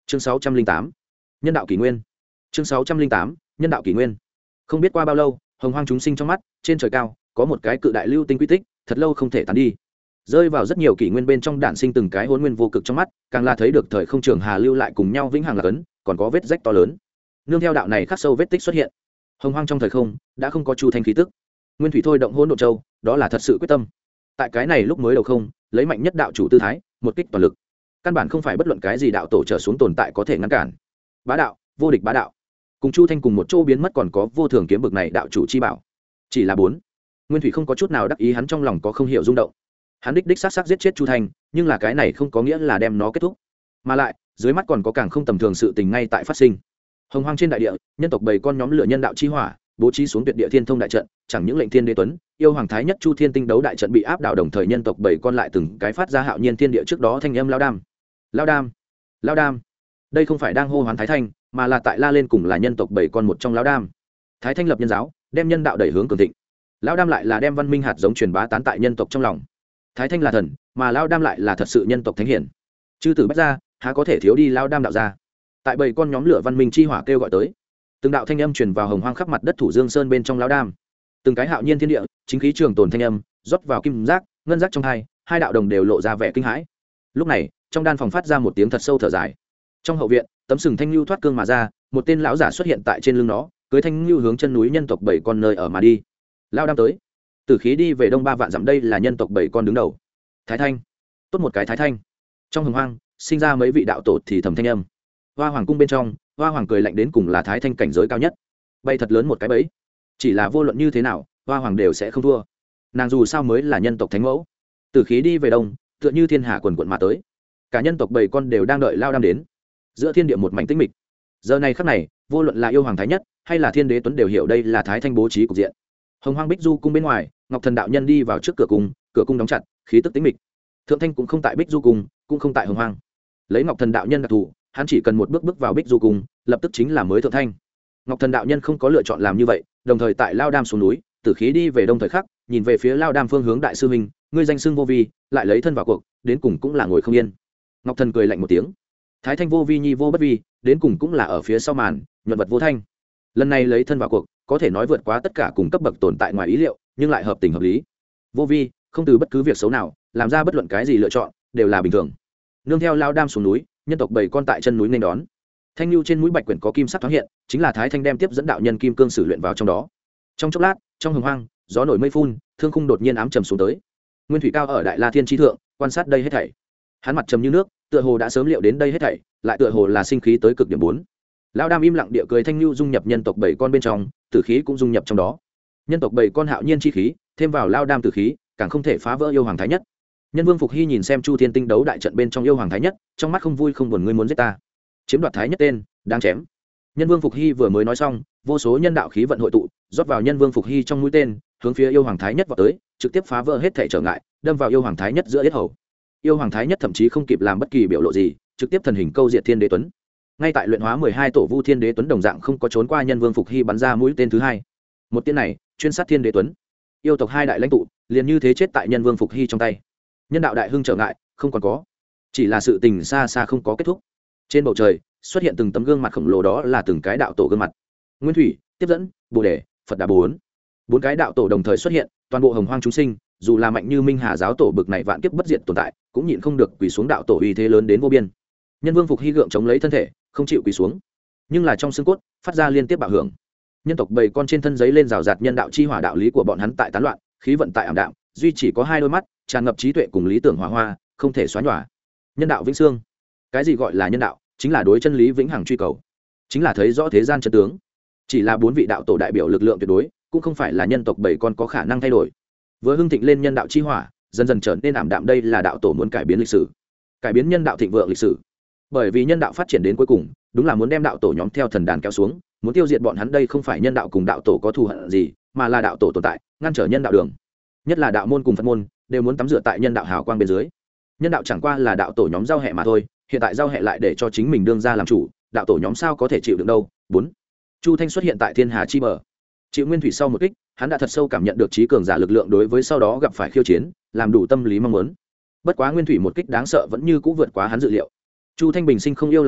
chương 608, nhân đạo kỷ nguyên. chương 608, nhân đạo kỷ nguyên. Không biết qua bao lâu, hồng hoang chúng sinh trong mắt trên trời cao có một cái cự đại lưu tinh quy tích thật lâu không thể tán đi, rơi vào rất nhiều kỷ nguyên bên trong đản sinh từng cái hôn nguyên vô cực trong mắt, càng là thấy được thời không trường hà lưu lại cùng nhau vĩnh hằng là cấn, còn có vết rách to lớn nương theo đạo này khắc sâu vết tích xuất hiện. Hồng hoang trong thời không đã không có chu thanh khí tức, nguyên thủy thôi động hỗn độn châu, đó là thật sự quyết tâm tại cái này lúc mới đầu không lấy mạnh nhất đạo chủ tư thái một kích toàn lực, căn bản không phải bất luận cái gì đạo tổ trở xuống tồn tại có thể ngăn cản. Bá đạo, vô địch bá đạo, cùng chu thanh cùng một chỗ biến mất, còn có vô thường kiếm bực này đạo chủ chi bảo. Chỉ là bốn, nguyên thủy không có chút nào đắc ý, hắn trong lòng có không hiểu rung động. Hắn đích xác giết chết chu thanh, nhưng là cái này không có nghĩa là đem nó kết thúc, mà lại dưới mắt còn có càng không tầm thường sự tình ngay tại phát sinh. Hồng hoang trên đại địa, nhân tộc bầy con nhóm lửa nhân đạo chi hỏa bố trí xuống tuyệt địa thiên thông đại trận, chẳng những lệnh thiên đế tuấn yêu hoàng thái nhất chu thiên tinh đấu đại trận bị áp đảo, đồng thời nhân tộc bầy con lại từng cái phát ra hạo nhiên thiên địa trước đó thanh âm lao đam lao đam lao đam. Đây không phải đang hô hoán thái thanh, mà là tại la lên cùng là nhân tộc bầy con một trong lao đam. Thái thanh lập nhân giáo, đem nhân đạo đẩy hướng cường thịnh, lao đam lại là đem văn minh hạt giống truyền bá tán tại nhân tộc trong lòng. Thái thanh là thần, mà lao đam lại là thật sự nhân tộc thánh hiển, chư tử bách gia há có thể thiếu đi lao đam đạo gia. Tại bầy con nhóm lửa văn minh chi hỏa kêu gọi tới, từng đạo thanh âm truyền vào hồng hoang khắp mặt đất thủ dương sơn bên trong lao đam, từng cái hạo nhiên thiên địa chính khí trường tồn thanh âm rót vào kim giác ngân giác trong hai đạo đồng đều lộ ra vẻ kinh hãi. Lúc này trong đan phòng phát ra một tiếng thật sâu thở dài. Trong hậu viện, tấm sừng thanh lưu thoát cương mà ra, một tên lão giả xuất hiện tại trên lưng nó, cưới thanh lưu hướng chân núi nhân tộc bảy con nơi ở mà đi. Lao đam tới, tử khí đi về đông 3 vạn dặm, đây là nhân tộc bảy con đứng đầu. Thái thanh, tốt một cái thái thanh. Trong hồng hoang sinh ra mấy vị đạo tổ thì thầm thanh âm. Hoa hoàng cung bên trong, hoa hoàng cười lạnh đến cùng là thái thanh cảnh giới cao nhất, bay thật lớn một cái bẫy, chỉ là vô luận như thế nào hoa hoàng đều sẽ không thua. Nàng dù sao mới là nhân tộc thánh mẫu. Tử khí đi về đông, tựa như thiên hà quần quận mà tới, cả nhân tộc bảy con đều đang đợi lao đam đến. Giữa thiên địa một mảnh tĩnh mịch. Giờ này khắc này, vô luận là yêu hoàng thái nhất hay là thiên đế tuấn đều hiểu đây là thái thanh bố trí cục diện. Hồng hoang bích du cung bên ngoài, ngọc thần đạo nhân đi vào trước cửa cung đóng chặt, khí tức tĩnh mịch. Thượng thanh cũng không tại bích du cung, cũng không tại hồng hoang. Lấy ngọc thần đạo nhân đặc thù, hắn chỉ cần một bước vào bích du cung, lập tức chính là mới thượng thanh. Ngọc thần đạo nhân không có lựa chọn làm như vậy, đồng thời tại lao đam xuống núi, tử khí đi về đông thời khắc, nhìn về phía lao đam phương hướng, đại sư huynh, ngươi danh xưng vô vi, lại lấy thân vào cuộc, đến cùng cũng là ngồi không yên. Ngọc thần cười lạnh một tiếng. Thái thanh vô vi nhi vô bất vi, đến cùng cũng là ở phía sau màn, nhuận vật vô thanh. Lần này lấy thân vào cuộc, có thể nói vượt quá tất cả cùng cấp bậc tồn tại ngoài ý liệu, nhưng lại hợp tình hợp lý. Vô vi không từ bất cứ việc xấu nào làm ra bất luận cái gì lựa chọn, đều là bình thường. Nương theo lao đam xuống núi, nhân tộc bảy con tại chân núi nên đón. Thanh lưu trên mũi bạch quyển có kim sắc thoáng hiện, chính là thái thanh đem tiếp dẫn đạo nhân kim cương sử luyện vào trong đó. Trong chốc lát, trong hồng hoang gió nổi mây phun, thương khung đột nhiên ám trầm xuống tới. Nguyên thủy cao ở đại la thiên chi thượng, quan sát đây hết thảy. Hắn mặt trầm như nước, tựa hồ đã sớm liệu đến đây hết thảy, lại tựa hồ là sinh khí tới cực điểm 4. Lão đam im lặng địa cười, thanh lưu dung nhập nhân tộc bảy con bên trong, tử khí cũng dung nhập trong đó. Nhân tộc bảy con hạo nhiên chi khí, thêm vào lão đam tử khí, càng không thể phá vỡ yêu hoàng thái nhất. Nhân vương Phục Hy nhìn xem chu thiên tinh đấu đại trận bên trong yêu hoàng thái nhất, trong mắt không vui không buồn, ngươi muốn giết ta, chiếm đoạt thái nhất tên, đáng chém. Nhân vương Phục Hy vừa mới nói xong, vô số nhân đạo khí vận hội tụ, rót vào nhân vương Phục Hy trong mũi tên, hướng phía yêu hoàng thái nhất vọt tới, trực tiếp phá vỡ hết thể trở ngại, đâm vào yêu hoàng thái nhất giữa yết hầu. Yêu hoàng thái nhất thậm chí không kịp làm bất kỳ biểu lộ gì, trực tiếp thần hình câu diệt thiên đế tuấn. Ngay tại luyện hóa 12 tổ vu, thiên đế tuấn đồng dạng không có trốn qua nhân vương Phục Hy bắn ra mũi tên thứ hai. Một tên này chuyên sát thiên đế tuấn. Yêu tộc hai đại lãnh tụ liền như thế chết tại nhân vương Phục Hy trong tay. Nhân đạo đại hưng trở ngại không còn có, chỉ là sự tình xa xa không có kết thúc. Trên bầu trời xuất hiện từng tấm gương mặt khổng lồ, đó là từng cái đạo tổ gương mặt. Nguyên thủy, tiếp dẫn, bồ đề, phật đà, bốn cái đạo tổ đồng thời xuất hiện. Toàn bộ hồng hoang chúng sinh, dù là mạnh như minh hà giáo tổ bực này vạn kiếp bất diệt tồn tại, cũng nhịn không được quỳ xuống, đạo tổ uy thế lớn đến vô biên. Nhân vương Phục Hy gượng chống lấy thân thể, không chịu quỳ xuống, nhưng là trong xương cốt phát ra liên tiếp bạo hưởng. Nhân tộc bầy con trên thân giấy lên rào rạt nhân đạo chi hỏa, đạo lý của bọn hắn tại tán loạn, khí vận tại ảm đạm, duy chỉ có hai đôi mắt tràn ngập trí tuệ cùng lý tưởng hỏa hoa, không thể xóa nhòa. Nhân đạo vĩnh xương. Cái gì gọi là nhân đạo? Chính là đối chân lý vĩnh hằng truy cầu, chính là thấy rõ thế gian chân tướng. Chỉ là 4 vị đạo tổ đại biểu lực lượng tuyệt đối, cũng không phải là nhân tộc bảy con có khả năng thay đổi. Vừa hưng thịnh lên nhân đạo chi hỏa, dần dần trở nên ảm đạm, đây là đạo tổ muốn cải biến lịch sử, cải biến nhân đạo thịnh vượng lịch sử. Bởi vì nhân đạo phát triển đến cuối cùng, đúng là muốn đem đạo tổ nhóm theo thần đàn kéo xuống, muốn tiêu diệt bọn hắn. Đây không phải nhân đạo cùng đạo tổ có thù hận gì, mà là đạo tổ tồn tại ngăn trở nhân đạo đường. Nhất là đạo môn cùng Phật môn đều muốn tắm rửa tại nhân đạo hào quang bên dưới. Nhân đạo chẳng qua là đạo tổ nhóm giao hệ mà thôi, hiện tại giao hệ lại để cho chính mình đương ra làm chủ, đạo tổ nhóm sao có thể chịu được đâu. 4. Chu Thanh xuất hiện tại thiên hà chi bờ, chịu nguyên thủy sau một kích, hắn đã thật sâu cảm nhận được trí cường giả lực lượng, đối với sau đó gặp phải khiêu chiến làm đủ tâm lý mong muốn. Bất quá nguyên thủy một kích đáng sợ vẫn như cũ vượt quá hắn dự liệu. Chu Thanh bình sinh không yêu làm hiểm,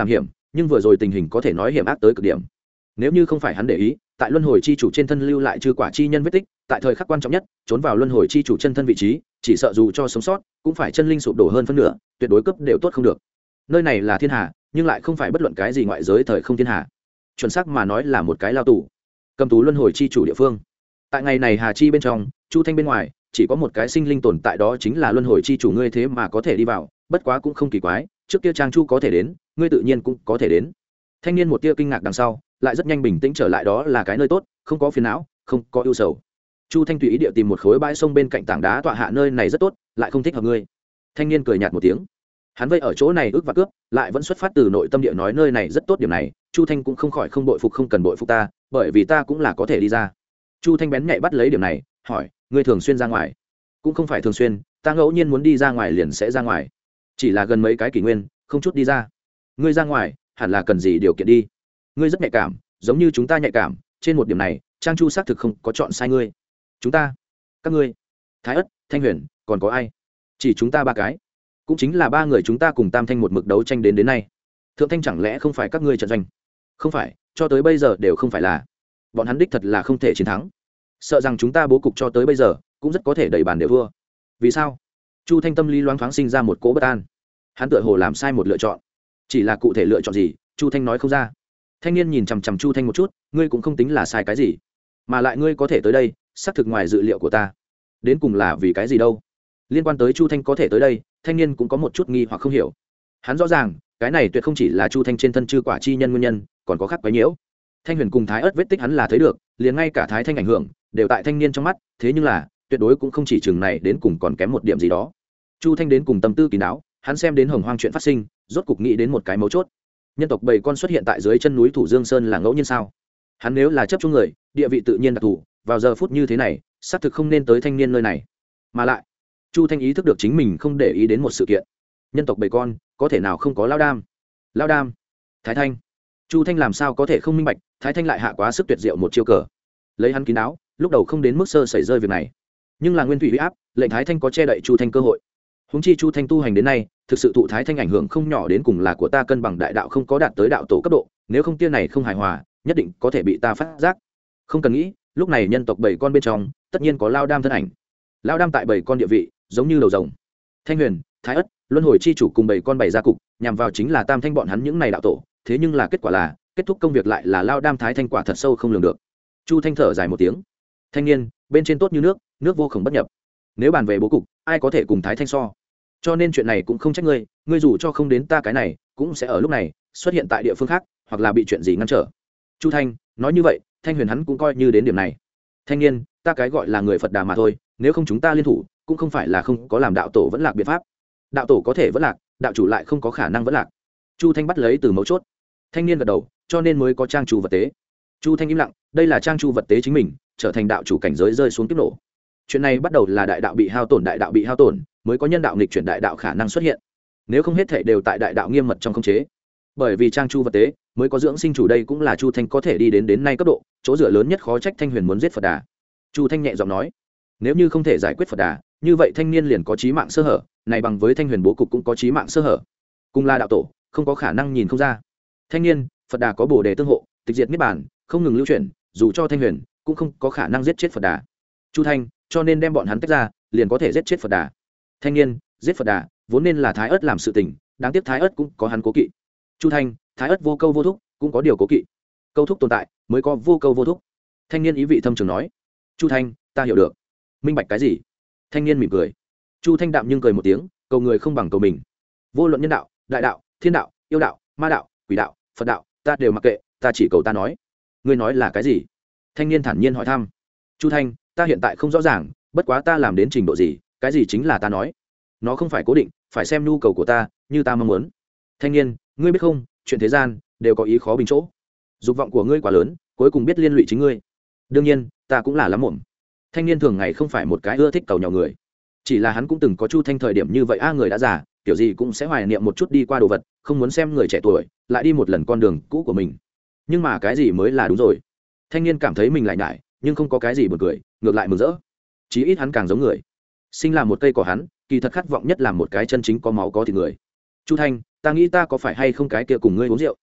nhưng vừa rồi tình hình có thể nói hiểm ác tới cực điểm. Nếu như không phải hắn để ý, tại luân hồi chi chủ trên thân lưu lại trừ quả chi nhân vết tích, tại thời khắc quan trọng nhất trốn vào luân hồi chi chủ chân thân vị trí, chỉ sợ dù cho sống sót cũng phải chân linh sụp đổ hơn phân nửa, tuyệt đối cấp đều tốt không được. Nơi này là thiên hà, nhưng lại không phải bất luận cái gì ngoại giới thời không thiên hà, chuẩn xác mà nói là một cái lao tù, cầm tù luân hồi chi chủ địa phương. Tại ngày này hà chi bên trong, Chu Thanh bên ngoài chỉ có một cái sinh linh tồn tại, đó chính là luân hồi chi chủ. Ngươi thế mà có thể đi vào, bất quá cũng không kỳ quái, trước kia Trang Chu có thể đến, ngươi tự nhiên cũng có thể đến. Thanh niên một tia kinh ngạc đằng sau, lại rất nhanh bình tĩnh trở lại. Đó là cái nơi tốt, không có phiền não, không có ưu sầu. Chu Thanh tùy ý địa tìm một khối bãi sông bên cạnh tảng đá tọa hạ. Nơi này rất tốt, lại không thích hợp ngươi. Thanh niên cười nhạt một tiếng. Hắn vây ở chỗ này ước và cướp, lại vẫn xuất phát từ nội tâm địa nói nơi này rất tốt. Điểm này Chu Thanh cũng không khỏi không bội phục. Không cần bội phục ta, bởi vì ta cũng là có thể đi ra. Chu Thanh bén nhạy bắt lấy điểm này, hỏi, ngươi thường xuyên ra ngoài? Cũng không phải thường xuyên, ta ngẫu nhiên muốn đi ra ngoài liền sẽ ra ngoài, chỉ là gần mấy cái kỷ nguyên không chút đi ra. Ngươi ra ngoài hẳn là cần gì điều kiện đi. Ngươi rất nhạy cảm, giống như chúng ta nhạy cảm. Trên một điểm này Trang Chu xác thực không có chọn sai ngươi. Chúng ta, các ngươi, Thái Ất, Thanh Huyền, còn có ai? Chỉ chúng ta ba cái, cũng chính là ba người chúng ta cùng Tam Thanh một mực đấu tranh đến nay. Thượng Thanh chẳng lẽ không phải các ngươi trận doanh? Không phải, cho tới bây giờ đều không phải là. Bọn hắn đích thật là không thể chiến thắng, sợ rằng chúng ta bố cục cho tới bây giờ cũng rất có thể đẩy bàn đều thua. Vì sao? Chu Thanh tâm lý loáng thoáng sinh ra một cỗ bất an. Hắn tựa hồ làm sai một lựa chọn, chỉ là cụ thể lựa chọn gì Chu Thanh nói không ra. Thanh niên nhìn chằm chằm Chu Thanh một chút, ngươi cũng không tính là sai cái gì, mà lại ngươi có thể tới đây xác thực ngoài dự liệu của ta. Đến cùng là vì cái gì đâu? Liên quan tới Chu Thanh có thể tới đây, thanh niên cũng có một chút nghi hoặc không hiểu. Hắn rõ ràng cái này tuyệt không chỉ là Chu Thanh trên thân chư quả chi nhân nguyên nhân, còn có khác quái nhiễu. Thanh Huyền cùng Thái Ất vết tích hắn là thấy được, liền ngay cả Thái Thanh ảnh hưởng đều tại thanh niên trong mắt. Thế nhưng là tuyệt đối cũng không chỉ chừng này, đến cùng còn kém một điểm gì đó. Chu Thanh đến cùng tâm tư kín đáo, hắn xem đến hồng hoang chuyện phát sinh, rốt cục nghĩ đến một cái mấu chốt. Nhân tộc bầy con xuất hiện tại dưới chân núi Thủ Dương Sơn là ngẫu nhiên sao? Hắn nếu là chấp chung người, địa vị tự nhiên đặc thù, vào giờ phút như thế này xác thực không nên tới thanh niên nơi này. Mà lại Chu Thanh ý thức được chính mình không để ý đến một sự kiện. Nhân tộc bầy con có thể nào không có Lão Đam? Lão Đam, Thái Thanh. Chu Thanh làm sao có thể không minh bạch, Thái Thanh lại hạ quá sức tuyệt diệu một chiêu cờ. Lấy hắn kín đáo, lúc đầu không đến mức sơ sẩy rơi việc này, nhưng là nguyên thủy uy áp lệnh Thái Thanh có che đậy Chu Thanh cơ hội. Huống chi Chu Thanh tu hành đến nay thực sự thụ Thái Thanh ảnh hưởng không nhỏ, đến cùng là của ta cân bằng đại đạo không có đạt tới đạo tổ cấp độ, nếu không tiên này không hài hòa nhất định có thể bị ta phát giác. Không cần nghĩ, lúc này nhân tộc bảy con bên trong tất nhiên có Lao Đam thân ảnh. Lao Đam tại bảy con địa vị giống như đầu rồng. Thanh Huyền, Thái Ất, luân hồi chi chủ cùng bảy con bày ra cục, nhằm vào chính là Tam Thanh bọn hắn những này đạo tổ. Thế nhưng là kết quả là kết thúc công việc lại là Lao Đam Thái Thanh, quả thật sâu không lường được. Chu Thanh thở dài một tiếng. Thanh niên bên trên tốt như nước, nước vô khổng bất nhập. Nếu bàn về bố cục, ai có thể cùng Thái Thanh so? Cho nên chuyện này cũng không trách ngươi, ngươi dù cho không đến ta cái này cũng sẽ ở lúc này xuất hiện tại địa phương khác, hoặc là bị chuyện gì ngăn trở. Chu Thanh nói như vậy, Thanh Huyền hắn cũng coi như đến điểm này. Thanh niên, ta cái gọi là người Phật Đà mà thôi, nếu không chúng ta liên thủ cũng không phải là không có làm đạo tổ vẫn lạc biện pháp. Đạo tổ có thể vẫn lạc, đạo chủ lại không có khả năng vẫn lạc. Chu Thanh bắt lấy từ mấu chốt. Thanh niên gật đầu, cho nên mới có trang chủ vật tế. Chu Thanh im lặng, đây là trang chủ vật tế chính mình trở thành đạo chủ cảnh giới rơi xuống kiếp nổ. Chuyện này bắt đầu là đại đạo bị hao tổn, đại đạo bị hao tổn mới có nhân đạo nghịch chuyển đại đạo khả năng xuất hiện, nếu không hết thể đều tại đại đạo nghiêm mật trong khống chế. Bởi vì trang chu vật tế mới có dưỡng sinh chủ, đây cũng là Chu Thanh có thể đi đến nay cấp độ, chỗ dựa lớn nhất khó trách Thanh Huyền muốn giết Phật Đà. Chu Thanh nhẹ giọng nói, nếu như không thể giải quyết Phật Đà, như vậy thanh niên liền có chí mạng sơ hở, này bằng với Thanh Huyền bố cục cũng có chí mạng sơ hở, cùng là đạo tổ không có khả năng nhìn không ra. Thanh niên, Phật Đà có bổ đề tương hộ, tịch diệt niết bàn không ngừng lưu chuyển, dù cho Thanh Huyền cũng không có khả năng giết chết Phật Đà. Chu Thanh cho nên đem bọn hắn tách ra, liền có thể giết chết Phật Đà. Thanh niên, giết Phật Đà vốn nên là Thái Ất làm sự tình, đáng tiếc Thái Ất cũng có hắn cố kỵ. Chu Thanh, Thái Ất vô câu vô thúc cũng có điều cố kỵ, câu thúc tồn tại mới có vô câu vô thúc. Thanh niên ý vị thâm trường nói. Chu Thanh, ta hiểu được. Minh bạch cái gì? Thanh niên mỉm cười. Chu Thanh đạm nhưng cười một tiếng, cầu người không bằng cầu mình. Vô luận nhân đạo, đại đạo, thiên đạo, yêu đạo, ma đạo, quỷ đạo, Phật đạo, ta đều mặc kệ, ta chỉ cầu ta nói. Ngươi nói là cái gì? Thanh niên thản nhiên hỏi thăm. Chu Thanh, ta hiện tại không rõ ràng, bất quá ta làm đến trình độ gì, cái gì chính là ta nói. Nó không phải cố định, phải xem nhu cầu của ta, như ta mong muốn. Thanh niên, ngươi biết không, chuyện thế gian đều có ý khó bình chỗ, dục vọng của ngươi quá lớn, cuối cùng biết liên lụy chính ngươi. Đương nhiên ta cũng là lắm mồm. Thanh niên thường ngày không phải một cái ưa thích cầu nhỏ người, chỉ là hắn cũng từng có Chu Thanh thời điểm như vậy. Người đã già, kiểu gì cũng sẽ hoài niệm một chút đi qua đồ vật, không muốn xem người trẻ tuổi lại đi một lần con đường cũ của mình. Nhưng mà cái gì mới là đúng rồi? Thanh niên cảm thấy mình lại nhải, nhưng không có cái gì buồn cười, ngược lại mừng rỡ. Chí ít hắn càng giống người. Sinh là một cây cỏ, hắn kỳ thật khát vọng nhất là một cái chân chính có máu có thịt người. Chu Thanh, ta nghĩ ta có phải hay không cái kia cùng ngươi uống rượu?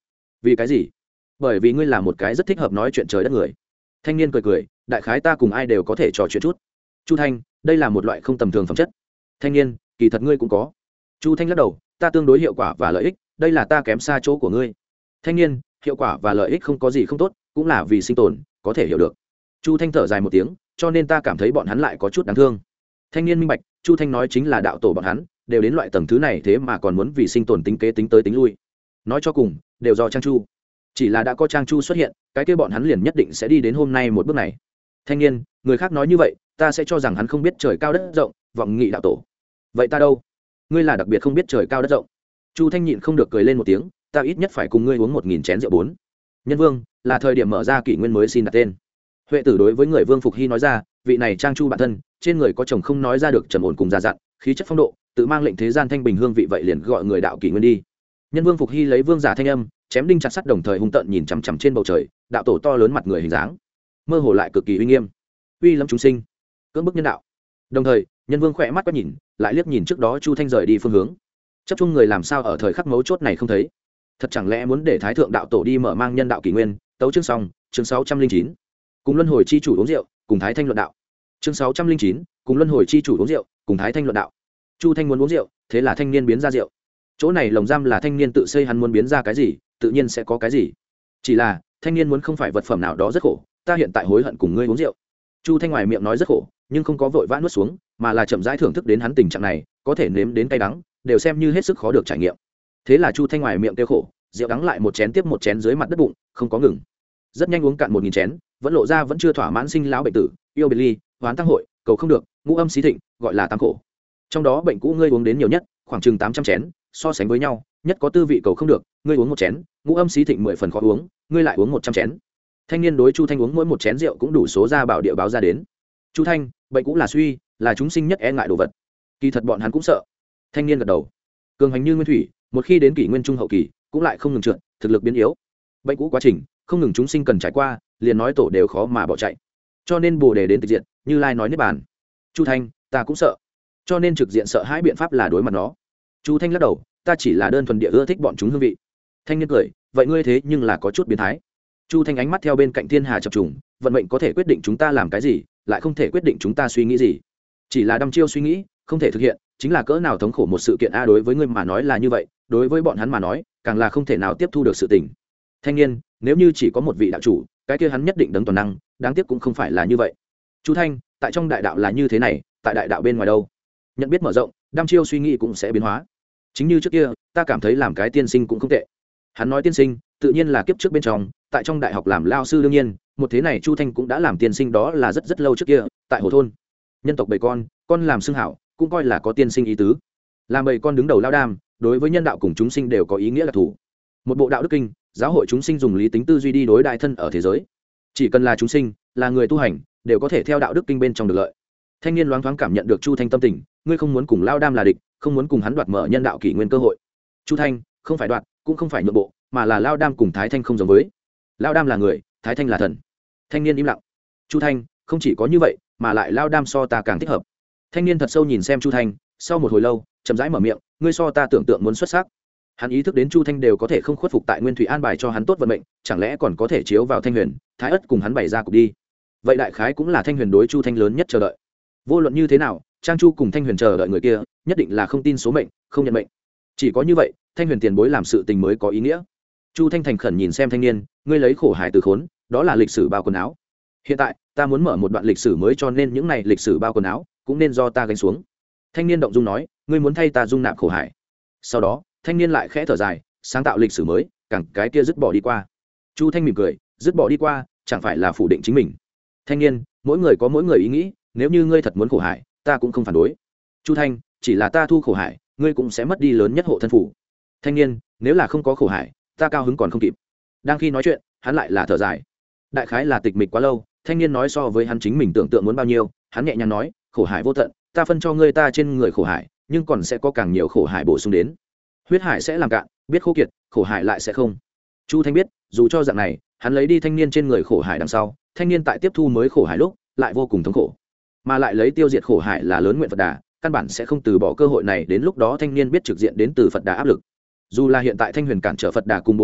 vì cái gì? Bởi vì ngươi là một cái rất thích hợp nói chuyện trời đất người. Thanh niên cười cười, đại khái ta cùng ai đều có thể trò chuyện chút. Chu Thanh, đây là một loại không tầm thường phẩm chất. Thanh niên, kỳ thật ngươi cũng có. Chu Thanh lắc đầu, ta tương đối hiệu quả và lợi ích, đây là ta kém xa chỗ của ngươi. Thanh niên, hiệu quả và lợi ích không có gì không tốt, cũng là vì sinh tồn, có thể hiểu được. Chu Thanh thở dài một tiếng, cho nên ta cảm thấy bọn hắn lại có chút đáng thương. Thanh niên minh bạch, Chu Thanh nói chính là đạo tổ bọn hắn đều đến loại tầng thứ này, thế mà còn muốn vì sinh tồn tính kế tính tới tính lui. Nói cho cùng đều do Trang Chu, chỉ là đã có Trang Chu xuất hiện, cái kia bọn hắn liền nhất định sẽ đi đến hôm nay một bước này. Thanh niên, người khác nói như vậy ta sẽ cho rằng hắn không biết trời cao đất rộng, vọng nghị đạo tổ. Vậy ta đâu? Ngươi là đặc biệt không biết trời cao đất rộng. Chu Thanh nhịn không được cười lên một tiếng, ta ít nhất phải cùng ngươi uống 1000 chén rượu 4. Nhân Vương, là thời điểm mở ra kỷ nguyên mới, xin đặt tên. Huệ tử đối với người Vương Phục Hy nói ra, vị này Trang Chu bản thân trên người có chồng không nói ra được trầm ổn cùng già dặn, khí chất phong độ tự mang lệnh thế gian thanh bình hương vị, vậy liền gọi người đạo kỷ nguyên đi. Nhân Vương Phục Hy lấy vương giả thanh âm chém đinh chặt sắt, đồng thời hung tợn nhìn chằm chằm trên bầu trời đạo tổ to lớn mặt người hình dáng, mơ hồ lại cực kỳ uy nghiêm, uy lâm chúng sinh, cưỡng bức nhân đạo. Đồng thời Nhân Vương khỏe mắt quét nhìn, lại liếc nhìn trước đó Chu Thanh rời đi phương hướng, chấp chung người làm sao ở thời khắc mấu chốt này không thấy. Thật chẳng lẽ muốn để thái thượng đạo tổ đi mở mang nhân đạo kỷ nguyên? Tấu chương xong, chương 609. Cùng luân hồi chi chủ uống rượu, cùng thái thanh luận đạo. Chương 609, cùng luân hồi chi chủ uống rượu, cùng thái thanh luận đạo. Chu Thanh muốn uống rượu, thế là thanh niên biến ra rượu. Chỗ này lồng giam là thanh niên tự xây, hắn muốn biến ra cái gì tự nhiên sẽ có cái gì. Chỉ là thanh niên muốn không phải vật phẩm nào đó rất khổ, ta hiện tại hối hận cùng ngươi uống rượu. Chu Thanh ngoài miệng nói rất khổ, nhưng không có vội vã nuốt xuống, mà là chậm rãi thưởng thức đến hắn tình trạng này, có thể nếm đến cay đắng, đều xem như hết sức khó được trải nghiệm. Thế là Chu Thanh ngoài miệng kêu khổ, rượu đắng lại một chén tiếp một chén dưới mặt đất bụng, không có ngừng. Rất nhanh uống cạn 1000 chén, vẫn lộ ra vẫn chưa thỏa mãn sinh lão bệnh tử, yêu biệt ly, hoán tăng hội, cầu không được, ngũ âm xí thịnh, gọi là tam khổ. Trong đó bệnh cũ ngươi uống đến nhiều nhất, khoảng chừng 800 chén, so sánh với nhau, nhất có tư vị cầu không được, ngươi uống một chén, ngũ âm xí thịnh 10 phần khó uống, ngươi lại uống 100 chén. Thanh niên đối Chu Thanh uống mỗi một chén rượu cũng đủ số ra bảo địa báo ra đến. Chu Thanh, bệnh cũ là suy, là chúng sinh nhất e ngại đồ vật. Kỳ thật bọn hắn cũng sợ. Thanh niên gật đầu. Cường hành như nguyên thủy, một khi đến kỷ nguyên trung hậu kỳ, cũng lại không ngừng trượt, thực lực biến yếu. Bệnh cũ quá trình, không ngừng chúng sinh cần trải qua, liền nói tổ đều khó mà bỏ chạy. Cho nên Bồ Đề đến tịch diện, Như Lai nói niết bàn. Chu Thanh, ta cũng sợ. Cho nên trực diện sợ hãi biện pháp là đối mặt nó. Chu Thanh lắc đầu, ta chỉ là đơn thuần địa ưa thích bọn chúng hương vị. Thanh niên cười, vậy ngươi thế nhưng là có chút biến thái. Chu Thanh ánh mắt theo bên cạnh thiên hà chập trùng, vận mệnh có thể quyết định chúng ta làm cái gì, lại không thể quyết định chúng ta suy nghĩ gì. Chỉ là đăm chiêu suy nghĩ, không thể thực hiện, chính là cỡ nào thống khổ một sự kiện a. Đối với ngươi mà nói là như vậy, đối với bọn hắn mà nói, càng là không thể nào tiếp thu được sự tình. Thanh niên, nếu như chỉ có một vị đạo chủ, cái kia hắn nhất định đấng toàn năng, đáng tiếc cũng không phải là như vậy. Chu Thanh, tại trong đại đạo là như thế này, tại đại đạo bên ngoài đâu? Nhận biết mở rộng, đăm chiêu suy nghĩ cũng sẽ biến hóa. Chính như trước kia, ta cảm thấy làm cái tiên sinh cũng không tệ. Hắn nói tiên sinh, tự nhiên là kiếp trước bên trong, tại trong đại học làm lao sư đương nhiên, một thế này Chu Thanh cũng đã làm tiên sinh, đó là rất rất lâu trước kia, tại hồ thôn. Nhân tộc bầy con làm xưng hảo, cũng coi là có tiên sinh ý tứ. Làm bầy con đứng đầu lao đam, đối với nhân đạo cùng chúng sinh đều có ý nghĩa là thủ. Một bộ đạo đức kinh, giáo hội chúng sinh dùng lý tính tư duy đi đối đại thân ở thế giới. Chỉ cần là chúng sinh, là người tu hành, đều có thể theo đạo đức kinh bên trong được lợi. Thanh niên loáng thoáng cảm nhận được Chu Thanh tâm tình, ngươi không muốn cùng lao đam là địch, không muốn cùng hắn đoạt mở nhân đạo kỷ nguyên cơ hội. Chu Thanh, không phải đoạt, cũng không phải nhượng bộ, mà là lao đam cùng Thái Thanh không giống với. Lao đam là người, Thái Thanh là thần. Thanh niên im lặng. Chu Thanh, không chỉ có như vậy, mà lại lao đam so ta càng thích hợp. Thanh niên thật sâu nhìn xem Chu Thanh, sau một hồi lâu, chậm rãi mở miệng, ngươi so ta tưởng tượng muốn xuất sắc. Hắn ý thức đến Chu Thanh đều có thể không khuất phục tại Nguyên Thủy an bài cho hắn tốt vận mệnh, chẳng lẽ còn có thể chiếu vào Thanh Huyền, Thái Ất cùng hắn bày ra cục đi. Vậy đại khái cũng là Thanh Huyền đối Chu Thanh lớn nhất chờ đợi. Vô luận như thế nào, Trang Chu cùng Thanh Huyền chờ đợi người kia, nhất định là không tin số mệnh, không nhận mệnh. Chỉ có như vậy, Thanh Huyền tiền bối làm sự tình mới có ý nghĩa. Chu Thanh thành khẩn nhìn xem thanh niên, ngươi lấy khổ hải từ khốn, đó là lịch sử bao quần áo. Hiện tại, ta muốn mở một đoạn lịch sử mới, cho nên những này lịch sử bao quần áo cũng nên do ta gánh xuống. Thanh niên động dung nói, ngươi muốn thay ta dung nạp khổ hải. Sau đó, thanh niên lại khẽ thở dài, sáng tạo lịch sử mới, càng cái kia dứt bỏ đi qua. Chu Thanh mỉm cười, dứt bỏ đi qua, chẳng phải là phủ định chính mình. Thanh niên, mỗi người có mỗi người ý nghĩ, nếu như ngươi thật muốn khổ hải, ta cũng không phản đối. Chu Thanh, chỉ là ta thu khổ hải, ngươi cũng sẽ mất đi lớn nhất hộ thân phủ. Thanh niên, nếu là không có khổ hải, ta cao hứng còn không kịp. Đang khi nói chuyện, hắn lại là thở dài. Đại khái là tịch mịch quá lâu, thanh niên nói so với hắn chính mình tưởng tượng muốn bao nhiêu, hắn nhẹ nhàng nói, khổ hải vô tận, ta phân cho ngươi ta trên người khổ hải, nhưng còn sẽ có càng nhiều khổ hải bổ sung đến. Huyết hải sẽ làm cạn, biết khô kiệt, khổ hải lại sẽ không. Chu Thanh biết, dù cho dạng này, hắn lấy đi thanh niên trên người khổ hải đằng sau, thanh niên tại tiếp thu mới khổ hải lúc, lại vô cùng thống khổ. Mà lại lấy tiêu diệt khổ hải là lớn nguyện Phật Đà, căn bản sẽ không từ bỏ cơ hội này, đến lúc đó thanh niên biết trực diện đến từ Phật Đà áp lực. Dù là hiện tại Thanh Huyền cản trở Phật Đà cùng Bồ Đề,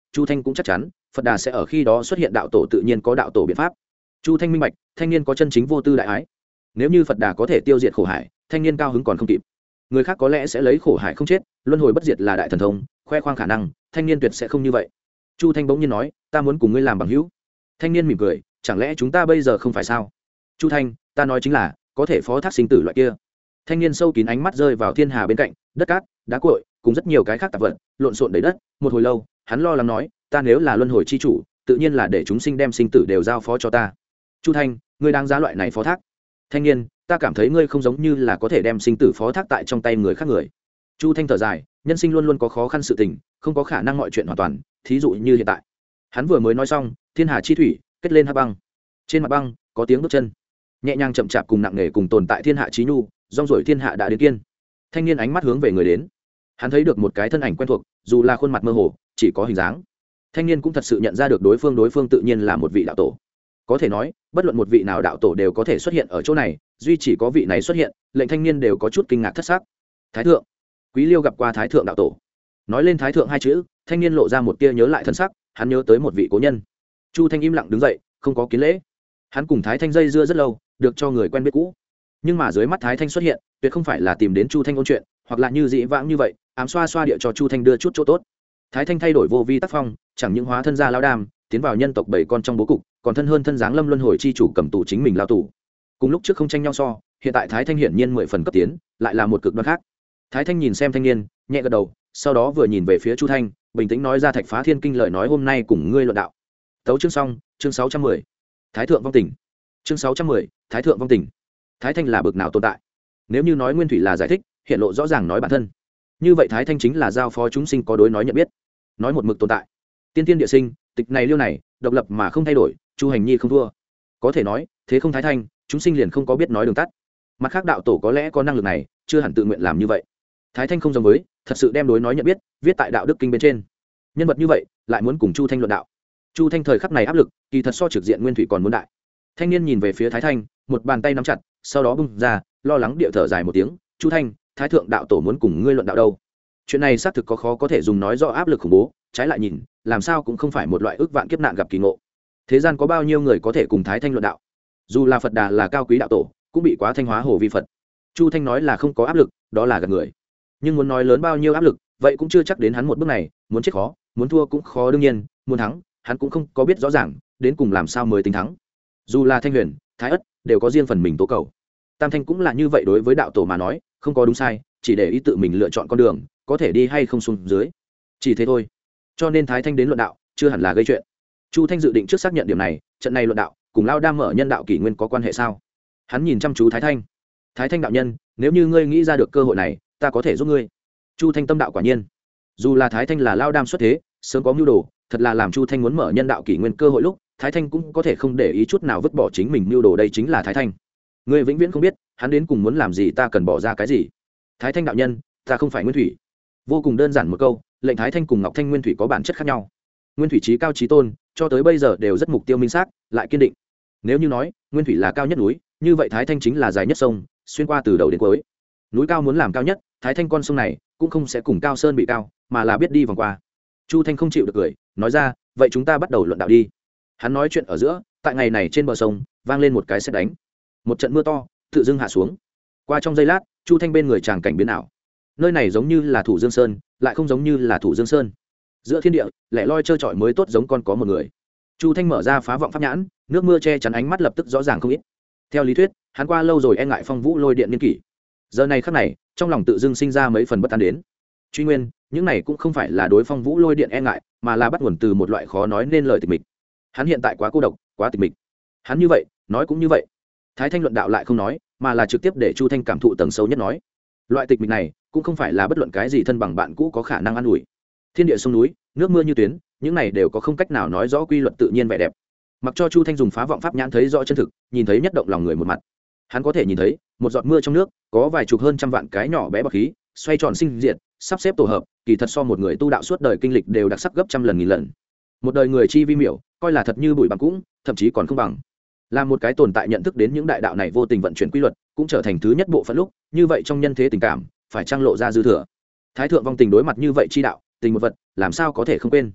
Chu Thanh cũng chắc chắn Phật Đà sẽ ở khi đó xuất hiện đạo tổ, tự nhiên có đạo tổ biện pháp. Chu Thanh minh bạch, thanh niên có chân chính vô tư đại ái. Nếu như Phật Đà có thể tiêu diệt khổ hải, thanh niên cao hứng còn không kịp. Người khác có lẽ sẽ lấy khổ hải không chết, luân hồi bất diệt là đại thần thông, khoe khoang khả năng, thanh niên tuyệt sẽ không như vậy. Chu Thanh bỗng nhiên nói, ta muốn cùng ngươi làm bằng hữu. Thanh niên mỉm cười, chẳng lẽ chúng ta bây giờ không phải sao? Chu Thanh, ta nói chính là có thể phó thác sinh tử loại kia. Thanh niên sâu kín ánh mắt rơi vào thiên hà bên cạnh, đất cát, đá cuội, cùng rất nhiều cái khác tạp vật lộn xộn đầy đất. Một hồi lâu, hắn lo lắng nói, ta nếu là luân hồi chi chủ, tự nhiên là để chúng sinh đem sinh tử đều giao phó cho ta. Chu Thanh, ngươi đang giá loại này phó thác. Thanh niên, ta cảm thấy ngươi không giống như là có thể đem sinh tử phó thác tại trong tay người khác người. Chu Thanh thở dài, nhân sinh luôn luôn có khó khăn sự tình, không có khả năng mọi chuyện hoàn toàn, thí dụ như hiện tại. Hắn vừa mới nói xong, thiên hà chi thủy kết lên hắc băng. Trên mặt băng có tiếng bước chân, nhẹ nhàng chậm chạp cùng nặng nề cùng tồn tại thiên hạ chí nhu, rong rổi thiên hạ đã đến kiên. Thanh niên ánh mắt hướng về người đến, hắn thấy được một cái thân ảnh quen thuộc, dù là khuôn mặt mơ hồ, chỉ có hình dáng. Thanh niên cũng thật sự nhận ra được đối phương tự nhiên là một vị đạo tổ. Có thể nói, bất luận một vị nào đạo tổ đều có thể xuất hiện ở chỗ này, duy chỉ có vị này xuất hiện, lệnh thanh niên đều có chút kinh ngạc thất sắc. Thái thượng, Quý Liêu gặp qua Thái thượng đạo tổ. Nói lên Thái thượng hai chữ, thanh niên lộ ra một tia nhớ lại thần sắc, hắn nhớ tới một vị cố nhân. Chu Thanh im lặng đứng dậy, không có kiến lễ. Hắn cùng Thái Thanh dây dưa rất lâu, được cho người quen biết cũ. Nhưng mà dưới mắt Thái Thanh xuất hiện, tuyệt không phải là tìm đến Chu Thanh ôn chuyện, hoặc là như dĩ vãng như vậy, ám xoa xoa địa cho Chu Thanh đưa chút chỗ tốt. Thái Thanh thay đổi vô vi tác phong, chẳng những hóa thân ra lao đam, tiến vào nhân tộc bảy con trong bố cục, còn thân hơn thân dáng lâm luân hồi chi chủ cầm tù chính mình lao tù. Cùng lúc trước không tranh nhau so, hiện tại Thái Thanh hiển nhiên 10 phần cấp tiến, lại là một cực đoan khác. Thái Thanh nhìn xem thanh niên, nhẹ gật đầu, sau đó vừa nhìn về phía Chu Thanh, bình tĩnh nói ra Thạch Phá Thiên Kinh lời nói hôm nay cùng ngươi luận đạo. Tấu chương xong, chương 610. Thái thượng vong tình. Chương 610, Thái thượng vong tình. Thái Thanh là bực nào tồn tại? Nếu như nói Nguyên Thủy là giải thích, hiện lộ rõ ràng nói bản thân. Như vậy Thái Thanh chính là giao phó chúng sinh có đối nói nhận biết, nói một mực tồn tại. Tiên tiên địa sinh, tịch này liêu này, độc lập mà không thay đổi, Chu Hành Nhi không thua. Có thể nói, thế không Thái Thanh, chúng sinh liền không có biết nói đường tắt. Mặt khác đạo tổ có lẽ có năng lực này, chưa hẳn tự nguyện làm như vậy. Thái Thanh không giống với, thật sự đem đối nói nhận biết viết tại đạo đức kinh bên trên. Nhân vật như vậy, lại muốn cùng Chu Thanh luận đạo. Chu Thanh thời khắc này áp lực, kỳ thật so trực diện Nguyên Thủy còn muốn đại. Thanh niên nhìn về phía Thái Thanh, một bàn tay nắm chặt, sau đó bung ra, lo lắng địa thở dài một tiếng, "Chu Thanh, Thái thượng đạo tổ muốn cùng ngươi luận đạo đâu?" Chuyện này xác thực có khó có thể dùng nói rõ áp lực khủng bố, trái lại nhìn, làm sao cũng không phải một loại ước vạn kiếp nạn gặp kỳ ngộ. Thế gian có bao nhiêu người có thể cùng Thái Thanh luận đạo? Dù là Phật Đà là cao quý đạo tổ, cũng bị quá thanh hóa hồ vi Phật. Chu Thanh nói là không có áp lực, đó là gạt người. Nhưng muốn nói lớn bao nhiêu áp lực, vậy cũng chưa chắc đến hắn một bước này, muốn chết khó, muốn thua cũng khó đương nhiên, muốn thắng, hắn cũng không có biết rõ ràng, đến cùng làm sao mới tính thắng. Dù là Thanh Huyền, Thái Ất, đều có riêng phần mình tố cầu. Tam Thanh cũng là như vậy, đối với đạo tổ mà nói, không có đúng sai, chỉ để ý tự mình lựa chọn con đường, có thể đi hay không xuống dưới. Chỉ thế thôi. Cho nên Thái Thanh đến luận đạo, chưa hẳn là gây chuyện. Chu Thanh dự định trước xác nhận điểm này, trận này luận đạo, cùng Lao Đam mở nhân đạo kỷ nguyên có quan hệ sao? Hắn nhìn chăm chú Thái Thanh. Thái Thanh đạo nhân, nếu như ngươi nghĩ ra được cơ hội này, ta có thể giúp ngươi. Chu Thanh tâm đạo quả nhiên. Dù là Thái Thanh là Lao Đam xuất thế, sớm có mưu đồ, thật là làm Chu Thanh muốn mở nhân đạo kỷ nguyên cơ hội lúc, Thái Thanh cũng có thể không để ý chút nào vứt bỏ chính mình mưu đồ, đây chính là Thái Thanh. Ngươi vĩnh viễn không biết, hắn đến cùng muốn làm gì, ta cần bỏ ra cái gì. Thái Thanh đạo nhân, ta không phải Nguyên Thủy. Vô cùng đơn giản một câu, lệnh Thái Thanh cùng Ngọc Thanh Nguyên Thủy có bản chất khác nhau. Nguyên Thủy trí cao trí tôn, cho tới bây giờ đều rất mục tiêu minh xác, lại kiên định. Nếu như nói Nguyên Thủy là cao nhất núi, như vậy Thái Thanh chính là dài nhất sông, xuyên qua từ đầu đến cuối. Núi cao muốn làm cao nhất, Thái Thanh con sông này cũng không sẽ cùng Cao Sơn bị cao, mà là biết đi vòng qua. Chu Thanh không chịu được cười, nói ra, vậy chúng ta bắt đầu luận đạo đi. Hắn nói chuyện ở giữa, tại ngày này trên bờ sông vang lên một cái sét đánh, một trận mưa to tự dưng hạ xuống. Qua trong giây lát, Chu Thanh bên người tràng cảnh biến ảo. Nơi này giống như là Thủ Dương Sơn, lại không giống như là Thủ Dương Sơn. Giữa thiên địa, lẻ loi trơ trọi mới tốt giống con có một người. Chu Thanh mở ra phá vọng pháp nhãn, nước mưa che chắn ánh mắt lập tức rõ ràng không ít. Theo lý thuyết, hắn qua lâu rồi e ngại phong vũ lôi điện niên kỷ. Giờ này khắc này, trong lòng tự dưng sinh ra mấy phần bất an đến. Truy nguyên, những này cũng không phải là đối phong vũ lôi điện e ngại, mà là bắt nguồn từ một loại khó nói nên lời tịch mịch. Hắn hiện tại quá cô độc, quá tịch mịch. Hắn như vậy, nói cũng như vậy. Thái Thanh luận đạo lại không nói, mà là trực tiếp để Chu Thanh cảm thụ tầng sâu nhất nói. Loại tịch mịch này, cũng không phải là bất luận cái gì thân bằng bạn cũ có khả năng an ủi. Thiên địa sông núi, nước mưa như tuyến, những này đều có không cách nào nói rõ quy luật tự nhiên vẻ đẹp. Mặc cho Chu Thanh dùng phá vọng pháp nhãn thấy rõ chân thực, nhìn thấy nhất động lòng người một mặt. Hắn có thể nhìn thấy, một giọt mưa trong nước, có vài chục hơn trăm vạn cái nhỏ bé bọt khí, xoay tròn sinh diệt, sắp xếp tổ hợp, kỳ thật so một người tu đạo suốt đời kinh lịch đều đặc sắc gấp trăm lần nghìn lần. Một đời người chi vi miểu, coi là thật như bụi bằng cũng, thậm chí còn không bằng. Là một cái tồn tại nhận thức đến những đại đạo này vô tình vận chuyển quy luật, cũng trở thành thứ nhất bộ phận lúc, như vậy trong nhân thế tình cảm, phải trang lộ ra dư thừa. Thái thượng vong tình đối mặt như vậy chi đạo, tình một vật, làm sao có thể không quên.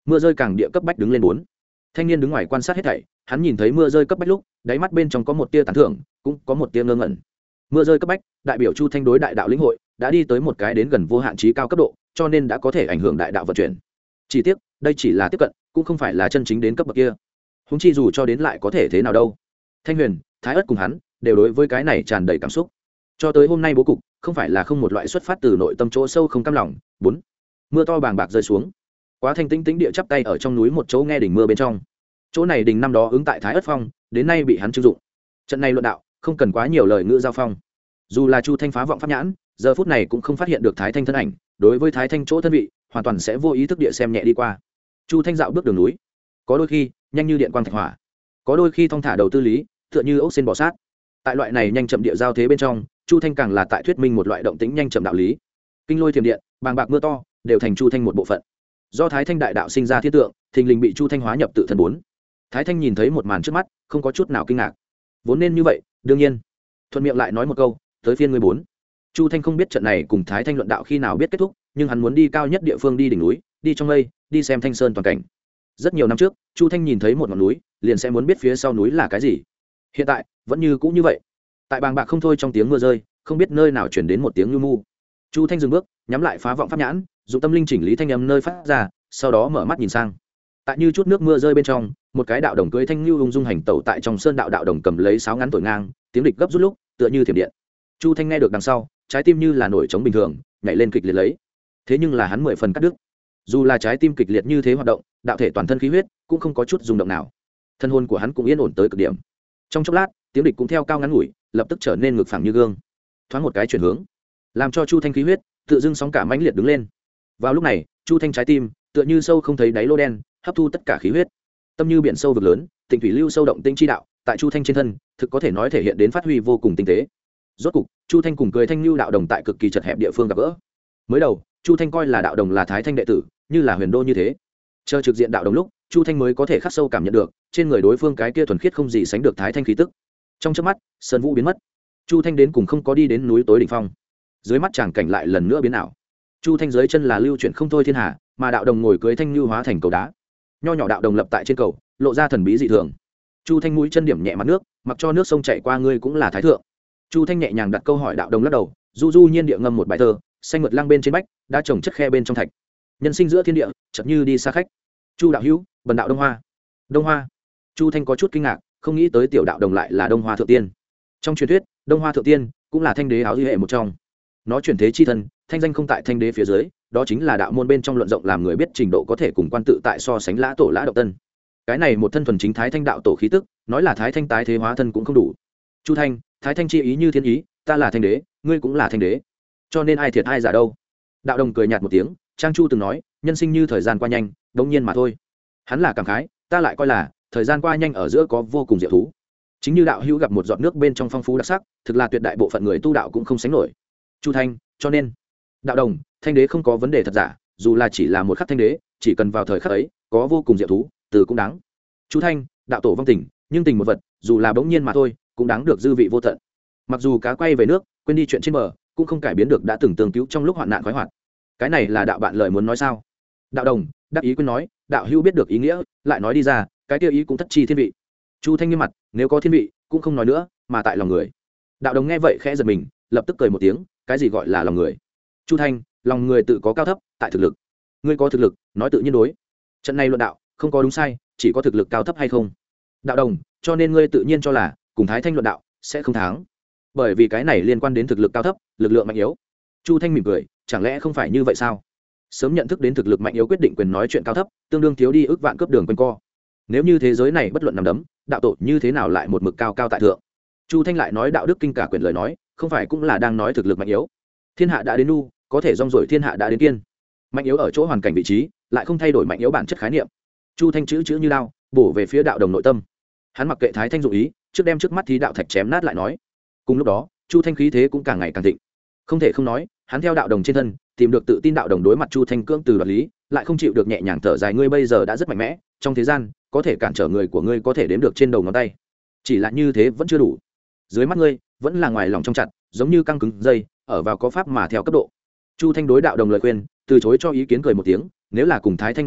mưa rơi càng địa cấp bách đứng lên 4. Thanh niên đứng ngoài quan sát hết thảy, hắn nhìn thấy mưa rơi cấp bách lúc, đáy mắt bên trong có một tia tán thưởng, cũng có một tia ngơ ngẩn. Mưa rơi cấp bách, đại biểu Chu Thanh đối đại đạo lĩnh hội đã đi tới một cái đến gần vô hạn trí cao cấp độ, cho nên đã có thể ảnh hưởng đại đạo vận chuyển. Chỉ tiếc, đây chỉ là tiếp cận, cũng không phải là chân chính đến cấp bậc kia. Huống chi dù cho đến lại có thể thế nào đâu. Thanh Huyền, Thái Ức cùng hắn đều đối với cái này tràn đầy cảm xúc. Cho tới hôm nay bố cục, không phải là không một loại xuất phát từ nội tâm chỗ sâu không cam lòng. 4. Mưa to bàng bạc rơi xuống. Quá Thanh tĩnh tĩnh địa chắp tay ở trong núi một chỗ nghe đỉnh mưa bên trong. Chỗ này đỉnh năm đó ứng tại Thái Ức Phong, đến nay bị hắn trưng dụng. Trận này luận đạo, không cần quá nhiều lời ngữ giao phong. Dù là Chu Thanh phá vọng pháp nhãn, giờ phút này cũng không phát hiện được Thái Thanh thân ảnh, đối với Thái Thanh chỗ thân vị, hoàn toàn sẽ vô ý thức địa xem nhẹ đi qua. Chu Thanh dạo bước đường núi, có đôi khi nhanh như điện quang thạch hỏa, có đôi khi thong thả đầu tư lý, tựa như ốc sen bò sát. Tại loại này nhanh chậm địa giao thế bên trong, Chu Thanh càng là tại thuyết minh một loại động tĩnh nhanh chậm đạo lý. Kinh lôi thiểm điện, bàng bạc mưa to, đều thành Chu Thanh một bộ phận. Do Thái Thanh đại đạo sinh ra thiên tượng, thình lình bị Chu Thanh hóa nhập tự thần 4. Thái Thanh nhìn thấy một màn trước mắt, không có chút nào kinh ngạc. Vốn nên như vậy, đương nhiên. Thuận miệng lại nói một câu, tới phiên ngươi 4. Chu Thanh không biết trận này cùng Thái Thanh luận đạo khi nào biết kết thúc, nhưng hắn muốn đi cao nhất địa phương, đi đỉnh núi, đi trong mây, đi xem Thanh Sơn toàn cảnh. Rất nhiều năm trước, Chu Thanh nhìn thấy một ngọn núi, liền sẽ muốn biết phía sau núi là cái gì. Hiện tại, vẫn như cũ như vậy. Tại bàng bạc không thôi trong tiếng mưa rơi, không biết nơi nào truyền đến một tiếng nhu mu. Chu Thanh dừng bước, nhắm lại phá vọng pháp nhãn, dùng tâm linh chỉnh lý thanh âm nơi phát ra, sau đó mở mắt nhìn sang. Tại như chút nước mưa rơi bên trong, một cái đạo đồng cưỡi thanh lưu ung dung hành tẩu tại trong sơn đạo, đạo đồng cầm lấy sáo ngắn thổi ngang, tiếng địch gấp rút lúc, tựa như thiểm điện. Chu Thanh nghe được đằng sau, trái tim như là nổi trống bình thường, nhảy lên kịch liệt lấy. Thế nhưng là hắn 10 phần cắt đứt. Dù là trái tim kịch liệt như thế hoạt động, đạo thể toàn thân khí huyết cũng không có chút rung động nào. Thân hồn của hắn cũng yên ổn tới cực điểm. Trong chốc lát, tiếng địch cũng theo cao ngắn ngủi, lập tức trở nên ngực phẳng như gương. Thoáng một cái chuyển hướng, làm cho Chu Thanh khí huyết tự dưng sóng cả mãnh liệt đứng lên. Vào lúc này, Chu Thanh trái tim tựa như sâu không thấy đáy lô đen, hấp thu tất cả khí huyết. Tâm như biển sâu vực lớn, tịnh thủy lưu sâu động tinh chi đạo, tại Chu Thanh trên thân, thực có thể nói thể hiện đến phát huy vô cùng tinh tế. Rốt cục, Chu Thanh cùng cười thanh lưu đạo đồng tại cực kỳ chật hẹp địa phương gặp gỡ. Mới đầu, Chu Thanh coi là đạo đồng là Thái Thanh đệ tử, như là huyền đô như thế. Chờ trực diện đạo đồng lúc, Chu Thanh mới có thể khắc sâu cảm nhận được trên người đối phương cái kia thuần khiết không gì sánh được Thái Thanh khí tức. Trong chớp mắt, sơn vũ biến mất. Chu Thanh đến cùng không có đi đến núi tối đỉnh phong. Dưới mắt chàng cảnh lại lần nữa biến ảo. Chu Thanh dưới chân là lưu chuyển không thôi thiên hà, mà đạo đồng ngồi cưới thanh lưu hóa thành cầu đá. Nho nhỏ đạo đồng lập tại trên cầu, lộ ra thần bí dị thường. Chu Thanh mũi chân điểm nhẹ mặt nước, mặc cho nước sông chảy qua, ngươi cũng là thái thượng. Chu Thanh nhẹ nhàng đặt câu hỏi đạo đồng lắc đầu, du du nhiên địa ngâm một bài thơ, xanh mượt lăng bên trên bách, đã trồng chất khe bên trong thạch. Nhân sinh giữa thiên địa, chợt như đi xa khách. Chu đạo hữu, bần đạo Đông Hoa. Đông Hoa. Chu Thanh có chút kinh ngạc, không nghĩ tới tiểu đạo đồng lại là Đông Hoa thượng tiên. Trong truyền thuyết, Đông Hoa thượng tiên cũng là thanh đế áo duy hệ một trong. Nó chuyển thế chi thân, thanh danh không tại thanh đế phía dưới, đó chính là đạo môn bên trong luận rộng làm người biết trình độ có thể cùng quan tự tại so sánh lã tổ lã độc tân. Cái này một thân thuần chính thái thanh đạo tổ khí tức, nói là thái thanh tái thế hóa thân cũng không đủ. Chu Thanh, thái thanh chi ý như thiên ý, ta là thanh đế, ngươi cũng là thanh đế, cho nên ai thiệt ai giả đâu. Đạo đồng cười nhạt một tiếng, Trang Chu từng nói, nhân sinh như thời gian qua nhanh, đống nhiên mà thôi. Hắn là cảm khái, ta lại coi là thời gian qua nhanh ở giữa có vô cùng diệu thú. Chính như đạo hữu gặp một giọt nước bên trong phong phú đặc sắc, thực là tuyệt đại bộ phận người tu đạo cũng không sánh nổi. Chu Thanh, cho nên đạo đồng, thanh đế không có vấn đề thật giả, dù là chỉ là một khắc thanh đế, chỉ cần vào thời khắc ấy có vô cùng diệu thú, từ cũng đáng. Chu Thanh, đạo tổ vong tình, nhưng tình một vật, dù là bỗng nhiên mà thôi, cũng đáng được dư vị vô tận. Mặc dù cá quay về nước, quên đi chuyện trên bờ, cũng không cải biến được đã từng tương cứu trong lúc hoạn nạn khoái hoạt. Cái này là đạo bạn lời muốn nói sao? Đạo đồng đắc ý quên nói, đạo hữu biết được ý nghĩa, lại nói đi ra, cái tiêu ý cũng thất chi thiên vị. Chu Thanh nghiêm mặt, nếu có thiên vị, cũng không nói nữa, mà tại lòng người. Đạo đồng nghe vậy khẽ giật mình, lập tức cười một tiếng, cái gì gọi là lòng người? Chu Thanh, lòng người tự có cao thấp, tại thực lực. Ngươi có thực lực, nói tự nhiên đối. Trận này luận đạo, không có đúng sai, chỉ có thực lực cao thấp hay không. Đạo đồng, cho nên ngươi tự nhiên cho là cùng Thái Thanh luận đạo sẽ không thắng, bởi vì cái này liên quan đến thực lực cao thấp, lực lượng mạnh yếu. Chu Thanh mỉm cười, chẳng lẽ không phải như vậy sao? Sớm nhận thức đến thực lực mạnh yếu quyết định quyền nói chuyện cao thấp, tương đương thiếu đi ước vạn cướp đường quanh co. Nếu như thế giới này bất luận nằm đấm, đạo tổ như thế nào lại một mực cao cao tại thượng? Chu Thanh lại nói đạo đức kinh cả quyền lời nói, không phải cũng là đang nói thực lực mạnh yếu. Thiên hạ đã đến nu, có thể rong ruổi thiên hạ đã đến kiên. Mạnh yếu ở chỗ hoàn cảnh vị trí, lại không thay đổi mạnh yếu bản chất khái niệm. Chu Thanh chữ như đao, bổ về phía đạo đồng nội tâm. Hắn mặc kệ Thái Thanh dụng ý, trước đem trước mắt thí đạo thạch chém nát lại nói. Cùng lúc đó, Chu Thanh khí thế cũng càng ngày càng thịnh. Không thể không nói, hắn theo đạo đồng trên thân, tìm được tự tin đạo đồng đối mặt Chu Thanh cưỡng từ đoạt lý, lại không chịu được nhẹ nhàng thở dài, ngươi bây giờ đã rất mạnh mẽ, trong thế gian, có thể cản trở người của ngươi có thể đếm được trên đầu ngón tay. Chỉ là như thế vẫn chưa đủ. Dưới mắt ngươi, vẫn là ngoài lòng trong chặt, giống như căng cứng dây, ở vào có pháp mà theo cấp độ. Chu Thanh đối đạo đồng lời khuyên, từ chối cho ý kiến cười một tiếng, nếu là cùng Thái Thanh luận đạo,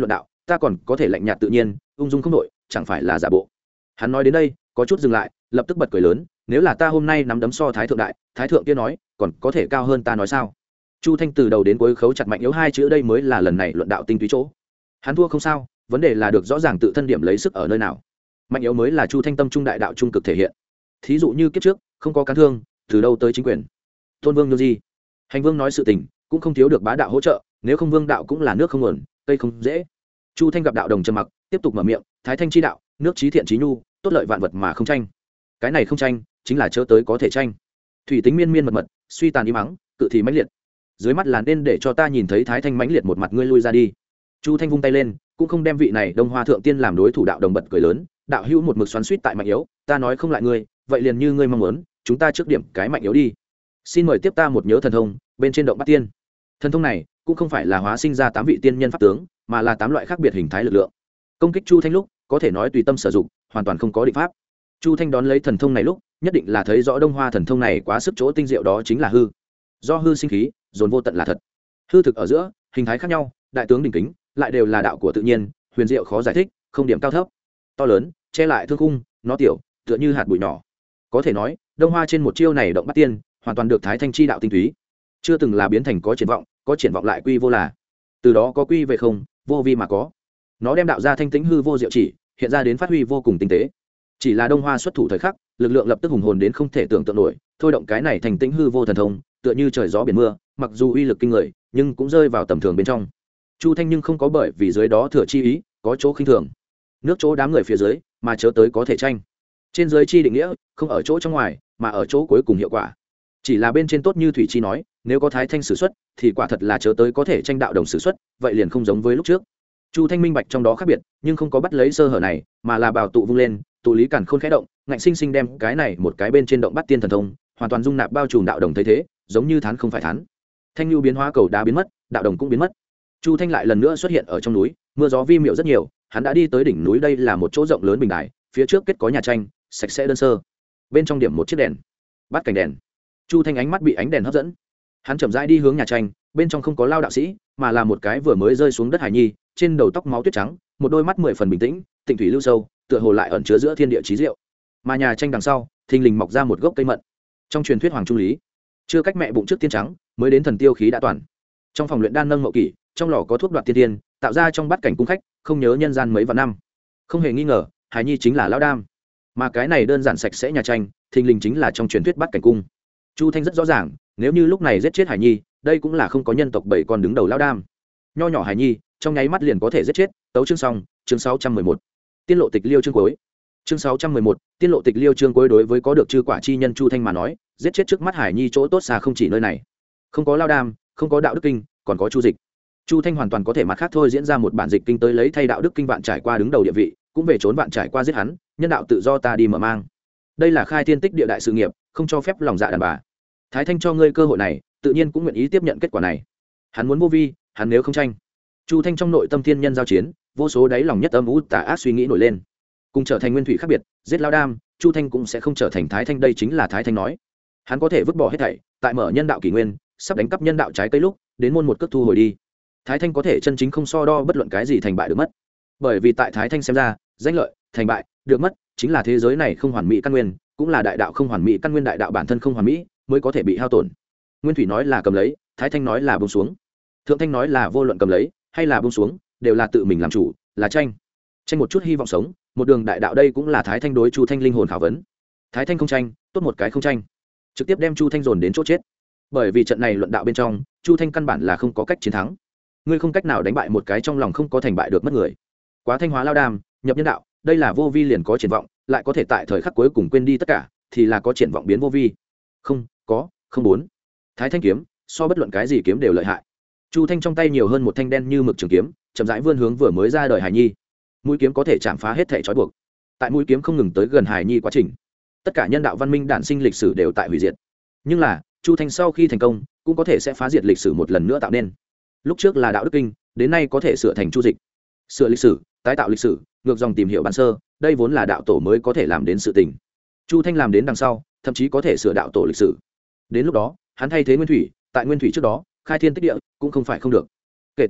ta còn có thể lạnh nhạt tự nhiên ung dung không đội, chẳng phải là giả bộ. Hắn nói đến đây có chút dừng lại, lập tức bật cười lớn, nếu là ta hôm nay nắm đấm so thái thượng đại, thái thượng kia nói còn có thể cao hơn ta nói sao? Chu Thanh từ đầu đến cuối khấu chặt Mạnh Yếu hai chữ, đây mới là lần này luận đạo tinh túy chỗ. Hắn thua không sao, vấn đề là được rõ ràng tự thân điểm lấy sức ở nơi nào. Mạnh Yếu mới là Chu Thanh tâm trung đại đạo trung cực thể hiện. Thí dụ như kiếp trước không có cán thương, từ đâu tới chính quyền. Tôn Vương như gì? Hành Vương nói sự tình cũng không thiếu được bá đạo hỗ trợ, nếu không vương đạo cũng là nước không nguồn, cây không dễ. Chu Thanh gặp đạo đồng trầm mặc, tiếp tục mở miệng, thái thanh chi đạo, nước trí thiện trí nhu, tốt lợi vạn vật mà không tranh. Cái này không tranh, chính là chớ tới có thể tranh. Thủy tính miên miên mật mật, suy tàn im mắng, cự thì mãnh liệt. Dưới mắt là nên để cho ta nhìn thấy thái thanh mãnh liệt một mặt, ngươi lui ra đi. Chu Thanh vung tay lên, cũng không đem vị này Đông Hoa thượng tiên làm đối thủ, đạo đồng bật cười lớn, đạo hữu một mực xoắn suýt tại Mạnh Yếu, ta nói không lại ngươi, vậy liền như ngươi mong muốn, chúng ta trước điểm cái Mạnh Yếu đi. Xin mời tiếp ta một nhớ thần thông, bên trên động Bát Tiên. Thần thông này cũng không phải là hóa sinh ra 8 vị tiên nhân pháp tướng, mà là 8 loại khác biệt hình thái lực lượng. Công kích Chu Thanh lúc có thể nói tùy tâm sử dụng, hoàn toàn không có định pháp. Chu Thanh đón lấy thần thông này lúc nhất định là thấy rõ Đông Hoa thần thông này quá sức chỗ tinh diệu, đó chính là hư. Do hư sinh khí, dồn vô tận là thật. Hư thực ở giữa hình thái khác nhau, đại tướng đỉnh kính lại đều là đạo của tự nhiên, huyền diệu khó giải thích, không điểm cao thấp. To lớn che lại thương khung, nó tiểu tựa như hạt bụi nhỏ. Có thể nói Đông Hoa trên một chiêu này động Bát Tiên hoàn toàn được thái thanh chi đạo tinh túy, chưa từng là biến thành có triển vọng lại quy vô là. Từ đó có quy về không, vô vi mà có. Nó đem đạo ra thanh tĩnh hư vô diệu chỉ hiện ra đến phát huy vô cùng tinh tế. Chỉ là Đông Hoa xuất thủ thời khắc, lực lượng lập tức hùng hồn đến không thể tưởng tượng nổi, thôi động cái này thành tĩnh hư vô thần thông, tựa như trời gió biển mưa, mặc dù uy lực kinh người, nhưng cũng rơi vào tầm thường bên trong. Chu Thanh nhưng không có bởi vì dưới đó thừa chi ý, có chỗ khinh thường. Nước chỗ đám người phía dưới, mà chớ tới có thể tranh. Trên dưới chi định nghĩa, không ở chỗ trong ngoài, mà ở chỗ cuối cùng hiệu quả. Chỉ là bên trên tốt như thủy chi nói, nếu có thái thanh sử xuất, thì quả thật là chớ tới có thể tranh đạo đồng sử xuất, vậy liền không giống với lúc trước. Chu Thanh minh bạch trong đó khác biệt, nhưng không có bắt lấy sơ hở này, mà là bảo tụ vung lên, tụ lý càn khôn khẽ động, ngạnh sinh sinh đem cái này một cái bên trên động Bát Tiên thần thông, hoàn toàn dung nạp bao trùm đạo đồng, thấy thế, giống như thán không phải thán. Thanh lưu biến hóa, cầu đá biến mất, đạo đồng cũng biến mất. Chu Thanh lại lần nữa xuất hiện ở trong núi, mưa gió vi miệu rất nhiều, hắn đã đi tới đỉnh núi, đây là một chỗ rộng lớn bình đài, phía trước kết có nhà tranh, sạch sẽ đơn sơ. Bên trong điểm một chiếc đèn, bát cảnh đèn. Chu Thanh ánh mắt bị ánh đèn hấp dẫn, hắn chậm rãi đi hướng nhà tranh, bên trong không có lao đạo sĩ, mà là một cái vừa mới rơi xuống đất hài nhi, trên đầu tóc máu tuyết trắng, một đôi mắt 10 phần bình tĩnh, tịnh thủy lưu sâu, tựa hồ lại ẩn chứa giữa thiên địa trí diệu. Mà nhà tranh đằng sau, thình lình mọc ra một gốc cây mận. Trong truyền thuyết hoàng trung lý, chưa cách mẹ bụng trước tiên trắng, mới đến thần tiêu khí đã toàn. Trong phòng luyện đan nâng mậu kỷ, trong lò có thuốc đoạt tiên tiên, tạo ra trong bát cảnh cung khách, không nhớ nhân gian mấy vạn năm. Không hề nghi ngờ, hài nhi chính là lão đam. Mà cái này đơn giản sạch sẽ nhà tranh, thình lình chính là trong truyền thuyết bát cảnh cung. Chu Thanh rất rõ ràng, nếu như lúc này giết chết hải nhi, đây cũng là không có nhân tộc bảy con đứng đầu lão đam. Nho nhỏ hải nhi, trong nháy mắt liền có thể giết chết. Tấu chương xong, chương 611. Tiên lộ tịch liêu chương cuối. Chương 611, tiên lộ tịch liêu chương cuối. Đối với có được chư quả chi nhân Chu Thanh mà nói, giết chết trước mắt hải nhi chỗ tốt xa không chỉ nơi này. Không có lão đam, không có đạo đức kinh, còn có chu dịch. Chu Thanh hoàn toàn có thể mặt khác thôi diễn ra một bản dịch kinh tới lấy thay đạo đức kinh vạn trải qua đứng đầu địa vị, cũng về trốn vạn trải qua giết hắn, nhân đạo tự do ta đi mở mang. Đây là khai thiên tích địa đại sự nghiệp, không cho phép lòng dạ đàn bà. Thái Thanh cho ngươi cơ hội này, tự nhiên cũng nguyện ý tiếp nhận kết quả này. Hắn muốn vô vi, hắn nếu không tranh. Chu Thanh trong nội tâm thiên nhân giao chiến, vô số đáy lòng nhất âm u tà ác suy nghĩ nổi lên. Cùng trở thành nguyên thủy khác biệt, giết lao đam, Chu Thanh cũng sẽ không trở thành Thái Thanh, đây chính là Thái Thanh nói. Hắn có thể vứt bỏ hết thảy, tại mở nhân đạo kỷ nguyên, sắp đánh cắp nhân đạo trái cây lúc, đến môn một cước thu hồi đi. Thái Thanh có thể chân chính không so đo bất luận cái gì thành bại được mất. Bởi vì tại Thái Thanh xem ra, danh lợi, thành bại, được mất, chính là thế giới này không hoàn mỹ căn nguyên, cũng là đại đạo không hoàn mỹ căn nguyên, đại đạo bản thân không hoàn mỹ, mới có thể bị hao tổn. Nguyên thủy nói là cầm lấy, Thái Thanh nói là buông xuống. Thượng Thanh nói là vô luận cầm lấy hay là buông xuống, đều là tự mình làm chủ, là tranh một chút hy vọng sống, một đường đại đạo, đây cũng là Thái Thanh đối Chu Thanh linh hồn khảo vấn. Thái Thanh không tranh, tốt một cái không tranh, trực tiếp đem Chu Thanh dồn đến chỗ chết. Bởi vì trận này luận đạo bên trong, Chu Thanh căn bản là không có cách chiến thắng. Ngươi không cách nào đánh bại một cái trong lòng không có thành bại được mất người. Quá thanh hóa lao đam, nhập nhân đạo, đây là vô vi liền có triển vọng, lại có thể tại thời khắc cuối cùng quên đi tất cả, thì là có triển vọng biến vô vi. Không bốn. Thái Thanh kiếm, so bất luận cái gì kiếm đều lợi hại. Chu Thanh trong tay nhiều hơn một thanh đen như mực trường kiếm, chậm rãi vươn hướng vừa mới ra đời Hải Nhi. Mũi kiếm có thể chạm phá hết thảy trói buộc. Tại mũi kiếm không ngừng tới gần Hải Nhi quá trình, tất cả nhân đạo văn minh đản sinh lịch sử đều tại hủy diệt. Nhưng là, Chu Thanh sau khi thành công, cũng có thể sẽ phá diệt lịch sử một lần nữa tạo nên. Lúc trước là đạo đức kinh, đến nay có thể sửa thành chu dịch. Sửa lịch sử, tái tạo lịch sử, ngược dòng tìm hiểu bản sơ, đây vốn là đạo tổ mới có thể làm đến sự tình. Chu Thanh làm đến đằng sau, thậm chí có thể sửa đạo tổ lịch sử. Đến lúc đó, hắn thay thế nguyên thủy, tại nguyên thủy trước đó, khai thiên tích địa cũng không phải không được. Kể từ đó,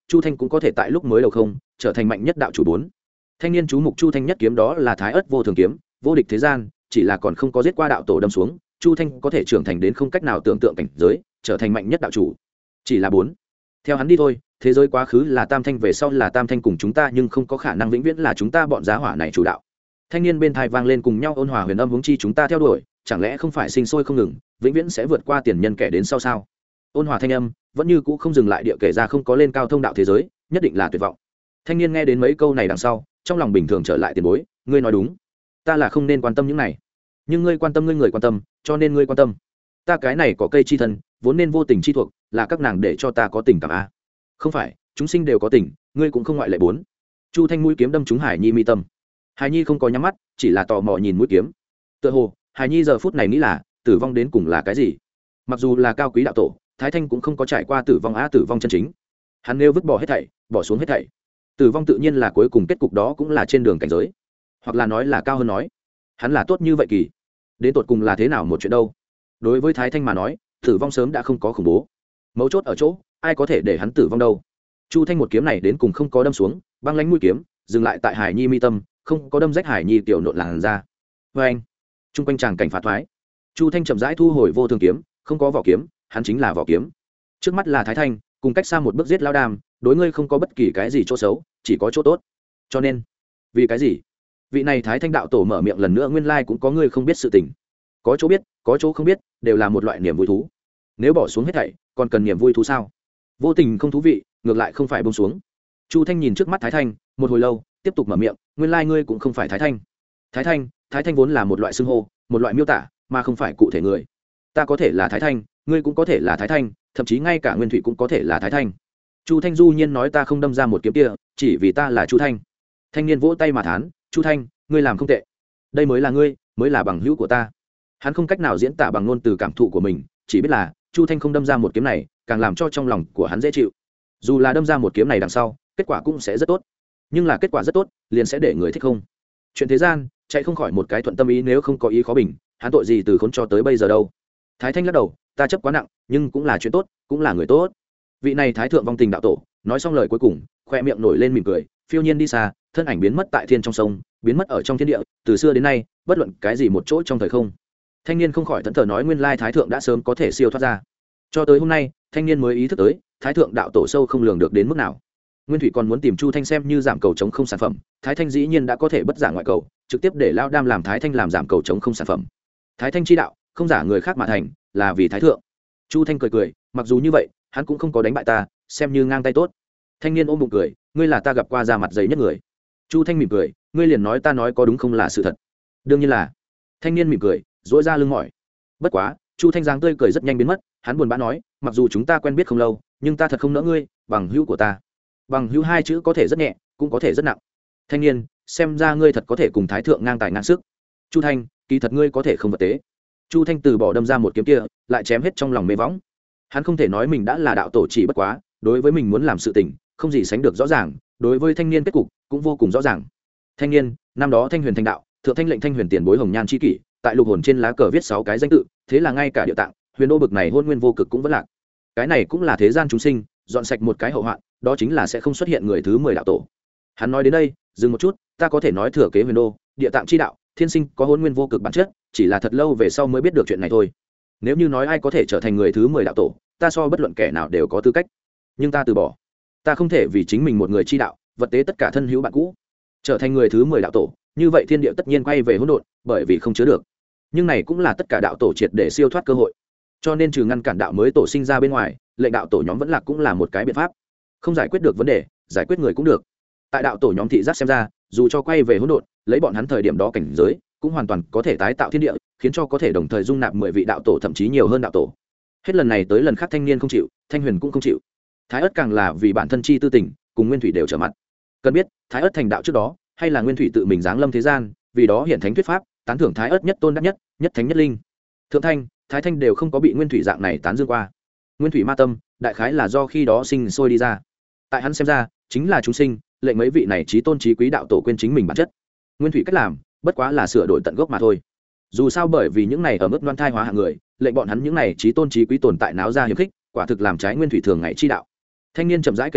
Chu Thanh cũng có thể tại lúc mới đầu không trở thành mạnh nhất đạo chủ 4. Thanh niên chú mục Chu Thanh nhất kiếm đó là Thái Ất vô thường kiếm, vô địch thế gian, chỉ là còn không có giết qua đạo tổ đâm xuống, Chu Thanh có thể trưởng thành đến không cách nào tưởng tượng cảnh giới, trở thành mạnh nhất đạo chủ. Chỉ là 4. Theo hắn đi thôi, thế giới quá khứ là tam thanh, về sau là tam thanh cùng chúng ta, nhưng không có khả năng vĩnh viễn là chúng ta bọn giá hỏa này chủ đạo. Thanh niên bên tai vang lên cùng nhau ôn hòa huyền âm hướng chi chúng ta theo đuổi, chẳng lẽ không phải sinh sôi không ngừng, vĩnh viễn sẽ vượt qua tiền nhân kẻ đến sau sao? Ôn hòa thanh âm vẫn như cũ không dừng lại địa kể ra không có lên cao thông đạo thế giới, nhất định là tuyệt vọng. Thanh niên nghe đến mấy câu này đằng sau, trong lòng bình thường trở lại tiền bối, ngươi nói đúng, ta là không nên quan tâm những này, nhưng ngươi quan tâm ngươi người quan tâm, cho nên ngươi quan tâm. Ta cái này có cây chi thân, vốn nên vô tình chi thuộc, là các nàng để cho ta có tình cảm a. Không phải, chúng sinh đều có tình, ngươi cũng không ngoại lệ 4. Chu Thanh mũi kiếm đâm trúng Hải Nhi mi tâm. Hải Nhi không có nhắm mắt, chỉ là tò mò nhìn mũi kiếm. Tựa hồ, Hải Nhi giờ phút này nghĩ là, tử vong đến cùng là cái gì? Mặc dù là cao quý đạo tổ, Thái Thanh cũng không có trải qua tử vong tử vong chân chính. Hắn nêu vứt bỏ hết thảy, bỏ xuống hết thảy. Tử vong tự nhiên là cuối cùng kết cục, đó cũng là trên đường cảnh giới, hoặc là nói là cao hơn nói, hắn là tốt như vậy kỳ. Đến tột cùng là thế nào một chuyện đâu? Đối với Thái Thanh mà nói, tử vong sớm đã không có khủng bố. Mấu chốt ở chỗ, ai có thể để hắn tử vong đâu? Chu Thanh một kiếm này đến cùng không có đâm xuống, băng lãnh mũi kiếm dừng lại tại Hải Nhi mi tâm, không có đâm rách Hải Nhi tiểu nộn làn ra. Với anh, trung quanh tràng cảnh phá thoái. Chu Thanh chậm rãi thu hồi vô thường kiếm, không có vỏ kiếm, hắn chính là vỏ kiếm. Trước mắt là Thái Thanh, cùng cách xa một bước giết lao đàm, đối ngươi không có bất kỳ cái gì chỗ xấu, chỉ có chỗ tốt. Cho nên, vì cái gì? Vị này Thái Thanh đạo tổ mở miệng lần nữa, nguyên lai cũng có ngươi không biết sự tình. Có chỗ biết, có chỗ không biết, đều là một loại niềm vui thú. Nếu bỏ xuống hết thảy, còn cần niềm vui thú sao? Vô tình không thú vị, ngược lại không phải buông xuống. Chu Thanh nhìn trước mắt Thái Thanh một hồi lâu, tiếp tục mở miệng, nguyên lai ngươi cũng không phải Thái Thanh. Thái Thanh vốn là một loại xưng hô, một loại miêu tả, mà không phải cụ thể người. Ta có thể là Thái Thanh, ngươi cũng có thể là Thái Thanh, thậm chí ngay cả Nguyên Thủy cũng có thể là Thái Thanh. Chu Thanh du nhiên nói, ta không đâm ra một kiếm kia, chỉ vì ta là Chu Thanh. Thanh niên vỗ tay mà thán, Chu Thanh, ngươi làm không tệ. Đây mới là ngươi, mới là bằng hữu của ta. Hắn không cách nào diễn tả bằng ngôn từ cảm thụ của mình, chỉ biết là Chu Thanh không đâm ra một kiếm này, càng làm cho trong lòng của hắn dễ chịu. Dù là đâm ra một kiếm này đằng sau, kết quả cũng sẽ rất tốt. Nhưng là kết quả rất tốt, liền sẽ để người thích không. Chuyện thế gian, chạy không khỏi một cái thuận tâm ý, nếu không có ý khó bình, hắn tội gì từ khốn cho tới bây giờ đâu. Thái Thanh lắc đầu, ta chấp quá nặng, nhưng cũng là chuyện tốt, cũng là người tốt. Vị này Thái thượng vong tình đạo tổ, nói xong lời cuối cùng, khoe miệng nổi lên mỉm cười, phiêu nhiên đi xa, thân ảnh biến mất tại thiên trong sông, biến mất ở trong thiên địa, từ xưa đến nay, bất luận cái gì một chỗ trong thời không. Thanh niên không khỏi thẫn thờ nói, nguyên lai Thái thượng đã sớm có thể siêu thoát ra. Cho tới hôm nay, thanh niên mới ý thức tới, Thái thượng đạo tổ sâu không lường được đến mức nào. Nguyên Thủy còn muốn tìm Chu Thanh xem như giảm cầu chống không sản phẩm, Thái Thanh dĩ nhiên đã có thể bất giả ngoại cầu, trực tiếp để Lao Đam làm Thái Thanh làm giảm cầu chống không sản phẩm. Thái Thanh chi đạo, không giả người khác mà thành, là vì Thái thượng. Chu Thanh cười cười, mặc dù như vậy, hắn cũng không có đánh bại ta, xem như ngang tay tốt. Thanh niên ôm bụng cười, ngươi là ta gặp qua da mặt dày nhất người. Chu Thanh mỉm cười, ngươi liền nói ta nói có đúng không là sự thật. Đương nhiên là. Thanh niên mỉm cười, duỗi ra lưng mỏi. Bất quá, Chu Thanh giang tươi cười rất nhanh biến mất, hắn buồn bã nói, mặc dù chúng ta quen biết không lâu, nhưng ta thật không nỡ ngươi, bằng hữu của ta. Bằng hữu hai chữ có thể rất nhẹ, cũng có thể rất nặng. Thanh niên, xem ra ngươi thật có thể cùng Thái thượng ngang tài ngang sức. Chu Thanh, kỳ thật ngươi có thể không vật tế. Chu Thanh từ bỏ đâm ra một kiếm kia, lại chém hết trong lòng mê võng. Hắn không thể nói mình đã là đạo tổ, chỉ bất quá, đối với mình muốn làm sự tình, không gì sánh được rõ ràng, đối với thanh niên kết cục cũng vô cùng rõ ràng. Thanh niên, năm đó Thanh Huyền thành đạo, thượng thanh lệnh Thanh Huyền tiền bối hồng nhan chi kỷ, tại lục hồn trên lá cờ viết 6 cái danh tự, thế là ngay cả địa tạng, huyền đô bực này hôn nguyên vô cực cũng vẫn lạc. Cái này cũng là thế gian chúng sinh, dọn sạch một cái hậu hoạn, đó chính là sẽ không xuất hiện người thứ 10 đạo tổ. Hắn nói đến đây, dừng một chút, ta có thể nói thừa kế huyền đô, địa tạng chi đạo, thiên sinh có hôn nguyên vô cực bản chất, chỉ là thật lâu về sau mới biết được chuyện này thôi. Nếu như nói ai có thể trở thành người thứ 10 đạo tổ, ta so bất luận kẻ nào đều có tư cách. Nhưng ta từ bỏ. Ta không thể vì chính mình một người chi đạo, vật tế tất cả thân hữu bạn cũ. Trở thành người thứ 10 đạo tổ, như vậy thiên địa tất nhiên quay về hỗn độn, bởi vì không chứa được. Nhưng này cũng là tất cả đạo tổ triệt để siêu thoát cơ hội. Cho nên trừ ngăn cản đạo mới tổ sinh ra bên ngoài, lệnh đạo tổ nhóm vẫn lạc cũng là một cái biện pháp. Không giải quyết được vấn đề, giải quyết người cũng được. Tại đạo tổ nhóm thị giác xem ra, dù cho quay về hỗn độn, lấy bọn hắn thời điểm đó cảnh giới, cũng hoàn toàn có thể tái tạo thiên địa, khiến cho có thể đồng thời dung nạp 10 vị đạo tổ, thậm chí nhiều hơn đạo tổ. Hết lần này tới lần khác thanh niên không chịu, Thanh Huyền cũng không chịu. Thái Ức càng là vì bản thân chi tư tình, cùng Nguyên Thủy đều trở mặt. Cần biết, Thái Ức thành đạo trước đó, hay là Nguyên Thủy tự mình giáng lâm thế gian, vì đó hiện thánh thuyết pháp, tán thưởng Thái Ức nhất tôn đắc nhất, nhất thánh nhất linh. Thượng Thanh, Thái Thanh đều không có bị Nguyên Thủy dạng này tán dương qua. Nguyên Thủy ma tâm, đại khái là do khi đó sinh sôi đi ra. Tại hắn xem ra, chính là chúng sinh, lệnh mấy vị này chí tôn chí quý đạo tổ quên chính mình bản chất. Nguyên Thủy cách làm, bất quá là sửa đổi tận gốc mà thôi. Dù sao bởi vì những này ở mức đoan thai hóa hạng người, lệnh bọn hắn những này chí tôn chí quý tồn tại náo ra hiếm khích, quả thực làm trái Nguyên Thủy thường ngày chi đạo. Thanh niên chậm rãi kể rõ,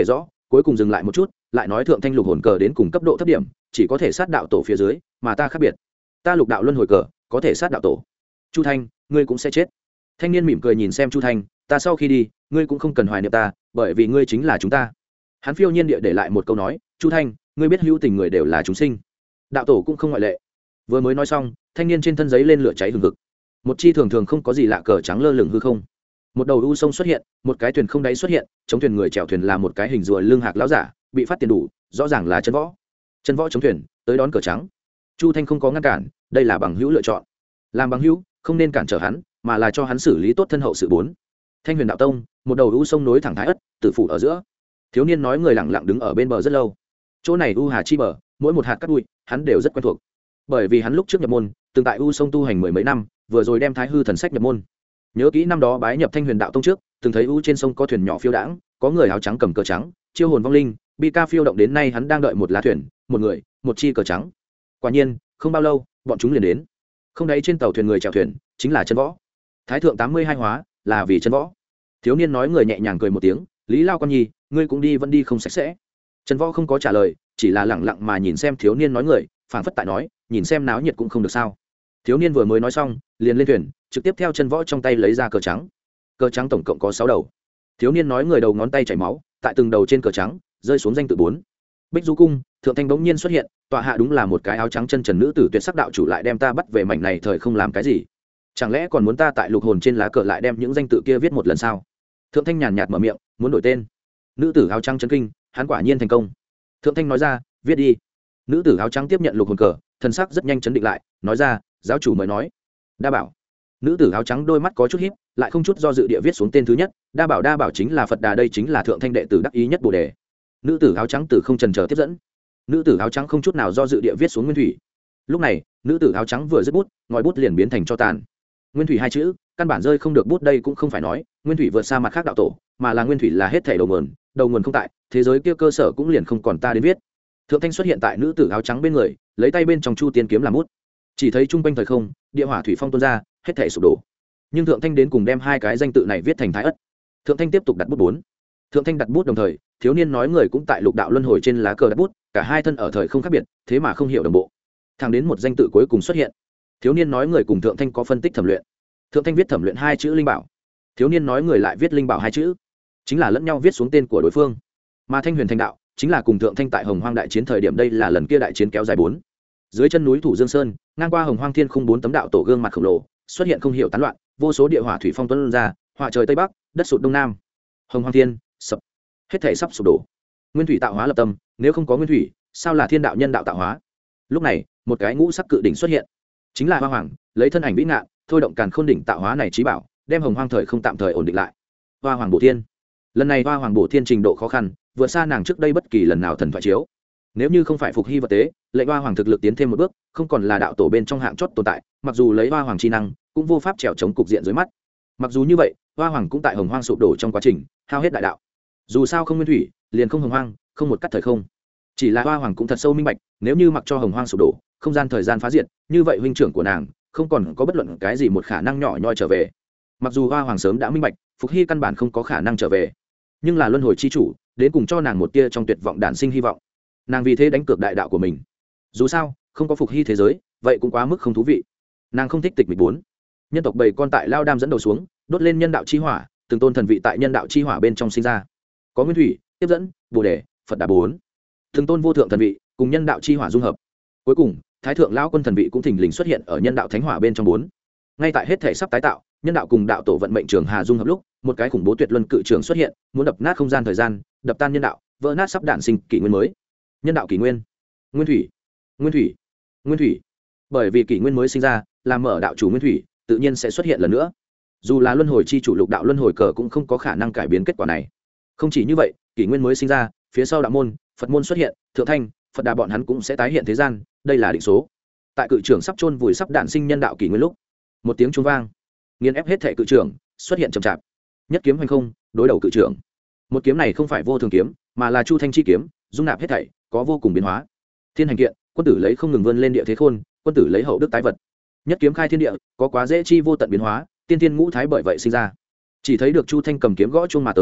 cuối cùng dừng lại một chút, lại nói thượng thanh lục hồn cờ đến cùng cấp độ thấp điểm, chỉ có thể sát đạo tổ phía dưới, mà ta khác biệt, ta lục đạo luân hồi cờ có thể sát đạo tổ. Chu Thanh, ngươi cũng sẽ chết. Thanh niên mỉm cười nhìn xem Chu Thanh, ta sau khi đi, ngươi cũng không cần hoài niệm ta, bởi vì ngươi chính là chúng ta. Hắn phiêu nhiên địa để lại một câu nói, Chu Thanh, ngươi biết hữu tình người đều là chúng sinh, đạo tổ cũng không ngoại lệ. Vừa mới nói xong, thanh niên trên thân giấy lên lửa cháy hừng hực. Một chi thường thường không có gì lạ cờ trắng lơ lửng hư không. Một đầu u sông xuất hiện, một cái thuyền không đáy xuất hiện, chống thuyền người chèo thuyền là một cái hình rùa lưng hạc lão giả, bị phát tiền đủ, rõ ràng là chân võ. Chân võ chống thuyền, tới đón cờ trắng. Chu Thanh không có ngăn cản, đây là bằng hữu lựa chọn. Làm bằng hữu, không nên cản trở hắn, mà là cho hắn xử lý tốt thân hậu sự bốn. Thanh Huyền đạo tông, một đầu u sông nối thẳng thái ất, tử phủ ở giữa. Thiếu niên nói người lặng lặng đứng ở bên bờ rất lâu. Chỗ này u hà chi bờ, mỗi một hạt cát bụi, hắn đều rất quen thuộc. Bởi vì hắn lúc trước nhập môn, từng tại u sông tu hành mười mấy năm, vừa rồi đem Thái Hư thần sách nhập môn. Nhớ kỹ năm đó bái nhập Thanh Huyền đạo tông trước, từng thấy u trên sông có thuyền nhỏ phiêu đãng, có người áo trắng cầm cờ trắng, chiêu hồn vong linh, bi ca phiêu động đến nay hắn đang đợi một lá thuyền, một người, một chi cờ trắng. Quả nhiên, không bao lâu, bọn chúng liền đến. Không đáy trên tàu thuyền người chèo thuyền, chính là chân võ. Thái thượng 82 hóa, là vì chân võ. Thiếu niên nói người nhẹ nhàng cười một tiếng, Lý Lao con nhi, ngươi cũng đi vẫn đi không sạch sẽ. Chân võ không có trả lời, chỉ là lẳng lặng mà nhìn xem thiếu niên nói người, phảng phất tại nói, nhìn xem náo nhiệt cũng không được sao. Thiếu niên vừa mới nói xong, liền lên thuyền, trực tiếp theo chân võ trong tay lấy ra cờ trắng. Cờ trắng tổng cộng có 6 đầu. Thiếu niên nói người đầu ngón tay chảy máu, tại từng đầu trên cờ trắng rơi xuống danh tự 4. Bích Du cung, thượng thanh bỗng nhiên xuất hiện, tọa hạ đúng là một cái áo trắng chân trần nữ tử tuyệt sắc đạo chủ lại đem ta bắt về mảnh này thời không làm cái gì? Chẳng lẽ còn muốn ta tại lục hồn trên lá cờ lại đem những danh tự kia viết một lần sao? Thượng thanh nhàn nhạt mở miệng, muốn đổi tên. Nữ tử áo trắng chấn kinh, hắn quả nhiên thành công. Thượng thanh nói ra, viết đi. Nữ tử áo trắng tiếp nhận lục hồn cờ, thần sắc rất nhanh chấn định lại, nói ra, giáo chủ mới nói. Đa bảo. Nữ tử áo trắng đôi mắt có chút híp, lại không chút do dự địa viết xuống tên thứ nhất, đa bảo chính là Phật Đà, đây chính là thượng thanh đệ tử đắc ý nhất Bồ đề. Nữ tử áo trắng từ không chần chờ tiếp dẫn. Nữ tử áo trắng không chút nào do dự địa viết xuống nguyên thủy. Lúc này, nữ tử áo trắng vừa dứt bút, ngòi bút liền biến thành cho tàn. Nguyên thủy hai chữ, căn bản rơi không được bút, đây cũng không phải nói nguyên thủy vượt xa mặt khác đạo tổ, mà là nguyên thủy là hết thảy đầu nguồn không tại, thế giới kia cơ sở cũng liền không còn ta đến viết. Thượng thanh xuất hiện tại nữ tử áo trắng bên người, lấy tay bên trong chu tiên kiếm làm bút. Chỉ thấy trung quanh thời không, địa hỏa thủy phong tuôn ra, hết thảy sụp đổ. Nhưng thượng thanh đến cùng đem hai cái danh tự này viết thành thái ất. Thượng thanh tiếp tục đặt bút 4. Thượng thanh đặt bút đồng thời, thiếu niên nói người cũng tại lục đạo luân hồi trên lá cờ đặt bút, cả hai thân ở thời không khác biệt, thế mà không hiểu đồng bộ. Thẳng đến một danh tự cuối cùng xuất hiện. Thiếu niên nói người cùng thượng thanh có phân tích thẩm luyện. Thượng thanh viết thẩm luyện hai chữ linh bảo, thiếu niên nói người lại viết linh bảo hai chữ, chính là lẫn nhau viết xuống tên của đối phương. Mà thanh huyền thanh đạo chính là cùng thượng thanh tại hồng hoang đại chiến thời điểm, đây là lần kia đại chiến kéo dài 4. Dưới chân núi thủ dương sơn, ngang qua hồng hoang thiên khung 4 tấm đạo tổ gương mặt khổng lồ xuất hiện không hiểu tán loạn, vô số địa hỏa thủy phong tuôn ra, hỏa trời tây bắc, đất sụt đông nam. Hồng hoang thiên sập, hết thảy sắp sụp đổ. Nguyên thủy tạo hóa lập tâm, nếu không có nguyên thủy, sao là thiên đạo nhân đạo tạo hóa? Lúc này, một cái ngũ sắc cự đỉnh xuất hiện, chính là Hoa Hoàng, lấy thân ảnh vĩ ngạn, thôi động càn khôn đỉnh tạo hóa này trí bảo, đem hồng hoang thời không tạm thời ổn định lại. Hoa Hoàng Bổ Thiên, lần này Hoa Hoàng Bổ Thiên trình độ khó khăn vượt xa nàng trước đây bất kỳ lần nào thần thoại chiếu. Nếu như không phải phục hy vật tế, lệnh Hoa Hoàng thực lực tiến thêm một bước, không còn là đạo tổ bên trong hạng chót tồn tại, mặc dù lấy Hoa Hoàng chi năng, cũng vô pháp trèo chống cục diện dưới mắt. Mặc dù như vậy, Hoa Hoàng cũng tại hồng hoang sụp đổ trong quá trình hao hết đại đạo. Dù sao không nguyên thủy, liền không hồng hoang, không một cắt thời không. Chỉ là Hoa Hoàng cũng thật sâu minh bạch, nếu như mặc cho hồng hoang sụp đổ, không gian thời gian phá diệt, như vậy huynh trưởng của nàng không còn có bất luận cái gì một khả năng nhỏ nhoi trở về. Mặc dù Hoa Hoàng sớm đã minh bạch, phục hy căn bản không có khả năng trở về, nhưng là luân hồi chi chủ đến cùng cho nàng một tia trong tuyệt vọng đản sinh hy vọng. Nàng vì thế đánh cược đại đạo của mình. Dù sao không có phục hy thế giới, vậy cũng quá mức không thú vị. Nàng không thích tịch mịch 4. Nhân tộc bầy con tại lao đam dẫn đầu xuống, đốt lên nhân đạo chi hỏa, từng tôn thần vị tại nhân đạo chi hỏa bên trong sinh ra. Có nguyên thủy tiếp dẫn, bồ đề, Phật Đà 4. Từng tôn vô thượng thần vị cùng nhân đạo chi hỏa dung hợp. Cuối cùng thái thượng lão quân thần vị cũng thình lình xuất hiện ở nhân đạo thánh hỏa bên trong 4. Ngay tại hết thể sắp tái tạo, nhân đạo cùng đạo tổ vận mệnh trường hà dung hợp lúc, một cái khủng bố tuyệt luân cự trường xuất hiện, muốn đập nát không gian thời gian, đập tan nhân đạo, vỡ nát sắp đản sinh kỷ nguyên mới. Nhân đạo kỷ nguyên, nguyên thủy, nguyên thủy, nguyên thủy. Bởi vì kỷ nguyên mới sinh ra, làm mở đạo chủ nguyên thủy, tự nhiên sẽ xuất hiện lần nữa. Dù là luân hồi chi chủ lục đạo luân hồi cờ cũng không có khả năng cải biến kết quả này. Không chỉ như vậy, kỷ nguyên mới sinh ra, phía sau đạo môn, Phật môn xuất hiện, thượng thanh, Phật Đà bọn hắn cũng sẽ tái hiện thế gian, đây là định số. Tại cự trưởng sắp chôn vùi sắp đản sinh nhân đạo kỷ nguyên lúc, một tiếng chuông vang, nghiền ép hết thể cự trưởng xuất hiện chậm chạp, nhất kiếm hành không, đối đầu cự trưởng. Một kiếm này không phải vô thường kiếm, mà là chu thanh chi kiếm, dung nạp hết thảy, có vô cùng biến hóa. Thiên hành kiện, quân tử lấy không ngừng vươn lên địa thế khôn, quân tử lấy hậu đức tái vật. Nhất kiếm khai thiên địa, có quá dễ chi vô tận biến hóa, tiên tiên ngũ thái bởi vậy sinh ra. Chỉ thấy được chu thanh cầm kiếm gõ chuông mà tới,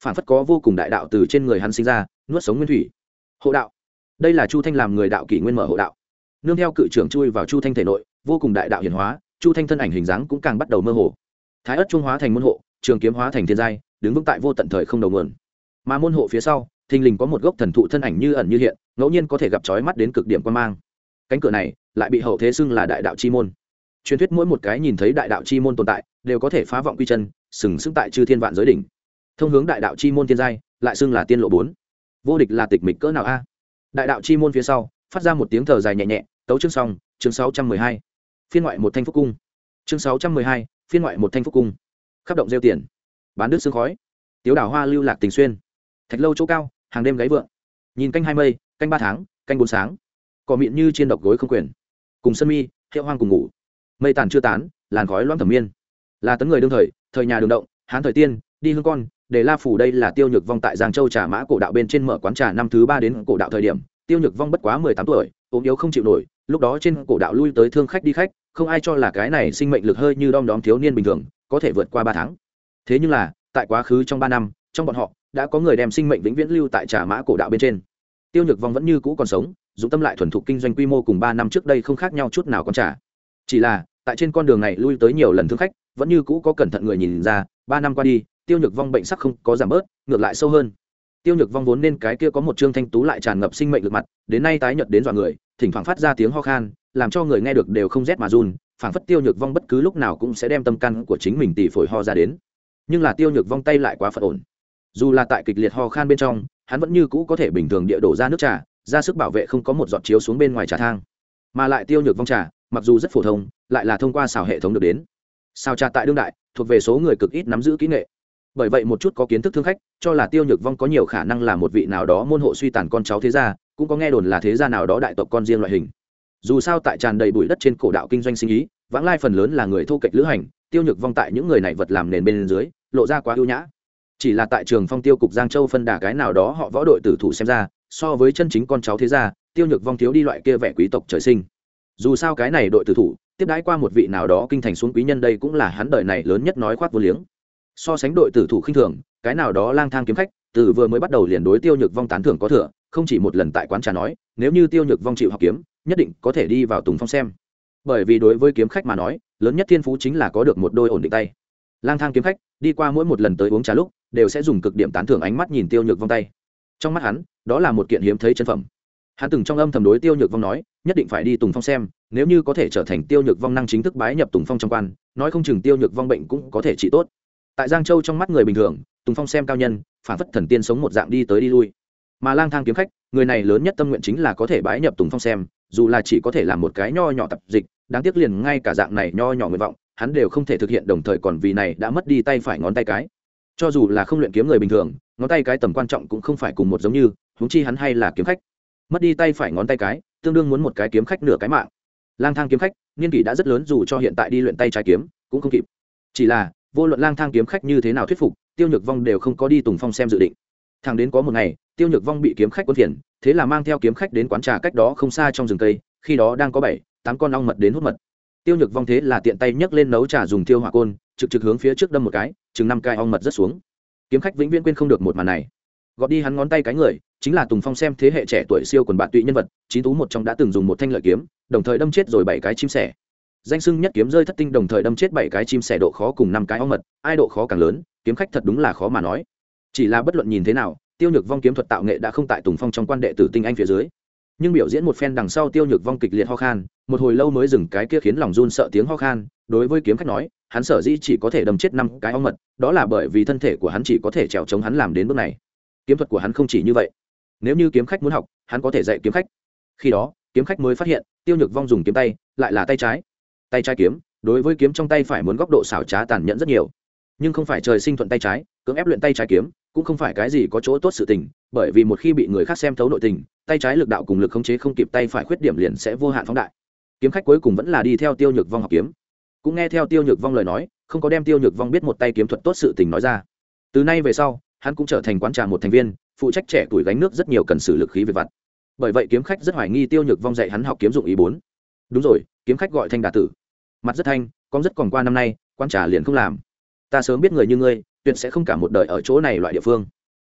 phản phất có vô cùng đại đạo từ trên người hắn sinh ra, nuốt sống nguyên thủy. Hộ đạo, đây là Chu Thanh làm người đạo kỷ nguyên mở hộ đạo. Nương theo cự trưởng chui vào Chu Thanh thể nội, vô cùng đại đạo hiển hóa, Chu Thanh thân ảnh hình dáng cũng càng bắt đầu mơ hồ. Thái ất trung hóa thành môn hộ, trường kiếm hóa thành thiên giai, đứng vững tại vô tận thời không đầu nguồn. Mà môn hộ phía sau, thình lình có một gốc thần thụ thân ảnh như ẩn như hiện, ngẫu nhiên có thể gặp chói mắt đến cực điểm quan mang. Cánh cửa này lại bị hậu thế xưng là đại đạo chi môn. Truyền thuyết mỗi một cái nhìn thấy đại đạo chi môn tồn tại, đều có thể phá vọng quy chân, sừng sững tại chư thiên vạn giới đỉnh. Thông hướng đại đạo chi môn thiên giai, lại xưng là tiên lộ 4. Vô địch là tịch mịch cỡ nào a? Đại đạo chi môn phía sau, phát ra một tiếng thở dài nhẹ nhẹ, tấu chương xong, chương 612. Phiên ngoại một thanh phúc cung. Chương 612, phiên ngoại một thanh phúc cung. Khắp động rêu tiền, bán đứt sương khói. Tiếu đào hoa lưu lạc tình xuyên. Thạch lâu chỗ cao, hàng đêm gáy vượng. Nhìn canh 2 mây, canh 3 tháng, canh 4 sáng. Cỏ mịn như chiên độc gối không quyền. Cùng sân mi, hiệu hoang cùng ngủ. Mây tàn chưa tán, làn khói loãng thẩm miên. Là tấn người đương thời nhà đường động, hán thời tiên, đi hương con, để La Phủ đây là Tiêu Nhược Vong tại Giang Châu Trà Mã cổ đạo bên trên mở quán trà năm thứ 3 đến cổ đạo thời điểm, Tiêu Nhược Vong bất quá 18 tuổi, ốm yếu không chịu nổi, lúc đó trên cổ đạo lui tới thương khách đi khách, không ai cho là cái này sinh mệnh lực hơi như đom đóm thiếu niên bình thường, có thể vượt qua 3 tháng. Thế nhưng là, tại quá khứ trong 3 năm, trong bọn họ đã có người đem sinh mệnh vĩnh viễn lưu tại Trà Mã cổ đạo bên trên. Tiêu Nhược Vong vẫn như cũ còn sống, dụng tâm lại thuần thục kinh doanh quy mô cùng 3 năm trước đây không khác nhau chút nào con trà. Chỉ là, tại trên con đường này lui tới nhiều lần thương khách, vẫn như cũ có cẩn thận người nhìn ra, 3 năm qua đi, Tiêu Nhược Vong bệnh sắc không có giảm bớt, ngược lại sâu hơn. Tiêu Nhược Vong vốn nên cái kia có một trương thanh tú lại tràn ngập sinh mệnh lực mặt, đến nay tái nhợt đến dọa người, thỉnh thoảng phát ra tiếng ho khan, làm cho người nghe được đều không rét mà run, phảng phất Tiêu Nhược Vong bất cứ lúc nào cũng sẽ đem tâm căn của chính mình tỉ phổi ho ra đến. Nhưng là Tiêu Nhược Vong tay lại quá phật ổn. Dù là tại kịch liệt ho khan bên trong, hắn vẫn như cũ có thể bình thường địa đổ ra nước trà, ra sức bảo vệ không có một giọt chiếu xuống bên ngoài trà thang. Mà lại Tiêu Nhược Vong trà, mặc dù rất phổ thông, lại là thông qua xào hệ thống được đến. Xào trà tại đương đại, thuộc về số người cực ít nắm giữ kỹ nghệ. Bởi vậy một chút có kiến thức thương khách cho là Tiêu Nhược Vong có nhiều khả năng là một vị nào đó môn hộ suy tàn con cháu thế gia, cũng có nghe đồn là thế gia nào đó đại tộc con riêng loại hình. Dù sao tại tràn đầy bụi đất trên cổ đạo kinh doanh sinh ý, vãng lai phần lớn là người thô kệch lữ hành, Tiêu Nhược Vong tại những người này vật làm nền bên dưới, lộ ra quá ưu nhã. Chỉ là tại trường Phong Tiêu cục Giang Châu phân đà cái nào đó họ võ đội tử thủ xem ra, so với chân chính con cháu thế gia, Tiêu Nhược Vong thiếu đi loại kia vẻ quý tộc trời sinh. Dù sao cái này đội tử thủ tiếp đãi qua một vị nào đó kinh thành xuống quý nhân, đây cũng là hắn đời này lớn nhất nói khoác vô liếng. So sánh đội tử thủ khinh thường, cái nào đó lang thang kiếm khách từ vừa mới bắt đầu liền đối Tiêu Nhược Vong tán thưởng có thừa, không chỉ một lần tại quán trà nói, nếu như Tiêu Nhược Vong chịu học kiếm, nhất định có thể đi vào Tùng Phong xem. Bởi vì đối với kiếm khách mà nói, lớn nhất thiên phú chính là có được một đôi ổn định tay. Lang thang kiếm khách đi qua mỗi một lần tới uống trà lúc, đều sẽ dùng cực điểm tán thưởng ánh mắt nhìn Tiêu Nhược Vong tay. Trong mắt hắn, đó là một kiện hiếm thấy chân phẩm. Hắn từng trong âm thầm đối Tiêu Nhược Vong nói, nhất định phải đi Tùng Phong xem, nếu như có thể trở thành Tiêu Nhược Vong năng chính thức bái nhập Tùng Phong trong quan, nói không chừng Tiêu Nhược Vong bệnh cũng có thể trị tốt. Tại Giang Châu trong mắt người bình thường, Tùng Phong xem cao nhân, phản phất thần tiên sống một dạng đi tới đi lui. Mà lang thang kiếm khách, người này lớn nhất tâm nguyện chính là có thể bái nhập Tùng Phong xem, dù là chỉ có thể làm một cái nho nhỏ tập dịch, đáng tiếc liền ngay cả dạng này nho nhỏ nguyện vọng, hắn đều không thể thực hiện, đồng thời còn vì này đã mất đi tay phải ngón tay cái. Cho dù là không luyện kiếm người bình thường, ngón tay cái tầm quan trọng cũng không phải cùng một giống như, huống chi hắn hay là kiếm khách. Mất đi tay phải ngón tay cái, tương đương muốn một cái kiếm khách nửa cái mạng. Lang thang kiếm khách, niên kỷ đã rất lớn, dù cho hiện tại đi luyện tay trái kiếm, cũng không kịp. Chỉ là, vô luận lang thang kiếm khách như thế nào thuyết phục, Tiêu Nhược Vong đều không có đi Tùng Phong xem dự định. Thẳng đến có một ngày, Tiêu Nhược Vong bị kiếm khách quấn phiền, thế là mang theo kiếm khách đến quán trà cách đó không xa trong rừng cây, khi đó đang có 7-8 con ong mật đến hút mật. Tiêu Nhược Vong thế là tiện tay nhấc lên nấu trà dùng thiêu hỏa côn, trực hướng phía trước đâm một cái, chừng 5 cái ong mật rất xuống. Kiếm khách vĩnh viễn quên không được một màn này. Gọt đi hắn ngón tay cái người, chính là Tùng Phong xem thế hệ trẻ tuổi siêu quần bạn tụy nhân vật, chín tú một trong đã từng dùng một thanh lợi kiếm, đồng thời đâm chết rồi 7 cái chim sẻ. Danh xưng nhất kiếm rơi thất tinh, đồng thời đâm chết 7 cái chim sẻ, độ khó cùng 5 cái ong mật, ai độ khó càng lớn, kiếm khách thật đúng là khó mà nói. Chỉ là bất luận nhìn thế nào, Tiêu Nhược Vong kiếm thuật tạo nghệ đã không tại Tùng Phong trong quan đệ tử tinh anh phía dưới. Nhưng biểu diễn một phen đằng sau, Tiêu Nhược Vong kịch liệt ho khan, một hồi lâu mới dừng cái kia khiến lòng run sợ tiếng ho khan. Đối với kiếm khách nói, hắn sở dĩ chỉ có thể đâm chết 5 cái ong mật, đó là bởi vì thân thể của hắn chỉ có thể trèo chống hắn làm đến bước này. Kiếm thuật của hắn không chỉ như vậy. Nếu như kiếm khách muốn học, hắn có thể dạy kiếm khách. Khi đó, kiếm khách mới phát hiện, Tiêu Nhược Vong dùng kiếm tay, lại là tay trái. Tay trái kiếm, đối với kiếm trong tay phải muốn góc độ xảo trá tàn nhẫn rất nhiều. Nhưng không phải trời sinh thuận tay trái, cưỡng ép luyện tay trái kiếm, cũng không phải cái gì có chỗ tốt sự tình, bởi vì một khi bị người khác xem thấu nội tình, tay trái lực đạo cùng lực khống chế không kịp tay phải khuyết điểm liền sẽ vô hạn phóng đại. Kiếm khách cuối cùng vẫn là đi theo Tiêu Nhược Vong học kiếm, cũng nghe theo Tiêu Nhược Vong lời nói, không có đem Tiêu Nhược Vong biết một tay kiếm thuật tốt sự tình nói ra. Từ nay về sau, hắn cũng trở thành quán trà một thành viên, phụ trách trẻ tuổi gánh nước rất nhiều cần xử lực khí về vặt. Bởi vậy kiếm khách rất hoài nghi Tiêu Nhược Vong dạy hắn học kiếm dụng ý 4. Đúng rồi, kiếm khách gọi Thanh Đà Tử, mặt rất thanh, con rất còn qua năm nay, quán trà liền không làm. Ta sớm biết người như ngươi, tuyệt sẽ không cả một đời ở chỗ này loại địa phương.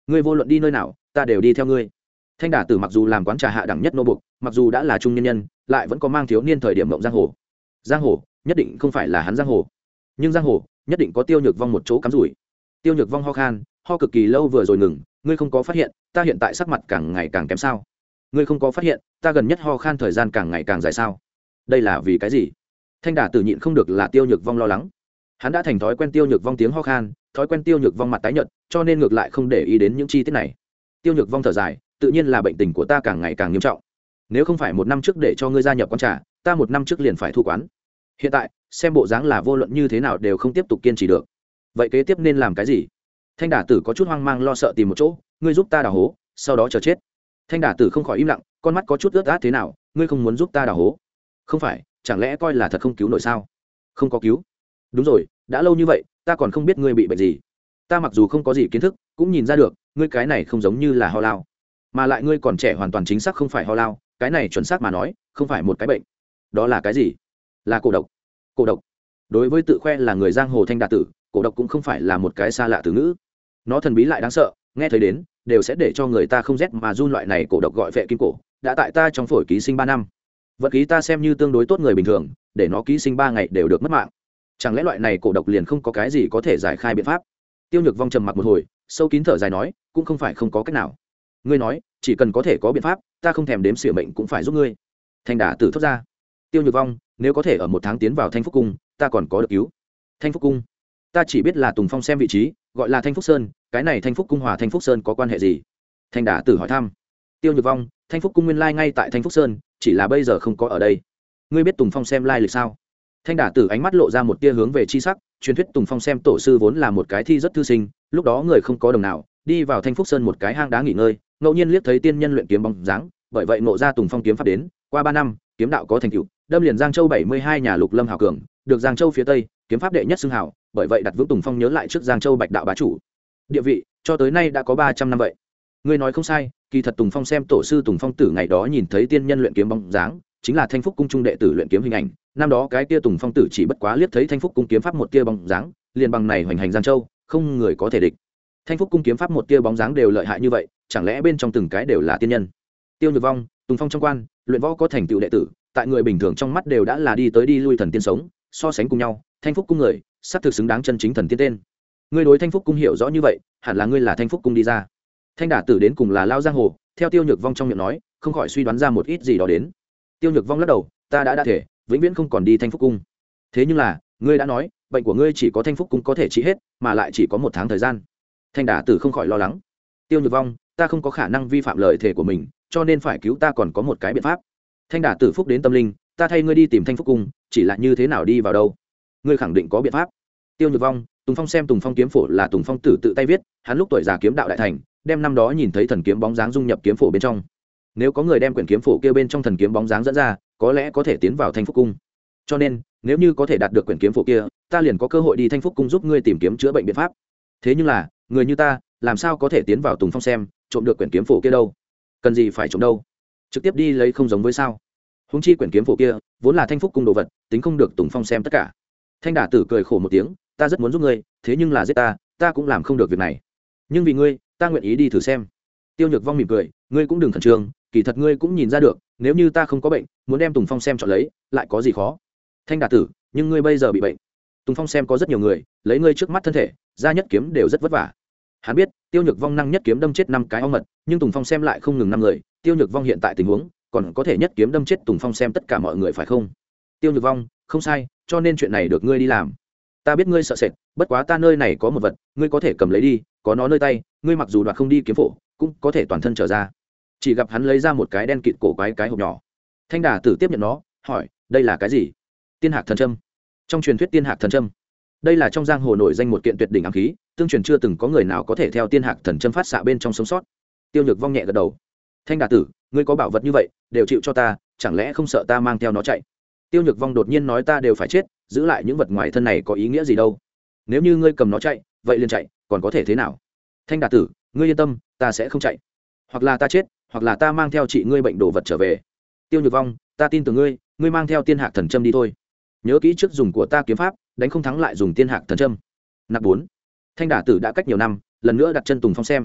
ngươi vô luận đi nơi nào ta đều đi theo ngươi. Thanh Đả Tử mặc dù làm quán trà hạ đẳng nhất nô buộc, mặc dù đã là trung nhân nhân, lại vẫn có mang thiếu niên thời điểm mộng giang hồ. Giang hồ nhất định không phải là hắn giang hồ, nhưng giang hồ nhất định có Tiêu Nhược Vong một chỗ cắm rủi. Tiêu Nhược Vong ho khan, ho cực kỳ lâu vừa rồi ngừng. Ngươi không có phát hiện ta hiện tại sắc mặt càng ngày càng kém sao? Ngươi không có phát hiện ta gần nhất ho khan thời gian càng ngày càng dài sao? Đây là vì cái gì? Thanh Đả Tử nhịn không được là Tiêu Nhược Vong lo lắng. Hắn đã thành thói quen Tiêu Nhược Vong tiếng ho khan, thói quen Tiêu Nhược Vong mặt tái nhợt, cho nên ngược lại không để ý đến những chi tiết này. Tiêu Nhược Vong thở dài, tự nhiên là bệnh tình của ta càng ngày càng nghiêm trọng. Nếu không phải một năm trước để cho ngươi gia nhập quán trà, ta một năm trước liền phải thu quán. Hiện tại xem bộ dáng là vô luận như thế nào đều không tiếp tục kiên trì được. Vậy kế tiếp nên làm cái gì? Thanh Đả Tử có chút hoang mang lo sợ tìm một chỗ. Ngươi giúp ta đào hố, sau đó chờ chết. Thanh Đả Tử không khỏi im lặng, con mắt có chút ướt át. Thế nào, ngươi không muốn giúp ta đào hố? Không phải, chẳng lẽ coi là thật không cứu nổi sao? Không có cứu. Đúng rồi, đã lâu như vậy ta còn không biết ngươi bị bệnh gì. Ta mặc dù không có gì kiến thức, cũng nhìn ra được ngươi cái này không giống như là ho lao, mà lại ngươi còn trẻ, hoàn toàn chính xác không phải ho lao. Cái này chuẩn xác mà nói không phải một cái bệnh. Đó là cái gì? Là cổ độc. Cổ độc. Đối với tự khoe là người giang hồ Thanh Đả Tử, cổ độc cũng không phải là một cái xa lạ từ ngữ. Nó thần bí lại đáng sợ, nghe thấy đến đều sẽ để cho người ta không rét mà run. Loại này cổ độc gọi vệ kim cổ, đã tại ta trong phổi ký sinh 3 năm. Vật ký ta xem như tương đối tốt người bình thường, để nó ký sinh 3 ngày đều được mất mạng. Chẳng lẽ loại này cổ độc liền không có cái gì có thể giải khai biện pháp? Tiêu Nhược Vong trầm mặc một hồi, sâu kín thở dài nói, cũng không phải không có cách nào. Ngươi nói chỉ cần có thể có biện pháp, ta không thèm đếm xỉa mệnh cũng phải giúp ngươi. Thanh Đả Tử thốt ra. Tiêu Nhược Vong, nếu có thể ở 1 tháng tiến vào Thanh Phúc cung, ta còn có được cứu. Thanh Phúc cung? Ta chỉ biết là Tùng Phong xem vị trí gọi là Thanh Phúc Sơn, cái này Thanh Phúc cung hòa Thanh Phúc Sơn có quan hệ gì? Thanh Đả Tử hỏi thăm. Tiêu Nhược Vong, Thanh Phúc cung nguyên lai ngay tại Thanh Phúc Sơn, chỉ là bây giờ không có ở đây. Ngươi biết Tùng Phong xem lai lịch sao? Thanh Đả Tử ánh mắt lộ ra một tia hướng về chi sắc. Truyền thuyết Tùng Phong xem tổ sư vốn là một cái thi rất thư sinh, lúc đó người không có đồng nào, đi vào Thanh Phúc Sơn một cái hang đá nghỉ ngơi, ngẫu nhiên liếc thấy tiên nhân luyện kiếm bóng dáng, bởi vậy ngộ ra Tùng Phong kiếm pháp đến. Qua 3 năm, kiếm đạo có thành tựu, đâm liền Giang Châu 72 nhà lục lâm hào cường, được Giang Châu phía tây kiếm pháp đệ nhất xưng hào, bởi vậy đặt vững Tùng Phong nhớ lại trước Giang Châu Bạch đạo bá chủ địa vị, cho tới nay đã có 300 năm vậy. Ngươi nói không sai, kỳ thật Tùng Phong xem tổ sư Tùng Phong tử ngày đó nhìn thấy tiên nhân luyện kiếm bóng dáng, chính là Thanh Phúc cung trung đệ tử luyện kiếm hình ảnh. Năm đó cái kia Tùng Phong tử chỉ bất quá liếc thấy Thanh Phúc cung kiếm pháp một tia bóng dáng, liền bằng này hoành hành Giang Châu, không người có thể địch. Thanh Phúc cung kiếm pháp một tia bóng dáng đều lợi hại như vậy, chẳng lẽ bên trong từng cái đều là tiên nhân? Tiêu Nhược Vong, Tùng Phong trong quan, luyện võ có thành tựu đệ tử, tại người bình thường trong mắt đều đã là đi tới đi lui thần tiên sống, so sánh cùng nhau, Thanh Phúc cung người, sắp thực xứng đáng chân chính thần tiên tên. Ngươi đối Thanh Phúc cung hiểu rõ như vậy, hẳn là ngươi là Thanh Phúc cung đi ra. Thanh Đả Tử đến cùng là lao giang hồ, theo Tiêu Nhược Vong trong miệng nói, không khỏi suy đoán ra một ít gì đó đến. Tiêu Nhược Vong lắc đầu, ta đã thể vĩnh viễn không còn đi Thanh Phúc cung. Thế nhưng là ngươi đã nói bệnh của ngươi chỉ có Thanh Phúc cung có thể trị hết, mà lại chỉ có 1 tháng thời gian. Thanh Đả Tử không khỏi lo lắng. Tiêu Nhược Vong, ta không có khả năng vi phạm lời thề của mình, cho nên phải cứu ta còn có một cái biện pháp. Thanh Đả Tử phúc đến tâm linh, ta thay ngươi đi tìm Thanh Phúc cung, chỉ là như thế nào đi vào đâu? Ngươi khẳng định có biện pháp. Tiêu Nhược Vong, Tùng Phong xem Tùng Phong kiếm phổ là Tùng Phong tử tự tay viết, hắn lúc tuổi già kiếm đạo đại thành, đem năm đó nhìn thấy thần kiếm bóng dáng dung nhập kiếm phổ bên trong. Nếu có người đem quyển kiếm phổ kia bên trong thần kiếm bóng dáng dẫn ra, có lẽ có thể tiến vào Thanh Phúc cung. Cho nên, nếu như có thể đạt được quyển kiếm phổ kia, ta liền có cơ hội đi Thanh Phúc cung giúp ngươi tìm kiếm chữa bệnh biện pháp. Thế nhưng là, người như ta, làm sao có thể tiến vào Tùng Phong xem, trộm được quyển kiếm phổ kia đâu? Cần gì phải trộm đâu? Trực tiếp đi lấy không giống với sao? Huống chi quyển kiếm phổ kia, vốn là Thanh Phúc cung đồ vật, tính không được Tùng Phong xem tất cả. Thanh Đả Tử cười khổ một tiếng, ta rất muốn giúp ngươi, thế nhưng là giết ta cũng làm không được việc này. Nhưng vì ngươi, ta nguyện ý đi thử xem. Tiêu Nhược Vong mỉm cười, ngươi cũng đừng khẩn trương, kỳ thật ngươi cũng nhìn ra được, nếu như ta không có bệnh, muốn đem Tùng Phong xem chọn lấy, lại có gì khó? Thanh Đả Tử, nhưng ngươi bây giờ bị bệnh. Tùng Phong xem có rất nhiều người, lấy ngươi trước mắt thân thể, ra nhất kiếm đều rất vất vả. Hắn biết, Tiêu Nhược Vong năng nhất kiếm đâm chết 5 cái ong mật, nhưng Tùng Phong xem lại không ngừng 5 người, Tiêu Nhược Vong hiện tại tình huống, còn có thể nhất kiếm đâm chết Tùng Phong xem tất cả mọi người phải không? Tiêu Nhược Vong, không sai, cho nên chuyện này được ngươi đi làm. Ta biết ngươi sợ sệt, bất quá ta nơi này có một vật, ngươi có thể cầm lấy đi, có nó nơi tay, ngươi mặc dù đoạt không đi kiếm phổ, cũng có thể toàn thân trở ra. Chỉ gặp hắn lấy ra một cái đen kịt cổ quái cái hộp nhỏ. Thanh Đả Tử tiếp nhận nó, hỏi, đây là cái gì? Tiên hạc thần châm. Trong truyền thuyết tiên hạc thần châm, đây là trong giang hồ nổi danh một kiện tuyệt đỉnh ám khí, tương truyền chưa từng có người nào có thể theo tiên hạc thần châm phát xạ bên trong sống sót. Tiêu Nhược Vong nhẹ gật đầu. Thanh Đả Tử, ngươi có bảo vật như vậy, đều chịu cho ta, chẳng lẽ không sợ ta mang theo nó chạy? Tiêu Nhược Vong đột nhiên nói, ta đều phải chết, giữ lại những vật ngoài thân này có ý nghĩa gì đâu? Nếu như ngươi cầm nó chạy, vậy liền chạy, còn có thể thế nào? Thanh Đả Tử, ngươi yên tâm, ta sẽ không chạy. Hoặc là ta chết, hoặc là ta mang theo chị ngươi bệnh đồ vật trở về. Tiêu Nhược Vong, ta tin tưởng ngươi, ngươi mang theo tiên hạc thần châm đi thôi. Nhớ kỹ trước dùng của ta kiếm pháp, đánh không thắng lại dùng tiên hạc thần châm. Nặc 4. Thanh Đả Tử đã cách nhiều năm, lần nữa đặt chân Tùng Phong xem.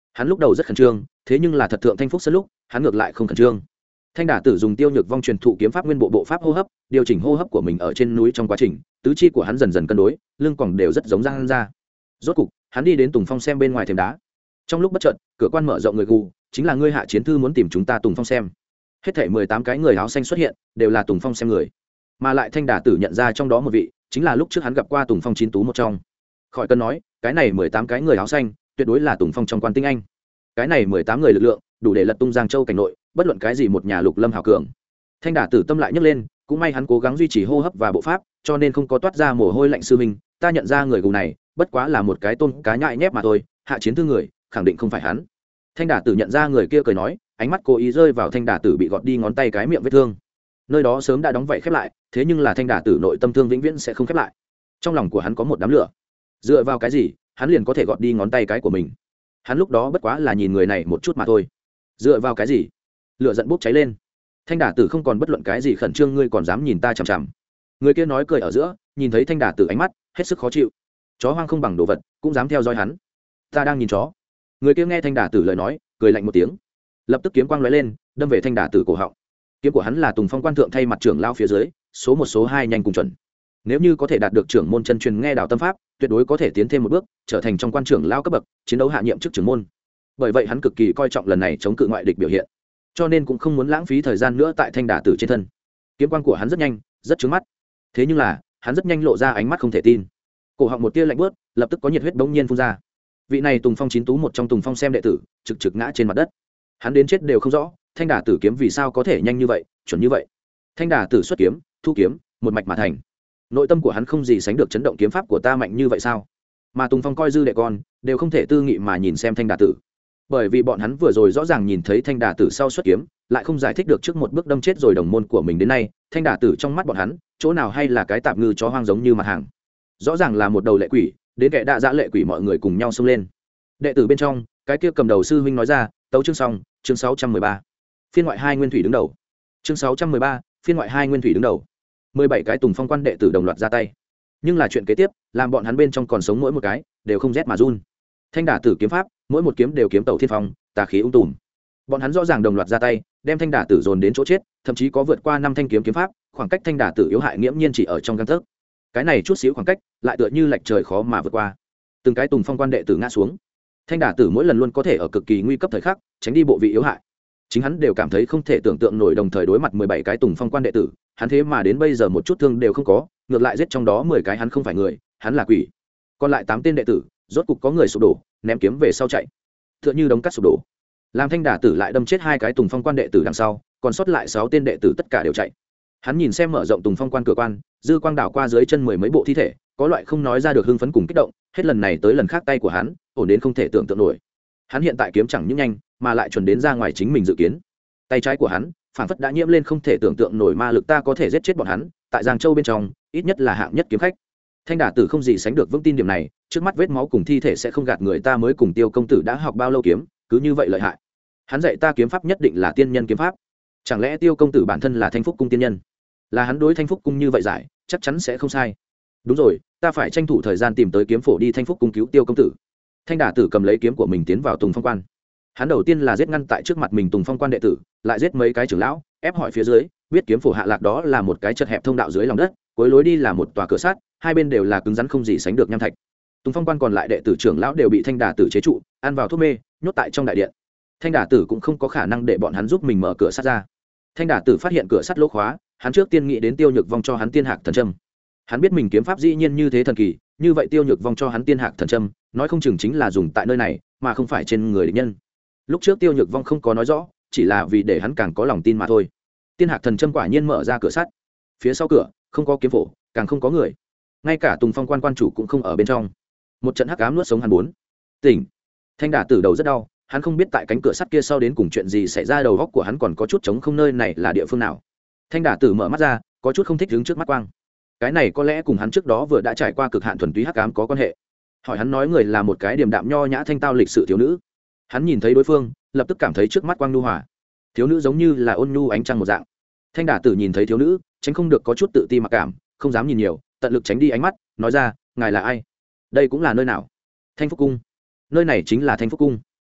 hắn lúc đầu rất khẩn trương, thế nhưng là thật thượng thanh phúc sân lúc hắn ngược lại không khẩn trương. Thanh Đả Tử dùng Tiêu Nhược Vong truyền thụ kiếm pháp nguyên bộ bộ pháp hô hấp, điều chỉnh hô hấp của mình ở trên núi trong quá trình, tứ chi của hắn dần dần cân đối, lưng còng đều rất giống răng ra. Rốt cục, hắn đi đến Tùng Phong xem bên ngoài thềm đá. Trong lúc bất chợt, cửa quan mở rộng người gù, chính là ngươi Hạ Chiến Thư muốn tìm chúng ta Tùng Phong xem. Hết thảy 18 cái người áo xanh xuất hiện, đều là Tùng Phong xem người. Mà lại Thanh Đả Tử nhận ra trong đó một vị, chính là lúc trước hắn gặp qua Tùng Phong chín tú một trong. Khỏi cần nói, cái này 18 cái người áo xanh, tuyệt đối là Tùng Phong trong quan tinh anh. Cái này 18 người lực lượng, đủ để lật tung Giang Châu cảnh nội, bất luận cái gì một nhà lục lâm hào cường. Thanh Đả Tử tâm lại nhấc lên, cũng may hắn cố gắng duy trì hô hấp và bộ pháp, cho nên không có toát ra mồ hôi lạnh. Sư minh, ta nhận ra người gù này, bất quá là một cái tôm cá nhại nhép mà thôi, Hạ Chiến Thư người, khẳng định không phải hắn. Thanh Đả Tử nhận ra người kia cười nói, ánh mắt cố ý rơi vào Thanh Đả Tử bị gọt đi ngón tay cái miệng vết thương. Nơi đó sớm đã đóng vậy khép lại, thế nhưng là Thanh Đả Tử nội tâm thương vĩnh viễn sẽ không khép lại. Trong lòng của hắn có một đám lửa. Dựa vào cái gì, hắn liền có thể gọt đi ngón tay cái của mình? Hắn lúc đó bất quá là nhìn người này một chút mà thôi. Dựa vào cái gì? Lửa giận bốc cháy lên. Thanh Đả Tử không còn bất luận cái gì khẩn trương, ngươi còn dám nhìn ta chằm chằm? Người kia nói cười ở giữa, nhìn thấy Thanh Đả Tử ánh mắt, hết sức khó chịu. Chó hoang không bằng đồ vật, cũng dám theo dõi hắn. Ta đang nhìn chó. Người kia nghe Thanh Đả Tử lời nói, cười lạnh một tiếng, lập tức kiếm quang lóe lên, đâm về Thanh Đả Tử cổ họng. Kiếm của hắn là Tùng Phong quan thượng thay mặt trưởng lao phía dưới, số 1 số 2 nhanh cùng chuẩn. Nếu như có thể đạt được trưởng môn chân truyền nghe đạo tâm pháp, tuyệt đối có thể tiến thêm một bước, trở thành trong quan trưởng lao cấp bậc, chiến đấu hạ nhiệm chức trưởng môn. Bởi vậy hắn cực kỳ coi trọng lần này chống cự ngoại địch biểu hiện, cho nên cũng không muốn lãng phí thời gian nữa tại Thanh Đả Tử trên thân. Kiếm quang của hắn rất nhanh, rất chói mắt. Thế nhưng là, hắn rất nhanh lộ ra ánh mắt không thể tin. Cổ họng một tia lạnh buốt, lập tức có nhiệt huyết bỗng nhiên phun ra. Vị này Tùng Phong chín tú một trong Tùng Phong xem đệ tử, trực trực ngã trên mặt đất. Hắn đến chết đều không rõ, Thanh Đả Tử kiếm vì sao có thể nhanh như vậy, chuẩn như vậy. Thanh Đả Tử xuất kiếm, thu kiếm, một mạch mà thành. Nội tâm của hắn không gì sánh được chấn động, kiếm pháp của ta mạnh như vậy sao? Mà Tùng Phong coi dư đệ con, đều không thể tư nghị mà nhìn xem Thanh Đả Tử. Bởi vì bọn hắn vừa rồi rõ ràng nhìn thấy Thanh Đả Tử sau xuất kiếm, lại không giải thích được trước một bước đâm chết rồi đồng môn của mình đến nay, Thanh Đả Tử trong mắt bọn hắn, chỗ nào hay là cái tạp ngư chó hoang giống như mặt hàng. Rõ ràng là một đầu lệ quỷ, đến kẻ đạ dã lệ quỷ mọi người cùng nhau xông lên. Đệ tử bên trong, cái kia cầm đầu sư huynh nói ra, tấu chương xong, chương 613. Phiên ngoại 2 nguyên thủy đứng đầu. Chương 613, phiên ngoại 2 nguyên thủy đứng đầu. 17 cái Tùng Phong quan đệ tử đồng loạt ra tay. Nhưng là chuyện kế tiếp, làm bọn hắn bên trong còn sống mỗi một cái, đều không rét mà run. Thanh Đả Tử kiếm pháp, mỗi một kiếm đều kiếm tẩu thiên phong, tà khí ung tùm. Bọn hắn rõ ràng đồng loạt ra tay, đem Thanh Đả Tử dồn đến chỗ chết, thậm chí có vượt qua 5 thanh kiếm kiếm pháp, khoảng cách Thanh Đả Tử yếu hại nghiễm nhiên chỉ ở trong gang tấc. Cái này chút xíu khoảng cách, lại tựa như lệch trời khó mà vượt qua. Từng cái Tùng Phong quan đệ tử ngã xuống. Thanh Đả Tử mỗi lần luôn có thể ở cực kỳ nguy cấp thời khắc tránh đi bộ vị yếu hại, chính hắn đều cảm thấy không thể tưởng tượng nổi. Đồng thời đối mặt 17 cái Tùng Phong quan đệ tử, hắn thế mà đến bây giờ một chút thương đều không có, ngược lại giết trong đó 10 cái hắn không phải người, hắn là quỷ. Còn lại 8 tên đệ tử, rốt cục có người sụp đổ, ném kiếm về sau chạy, tựa như đống cát sụp đổ. Làm Thanh Đả Tử lại đâm chết 2 cái Tùng Phong quan đệ tử đằng sau, còn sót lại 6 tên đệ tử tất cả đều chạy. Hắn nhìn xem mở rộng Tùng Phong quan cửa quan, dư quang đảo qua dưới chân 10 mấy bộ thi thể, có loại không nói ra được hưng phấn cùng kích động. Hết lần này tới lần khác tay của hắn ổn đến không thể tưởng tượng nổi. Hắn hiện tại kiếm chẳng những nhanh, mà lại chuẩn đến ra ngoài chính mình dự kiến. Tay trái của hắn phản phất đã nhiễm lên không thể tưởng tượng nổi ma lực, ta có thể giết chết bọn hắn. Tại Giang Châu bên trong, ít nhất là hạng nhất kiếm khách. Thanh Đả Tử không gì sánh được vững tin điểm này, trước mắt vết máu cùng thi thể sẽ không gạt người. Ta mới cùng Tiêu công tử đã học bao lâu kiếm, cứ như vậy lợi hại. Hắn dạy ta kiếm pháp nhất định là tiên nhân kiếm pháp. Chẳng lẽ Tiêu công tử bản thân là Thanh Phúc cung tiên nhân? Là hắn đối Thanh Phúc cung như vậy giải, chắc chắn sẽ không sai. Đúng rồi, ta phải tranh thủ thời gian tìm tới kiếm phổ đi Thanh Phúc cung cứu Tiêu công tử. Thanh Đả Tử cầm lấy kiếm của mình tiến vào Tùng Phong quan. Hắn đầu tiên là giết ngăn tại trước mặt mình Tùng Phong quan đệ tử, lại giết mấy cái trưởng lão, ép hỏi phía dưới, biết kiếm phổ hạ lạc đó là một cái chật hẹp thông đạo dưới lòng đất, cuối lối đi là một tòa cửa sắt, hai bên đều là cứng rắn không gì sánh được nham thạch. Tùng Phong quan còn lại đệ tử trưởng lão đều bị Thanh Đả Tử chế trụ, ăn vào thuốc mê, nhốt tại trong đại điện. Thanh Đả Tử cũng không có khả năng để bọn hắn giúp mình mở cửa sắt ra. Thanh Đả Tử phát hiện cửa sắt lỗ khóa, hắn trước tiên nghĩ đến Tiêu Nhược Vong cho hắn tiên hạc thần châm. Hắn biết mình kiếm pháp dĩ nhiên như thế thần kỳ, như vậy Tiêu Nhược Vong cho hắn tiên hạc thần châm, nói không chừng chính là dùng tại nơi này, mà không phải trên người địch nhân. Lúc trước Tiêu Nhược Vong không có nói rõ, chỉ là vì để hắn càng có lòng tin mà thôi. Tiên hạc thần châm quả nhiên mở ra cửa sắt. Phía sau cửa không có kiếm phổ, càng không có người, ngay cả Tùng Phong quan quan chủ cũng không ở bên trong. Một trận hắc ám nuốt sống hắn bốn. Tỉnh. Thanh Đả Tử đầu rất đau, hắn không biết tại cánh cửa sắt kia sau đến cùng chuyện gì xảy ra, đầu óc của hắn còn có chút trống không, nơi này là địa phương nào. Thanh Đả Tử mở mắt ra, có chút không thích đứng trước mắt quang. Cái này có lẽ cùng hắn trước đó vừa đã trải qua cực hạn thuần túy hắc ám có quan hệ. Hỏi hắn nói người là một cái điềm đạm nho nhã thanh tao lịch sự thiếu nữ. Hắn nhìn thấy đối phương, lập tức cảm thấy trước mắt quang nhu hòa. Thiếu nữ giống như là ôn nhu ánh trăng một dạng. Thanh Đả Tử nhìn thấy thiếu nữ, tránh không được có chút tự ti mặc cảm, không dám nhìn nhiều, tận lực tránh đi ánh mắt, nói ra, ngài là ai? Đây cũng là nơi nào? Thanh Phúc cung. Nơi này chính là Thanh Phúc cung.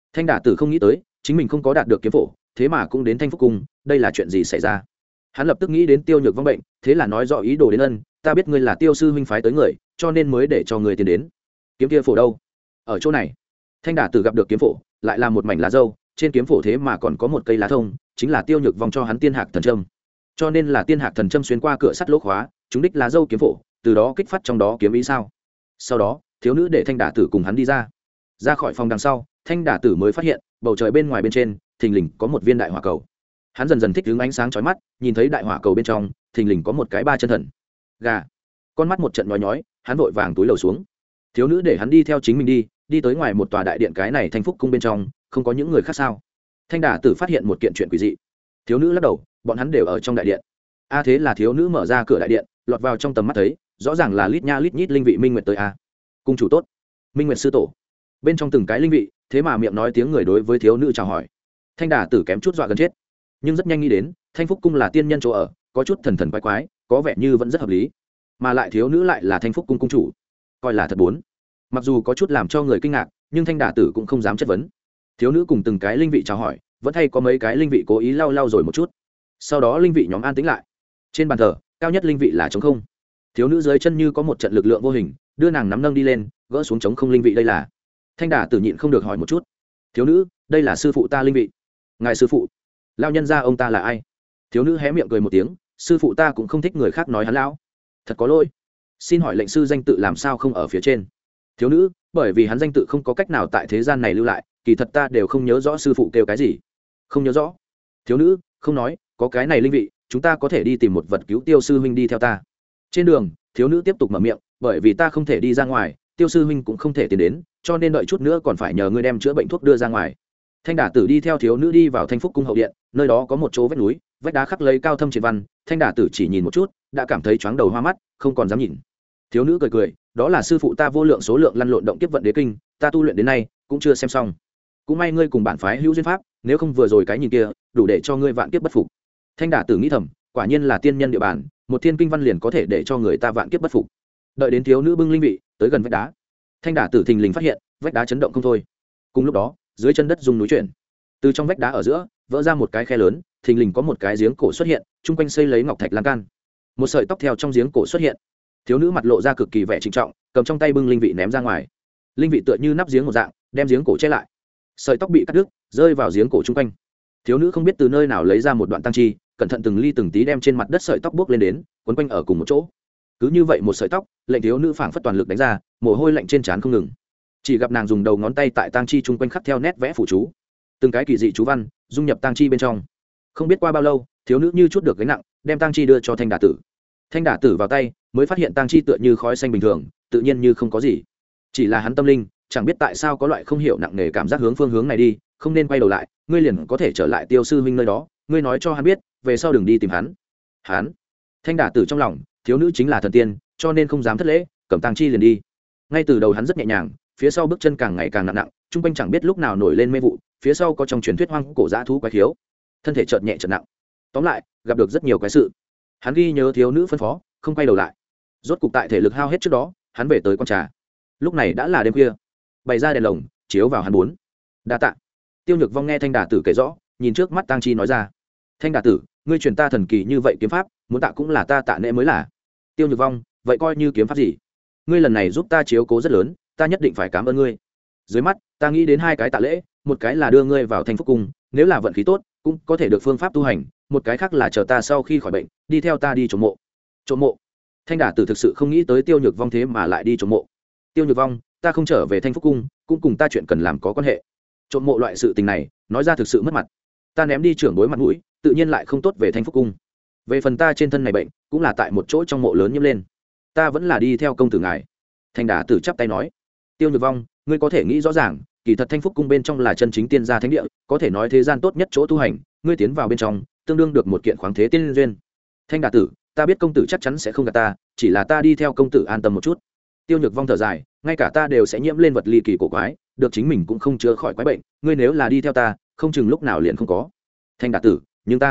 Thanh Đả Tử không nghĩ tới chính mình không có đạt được kiếm phổ, thế mà cũng đến Thanh Phúc cung, đây là chuyện gì xảy ra? Hắn lập tức nghĩ đến Tiêu Nhược Vong bệnh, thế là nói rõ ý đồ đến ân, ta biết ngươi là Tiêu sư huynh phái tới người, cho nên mới để cho ngươi tiến đến. Kiếm kia phổ đâu? Ở chỗ này. Thanh Đả Tử gặp được kiếm phổ, lại là một mảnh lá dâu, trên kiếm phổ thế mà còn có một cây lá thông, chính là Tiêu Nhược Vong cho hắn tiên hạc thần châm. Cho nên là tiên hạc thần châm xuyên qua cửa sắt lỗ khóa, chúng đích lá dâu kiếm phổ, từ đó kích phát trong đó kiếm ý sao? Sau đó, thiếu nữ để Thanh Đả Tử cùng hắn đi ra khỏi phòng đằng sau, Thanh Đả Tử mới phát hiện bầu trời bên ngoài bên trên thình lình có một viên đại hỏa cầu. Hắn dần dần thích ứng ánh sáng chói mắt, nhìn thấy đại hỏa cầu bên trong thình lình có một cái ba chân thần gà, con mắt một trận nhói nhói, hắn vội vàng túi lầu xuống. Thiếu nữ để hắn đi theo chính mình đi tới ngoài một tòa đại điện, cái này Thanh Phúc cung bên trong không có những người khác sao? Thanh Đả Tử phát hiện một kiện chuyện quỷ dị. Thiếu nữ lắc đầu, bọn hắn đều ở trong đại điện. Thế là thiếu nữ mở ra cửa đại điện, lọt vào trong tầm mắt thấy, rõ ràng là lít nha lít nhít linh vị minh nguyệt tới cung chủ tốt, minh nguyệt sư tổ. Bên trong từng cái linh vị, thế mà miệng nói tiếng người đối với thiếu nữ chào hỏi. Thanh Đả Tử kém chút dọa gần chết, nhưng rất nhanh nghĩ đến Thanh Phúc cung là tiên nhân chỗ ở, có chút thần thần quái quái, có vẻ như vẫn rất hợp lý, mà lại thiếu nữ lại là Thanh Phúc cung cung chủ, coi là thật bốn. Mặc dù có chút làm cho người kinh ngạc, nhưng Thanh Đả Tử cũng không dám chất vấn. Thiếu nữ cùng từng cái linh vị chào hỏi, vẫn hay có mấy cái linh vị cố ý lau rồi một chút, sau đó linh vị nhóm an tĩnh lại. Trên bàn thờ cao nhất linh vị là trống không. Thiếu nữ dưới chân như có một trận lực lượng vô hình đưa nàng nắm nâng đi lên, gỡ xuống trống không linh vị. Đây là? Thanh Đả Tử nhịn không được hỏi một chút. Thiếu nữ, đây là sư phụ ta linh vị. Ngài sư phụ? Lao nhân gia ông ta là ai? Thiếu nữ hé miệng cười một tiếng, sư phụ ta cũng không thích người khác nói hắn lão. Thật có lỗi, xin hỏi lệnh sư danh tự làm sao không ở phía trên? Thiếu nữ, bởi vì hắn danh tự không có cách nào tại thế gian này lưu lại, kỳ thật ta đều không nhớ rõ sư phụ kêu cái gì. Không nhớ rõ? Thiếu nữ, không nói, có cái này linh vị, chúng ta có thể đi tìm một vật cứu Tiêu sư huynh đi theo ta. Trên đường, thiếu nữ tiếp tục mở miệng, bởi vì ta không thể đi ra ngoài, Tiêu sư huynh cũng không thể tiến đến, cho nên đợi chút nữa còn phải nhờ ngươi đem chữa bệnh thuốc đưa ra ngoài. Thanh Đả Tử đi theo thiếu nữ đi vào Thanh Phúc cung hậu điện, nơi đó có một chỗ vách núi, vách đá khắc lấy cao thâm triện văn. Thanh Đả Tử chỉ nhìn một chút, đã cảm thấy chóng đầu hoa mắt, không còn dám nhìn. Thiếu nữ cười cười, đó là sư phụ ta vô lượng số lượng lăn lộn động kiếp vận đế kinh, ta tu luyện đến nay cũng chưa xem xong. Cũng may ngươi cùng bản phái hữu duyên pháp, nếu không vừa rồi cái nhìn kia, đủ để cho ngươi vạn kiếp bất phục. Thanh Đả Tử nghĩ thầm, quả nhiên là tiên nhân địa bàn, một thiên kinh văn liền có thể để cho người ta vạn kiếp bất phục. Đợi đến thiếu nữ bưng linh vị tới gần vách đá, Thanh Đả Tử thình lình phát hiện vách đá chấn động không thôi. Cùng lúc đó, dưới chân đất rung núi chuyển, từ trong vách đá ở giữa vỡ ra một cái khe lớn, thình lình có một cái giếng cổ xuất hiện, chung quanh xây lấy ngọc thạch lan can. Một sợi tóc theo trong giếng cổ xuất hiện. Thiếu nữ mặt lộ ra cực kỳ vẻ trịnh trọng, cầm trong tay bưng linh vị ném ra ngoài. Linh vị tựa như nắp giếng một dạng, đem giếng cổ che lại. Sợi tóc bị cắt đứt, rơi vào giếng cổ chung quanh. Thiếu nữ không biết từ nơi nào lấy ra một đoạn tăng chi, cẩn thận từng ly từng tí đem trên mặt đất sợi tóc buốc lên đến, quấn quanh ở cùng một chỗ. Cứ như vậy một sợi tóc, lệnh thiếu nữ phảng phất toàn lực đánh ra, mồ hôi lạnh trên trán không ngừng. Chỉ gặp nàng dùng đầu ngón tay tại tang chi chung quanh khắc theo nét vẽ phụ chú, từng cái kỳ dị chú văn dung nhập tang chi bên trong. Không biết qua bao lâu, thiếu nữ như chút được gánh nặng, đem tang chi đưa cho Thanh Đả Tử. Thanh Đả Tử vào tay mới phát hiện tang chi tựa như khói xanh bình thường, tự nhiên như không có gì. Chỉ là hắn tâm linh chẳng biết tại sao có loại không hiểu nặng nề cảm giác hướng phương hướng này đi, không nên quay đầu lại, ngươi liền có thể trở lại Tiêu sư huynh nơi đó, ngươi nói cho hắn biết, về sau đừng đi tìm hắn. Hắn? Thanh Đả Tử trong lòng, thiếu nữ chính là thần tiên, cho nên không dám thất lễ, cầm tang chi liền đi. Ngay từ đầu hắn rất nhẹ nhàng, phía sau bước chân càng ngày càng nặng, trung quanh chẳng biết lúc nào nổi lên mê vụ, phía sau có trong truyền thuyết hoang cổ dã thú quái khiếu, thân thể chợt nhẹ chợt nặng. Tóm lại, gặp được rất nhiều quái sự. Hắn ghi nhớ thiếu nữ phân phó, không quay đầu lại. Rốt cục tại thể lực hao hết trước đó, hắn về tới quán trà. Lúc này đã là đêm khuya, bày ra đèn lồng chiếu vào hắn bốn. Đa tạ. Tiêu Nhược Vong nghe Thanh Đả Tử kể rõ, nhìn trước mắt tang chi nói ra: Thanh Đả Tử, ngươi truyền ta thần kỳ như vậy kiếm pháp, muốn tạ cũng là ta tạ nệ mới là. Tiêu Nhược Vong, vậy coi như kiếm pháp gì? Ngươi lần này giúp ta chiếu cố rất lớn, ta nhất định phải cảm ơn ngươi. Dưới mắt ta nghĩ đến hai cái tạ lễ, một cái là đưa ngươi vào Thanh Phúc cung, nếu là vận khí tốt cũng có thể được phương pháp tu hành, một cái khác là chờ ta sau khi khỏi bệnh đi theo ta đi trộm mộ. Trộm mộ? Thanh Đả Tử thực sự không nghĩ tới Tiêu Nhược Vong thế mà lại đi trộm mộ. Tiêu Nhược Vong, ta không trở về Thanh Phúc cung cũng cùng ta chuyện cần làm có quan hệ. Trộm mộ loại sự tình này nói ra thực sự mất mặt, ta ném đi trưởng bối mặt mũi, tự nhiên lại không tốt về Thanh Phúc cung. Về phần ta trên thân này bệnh cũng là tại một chỗ trong mộ lớn nhiễm lên, ta vẫn là đi theo công tử ngài. Thanh Đả Tử chắp tay nói: Tiêu Nhược Vong, ngươi có thể nghĩ rõ ràng, kỳ thật Thanh Phúc cung bên trong là chân chính tiên gia thánh địa, có thể nói thế gian tốt nhất chỗ tu hành, ngươi tiến vào bên trong tương đương được một kiện khoáng thế tiên duyên. Thanh Đả Tử, ta biết công tử chắc chắn sẽ không gạt ta, chỉ là ta đi theo công tử an tâm một chút. Tiêu Nhược Vong thở dài, ngay cả ta đều sẽ nhiễm lên vật ly kỳ cổ quái, được chính mình cũng không chữa khỏi quái bệnh, ngươi nếu là đi theo ta, không chừng lúc nào liền không có. Thanh Đả Tử,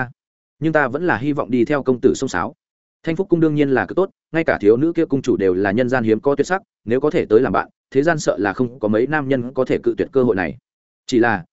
nhưng ta vẫn là hy vọng đi theo công tử sông sáo. Thanh Phúc cung đương nhiên là cực tốt, ngay cả thiếu nữ kia cung chủ đều là nhân gian hiếm có tuyệt sắc, nếu có thể tới làm bạn, thế gian sợ là không có mấy nam nhân có thể cự tuyệt cơ hội này. Chỉ là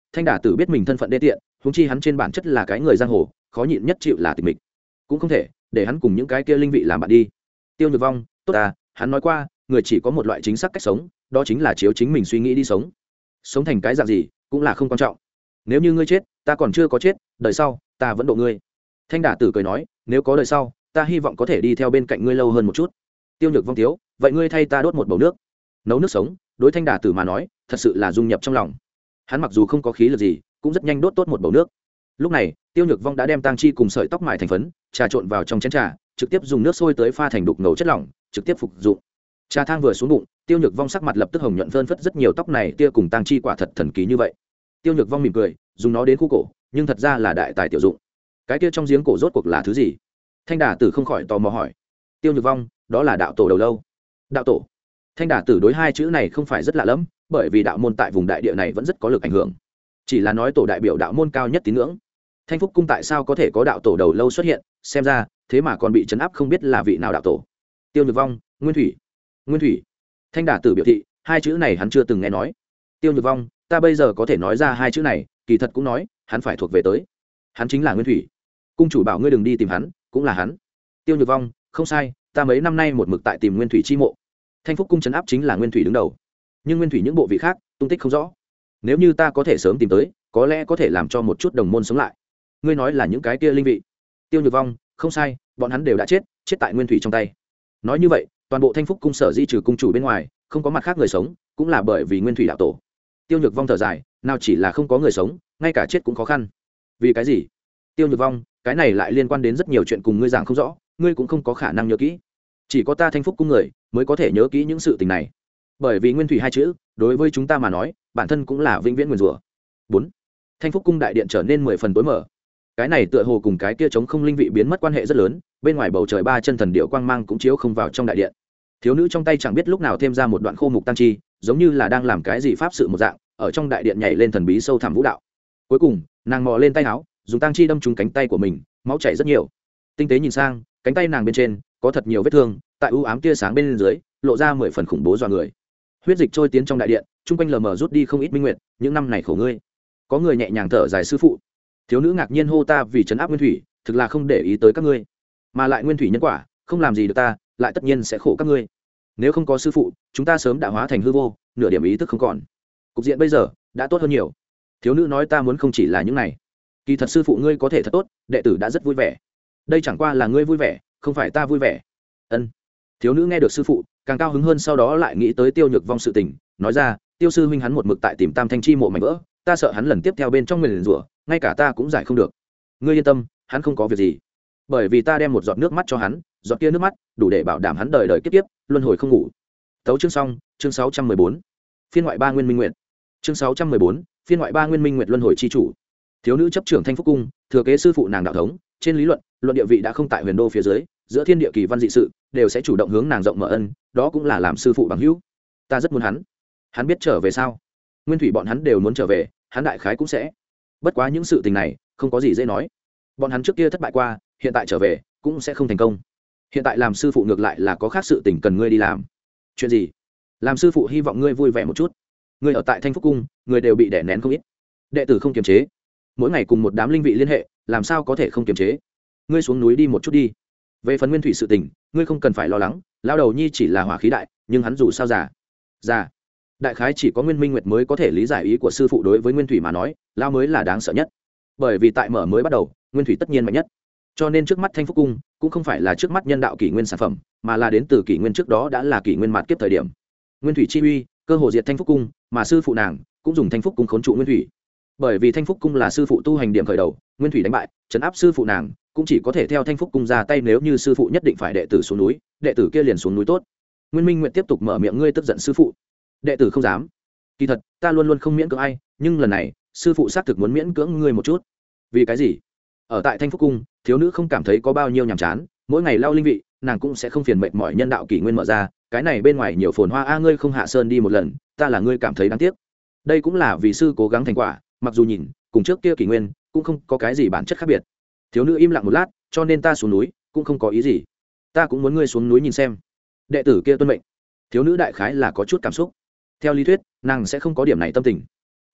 Thanh Đả Tử biết mình thân phận đê tiện, huống chi hắn trên bản chất là cái người giang hồ, khó nhịn nhất chịu là tịch mịch, cũng không thể để hắn cùng những cái kia linh vị làm bạn đi. Tiêu Nhược Vong, tốt à, hắn nói qua, người chỉ có một loại chính xác cách sống, đó chính là chiếu chính mình suy nghĩ đi sống. Sống thành cái dạng gì cũng là không quan trọng. Nếu như ngươi chết, ta còn chưa có chết, đời sau ta vẫn độ ngươi. Thanh Đả Tử cười nói, nếu có đời sau, ta hy vọng có thể đi theo bên cạnh ngươi lâu hơn một chút. Tiêu Nhược Vong thiếu, vậy ngươi thay ta đốt một bầu nước. Nấu nước sống, đối Thanh Đả Tử mà nói, thật sự là dung nhập trong lòng. Hắn mặc dù không có khí lực gì, cũng rất nhanh đốt tốt một bầu nước. Lúc này, Tiêu Nhược Vong đã đem tang chi cùng sợi tóc mài thành phấn, trà trộn vào trong chén trà, trực tiếp dùng nước sôi tới pha thành đục ngầu chất lỏng, trực tiếp phục dụng. Trà thang vừa xuống bụng, Tiêu Nhược Vong sắc mặt lập tức hồng nhuận phơn phất rất nhiều, tóc này tia cùng tang chi quả thật thần kỳ như vậy. Tiêu Nhược Vong mỉm cười, dùng nó đến khu cổ, nhưng thật ra là đại tài tiểu dụng. Cái kia trong giếng cổ rốt cuộc là thứ gì? Thanh Đả Tử không khỏi tò mò hỏi. Tiêu Nhược Vong, đó là đạo tổ đầu lâu. Đạo tổ? Thanh Đả Tử đối hai chữ này không phải rất lạ lẫm, bởi vì đạo môn tại vùng đại địa này vẫn rất có lực ảnh hưởng. Chỉ là nói tổ đại biểu đạo môn cao nhất tín ngưỡng. Thanh Phúc cung tại sao có thể có đạo tổ đầu lâu xuất hiện, xem ra thế mà còn bị trấn áp, không biết là vị nào đạo tổ. Tiêu Nhược Vong, Nguyên Thủy. Nguyên Thủy? Thanh Đả Tử biểu thị hai chữ này hắn chưa từng nghe nói. Tiêu Nhược Vong, ta bây giờ có thể nói ra hai chữ này, kỳ thật cũng nói hắn phải thuộc về tới, hắn chính là Nguyên Thủy. Cung chủ bảo ngươi đừng đi tìm hắn, cũng là hắn. Tiêu Nhược Vong, không sai, ta mấy năm nay một mực tại tìm Nguyên Thủy chi mộ. Thanh Phúc cung trấn áp chính là Nguyên Thủy đứng đầu, nhưng Nguyên Thủy những bộ vị khác tung tích không rõ. Nếu như ta có thể sớm tìm tới, có lẽ có thể làm cho một chút đồng môn sống lại. Ngươi nói là những cái kia linh vị? Tiêu Nhược Vong, không sai, bọn hắn đều đã chết, chết tại Nguyên Thủy trong tay. Nói như vậy, toàn bộ Thanh Phúc cung sở di trừ cung chủ bên ngoài, không có mặt khác người sống, cũng là bởi vì Nguyên Thủy đạo tổ. Tiêu Nhược Vong thở dài, nào chỉ là không có người sống, ngay cả chết cũng khó khăn. Vì cái gì? Tiêu Nhược Vong, cái này lại liên quan đến rất nhiều chuyện cùng ngươi giảng không rõ, ngươi cũng không có khả năng nhớ kỹ. Chỉ có ta Thanh Phúc cung người mới có thể nhớ kỹ những sự tình này. Bởi vì Nguyên Thủy hai chữ, đối với chúng ta mà nói, bản thân cũng là vĩnh viễn nguyền rủa. 4. Thanh Phúc cung đại điện trở nên 10 phần tối mở. Cái này tựa hồ cùng cái kia chống không linh vị biến mất quan hệ rất lớn, bên ngoài bầu trời ba chân thần điệu quang mang cũng chiếu không vào trong đại điện. Thiếu nữ trong tay chẳng biết lúc nào thêm ra một đoạn khô mục tăng chi, giống như là đang làm cái gì pháp sự một dạng, ở trong đại điện nhảy lên thần bí sâu thẳm vũ đạo. Cuối cùng, nàng mò lên tay áo, dùng tăng chi đâm trúng cánh tay của mình, máu chảy rất nhiều. Tinh tế nhìn sang, cánh tay nàng bên trên có thật nhiều vết thương, tại u ám tia sáng bên dưới, lộ ra 10 phần khủng bố dọa người. Huyết dịch trôi tiến trong đại điện, trung quanh lờ mờ rút đi không ít minh nguyệt, những năm này khổ ngươi. Có người nhẹ nhàng thở dài, sư phụ. Thiếu nữ ngạc nhiên hô, ta vì trấn áp Nguyên Thủy, thực là không để ý tới các ngươi, mà lại Nguyên Thủy nhân quả, không làm gì được ta, lại tất nhiên sẽ khổ các ngươi. Nếu không có sư phụ, chúng ta sớm đã hóa thành hư vô, nửa điểm ý thức không còn. Cục diện bây giờ đã tốt hơn nhiều. Thiếu nữ nói, ta muốn không chỉ là những này, kỳ thật sư phụ ngươi có thể thật tốt, đệ tử đã rất vui vẻ. Đây chẳng qua là ngươi vui vẻ, không phải ta vui vẻ. Ân. Thiếu nữ nghe được sư phụ, càng cao hứng hơn, sau đó lại nghĩ tới Tiêu Nhược Vong sự tình, nói ra, Tiêu sư huynh hắn một mực tại tìm Tam Thanh chi mộ mảnh vỡ, ta sợ hắn lần tiếp theo bên trong nguyền rủa, ngay cả ta cũng giải không được. Ngươi yên tâm, hắn không có việc gì, bởi vì ta đem một giọt nước mắt cho hắn, giọt kia nước mắt đủ để bảo đảm hắn đời đời kiếp kiếp luân hồi không ngủ. Tấu chương xong, chương 614. Phiên ngoại ba Nguyên Minh Nguyệt. Chương 614, phiên ngoại ba Nguyên Minh Nguyệt luân hồi chi chủ. Thiếu nữ chấp trưởng Thanh Phúc cung, thừa kế sư phụ nàng đạo thống, trên lý luận, luận địa vị đã không tại Huyền Đô phía dưới, giữa thiên địa kỳ văn dị sự đều sẽ chủ động hướng nàng rộng mở ân, đó cũng là làm sư phụ bằng hữu. Ta rất muốn hắn biết trở về sao? Nguyên Thủy bọn hắn đều muốn trở về, hắn đại khái cũng sẽ. Bất quá những sự tình này không có gì dễ nói. Bọn hắn trước kia thất bại qua, hiện tại trở về cũng sẽ không thành công. Hiện tại làm sư phụ ngược lại là có khác sự tình cần ngươi đi làm. Chuyện gì? Làm sư phụ hy vọng ngươi vui vẻ một chút. Ngươi ở tại Thanh Phúc cung, người đều bị đè nén không ít. Đệ tử không kiềm chế, mỗi ngày cùng một đám linh vị liên hệ, làm sao có thể không kiềm chế? Ngươi xuống núi đi một chút đi. Về phần Nguyên Thủy sự tình, ngươi không cần phải lo lắng, lão đầu nhi chỉ là hỏa khí đại, nhưng hắn dù sao già. Đại khái chỉ có Nguyên Minh Nguyệt mới có thể lý giải ý của sư phụ, đối với Nguyên Thủy mà nói, lão mới là đáng sợ nhất. Bởi vì tại mở mới bắt đầu, Nguyên Thủy tất nhiên mạnh nhất. Cho nên trước mắt Thanh Phúc cung cũng không phải là trước mắt nhân đạo kỷ nguyên sản phẩm, mà là đến từ kỷ nguyên trước đó đã là kỷ nguyên mạt kiếp thời điểm. Nguyên Thủy chi uy, cơ hồ diệt Thanh Phúc cung, mà sư phụ nàng cũng dùng Thanh Phúc cung khốn trụ Nguyên Thủy. Bởi vì Thanh Phúc cung là sư phụ tu hành điểm khởi đầu, Nguyên Thủy đánh bại, trấn áp sư phụ nàng, cũng chỉ có thể theo Thanh Phúc cung ra tay, nếu như sư phụ nhất định phải đệ tử xuống núi, đệ tử kia liền xuống núi tốt. Nguyên Minh Nguyệt tiếp tục mở miệng, ngươi tức giận sư phụ? Đệ tử không dám. Kỳ thật, ta luôn luôn không miễn cưỡng ai, nhưng lần này, sư phụ xác thực muốn miễn cưỡng ngươi một chút. Vì cái gì? Ở tại Thanh Phúc cung, thiếu nữ không cảm thấy có bao nhiêu nhàm chán, mỗi ngày lau linh vị, nàng cũng sẽ không phiền mệt mỏi, nhân đạo kỷ nguyên mở ra, cái này bên ngoài nhiều phồn hoa a, ngươi không hạ sơn đi một lần, ta là ngươi cảm thấy đáng tiếc. Đây cũng là vì sư cố gắng thành quả, mặc dù nhìn cùng trước kia kỷ nguyên cũng không có cái gì bản chất khác biệt. Thiếu nữ im lặng một lát, cho nên ta xuống núi cũng không có ý gì, ta cũng muốn ngươi xuống núi nhìn xem. Đệ tử kia tuân mệnh. Thiếu nữ đại khái là có chút cảm xúc, theo lý thuyết nàng sẽ không có điểm này tâm tình,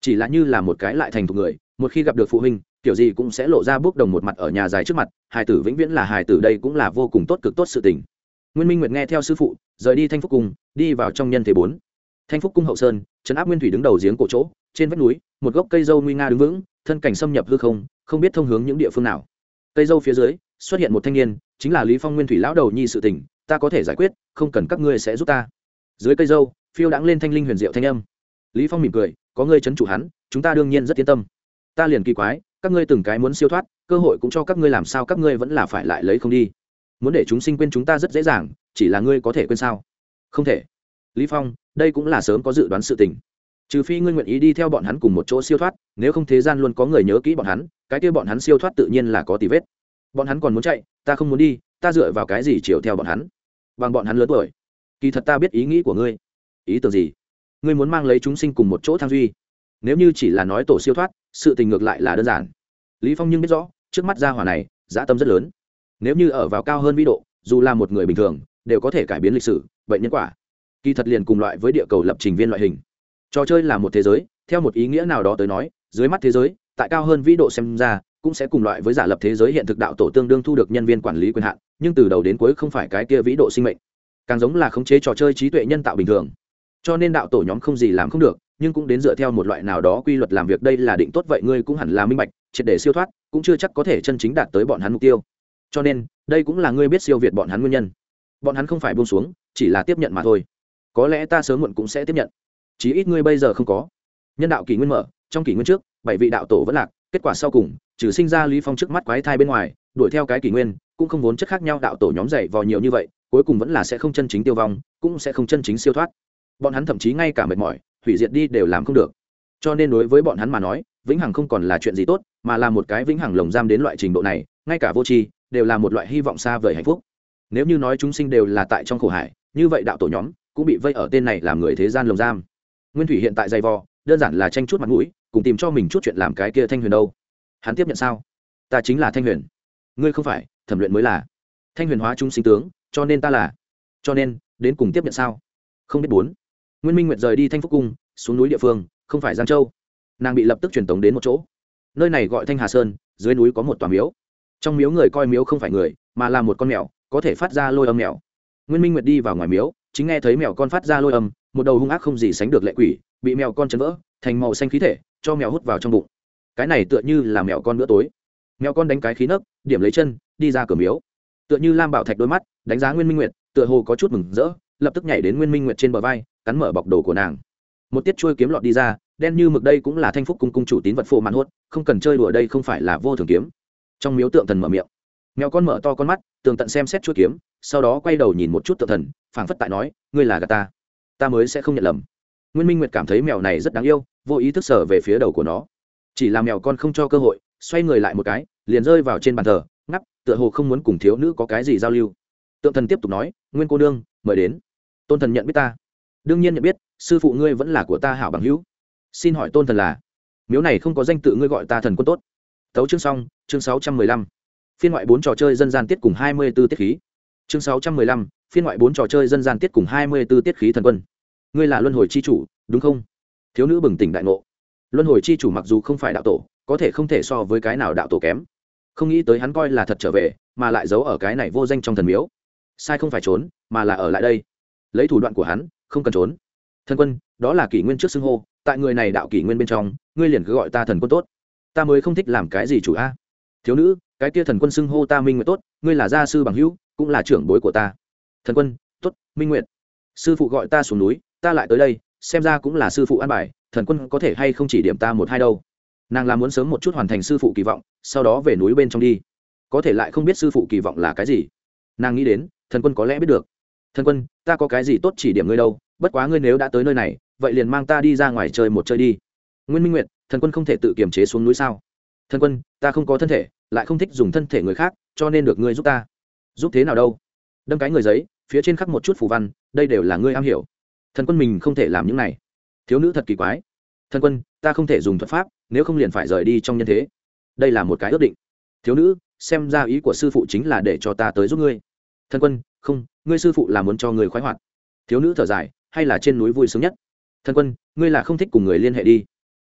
chỉ là như là một cái lại thành thục người, một khi gặp được phụ huynh kiểu gì cũng sẽ lộ ra bước đồng một mặt ở nhà dài trước mặt, hài tử vĩnh viễn là hài tử, đây cũng là vô cùng tốt, cực tốt sự tình. Nguyên Minh Nguyệt nghe theo sư phụ rời đi Thanh Phúc cung, đi vào trong nhân thế 4. Thanh Phúc cung hậu sơn, trấn áp Nguyên Thủy đứng đầu giếng cổ chỗ, trên vách núi một gốc cây dâu nguy nga đứng vững, thân cảnh xâm nhập hư không, không biết thông hướng những địa phương nào. Cây dâu phía dưới xuất hiện một thanh niên, chính là Lý Phong. Nguyên Thủy lão đầu nhi, sự tình ta có thể giải quyết, không cần các ngươi sẽ giúp ta. Dưới cây dâu phiêu đãng lên thanh linh huyền diệu thanh âm. Lý Phong mỉm cười, có ngươi trấn chủ hắn, chúng ta đương nhiên rất yên tâm. Ta liền kỳ quái, các ngươi từng cái muốn siêu thoát, cơ hội cũng cho các ngươi, làm sao các ngươi vẫn là phải lại lấy không đi? Muốn để chúng sinh quên chúng ta rất dễ dàng, chỉ là ngươi có thể quên sao? Không thể. Lý Phong, đây cũng là sớm có dự đoán sự tình. Trừ phi ngươi nguyện ý đi theo bọn hắn cùng một chỗ siêu thoát, nếu không thế gian luôn có người nhớ kỹ bọn hắn, cái kia bọn hắn siêu thoát tự nhiên là có tì vết. Bọn hắn còn muốn chạy, ta không muốn đi, ta dựa vào cái gì chiều theo bọn hắn? Bằng bọn hắn lớn tuổi. Kỳ thật ta biết ý nghĩ của ngươi. Ý tưởng gì? Ngươi muốn mang lấy chúng sinh cùng một chỗ thăng duy. Nếu như chỉ là nói tổ siêu thoát, sự tình ngược lại là đơn giản. Lý Phong nhưng biết rõ, trước mắt gia hỏa này dã tâm rất lớn. Nếu như ở vào cao hơn vĩ độ, dù là một người bình thường đều có thể cải biến lịch sử, bệnh nhân quả kỳ thật liền cùng loại với địa cầu lập trình viên loại hình. Trò chơi là một thế giới, theo một ý nghĩa nào đó tới nói, dưới mắt thế giới tại cao hơn vĩ độ xem ra cũng sẽ cùng loại với giả lập thế giới hiện thực, đạo tổ tương đương thu được nhân viên quản lý quyền hạn, nhưng từ đầu đến cuối không phải cái kia vĩ độ sinh mệnh, càng giống là khống chế trò chơi trí tuệ nhân tạo bình thường. Cho nên đạo tổ nhóm không gì làm không được, nhưng cũng đến dựa theo một loại nào đó quy luật làm việc, đây là định tốt. Vậy ngươi cũng hẳn là minh bạch, triệt để siêu thoát cũng chưa chắc có thể chân chính đạt tới bọn hắn mục tiêu. Cho nên đây cũng là ngươi biết siêu việt bọn hắn nguyên nhân. Bọn hắn không phải buông xuống, chỉ là tiếp nhận mà thôi. Có lẽ ta sớm muộn cũng sẽ tiếp nhận, chí ít ngươi bây giờ không có. Nhân đạo kỷ nguyên mở, trong kỷ nguyên trước 7 vị đạo tổ vẫn lạc, kết quả sau cùng trừ sinh ra Lý Phong trước mắt quái thai bên ngoài, đuổi theo cái kỷ nguyên cũng không vốn chất khác nhau, đạo tổ nhóm dày vò nhiều như vậy, cuối cùng vẫn là sẽ không chân chính tiêu vong, cũng sẽ không chân chính siêu thoát. Bọn hắn thậm chí ngay cả mệt mỏi hủy diệt đi đều làm không được. Cho nên đối với bọn hắn mà nói, vĩnh hằng không còn là chuyện gì tốt, mà là một cái vĩnh hằng lồng giam. Đến loại trình độ này, ngay cả vô tri đều là một loại hy vọng xa vời hạnh phúc. Nếu như nói chúng sinh đều là tại trong khổ hải, như vậy đạo tổ nhóm cũng bị vây ở tên này làm người thế gian lồng giam. Nguyên Thủy hiện tại dày vò đơn giản là tranh chút mặt mũi, cùng tìm cho mình chút chuyện làm. Cái kia Thanh Huyền đâu, hắn tiếp nhận sao? Ta chính là Thanh Huyền, ngươi không phải. Thẩm Luyện mới là Thanh Huyền hóa chúng sinh tướng, cho nên ta là, cho nên đến cùng tiếp nhận sao? Không biết. 4. Nguyên Minh Nguyệt rời đi Thanh Phúc cung, xuống núi địa phương không phải Giang Châu, nàng bị lập tức truyền tống đến một chỗ, nơi này gọi Thanh Hà Sơn. Dưới núi có một tòa miếu, trong miếu người coi miếu không phải người, mà là một con mèo, có thể phát ra lôi âm mèo. Nguyên Minh Nguyệt đi vào ngoài miếu, chính nghe thấy mèo con phát ra lôi âm, một đầu hung ác không gì sánh được lệ quỷ bị mèo con chấn vỡ thành màu xanh khí thể, cho mèo hút vào trong bụng. Cái này tựa như là mèo con bữa tối. Mèo con đánh cái khí nấc, điểm lấy chân đi ra cửa miếu, tựa như lam bảo thạch đôi mắt đánh giá Nguyên Minh Nguyệt, tựa hồ có chút mừng rỡ, lập tức nhảy đến Nguyên Minh Nguyệt trên bờ vai, cắn mở bọc đồ của nàng. Một tiết chuôi kiếm lọt đi ra, đen như mực. Đây cũng là Thanh Phúc cung cung chủ tín vật phô màn hốt, không cần chơi đùa, đây không phải là vô thường kiếm. Trong miếu tượng thần mở miệng, mèo con mở to con mắt tường tận xem xét chuôi kiếm, sau đó quay đầu nhìn một chút tượng thần, phảng phất tại nói, ngươi là gạt ta, ta mới sẽ không nhận lầm. Nguyên Minh Nguyệt cảm thấy mèo này rất đáng yêu, vô ý thức sờ về phía đầu của nó, chỉ là mèo con không cho cơ hội, xoay người lại một cái liền rơi vào trên bàn thờ, ngắp, tựa hồ không muốn cùng thiếu nữ có cái gì giao lưu. Tượng thần tiếp tục nói, Nguyên cô nương mời đến. Tôn thần nhận biết ta? Đương nhiên nhận biết, sư phụ ngươi vẫn là của ta hảo bằng hữu. Xin hỏi tôn thần là? Miếu này không có danh tự, ngươi gọi ta thần quân tốt. Tấu chương xong. Chương 615. Phiên ngoại 4 trò chơi dân gian tiết cùng 24 tiết khí. Chương 615. Phiên ngoại 4 trò chơi dân gian tiết cùng 24 tiết khí. Thần quân, ngươi là luân hồi chi chủ đúng không? Thiếu nữ bừng tỉnh đại ngộ. Luân hồi chi chủ mặc dù không phải đạo tổ, có thể không thể so với cái nào đạo tổ kém. Không nghĩ tới hắn coi là thật trở về, mà lại giấu ở cái này vô danh trong thần miếu. Sai không phải trốn, mà là ở lại đây. Lấy thủ đoạn của hắn, không cần trốn. Thần quân, đó là kỷ nguyên trước xưng hô, tại người này đạo kỷ nguyên bên trong, ngươi liền cứ gọi ta thần quân tốt. Ta mới không thích làm cái gì chủ a. Thiếu nữ, cái kia thần quân xưng hô ta Minh Nguyệt tốt, ngươi là gia sư bằng hữu, cũng là trưởng bối của ta. Thần quân, tốt, Minh Nguyệt. Sư phụ gọi ta xuống núi, ta lại tới đây, xem ra cũng là sư phụ an bài, thần quân có thể hay không chỉ điểm ta một hai đâu. Nàng là muốn sớm một chút hoàn thành sư phụ kỳ vọng, sau đó về núi bên trong đi. Có thể lại không biết sư phụ kỳ vọng là cái gì. Nàng nghĩ đến, thần quân có lẽ biết được. Thần quân, ta có cái gì tốt chỉ điểm ngươi đâu, bất quá ngươi nếu đã tới nơi này, vậy liền mang ta đi ra ngoài chơi một chơi đi. Nguyên Minh Nguyệt, thần quân không thể tự kiềm chế xuống núi sao? Thần quân, ta không có thân thể, lại không thích dùng thân thể người khác, cho nên được ngươi giúp ta. Giúp thế nào đâu? Đâm cái người giấy, phía trên khắc một chút phù văn, đây đều là ngươi am hiểu. Thần quân, mình không thể làm những này. Thiếu nữ thật kỳ quái. Thần quân, ta không thể dùng thuật pháp, nếu không liền phải rời đi trong nhân thế. Đây là một cái ước định. Thiếu nữ, xem ra ý của sư phụ chính là để cho ta tới giúp ngươi. Thần quân, không, ngươi sư phụ là muốn cho người khoái hoạt. Thiếu nữ thở dài, hay là trên núi vui sướng nhất. Thần quân, ngươi là không thích cùng người liên hệ đi.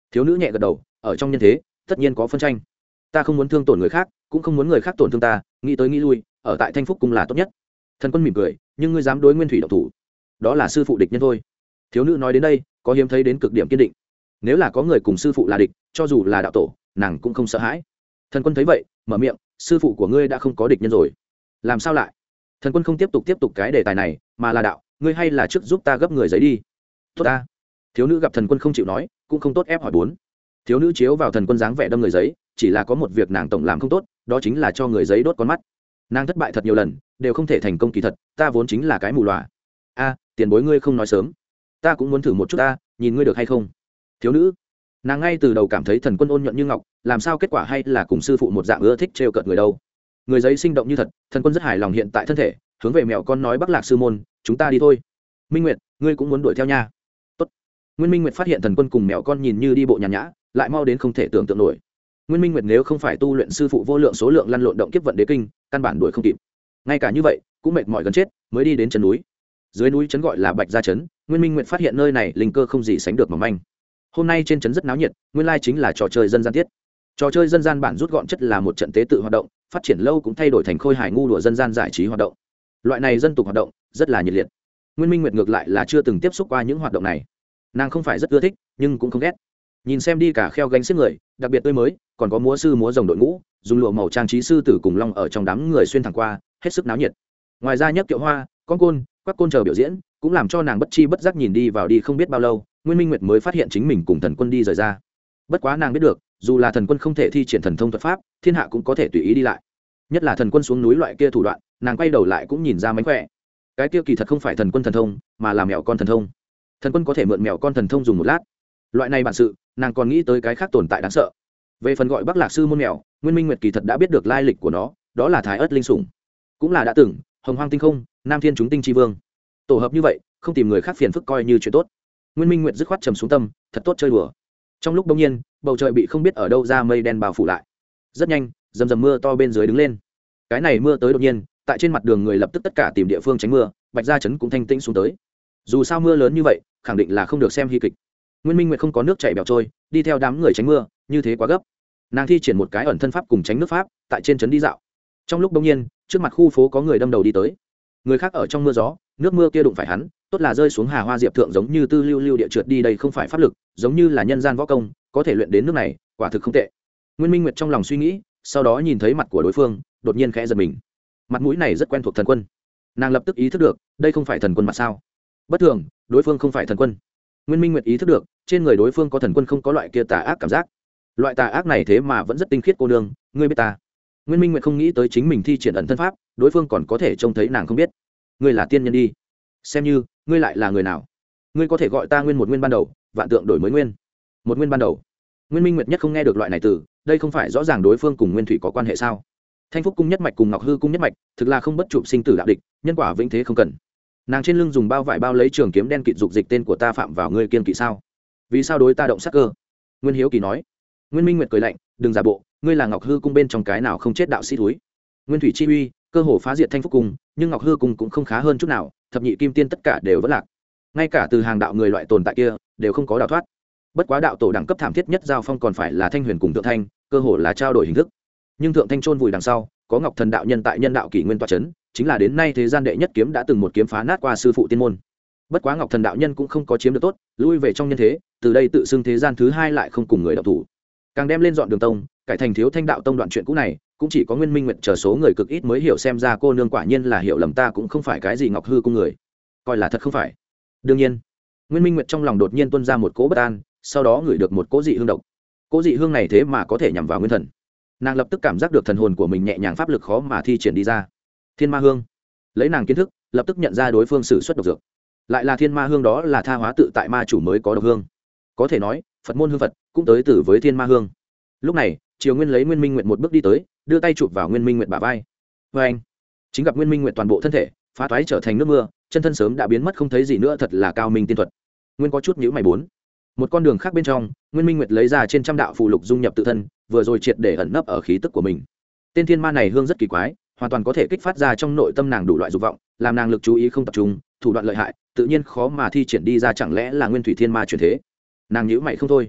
thiếu nữ nhẹ gật đầu, ở trong nhân thế tất nhiên có phân tranh, ta không muốn thương tổn người khác, cũng không muốn người khác tổn thương ta, nghĩ tới nghĩ lui, ở tại Thanh Phúc cung là tốt nhất. Thần Quân mỉm cười, nhưng ngươi dám đối Nguyên Thủy động thủ, đó là sư phụ địch nhân thôi. Thiếu nữ nói đến đây có hiếm thấy đến cực điểm kiên định, nếu là có người cùng sư phụ là địch, cho dù là đạo tổ, nàng cũng không sợ hãi. Thần Quân thấy vậy mở miệng, sư phụ của ngươi đã không có địch nhân rồi, làm sao lại? Thần Quân không tiếp tục cái đề tài này, mà là đạo, ngươi hay là trước giúp ta gấp người giấy đi. Tốt ta. Thiếu nữ gặp Thần Quân không chịu nói, cũng không tốt ép hỏi bốn. Thiếu nữ chiếu vào Thần Quân dáng vẻ đâm người giấy, chỉ là có một việc nàng tổng làm không tốt, đó chính là cho người giấy đốt con mắt. Nàng thất bại thật nhiều lần, đều không thể thành công. Kỳ thật ta vốn chính là cái mù lòa. A, tiền bối ngươi không nói sớm, ta cũng muốn thử một chút ta, nhìn ngươi được hay không. Thiếu nữ, nàng ngay từ đầu cảm thấy Thần Quân ôn nhuận như ngọc, làm sao kết quả hay là cùng sư phụ một dạng ưa thích trêu cợt người đâu. Người giấy sinh động như thật, Thần Quân rất hài lòng hiện tại thân thể, hướng về mèo con nói, Bắc Lạc sư môn, chúng ta đi thôi. Minh Nguyệt, ngươi cũng muốn đuổi theo nha. Tốt. Nguyên Minh Nguyệt phát hiện Thần Quân cùng mèo con nhìn như đi bộ nhàn nhã, lại mau đến không thể tưởng tượng nổi. Nguyên Minh Nguyệt nếu không phải tu luyện sư phụ vô lượng số lượng lăn lộn động kiếp vận đế kinh, căn bản đuổi không kịp. Ngay cả như vậy, cũng mệt mỏi gần chết, mới đi đến chân núi. Dưới núi trấn gọi là Bạch Gia trấn, Nguyên Minh Nguyệt phát hiện nơi này linh cơ không gì sánh được mỏng manh. Hôm nay trên trấn rất náo nhiệt, nguyên lai chính là trò chơi dân gian tiết. Trò chơi dân gian bản rút gọn chất là một trận tế tự hoạt động, phát triển lâu cũng thay đổi thành khôi hài ngu đùa dân gian giải trí hoạt động. Loại này dân tục hoạt động rất là nhiệt liệt. Nguyên Minh Nguyệt ngược lại là chưa từng tiếp xúc qua những hoạt động này, nàng không phải rất ưa thích, nhưng cũng không ghét. Nhìn xem đi cả kheo gánh xiếc người, đặc biệt tươi mới, còn có múa sư múa rồng đội ngũ, dùng lụa màu trang trí sư tử cùng long ở trong đám người xuyên thẳng qua, hết sức náo nhiệt. Ngoài ra nhấc kiệu hoa, con côn, quắc côn chờ biểu diễn, cũng làm cho nàng bất chi bất giác nhìn đi vào đi không biết bao lâu, Nguyên Minh Nguyệt mới phát hiện chính mình cùng Thần Quân đi rời ra. Bất quá nàng biết được, dù là Thần Quân không thể thi triển thần thông thuật pháp, thiên hạ cũng có thể tùy ý đi lại. Nhất là Thần Quân xuống núi loại kia thủ đoạn, nàng quay đầu lại cũng nhìn ra mánh khỏe. Cái kia kỳ thật không phải Thần Quân thần thông, mà là mèo con thần thông. Thần Quân có thể mượn mèo con thần thông dùng một lát. Loại này bản sự, nàng còn nghĩ tới cái khác tồn tại đáng sợ. Về phần gọi Bắc Lạc sư môn mèo, Nguyên Minh Nguyệt kỳ thật đã biết được lai lịch của nó, đó là Thái Ức linh sủng, cũng là đã từng Hồng Hoang tinh không, Nam Thiên chúng tinh chi vương. Tổ hợp như vậy, không tìm người khác phiền phức coi như chuyện tốt. Nguyên Minh Nguyệt dứt khoát trầm xuống tâm, thật tốt chơi đùa. Trong lúc đột nhiên, bầu trời bị không biết ở đâu ra mây đen bao phủ lại. Rất nhanh, dầm dầm mưa to bên dưới đứng lên. Cái này mưa tới đột nhiên, tại trên mặt đường người lập tức tất cả tìm địa phương tránh mưa, Bạch Gia trấn cũng thanh tĩnh xuống tới. Dù sao mưa lớn như vậy, khẳng định là không được xem hy kịch. Nguyên Minh Nguyệt không có nước chảy bèo trôi, đi theo đám người tránh mưa, như thế quá gấp. Nàng thi triển một cái ẩn thân pháp cùng tránh nước pháp, tại trên trấn đi dạo. Trong lúc đột nhiên, trước mặt khu phố có người đâm đầu đi tới. Người khác ở trong mưa gió, nước mưa kia đụng phải hắn, tốt là rơi xuống Hà Hoa Diệp thượng, giống như tư lưu lưu địa trượt đi, đây không phải pháp lực, giống như là nhân gian võ công, có thể luyện đến nước này, quả thực không tệ. Nguyên Minh Nguyệt trong lòng suy nghĩ, sau đó nhìn thấy mặt của đối phương, đột nhiên khẽ giật mình. Mặt mũi này rất quen thuộc Thần Quân. Nàng lập tức ý thức được, đây không phải Thần Quân mặt sao? Bất thường, đối phương không phải Thần Quân. Nguyên Minh Nguyệt ý thức được, trên người đối phương có Thần Quân không có loại kia tà ác cảm giác. Loại tà ác này thế mà vẫn rất tinh khiết cô nương, ngươi biết ta. Nguyên Minh Nguyệt không nghĩ tới chính mình thi triển ẩn thân pháp, đối phương còn có thể trông thấy nàng không biết. Ngươi là tiên nhân đi, xem như ngươi lại là người nào? Ngươi có thể gọi ta Nguyên, một nguyên ban đầu, vạn tượng đổi mới nguyên. Một nguyên ban đầu. Nguyên Minh Nguyệt nhất không nghe được loại này từ, đây không phải rõ ràng đối phương cùng Nguyên Thủy có quan hệ sao? Thanh Phúc cung nhất mạch cùng Ngọc Hư cung nhất mạch, thực là không bất chụp sinh tử đạo địch, nhân quả vĩnh thế không cần. Nàng trên lưng dùng bao vải bao lấy trường kiếm đen kịt dục dịch tên của ta phạm vào ngươi kiên kỵ sao? Vì sao đối ta động sát cơ? Nguyên Hiếu Kỳ nói. Nguyên Minh Nguyệt cười lạnh, đừng giả bộ, ngươi là Ngọc Hư cung bên trong cái nào không chết đạo sĩ thúi. Nguyên Thủy chi uy, cơ hồ phá diệt Thanh Phúc cung, nhưng Ngọc Hư cung cũng không khá hơn chút nào, thập nhị kim tiên tất cả đều vẫn lạc. Ngay cả từ hàng đạo người loại tồn tại kia, đều không có đào thoát. Bất quá đạo tổ đẳng cấp thảm thiết nhất giao phong còn phải là Thanh Huyền cùng Thượng Thanh, cơ hồ là trao đổi hình thức. Nhưng Thượng Thanh chôn vùi đằng sau, có Ngọc Thần đạo nhân tại nhân đạo kỷ nguyên tọa chấn, chính là đến nay thế gian đệ nhất kiếm đã từng một kiếm phá nát qua sư phụ tiên môn. Bất quá Ngọc Thần đạo nhân cũng không có chiếm được tốt, lui về trong nhân thế, từ đây tự xưng thế gian thứ hai lại không cùng người đạo thủ. Càng đem lên dọn đường tông, cải thành Thiếu Thanh đạo tông, đoạn chuyện cũ này, cũng chỉ có Nguyên Minh Nguyệt chờ số người cực ít mới hiểu, xem ra cô nương quả nhiên là hiểu lầm, ta cũng không phải cái gì Ngọc Hư cung người, coi là thật không phải. Đương nhiên, Nguyên Minh Nguyệt trong lòng đột nhiên tuôn ra một cỗ bất an, sau đó ngửi được một cỗ dị hương độc. Cỗ dị hương này thế mà có thể nhằm vào nguyên thần. Nàng lập tức cảm giác được thần hồn của mình nhẹ nhàng, pháp lực khó mà thi triển đi ra. Thiên Ma hương. Lấy nàng kiến thức, lập tức nhận ra đối phương sử xuất độc dược. Lại là Thiên Ma hương, đó là tha hóa tự tại ma chủ mới có độc hương. Có thể nói, Phật môn hương Phật cũng tới từ với Thiên Ma hương. Lúc này, Triều Nguyên lấy Nguyên Minh Nguyệt một bước đi tới, đưa tay chụp vào Nguyên Minh Nguyệt bả vai. Và anh, chính gặp Nguyên Minh Nguyệt toàn bộ thân thể phá toái trở thành nước mưa, chân thân sớm đã biến mất không thấy gì nữa, thật là cao minh tiên thuật. Nguyên có chút nhíu mày bốn. Một con đường khác bên trong, Nguyên Minh Nguyệt lấy ra trên trăm đạo phù lục dung nhập tự thân, vừa rồi triệt để ẩn nấp ở khí tức của mình. Tên thiên ma này hương rất kỳ quái, hoàn toàn có thể kích phát ra trong nội tâm nàng đủ loại dục vọng, làm nàng lực chú ý không tập trung, thủ đoạn lợi hại, tự nhiên khó mà thi triển đi ra, chẳng lẽ là Nguyên Thủy Thiên Ma chuyển thế? Nàng nhíu mày không thôi.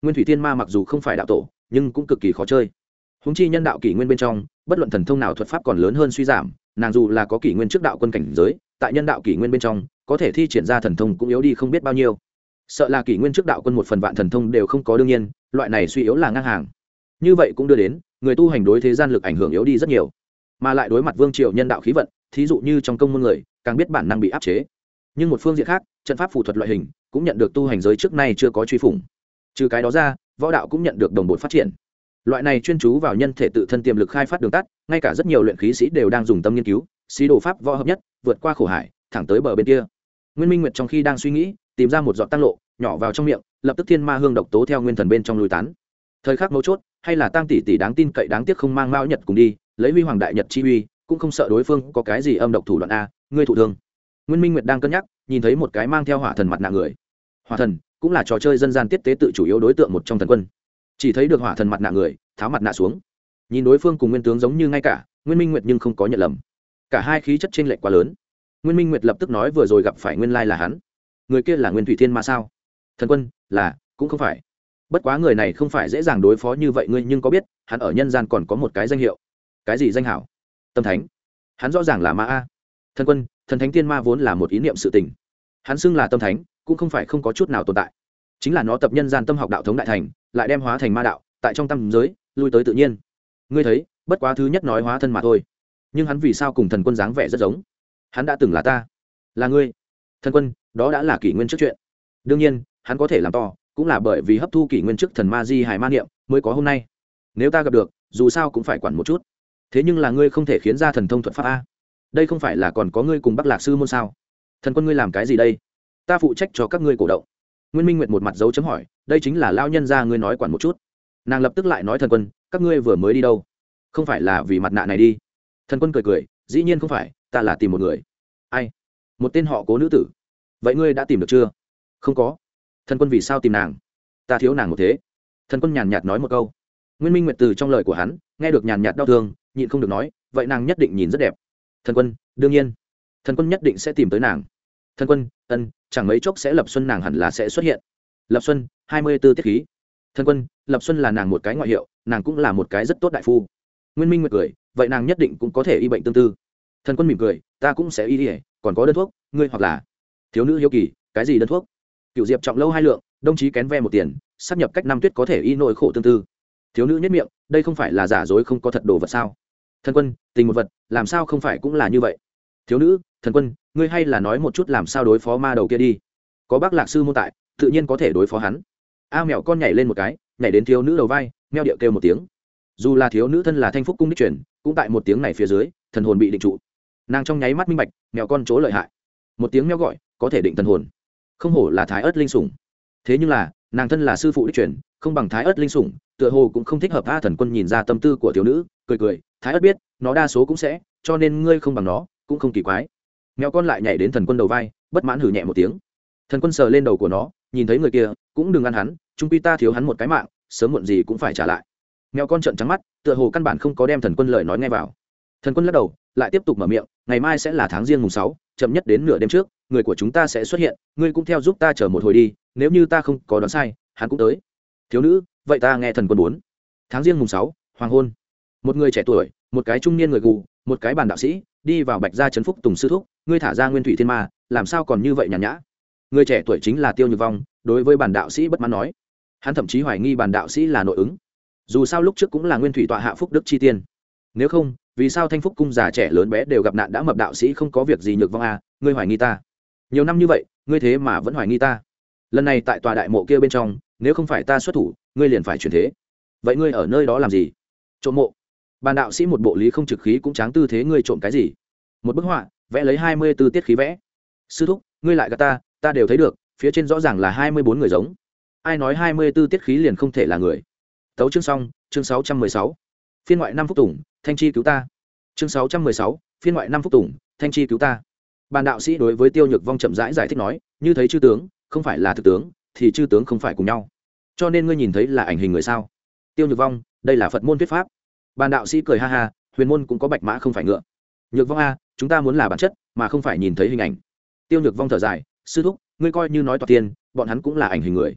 Nguyên thủy thiên ma mặc dù không phải đạo tổ nhưng cũng cực kỳ khó chơi. Huống chi nhân đạo kỷ nguyên bên trong bất luận thần thông nào thuật pháp còn lớn hơn suy giảm, nàng dù là có kỷ nguyên trước đạo quân cảnh giới, tại nhân đạo kỷ nguyên bên trong có thể thi triển ra thần thông cũng yếu đi không biết bao nhiêu. Sợ là kỷ nguyên trước đạo quân một phần vạn thần thông đều không có, đương nhiên loại này suy yếu là ngang hàng. Như vậy cũng đưa đến người tu hành đối thế gian lực ảnh hưởng yếu đi rất nhiều, mà lại đối mặt vương triều nhân đạo khí vận, thí dụ như trong công môn người càng biết bản năng bị áp chế. Nhưng một phương diện khác, trận pháp phù thuật loại hình cũng nhận được tu hành giới trước nay chưa có truy phủng. Trừ cái đó ra, võ đạo cũng nhận được đồng bộ phát triển. Loại này chuyên chú vào nhân thể tự thân tiềm lực khai phát đường tắt, ngay cả rất nhiều luyện khí sĩ đều đang dùng tâm nghiên cứu, xí đồ pháp võ hợp nhất, vượt qua khổ hải, thẳng tới bờ bên kia. Nguyên Minh Nguyệt trong khi đang suy nghĩ, tìm ra một giọt tăng lộ, nhỏ vào trong miệng, lập tức thiên ma hương độc tố theo nguyên thần bên trong lùi tán. Thời khắc mấu chốt, hay là Tăng tỷ tỷ đáng tin cậy, đáng tiếc không mang Mao Nhật cùng đi, lấy huy hoàng đại nhật chi uy, cũng không sợ đối phương có cái gì âm độc thủ đoạn a, ngươi thụ thương. Nguyên Minh Nguyệt đang cân nhắc, nhìn thấy một cái mang theo hỏa thần mặt nạ người. Hỏa thần cũng là trò chơi dân gian tiết tế tự chủ yếu đối tượng một trong thần quân. Chỉ thấy được hỏa thần mặt nạ người tháo mặt nạ xuống, nhìn đối phương cùng nguyên tướng giống như ngay cả, Nguyên Minh Nguyệt nhưng không có nhận lầm, cả hai khí chất chênh lệch quá lớn. Nguyên Minh Nguyệt lập tức nói vừa rồi gặp phải nguyên lai là hắn. Người kia là Nguyên Thủy Thiên Ma sao? Thần quân là cũng không phải, bất quá người này không phải dễ dàng đối phó như vậy. Ngươi nhưng có biết hắn ở nhân gian còn có một cái danh hiệu? Cái gì danh hảo? Tâm Thánh. Hắn rõ ràng là ma a. Thần quân, thần thánh tiên ma vốn là một ý niệm sự tình, hắn xưng là Tâm Thánh cũng không phải không có chút nào tồn tại, chính là nó tập nhân gian tâm học đạo thống đại thành, lại đem hóa thành ma đạo, tại trong tâm giới lui tới tự nhiên. Ngươi thấy, bất quá thứ nhất nói hóa thân mà thôi, nhưng hắn vì sao cùng thần quân dáng vẻ rất giống? Hắn đã từng là ta, là ngươi. Thần quân, đó đã là kỷ nguyên trước chuyện. Đương nhiên hắn có thể làm to cũng là bởi vì hấp thu kỷ nguyên trước thần ma di hài ma niệm mới có hôm nay. Nếu ta gặp được, dù sao cũng phải quản một chút. Thế nhưng là ngươi không thể khiến ra thần thông thuật pháp a. Đây không phải là còn có ngươi cùng Bắc Lạc sư môn sao? Thần quân, ngươi làm cái gì đây? Ta phụ trách cho các ngươi cổ động. Nguyên Minh Nguyệt một mặt dấu chấm hỏi, đây chính là lao nhân gia ngươi nói quản một chút. Nàng lập tức lại nói, thần quân, các ngươi vừa mới đi đâu? Không phải là vì mặt nạ này đi? Thần quân cười cười, dĩ nhiên không phải, ta là tìm một người. Ai? Một tên họ Cố nữ tử. Vậy ngươi đã tìm được chưa? Không có. Thần quân, vì sao tìm nàng? Ta thiếu nàng một thế. Thần quân nhàn nhạt nói một câu. Nguyên Minh Nguyệt từ trong lời của hắn nghe được nhàn nhạt đau thương, nhịn không được nói, vậy nàng nhất định nhìn rất đẹp. Thần quân, đương nhiên. Thần quân nhất định sẽ tìm tới nàng. Thần quân, chẳng mấy chốc sẽ lập xuân, nàng hẳn là sẽ xuất hiện. Lập xuân, 24 tiết khí. Thần quân, lập xuân là nàng một cái ngoại hiệu, nàng cũng là một cái rất tốt đại phu. Nguyên Minh Nguyệt cười, vậy nàng nhất định cũng có thể y bệnh tương tư. Thần quân mỉm cười, ta cũng sẽ y, còn có đơn thuốc, ngươi hoặc là. Thiếu nữ hiếu kỳ, cái gì đơn thuốc? Cựu diệp trọng lâu 2 lượng, đồng chí kén ve 1 tiền, sắp nhập cách 5 tuyết có thể y nỗi khổ tương tư. Thiếu nữ nhất miệng, đây không phải là giả dối không có thật đồ vật sao? Thần quân, tình một vật, làm sao không phải cũng là như vậy? Thiếu nữ, thần quân, ngươi hay là nói một chút làm sao đối phó ma đầu kia đi. Có Bác Lạc sư môn tại, tự nhiên có thể đối phó hắn. A mèo con nhảy lên một cái, nhảy đến thiếu nữ đầu vai, meo điệu kêu một tiếng. Dù là thiếu nữ thân là Thanh Phúc cung đích truyền, cũng tại một tiếng này phía dưới, thần hồn bị định trụ. Nàng trong nháy mắt minh bạch, mèo con chỗ lợi hại. Một tiếng meo gọi, có thể định thần hồn. Không hổ là Thái Ức linh sủng. Thế nhưng là, nàng thân là sư phụ đích truyền, không bằng Thái Ức linh sủng, tựa hồ cũng không thích hợp. A thần quân nhìn ra tâm tư của thiếu nữ, cười cười, Thái Ức biết, nó đa số cũng sẽ, cho nên ngươi không bằng nó, cũng không kỳ quái. Mèo con lại nhảy đến thần quân đầu vai, bất mãn hừ nhẹ một tiếng. Thần quân sờ lên đầu của nó, nhìn thấy người kia, cũng đừng ăn hắn, chung quy ta thiếu hắn một cái mạng, sớm muộn gì cũng phải trả lại. Mèo con trợn trắng mắt, tựa hồ căn bản không có đem thần quân lời nói nghe vào. Thần quân lắc đầu, lại tiếp tục mở miệng, ngày mai sẽ là tháng riêng mùng 6, chậm nhất đến nửa đêm trước, người của chúng ta sẽ xuất hiện, ngươi cũng theo giúp ta chờ một hồi đi, nếu như ta không có đoán sai, hắn cũng tới. Thiếu nữ, vậy ta nghe thần quân 4. Tháng riêng mùng 6, hoàng hôn. Một người trẻ tuổi, một cái trung niên người gù, một cái bàn đạo sĩ, đi vào Bạch gia trấn Phúc Tùng sư thúc, ngươi thả ra Nguyên Thủy Thiên Ma, làm sao còn như vậy nhàn nhã? Người trẻ tuổi chính là Tiêu Nhược Vong, đối với bàn đạo sĩ bất mãn nói. Hắn thậm chí hoài nghi bàn đạo sĩ là nội ứng. Dù sao lúc trước cũng là Nguyên Thủy tọa hạ Phúc Đức chi tiên. Nếu không, vì sao Thanh Phúc cung già trẻ lớn bé đều gặp nạn đã mập đạo sĩ không có việc gì? Nhược Vong à, ngươi hoài nghi ta? Nhiều năm như vậy, ngươi thế mà vẫn hoài nghi ta? Lần này tại tòa đại mộ kia bên trong, nếu không phải ta xuất thủ, ngươi liền phải chuyển thế. Vậy ngươi ở nơi đó làm gì? Trộm mộ. Bàn đạo sĩ một bộ lý không trực khí cũng tráng tư thế, ngươi trộm cái gì? Một bức họa, vẽ lấy 24 tiết khí vẽ. Sư thúc, ngươi lại gạt ta đều thấy được, phía trên rõ ràng là 24 người giống. Ai nói 24 tiết khí liền không thể là người? Tấu chương xong, chương 616. Phiên ngoại 5 phúc tùng, thanh chi cứu ta. Chương 616, phiên ngoại 5 phúc tùng, thanh chi cứu ta. Bàn đạo sĩ đối với Tiêu Nhược Vong chậm rãi giải thích nói, như thấy chư tướng, không phải là thực tướng, thì chư tướng không phải cùng nhau. Cho nên ngươi nhìn thấy là ảnh hình người sao? Tiêu Nhược Vong, đây là Phật môn thuyết pháp. Bàn đạo sĩ cười ha ha, huyền môn cũng có bạch mã không phải ngựa. Nhược Vong a, chúng ta muốn là bản chất, mà không phải nhìn thấy hình ảnh. Tiêu Nhược Vong thở dài, sư thúc, ngươi coi như nói toạc tiên, bọn hắn cũng là ảnh hình người.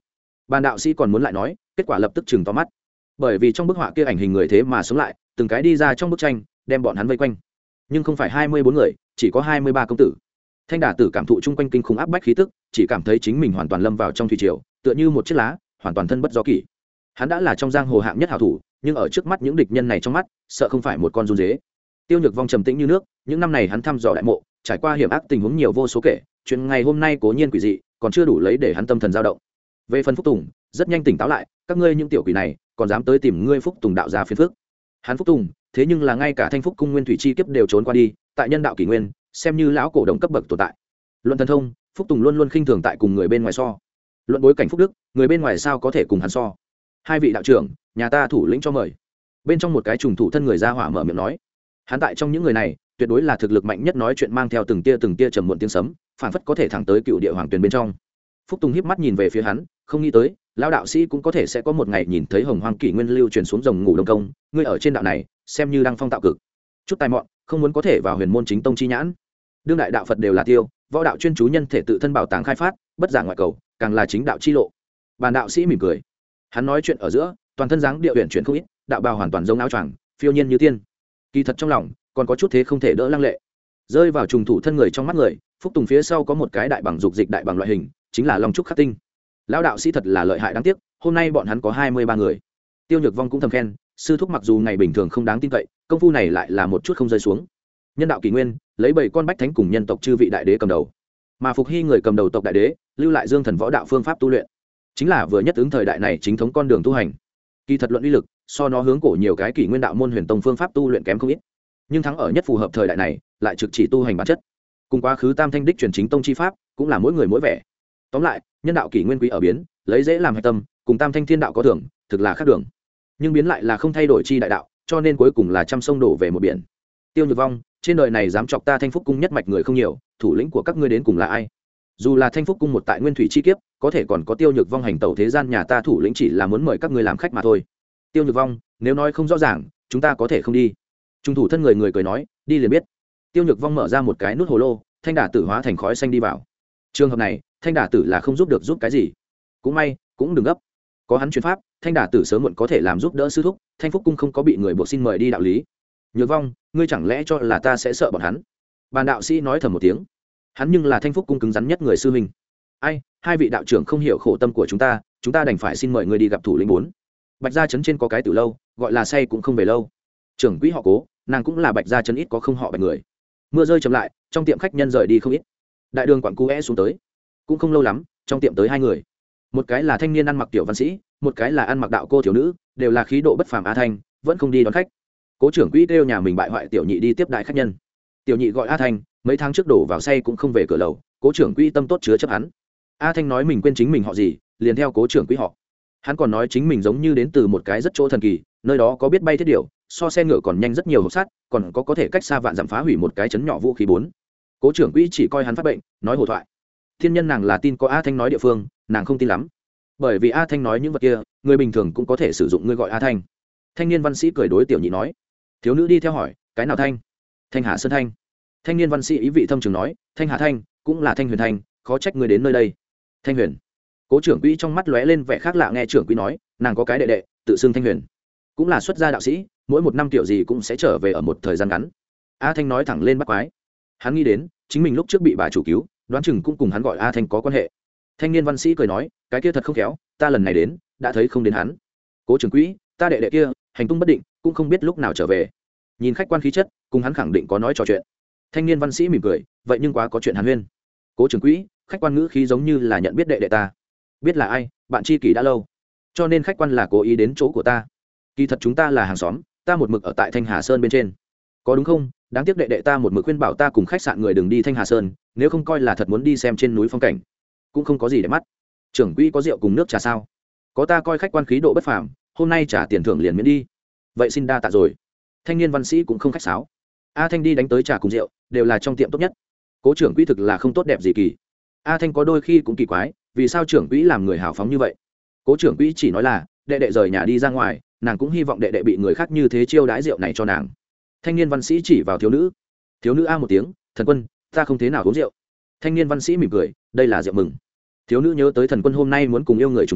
Ban đạo sĩ còn muốn lại nói, kết quả lập tức chừng to mắt, bởi vì trong bức họa kia ảnh hình người thế mà sống lại, từng cái đi ra trong bức tranh, đem bọn hắn vây quanh. Nhưng không phải 24 người, chỉ có 23 công tử. Thanh Đả Tử cảm thụ chung quanh kinh khủng áp bách khí tức, chỉ cảm thấy chính mình hoàn toàn lâm vào trong thủy triều, tựa như một chiếc lá, hoàn toàn thân bất do kỷ. Hắn đã là trong giang hồ hạng nhất hảo thủ, nhưng ở trước mắt những địch nhân này trong mắt, sợ không phải một con run dế. Tiêu Nhược Vong trầm tĩnh như nước, những năm này hắn thăm dò đại mộ, trải qua hiểm ác tình huống nhiều vô số kể, chuyện ngày hôm nay cố nhiên quỷ dị, còn chưa đủ lấy để hắn tâm thần dao động. Về phần Phúc Tùng, rất nhanh tỉnh táo lại, các ngươi những tiểu quỷ này, còn dám tới tìm ngươi Phúc Tùng đạo gia phiền phức. Hắn Phúc Tùng, thế nhưng là ngay cả Thanh Phúc cung nguyên thủy chi kiếp đều trốn qua đi, tại nhân đạo kỷ nguyên, xem như lão cổ đồng cấp bậc tồn tại. Luận thần thông, Phúc Tùng luôn luôn khinh thường tại cùng người bên ngoài so. Luận bối cảnh phúc đức, người bên ngoài sao có thể cùng hắn so. Hai vị đạo trưởng, nhà ta thủ lĩnh cho mời. Bên trong một cái trùng thủ thân người ra hỏa mở miệng nói, hắn tại trong những người này, tuyệt đối là thực lực mạnh nhất, nói chuyện mang theo từng tia trầm muộn tiếng sấm, phản phất có thể thẳng tới cựu địa hoàng tuyền bên trong. Phúc Tùng híp mắt nhìn về phía hắn, không nghĩ tới lão đạo sĩ cũng có thể sẽ có một ngày nhìn thấy hồng hoang kỷ nguyên lưu truyền xuống rồng ngủ đông công, ngươi ở trên đạo này xem như đang phong tạo cực, chút tài mọn không muốn có thể vào huyền môn chính tông chi nhãn. Đương đại đạo Phật đều là tiêu, võ đạo chuyên chú nhân thể tự thân bảo tàng khai phát, bất giả ngoại cầu, càng là chính đạo chi lộ. Bàn đạo sĩ mỉm cười, hắn nói chuyện ở giữa, toàn thân dáng điệu huyền chuyển không ít, đạo bào hoàn toàn giống áo choàng, phiêu nhiên như tiên. Kỳ thật trong lòng còn có chút thế không thể đỡ lăng lệ. Rơi vào trùng thủ thân người trong mắt người, Phúc Tùng phía sau có một cái đại bằng dục dịch đại bằng loại hình, chính là Long Trúc Khắc Tinh. Lão đạo sĩ thật là lợi hại đáng tiếc, hôm nay bọn hắn có 23 người. Tiêu Nhược Vong cũng thầm khen, sư thúc mặc dù ngày bình thường không đáng tin cậy, công phu này lại là một chút không rơi xuống. Nhân đạo kỷ nguyên, lấy 7 con bách thánh cùng nhân tộc chư vị đại đế cầm đầu, mà phục hy người cầm đầu tộc đại đế, lưu lại dương thần võ đạo phương pháp tu luyện, chính là vừa nhất ứng thời đại này chính thống con đường tu hành. Kỳ thật luận uy lực, so nó hướng cổ nhiều cái kỷ nguyên đạo môn huyền tông phương pháp tu luyện kém không ít, nhưng thắng ở nhất phù hợp thời đại này, lại trực chỉ tu hành bản chất. Cùng quá khứ tam thanh đích truyền chính tông chi pháp, cũng là mỗi người mỗi vẻ. Tóm lại, nhân đạo kỷ nguyên quý ở biến, lấy dễ làm hạch tâm, cùng tam thanh thiên đạo có thưởng, thực là khác đường. Nhưng biến lại là không thay đổi chi đại đạo, cho nên cuối cùng là trăm sông đổ về một biển. Tiêu Nhược Vong, trên đời này dám chọc ta Thanh Phúc cung nhất mạch người không nhiều, thủ lĩnh của các ngươi đến cùng là ai? Dù là Thanh Phúc cung một tại nguyên thủy chi kiếp, có thể còn có Tiêu Nhược Vong hành tẩu thế gian, nhà ta thủ lĩnh chỉ là muốn mời các ngươi làm khách mà thôi. Tiêu Nhược Vong, nếu nói không rõ ràng, chúng ta có thể không đi. Trung thủ thân người cười nói, đi liền biết. Tiêu Nhược Vong mở ra một cái nút hồ lô, Thanh Đả Tử hóa thành khói xanh đi vào. Trường hợp này, Thanh Đả Tử là không giúp được giúp cái gì. Cũng may, cũng đừng gấp. Có hắn truyền pháp, Thanh Đả Tử sớm muộn có thể làm giúp đỡ sư thúc, Thanh Phúc cung không có bị người buộc xin mời đi đạo lý. Nhược Vong, ngươi chẳng lẽ cho là ta sẽ sợ bọn hắn? Bàn đạo sĩ nói thầm một tiếng. Hắn nhưng là Thanh Phúc cung cứng rắn nhất người sư huynh. Ai, hai vị đạo trưởng không hiểu khổ tâm của chúng ta đành phải xin mời ngươi đi gặp thủ lĩnh 4. Bạch Gia trấn trên có cái tử lâu, gọi là say cũng không về lâu. Trưởng quỹ họ Cố, nàng cũng là Bạch Gia trấn ít có không họ Bạch người. Mưa rơi chậm lại, trong tiệm khách nhân rời đi không ít. Đại đường quặng cũ xuống tới, cũng không lâu lắm, trong tiệm tới 2 người. Một cái là thanh niên ăn mặc tiểu văn sĩ, một cái là ăn mặc đạo cô thiếu nữ, đều là khí độ bất phàm. A Thanh vẫn không đi đón khách. Cố trưởng quỹ kêu nhà mình bại hoại tiểu nhị đi tiếp đại khách nhân. Tiểu nhị gọi A Thanh, mấy tháng trước đổ vào say cũng không về cửa lầu. Cố trưởng quỹ tâm tốt chứa chấp hắn. A Thanh nói mình quên chính mình họ gì, liền theo cố trưởng quỹ họ. Hắn còn nói chính mình giống như đến từ một cái rất chỗ thần kỳ, nơi đó có biết bay thiết điểu, so xe ngựa còn nhanh rất nhiều hộp sắt, còn có thể cách xa vạn dặm phá hủy một cái chấn nhỏ vũ khí 4. Cố trưởng quỹ chỉ coi hắn phát bệnh, nói hồ thoại. Thiên nhân nàng là tin có A Thanh nói địa phương, nàng không tin lắm, bởi vì A Thanh nói những vật kia, người bình thường cũng có thể sử dụng, ngươi gọi A Thanh. Thanh niên văn sĩ cười đối tiểu nhị nói. Thiếu nữ đi theo hỏi, cái nào Thanh? Thanh Hà Sơn Thanh. Thanh niên văn sĩ ý vị thâm trường nói, Thanh Hà Thanh cũng là Thanh Huyền Thanh, khó trách người đến nơi đây. Thanh Huyền. Cố trưởng quỹ trong mắt lóe lên vẻ khác lạ, nghe trưởng quỹ nói, nàng có cái đệ đệ, tự xưng Thanh Huyền, cũng là xuất gia đạo sĩ, mỗi một năm tiểu gì cũng sẽ trở về ở một thời gian ngắn. A Thanh nói thẳng lên bắt quái. Hắn nghĩ đến, chính mình lúc trước bị bà chủ cứu, đoán chừng cũng cùng hắn gọi A Thanh có quan hệ. Thanh niên văn sĩ cười nói, cái kia thật không khéo, ta lần này đến, đã thấy không đến hắn. Cố trưởng quỹ, ta đệ đệ kia, hành tung bất định, cũng không biết lúc nào trở về. Nhìn khách quan khí chất, cùng hắn khẳng định có nói trò chuyện. Thanh niên văn sĩ mỉm cười, vậy nhưng quá có chuyện hàn huyên. Cố trưởng quỹ, khách quan ngữ khí giống như là nhận biết đệ đệ ta. Biết là ai, bạn tri kỷ đã lâu, cho nên khách quan là cố ý đến chỗ của ta. Kỳ thật chúng ta là hàng xóm, ta một mực ở tại Thanh Hà Sơn bên trên, có đúng không? Đáng tiếc đệ đệ ta một mực khuyên bảo ta cùng khách sạn người đừng đi Thanh Hà Sơn, nếu không coi là thật muốn đi xem trên núi phong cảnh, cũng không có gì để mắt. Trưởng quỹ có rượu cùng nước trà sao? Có, ta coi khách quan khí độ bất phàm, hôm nay trả tiền thưởng liền miễn đi. Vậy xin đa tạ rồi. Thanh niên văn sĩ cũng không khách sáo. A Thanh đi đánh tới trà cùng rượu, đều là trong tiệm tốt nhất. Cố trưởng quỹ thực là không tốt đẹp gì kỳ. A Thanh có đôi khi cũng kỳ quái, vì sao trưởng quỹ làm người hào phóng như vậy. Cố trưởng quỹ chỉ nói là đệ đệ rời nhà đi ra ngoài, nàng cũng hy vọng đệ đệ bị người khác như thế chiêu đãi rượu này cho nàng. Thanh niên văn sĩ chỉ vào thiếu nữ. Thiếu nữ a một tiếng, thần quân, ta không thế nào uống rượu. Thanh niên văn sĩ mỉm cười, đây là rượu mừng. Thiếu nữ nhớ tới thần quân hôm nay muốn cùng yêu người trùng phùng,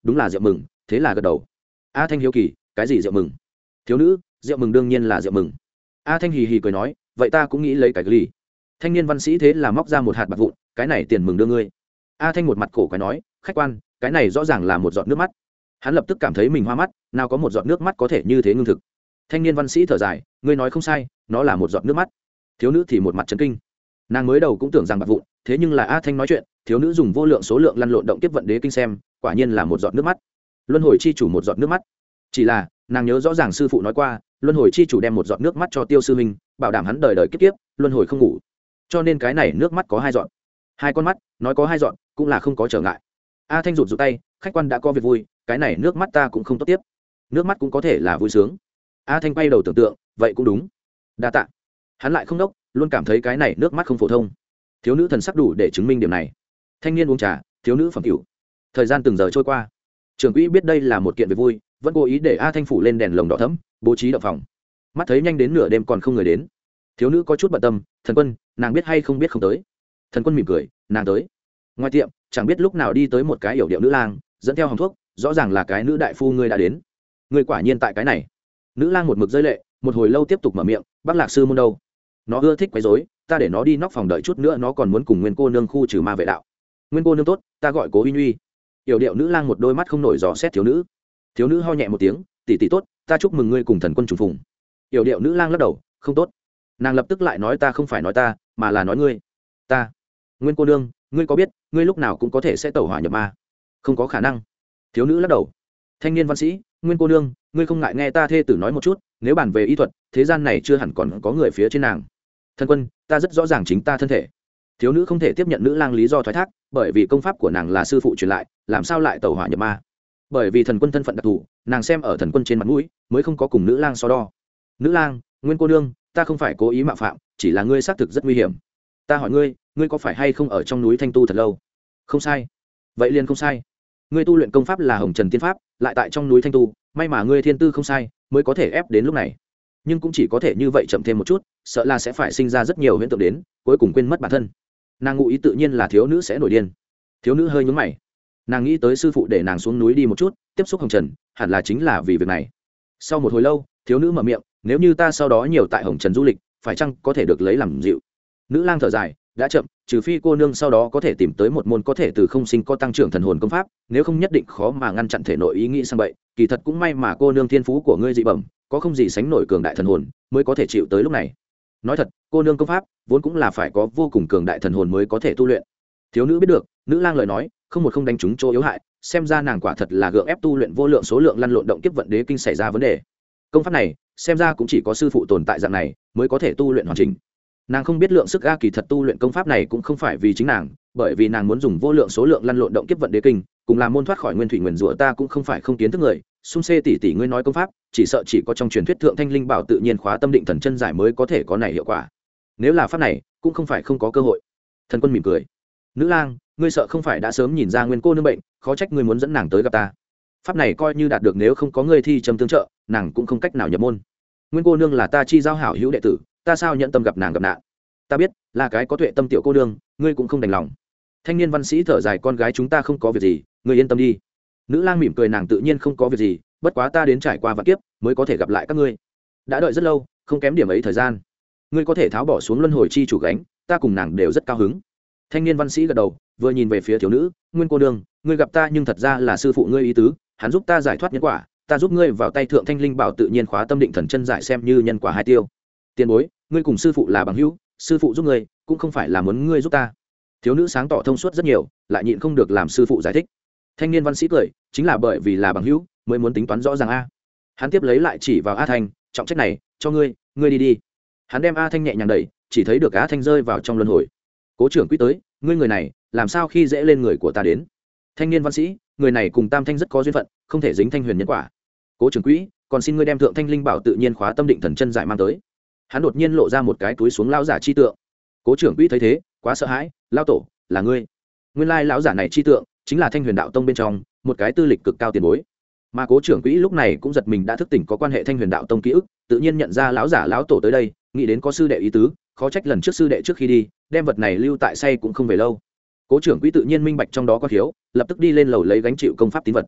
đúng là rượu mừng, thế là gật đầu. A Thanh hiếu kỳ, cái gì rượu mừng? Thiếu nữ, rượu mừng đương nhiên là rượu mừng. A Thanh hì hì cười nói, vậy ta cũng nghĩ lấy cái ly. Thanh niên văn sĩ thế là móc ra một hạt bạc vụn, cái này tiền mừng đưa ngươi. A Thanh một mặt cổ quái nói, khách quan, cái này rõ ràng là một giọt nước mắt. Hắn lập tức cảm thấy mình hoa mắt, nào có một giọt nước mắt có thể như thế ngưng thực. Thanh niên văn sĩ thở dài, ngươi nói không sai, nó là một giọt nước mắt. Thiếu nữ thì một mặt chấn kinh. Nàng mới đầu cũng tưởng rằng bạc vụn, thế nhưng là A Thanh nói chuyện, thiếu nữ dùng vô lượng số lượng lăn lộn động kiếp vận đế kinh xem, quả nhiên là một giọt nước mắt. Luân hồi chi chủ một giọt nước mắt. Chỉ là, nàng nhớ rõ ràng sư phụ nói qua, luân hồi chi chủ đem một giọt nước mắt cho Tiêu sư huynh, bảo đảm hắn đời đời kiếp kiếp, luân hồi không ngủ. Cho nên cái này nước mắt có hai giọt. Hai con mắt, nói có hai giọt, cũng là không có trở ngại. A Thanh rụt rụt tay, khách quan đã có việc vui, cái này nước mắt ta cũng không tốt tiếp. Nước mắt cũng có thể là vui sướng. A Thanh quay đầu tưởng tượng, vậy cũng đúng. Đa tạ. Hắn lại không đốc, luôn cảm thấy cái này nước mắt không phổ thông. Thiếu nữ thần sắc đủ để chứng minh điểm này. Thanh niên uống trà, thiếu nữ phẩm cửu. Thời gian từng giờ trôi qua. Trưởng quỹ biết đây là một kiện việc vui, vẫn cố ý để A Thanh phủ lên đèn lồng đỏ thẫm, bố trí động phòng. Mắt thấy nhanh đến nửa đêm còn không người đến. Thiếu nữ có chút bận tâm, thần quân, nàng biết hay không biết không tới. Thần quân mỉm cười, nàng tới. Ngoài tiệm, chẳng biết lúc nào đi tới một cái yểu điệu nữ lang, dẫn theo hòm thuốc, rõ ràng là cái nữ đại phu ngươi đã đến. Ngươi quả nhiên tại cái này. Nữ lang một mực rơi lệ, một hồi lâu tiếp tục mở miệng, Bắc Lạc sư môn đâu? Nó ưa thích quấy rối, ta để nó đi nóc phòng đợi chút nữa, nó còn muốn cùng Nguyên cô nương khu trừ ma vệ đạo. Nguyên cô nương tốt, ta gọi Cố Uy Uy. Yểu điệu nữ lang một đôi mắt không nổi gió xét thiếu nữ. Thiếu nữ ho nhẹ một tiếng, tỷ tỷ tốt, ta chúc mừng ngươi cùng thần quân trùng phùng. Yểu điệu nữ lang lắc đầu, không tốt. Nàng lập tức lại nói ta không phải nói ta, mà là nói ngươi. Ta. Nguyên cô nương, ngươi có biết, ngươi lúc nào cũng có thể sẽ tẩu hỏa nhập ma. Không có khả năng. Thiếu nữ lắc đầu. Thanh niên văn sĩ, Nguyên cô nương, ngươi không ngại nghe ta thê tử nói một chút, nếu bàn về y thuật, thế gian này chưa hẳn còn có người phía trên nàng. Thần quân, ta rất rõ ràng chính ta thân thể. Thiếu nữ không thể tiếp nhận nữ lang lý do thoái thác, bởi vì công pháp của nàng là sư phụ truyền lại, làm sao lại tẩu hỏa nhập ma? Bởi vì thần quân thân phận đặc thù, nàng xem ở thần quân trên mặt mũi, mới không có cùng nữ lang so đo. Nữ lang, Nguyên cô nương, ta không phải cố ý mạo phạm, chỉ là ngươi xác thực rất nguy hiểm. Ta hỏi ngươi, ngươi có phải hay không ở trong núi Thanh tu thật lâu? Không sai. Vậy liền không sai. Ngươi tu luyện công pháp là Hồng Trần Tiên pháp, lại tại trong núi Thanh tu, may mà ngươi thiên tư không sai, mới có thể ép đến lúc này. Nhưng cũng chỉ có thể như vậy chậm thêm một chút, sợ là sẽ phải sinh ra rất nhiều hiện tượng đến, cuối cùng quên mất bản thân. Nàng ngụ ý tự nhiên là thiếu nữ sẽ nổi điên. Thiếu nữ hơi nhướng mày. Nàng nghĩ tới sư phụ để nàng xuống núi đi một chút, tiếp xúc Hồng Trần, hẳn là chính là vì việc này. Sau một hồi lâu, thiếu nữ mở miệng, nếu như ta sau đó nhiều tại Hồng Trần du lịch, phải chăng có thể được lấy làm dịu? Nữ lang thở dài, đã chậm, trừ phi cô nương sau đó có thể tìm tới một môn có thể từ không sinh có tăng trưởng thần hồn công pháp, nếu không nhất định khó mà ngăn chặn thể nội ý nghĩ sang bậy. Kỳ thật cũng may mà cô nương thiên phú của ngươi dị bẩm, có không gì sánh nổi cường đại thần hồn, mới có thể chịu tới lúc này. Nói thật, cô nương công pháp vốn cũng là phải có vô cùng cường đại thần hồn mới có thể tu luyện. Thiếu nữ biết được, nữ lang lời nói, không một không đánh trúng chỗ yếu hại, xem ra nàng quả thật là gượng ép tu luyện vô lượng số lượng lăn lộn động kiếp vận đế kinh xảy ra vấn đề. Công pháp này, xem ra cũng chỉ có sư phụ tồn tại dạng này mới có thể tu luyện hoàn chỉnh. Nàng không biết lượng sức a, kỳ thật tu luyện công pháp này cũng không phải vì chính nàng, bởi vì nàng muốn dùng vô lượng số lượng lăn lộn động kiếp vận đế kinh, cùng làm môn thoát khỏi nguyên thủy nguyên rủa. Ta cũng không phải không kiến thức người, xung xê tỷ tỷ ngươi nói công pháp, chỉ sợ chỉ có trong truyền thuyết thượng thanh linh bảo tự nhiên khóa tâm định thần chân giải mới có thể có này hiệu quả. Nếu là pháp này, cũng không phải không có cơ hội. Thần quân mỉm cười. Nữ lang, ngươi sợ không phải đã sớm nhìn ra Nguyên cô nương bệnh, khó trách ngươi muốn dẫn nàng tới gặp ta. Pháp này coi như đạt được, nếu không có ngươi thi trầm tương trợ, nàng cũng không cách nào nhập môn. Nguyên cô nương là ta chi giao hảo hữu đệ tử, ta sao nhận tâm gặp nàng gặp nạn? Ta biết, là cái có tuệ tâm tiểu cô nương, ngươi cũng không đành lòng. Thanh niên văn sĩ thở dài, con gái chúng ta không có việc gì, ngươi yên tâm đi. Nữ lang mỉm cười, nàng tự nhiên không có việc gì, bất quá ta đến trải qua vạn kiếp mới có thể gặp lại các ngươi. Đã đợi rất lâu, không kém điểm ấy thời gian. Ngươi có thể tháo bỏ xuống luân hồi chi chủ gánh, ta cùng nàng đều rất cao hứng. Thanh niên văn sĩ gật đầu, vừa nhìn về phía thiếu nữ, Nguyên cô nương, ngươi gặp ta nhưng thật ra là sư phụ ngươi ý tứ, hắn giúp ta giải thoát nhân quả, ta giúp ngươi vào tay thượng thanh linh bảo tự nhiên khóa tâm định thần chân giải xem như nhân quả hai tiêu. Tiền bối, ngươi cùng sư phụ là bằng hữu, sư phụ giúp ngươi cũng không phải là muốn ngươi giúp ta. Thiếu nữ sáng tỏ thông suốt rất nhiều, lại nhịn không được làm sư phụ giải thích. Thanh niên văn sĩ cười, chính là bởi vì là bằng hữu mới muốn tính toán rõ ràng a. Hắn tiếp lấy lại chỉ vào A Thanh, trọng trách này cho ngươi, ngươi đi đi. Hắn đem A Thanh nhẹ nhàng đẩy, chỉ thấy được A Thanh rơi vào trong luân hồi. Cố trưởng quỹ tới, ngươi người này làm sao khi dễ lên người của ta đến? Thanh niên văn sĩ, người này cùng Tam Thanh rất có duyên phận, không thể dính thanh huyền nhân quả. Cố trưởng quỹ, còn xin ngươi đem thượng thanh linh bảo tự nhiên khóa tâm định thần chân giải mang tới. Hắn đột nhiên lộ ra một cái túi xuống lão giả chi tượng. Cố trưởng quỹ thấy thế, quá sợ hãi, lão tổ, là ngươi? Nguyên lai lão giả này chi tượng chính là Thanh Huyền Đạo Tông bên trong một cái tư lịch cực cao tiền bối. Mà Cố trưởng quỹ lúc này cũng giật mình, đã thức tỉnh có quan hệ Thanh Huyền Đạo Tông ký ức, tự nhiên nhận ra lão giả lão tổ tới đây, nghĩ đến có sư đệ ý tứ, khó trách lần trước sư đệ trước khi đi, đem vật này lưu tại say cũng không về lâu. Cố trưởng quỹ tự nhiên minh bạch trong đó có thiếu, lập tức đi lên lầu lấy gánh chịu công pháp tín vật.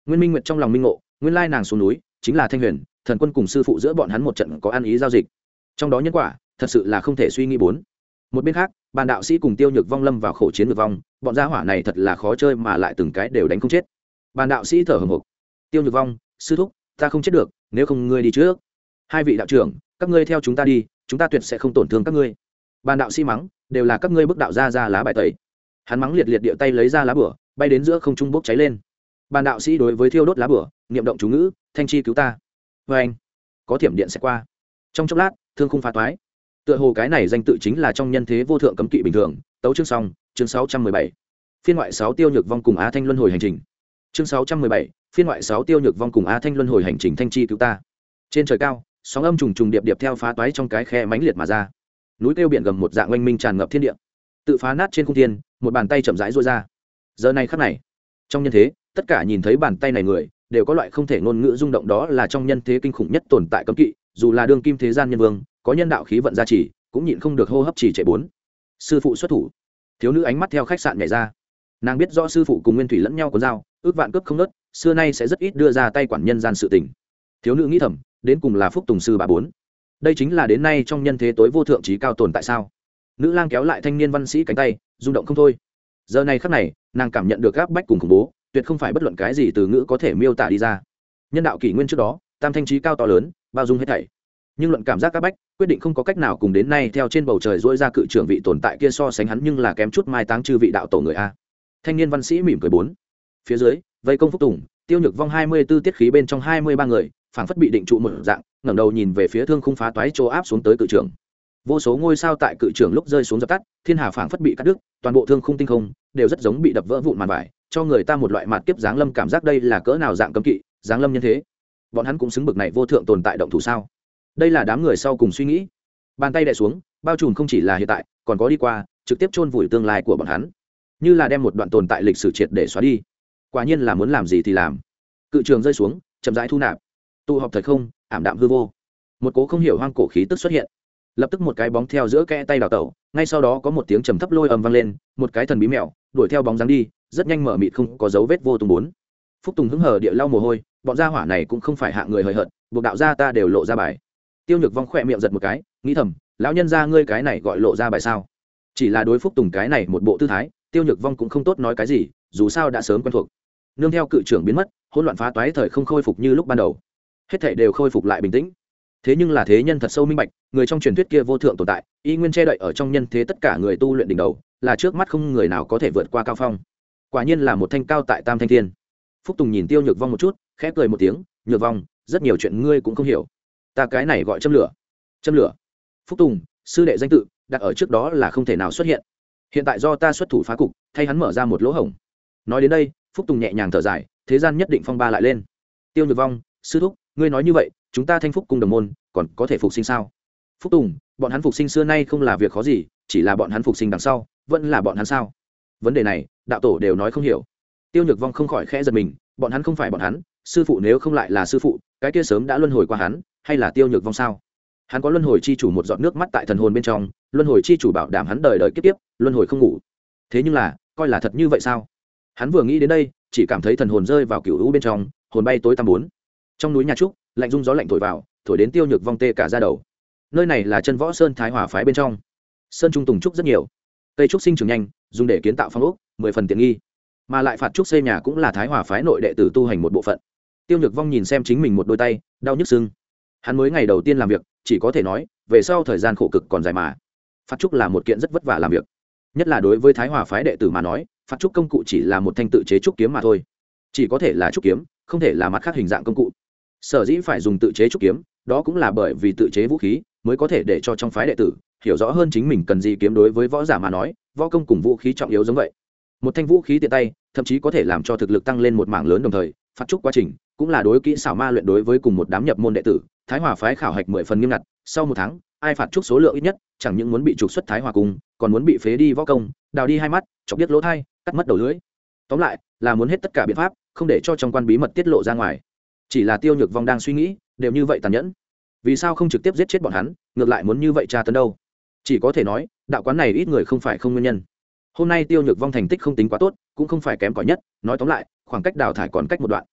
Nguyên Minh Nguyệt trong lòng minh ngộ, nguyên lai nàng xuống núi chính là Thanh Huyền thần quân cùng sư phụ giữa bọn hắn một trận có ăn ý giao dịch, trong đó nhân quả thật sự là không thể suy nghĩ bốn. Một bên khác, Bàn đạo sĩ cùng Tiêu Nhược Vong lâm vào khổ chiến ngược vong, bọn gia hỏa này thật là khó chơi mà lại từng cái đều đánh không chết. Bàn đạo sĩ thở hổn hộc. Tiêu Nhược Vong, sư thúc, ta không chết được, nếu không ngươi đi trước. Hai vị đạo trưởng, các ngươi theo chúng ta đi, chúng ta tuyệt sẽ không tổn thương các ngươi. Bàn đạo sĩ mắng, đều là các ngươi bức đạo ra lá bài tẩy. Hắn mắng liệt liệt điệu tay lấy ra lá bửa, bay đến giữa không trung bốc cháy lên. Bàn đạo sĩ đối với thiêu đốt lá bửa, niệm động chú ngữ, thanh chi cứu ta. Vê anh, có thiểm điện sẽ qua. Trong chốc lát, thương khung phá toái. Tựa hồ cái này danh tự chính là trong nhân thế vô thượng cấm kỵ bình thường. Tấu chương xong, chương 617. Phiên ngoại 6 Tiêu Nhược Vong cùng Á Thanh luân hồi hành trình. Chương 617, phiên ngoại 6 Tiêu Nhược Vong cùng Á Thanh luân hồi hành trình thanh chi cứu ta. Trên trời cao, sóng âm trùng trùng điệp điệp theo phá toái trong cái khe mãnh liệt mà ra. Núi kêu biển gầm một dạng oanh minh tràn ngập thiên địa. Tự phá nát trên khung thiên, một bàn tay chậm rãi duỗi ra. Giờ này khắc này, trong nhân thế, tất cả nhìn thấy bàn tay này người, đều có loại không thể ngôn ngữ rung động, đó là trong nhân thế kinh khủng nhất tồn tại cấm kỵ, dù là đương kim thế gian nhân vương, có nhân đạo khí vận gia trì, cũng nhịn không được hô hấp trì trệ bốn. Sư phụ xuất thủ. Thiếu nữ ánh mắt theo khách sạn nhảy ra. Nàng biết rõ sư phụ cùng Nguyên Thủy lẫn nhau có dao, ước vạn cướp không nớt, xưa nay sẽ rất ít đưa ra tay quản nhân gian sự tình. Thiếu nữ nghĩ thầm, đến cùng là Phúc Tùng sư bà bốn. Đây chính là đến nay trong nhân thế tối vô thượng trí cao tồn tại sao? Nữ lang kéo lại thanh niên văn sĩ cánh tay, rung động không thôi. Giờ này khắc này, nàng cảm nhận được áp bách cùng khủng bố, tuyệt không phải bất luận cái gì từ ngữ có thể miêu tả đi ra. Nhân đạo kỷ nguyên trước đó, tam thanh trí cao to lớn, bao dung hết thảy. Nhưng luận cảm giác áp bách, quyết định không có cách nào cùng đến nay theo trên bầu trời dỗi ra cự trưởng vị tồn tại kia so sánh, hắn nhưng là kém chút mai táng chư vị đạo tổ người a. Thanh niên văn sĩ mỉm cười bốn. Phía dưới, vây công Phúc Tùng, Tiêu Nhược Vong 24 tiết khí bên trong 23 người, phảng phất bị định trụ một dạng, ngẩng đầu nhìn về phía thương khung phá toái chỗ áp xuống tới cự trưởng. Vô số ngôi sao tại cự trưởng lúc rơi xuống dập tắt, thiên hà phảng phất bị cắt đứt, toàn bộ thương khung tinh không đều rất giống bị đập vỡ vụn màn vải, cho người ta một loại mạt kiếp giáng lâm cảm giác. Đây là cỡ nào dạng cấm kỵ, giáng lâm nhân thế. Bọn hắn cũng xứng bực này vô thượng tồn tại động thủ sao? Đây là đám người sau cùng suy nghĩ. Bàn tay đè xuống, bao trùm không chỉ là hiện tại, còn có đi qua, trực tiếp chôn vùi tương lai của bọn hắn, như là đem một đoạn tồn tại lịch sử triệt để xóa đi. Quả nhiên là muốn làm gì thì làm. Cự trường rơi xuống, chậm rãi thu nạp, tụ họp thời không, ảm đạm hư vô. Một cố không hiểu hoang cổ khí tức xuất hiện, lập tức một cái bóng theo giữa kẽ tay đào tẩu, ngay sau đó có một tiếng trầm thấp lôi ầm vang lên, một cái thần bí mèo đuổi theo bóng dáng đi, rất nhanh mở mịt không có dấu vết vô tung bốn. Phúc Tùng hứng hờ địa lau mồ hôi, bọn gia hỏa này cũng không phải hạng người hời hợt, buộc đạo gia ta đều lộ ra bài. Tiêu Nhược Vong khỏe miệng giật một cái, nghĩ thầm, lão nhân gia ngươi cái này gọi lộ ra bài sao? Chỉ là đối Phúc Tùng cái này một bộ tư thái, Tiêu Nhược Vong cũng không tốt nói cái gì, dù sao đã sớm quen thuộc. Nương theo cự trưởng biến mất, hỗn loạn phá toái thời không khôi phục như lúc ban đầu, hết thảy đều khôi phục lại bình tĩnh. Thế nhưng là thế nhân thật sâu minh bạch, người trong truyền thuyết kia vô thượng tồn tại, y nguyên che đậy ở trong nhân thế tất cả người tu luyện đỉnh đầu, là trước mắt không người nào có thể vượt qua cao phong. Quả nhiên là một thanh cao tại Tam Thanh Thiên. Phúc Tùng nhìn Tiêu Nhược Vong một chút, khẽ cười một tiếng, "Nhược Vong, rất nhiều chuyện ngươi cũng không hiểu. Ta cái này gọi châm lửa." Châm lửa? Phúc Tùng, sư đệ danh tự, đặt ở trước đó là không thể nào xuất hiện. Hiện tại do ta xuất thủ phá cục, thay hắn mở ra một lỗ hổng. Nói đến đây, Phúc Tùng nhẹ nhàng thở dài, thế gian nhất định phong ba lại lên. Tiêu Nhược Vong, sư thúc, ngươi nói như vậy, chúng ta Thanh Phúc cung đồng môn, còn có thể phục sinh sao? Phúc Tùng, bọn hắn phục sinh xưa nay không là việc khó gì, chỉ là bọn hắn phục sinh đằng sau, vẫn là bọn hắn sao? Vấn đề này, đạo tổ đều nói không hiểu. Tiêu Nhược Vong không khỏi khẽ giật mình, bọn hắn không phải bọn hắn, sư phụ nếu không lại là sư phụ, cái kia sớm đã luân hồi qua hắn, hay là Tiêu Nhược Vong sao? Hắn có luân hồi chi chủ một giọt nước mắt tại thần hồn bên trong, luân hồi chi chủ bảo đảm hắn đời đời kiếp kiếp, luân hồi không ngủ. Thế nhưng là, coi là thật như vậy sao? Hắn vừa nghĩ đến đây, chỉ cảm thấy thần hồn rơi vào cửu u bên trong, hồn bay tối tăm bốn. Trong núi nhà trúc, lạnh rung gió lạnh thổi vào, thổi đến Tiêu Nhược Vong tê cả da đầu. Nơi này là Chân Võ Sơn Thái Hòa phái bên trong, sơn trung tùng trúc rất nhiều, cây trúc sinh trưởng nhanh, dùng để kiến tạo phong ốc, 10 phần tiện nghi, mà lại phạt trúc xây nhà cũng là Thái Hòa phái nội đệ tử tu hành một bộ phận. Tiêu Nhược Vong nhìn xem chính mình một đôi tay, đau nhức sưng. Hắn mới ngày đầu tiên làm việc, chỉ có thể nói, về sau thời gian khổ cực còn dài mà. Phạt trúc là một kiện rất vất vả làm việc, nhất là đối với Thái Hòa phái đệ tử mà nói, phạt trúc công cụ chỉ là một thanh tự chế trúc kiếm mà thôi, chỉ có thể là trúc kiếm, không thể là mặt khác hình dạng công cụ. Sở dĩ phải dùng tự chế trúc kiếm, đó cũng là bởi vì tự chế vũ khí mới có thể để cho trong phái đệ tử hiểu rõ hơn chính mình cần gì kiếm. Đối với võ giả mà nói, võ công cùng vũ khí trọng yếu giống vậy, một thanh vũ khí tiện tay thậm chí có thể làm cho thực lực tăng lên một mảng lớn. Đồng thời, phạt trúc quá trình cũng là đối kỹ xảo ma luyện. Đối với cùng một đám nhập môn đệ tử, Thái Hòa phái khảo hạch 10 phần nghiêm ngặt, sau 1 tháng ai phạt trúc số lượng ít nhất, chẳng những muốn bị trục xuất Thái Hòa cung, còn muốn bị phế đi võ công, đào đi hai mắt, chọc điếc lỗ thai, cắt mất đầu lưỡi. Tóm lại là muốn hết tất cả biện pháp, không để cho trong quan bí mật tiết lộ ra ngoài. Chỉ là Tiêu Nhược Vong đang suy nghĩ, đều như vậy tàn nhẫn, vì sao không trực tiếp giết chết bọn hắn, ngược lại muốn như vậy tra tấn đâu? Chỉ có thể nói, đạo quán này ít người không phải không nguyên nhân. Hôm nay Tiêu Nhược Vong thành tích không tính quá tốt, cũng không phải kém cỏi nhất, nói tóm lại, khoảng cách đào thải còn cách một đoạn.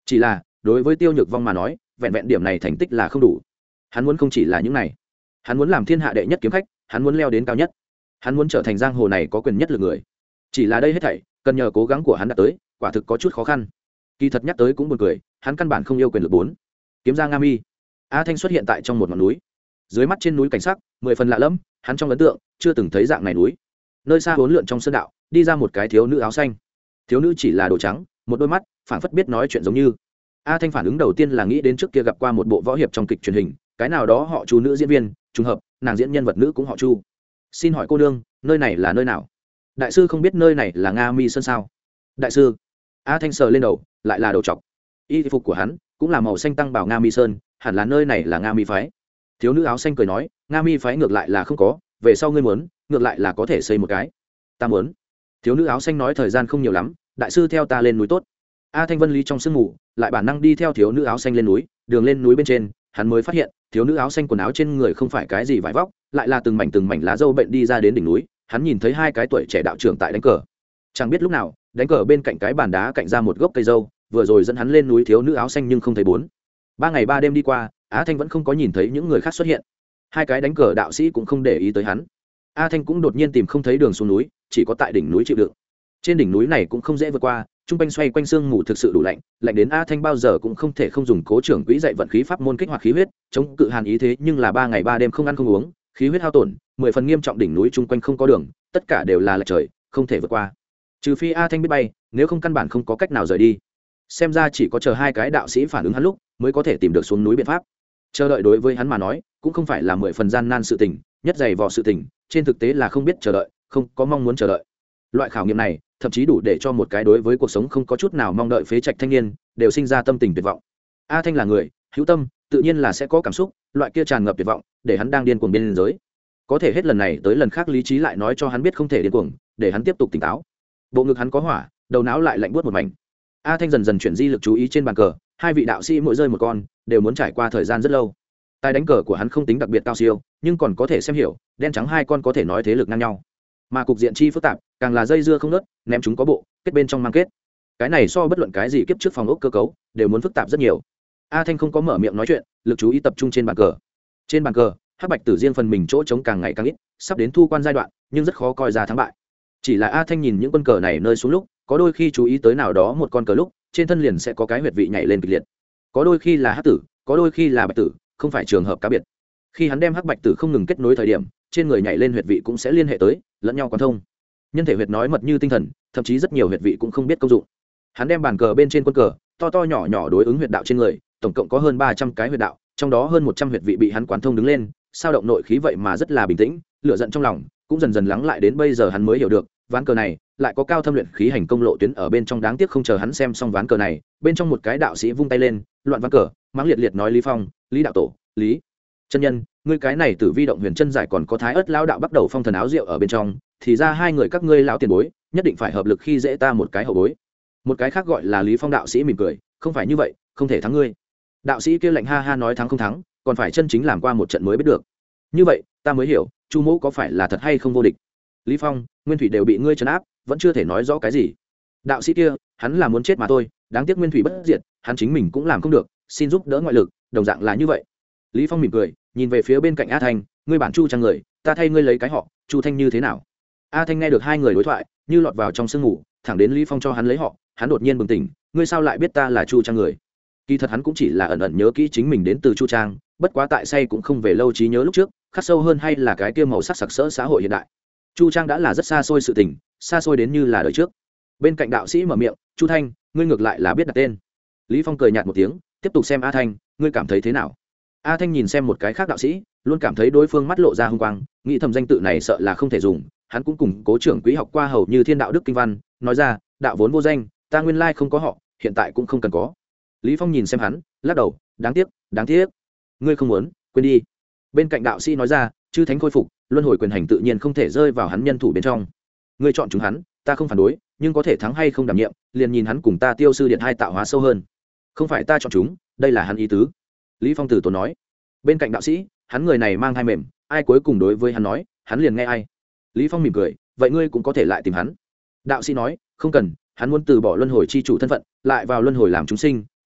chỉ là đối với Tiêu Nhược Vong mà nói vẹn vẹn điểm này thành tích là không đủ. Hắn muốn không chỉ là những này, hắn muốn làm thiên hạ đệ nhất kiếm khách, hắn muốn leo đến cao nhất, hắn muốn trở thành giang hồ này có quyền nhất lực người. Chỉ là đây hết thảy cần nhờ cố gắng của hắn đạt tới, quả thực có chút khó khăn. Kỳ thật nhắc tới cũng buồn cười, hắn căn bản không yêu quyền lực bốn. Kiếm ra Nga Mi. A Thanh xuất hiện tại trong một ngọn núi. Dưới mắt trên núi cảnh sắc mười phần lạ lẫm, hắn trong ấn tượng chưa từng thấy dạng này núi. Nơi xa huấn lượn trong sơn đạo, đi ra một cái thiếu nữ áo xanh. Thiếu nữ chỉ là đồ trắng, một đôi mắt phảng phất biết nói chuyện giống như. A Thanh phản ứng đầu tiên là nghĩ đến trước kia gặp qua một bộ võ hiệp trong kịch truyền hình, cái nào đó họ Chu nữ diễn viên, trùng hợp, nàng diễn nhân vật nữ cũng họ Chu. Xin hỏi cô nương, nơi này là nơi nào? Đại sư không biết nơi này là Nga Mi Sơn sao? Đại sư. A Thanh sờ lên đầu, lại là đầu trọc. Y phục của hắn cũng là màu xanh tăng bảo Nga Mi Sơn, hẳn là nơi này là Nga Mi phái. Thiếu nữ áo xanh cười nói, Nga Mi phái ngược lại là không có, về sau ngươi muốn, ngược lại là có thể xây một cái. Ta muốn. Thiếu nữ áo xanh nói thời gian không nhiều lắm, đại sư theo ta lên núi tốt. A Thanh vân lý trong sương mù, lại bản năng đi theo thiếu nữ áo xanh lên núi, đường lên núi bên trên, hắn mới phát hiện, thiếu nữ áo xanh quần áo trên người không phải cái gì vải vóc, lại là từng mảnh lá dâu bệnh đi ra đến đỉnh núi. Hắn nhìn thấy hai cái tuổi trẻ đạo trưởng tại đánh cờ. Chẳng biết lúc nào, đánh cờ bên cạnh cái bàn đá cạnh ra một gốc cây dâu, vừa rồi dẫn hắn lên núi thiếu nữ áo xanh nhưng không thấy bốn. 3 ngày 3 đêm đi qua, Á Thanh vẫn không có nhìn thấy những người khác xuất hiện. Hai cái đánh cờ đạo sĩ cũng không để ý tới hắn. A Thanh cũng đột nhiên tìm không thấy đường xuống núi, chỉ có tại đỉnh núi chịu đựng. Trên đỉnh núi này cũng không dễ vượt qua, trung quanh xoay quanh sương mù thực sự đủ lạnh, lạnh đến A Thanh bao giờ cũng không thể không dùng Cố Trưởng Quỹ dạy vận khí pháp môn kích hoạt khí huyết, chống cự hàn ý thế nhưng là 3 ngày 3 đêm không ăn không uống, khí huyết hao tổn, 10 phần nghiêm trọng, đỉnh núi trung quanh không có đường, tất cả đều là lệch trời, không thể vượt qua. Trừ phi A Thanh biết bay, nếu không căn bản không có cách nào rời đi. Xem ra chỉ có chờ hai cái đạo sĩ phản ứng hắn lúc mới có thể tìm được xuống núi biện pháp. Chờ đợi đối với hắn mà nói cũng không phải là 10 phần gian nan sự tình, nhất dày vò sự tình, trên thực tế là không biết chờ đợi, không có mong muốn chờ đợi. Loại khảo nghiệm này thậm chí đủ để cho một cái đối với cuộc sống không có chút nào mong đợi phế trạch thanh niên đều sinh ra tâm tình tuyệt vọng. A Thanh là người hữu tâm, tự nhiên là sẽ có cảm xúc, loại kia tràn ngập tuyệt vọng để hắn đang điên cuồng biên giới. Có thể hết lần này tới lần khác lý trí lại nói cho hắn biết không thể điên cuồng, để hắn tiếp tục tỉnh táo. Bộ ngực hắn có hỏa, đầu não lại lạnh buốt một mảnh. A Thanh dần dần chuyển di lực chú ý trên bàn cờ, hai vị đạo sĩ mỗi rơi một con đều muốn trải qua thời gian rất lâu. Tài đánh cờ của hắn không tính đặc biệt cao siêu, nhưng còn có thể xem hiểu, đen trắng hai con có thể nói thế lực ngang nhau. Mà cục diện chi phức tạp, càng là dây dưa không ngớt, ném chúng có bộ, kết bên trong mang kết. Cái này so bất luận cái gì kiếp trước phòng ốc cơ cấu đều muốn phức tạp rất nhiều. A Thanh không có mở miệng nói chuyện, lực chú ý tập trung trên bàn cờ. Trên bàn cờ, Hắc Bạch Tử riêng phần mình chỗ trống càng ngày càng ít, sắp đến thu quan giai đoạn, nhưng rất khó coi ra thắng bại. Chỉ là A Thanh nhìn những quân cờ này nơi xuống lúc, có đôi khi chú ý tới nào đó một con cờ lúc, trên thân liền sẽ có cái huyệt vị nhảy lên kịch liệt. Có đôi khi là hắc tử, có đôi khi là bạch tử, không phải trường hợp cá biệt. Khi hắn đem hắc bạch tử không ngừng kết nối thời điểm, trên người nhảy lên huyệt vị cũng sẽ liên hệ tới, lẫn nhau quan thông. Nhân thể huyệt nói mật như tinh thần, thậm chí rất nhiều huyệt vị cũng không biết công dụng. Hắn đem bàn cờ bên trên quân cờ, to to nhỏ nhỏ đối ứng huyệt đạo trên người, tổng cộng có hơn 300 cái huyệt đạo, trong đó hơn 100 huyệt vị bị hắn quán thông đứng lên, sao động nội khí vậy mà rất là bình tĩnh, lửa giận trong lòng cũng dần dần lắng lại, đến bây giờ hắn mới hiểu được, ván cờ này lại có cao thâm luyện khí hành công lộ tuyến ở bên trong. Đáng tiếc không chờ hắn xem xong ván cờ này, bên trong một cái đạo sĩ vung tay lên, loạn ván cờ, mắng liệt liệt nói: Lý Phong, Lý đạo tổ, Lý chân nhân, ngươi cái này Tử Vi động huyền chân giải còn có Thái Ức lão đạo bắt đầu phong thần áo rượu ở bên trong, thì ra hai người các ngươi lão tiền bối nhất định phải hợp lực khi dễ ta một cái hậu bối. Một cái khác gọi là Lý Phong đạo sĩ mỉm cười: không phải như vậy, không thể thắng ngươi. Đạo sĩ kia lạnh ha ha nói: thắng không thắng, còn phải chân chính làm qua một trận mới biết được. Như vậy ta mới hiểu Chu mỗ có phải là thật hay không vô địch. Lý Phong, Nguyên Thủy đều bị ngươi trấn áp, vẫn chưa thể nói rõ cái gì. Đạo sĩ kia, hắn là muốn chết mà thôi, đáng tiếc Nguyên Thủy bất diệt, hắn chính mình cũng làm không được, xin giúp đỡ ngoại lực, đồng dạng là như vậy. Lý Phong mỉm cười, nhìn về phía bên cạnh A Thanh: ngươi bản Chu trang người, ta thay ngươi lấy cái họ Chu Thanh như thế nào? A Thanh nghe được hai người đối thoại, như lọt vào trong sương ngủ, thẳng đến Lý Phong cho hắn lấy họ, hắn đột nhiên bừng tỉnh: ngươi sao lại biết ta là Chu trang người? Kỳ thật hắn cũng chỉ là ẩn ẩn nhớ kỹ chính mình đến từ Chu trang, bất quá tại say cũng không về lâu trí nhớ lúc trước, khắc sâu hơn hay là cái kia màu sắc sặc sỡ xã hội hiện đại. Chu trang đã là rất xa xôi sự tình, xa xôi đến như là đời trước. Bên cạnh đạo sĩ mở miệng: Chu Thanh, ngươi ngược lại là biết đặt tên. Lý Phong cười nhạt một tiếng, tiếp tục xem A Thanh: ngươi cảm thấy thế nào? A Thanh nhìn xem một cái khác đạo sĩ, luôn cảm thấy đối phương mắt lộ ra hung quang, nghĩ thầm danh tự này sợ là không thể dùng. Hắn cũng cùng Cố trưởng quỹ học qua hầu như thiên đạo đức kinh văn, nói ra: đạo vốn vô danh, ta nguyên lai không có họ, hiện tại cũng không cần có. Lý Phong nhìn xem hắn, lắc đầu: đáng tiếc, đáng tiếc. Ngươi không muốn, quên đi. Bên cạnh đạo sĩ nói ra: chư thánh khôi phục, luân hồi quyền hành tự nhiên không thể rơi vào hắn nhân thủ bên trong. Ngươi chọn chúng hắn, ta không phản đối, nhưng có thể thắng hay không đảm nhiệm, liền nhìn hắn cùng ta Tiêu sư điện hai tạo hóa sâu hơn. Không phải ta chọn chúng, đây là hắn ý tứ. Lý Phong từ tốn nói. Bên cạnh đạo sĩ, hắn người này mang hai mềm, ai cuối cùng đối với hắn nói, hắn liền nghe ai. Lý Phong mỉm cười: vậy ngươi cũng có thể lại tìm hắn. Đạo sĩ nói: không cần, hắn muốn từ bỏ luân hồi chi chủ thân phận, lại vào luân hồi làm chúng sinh,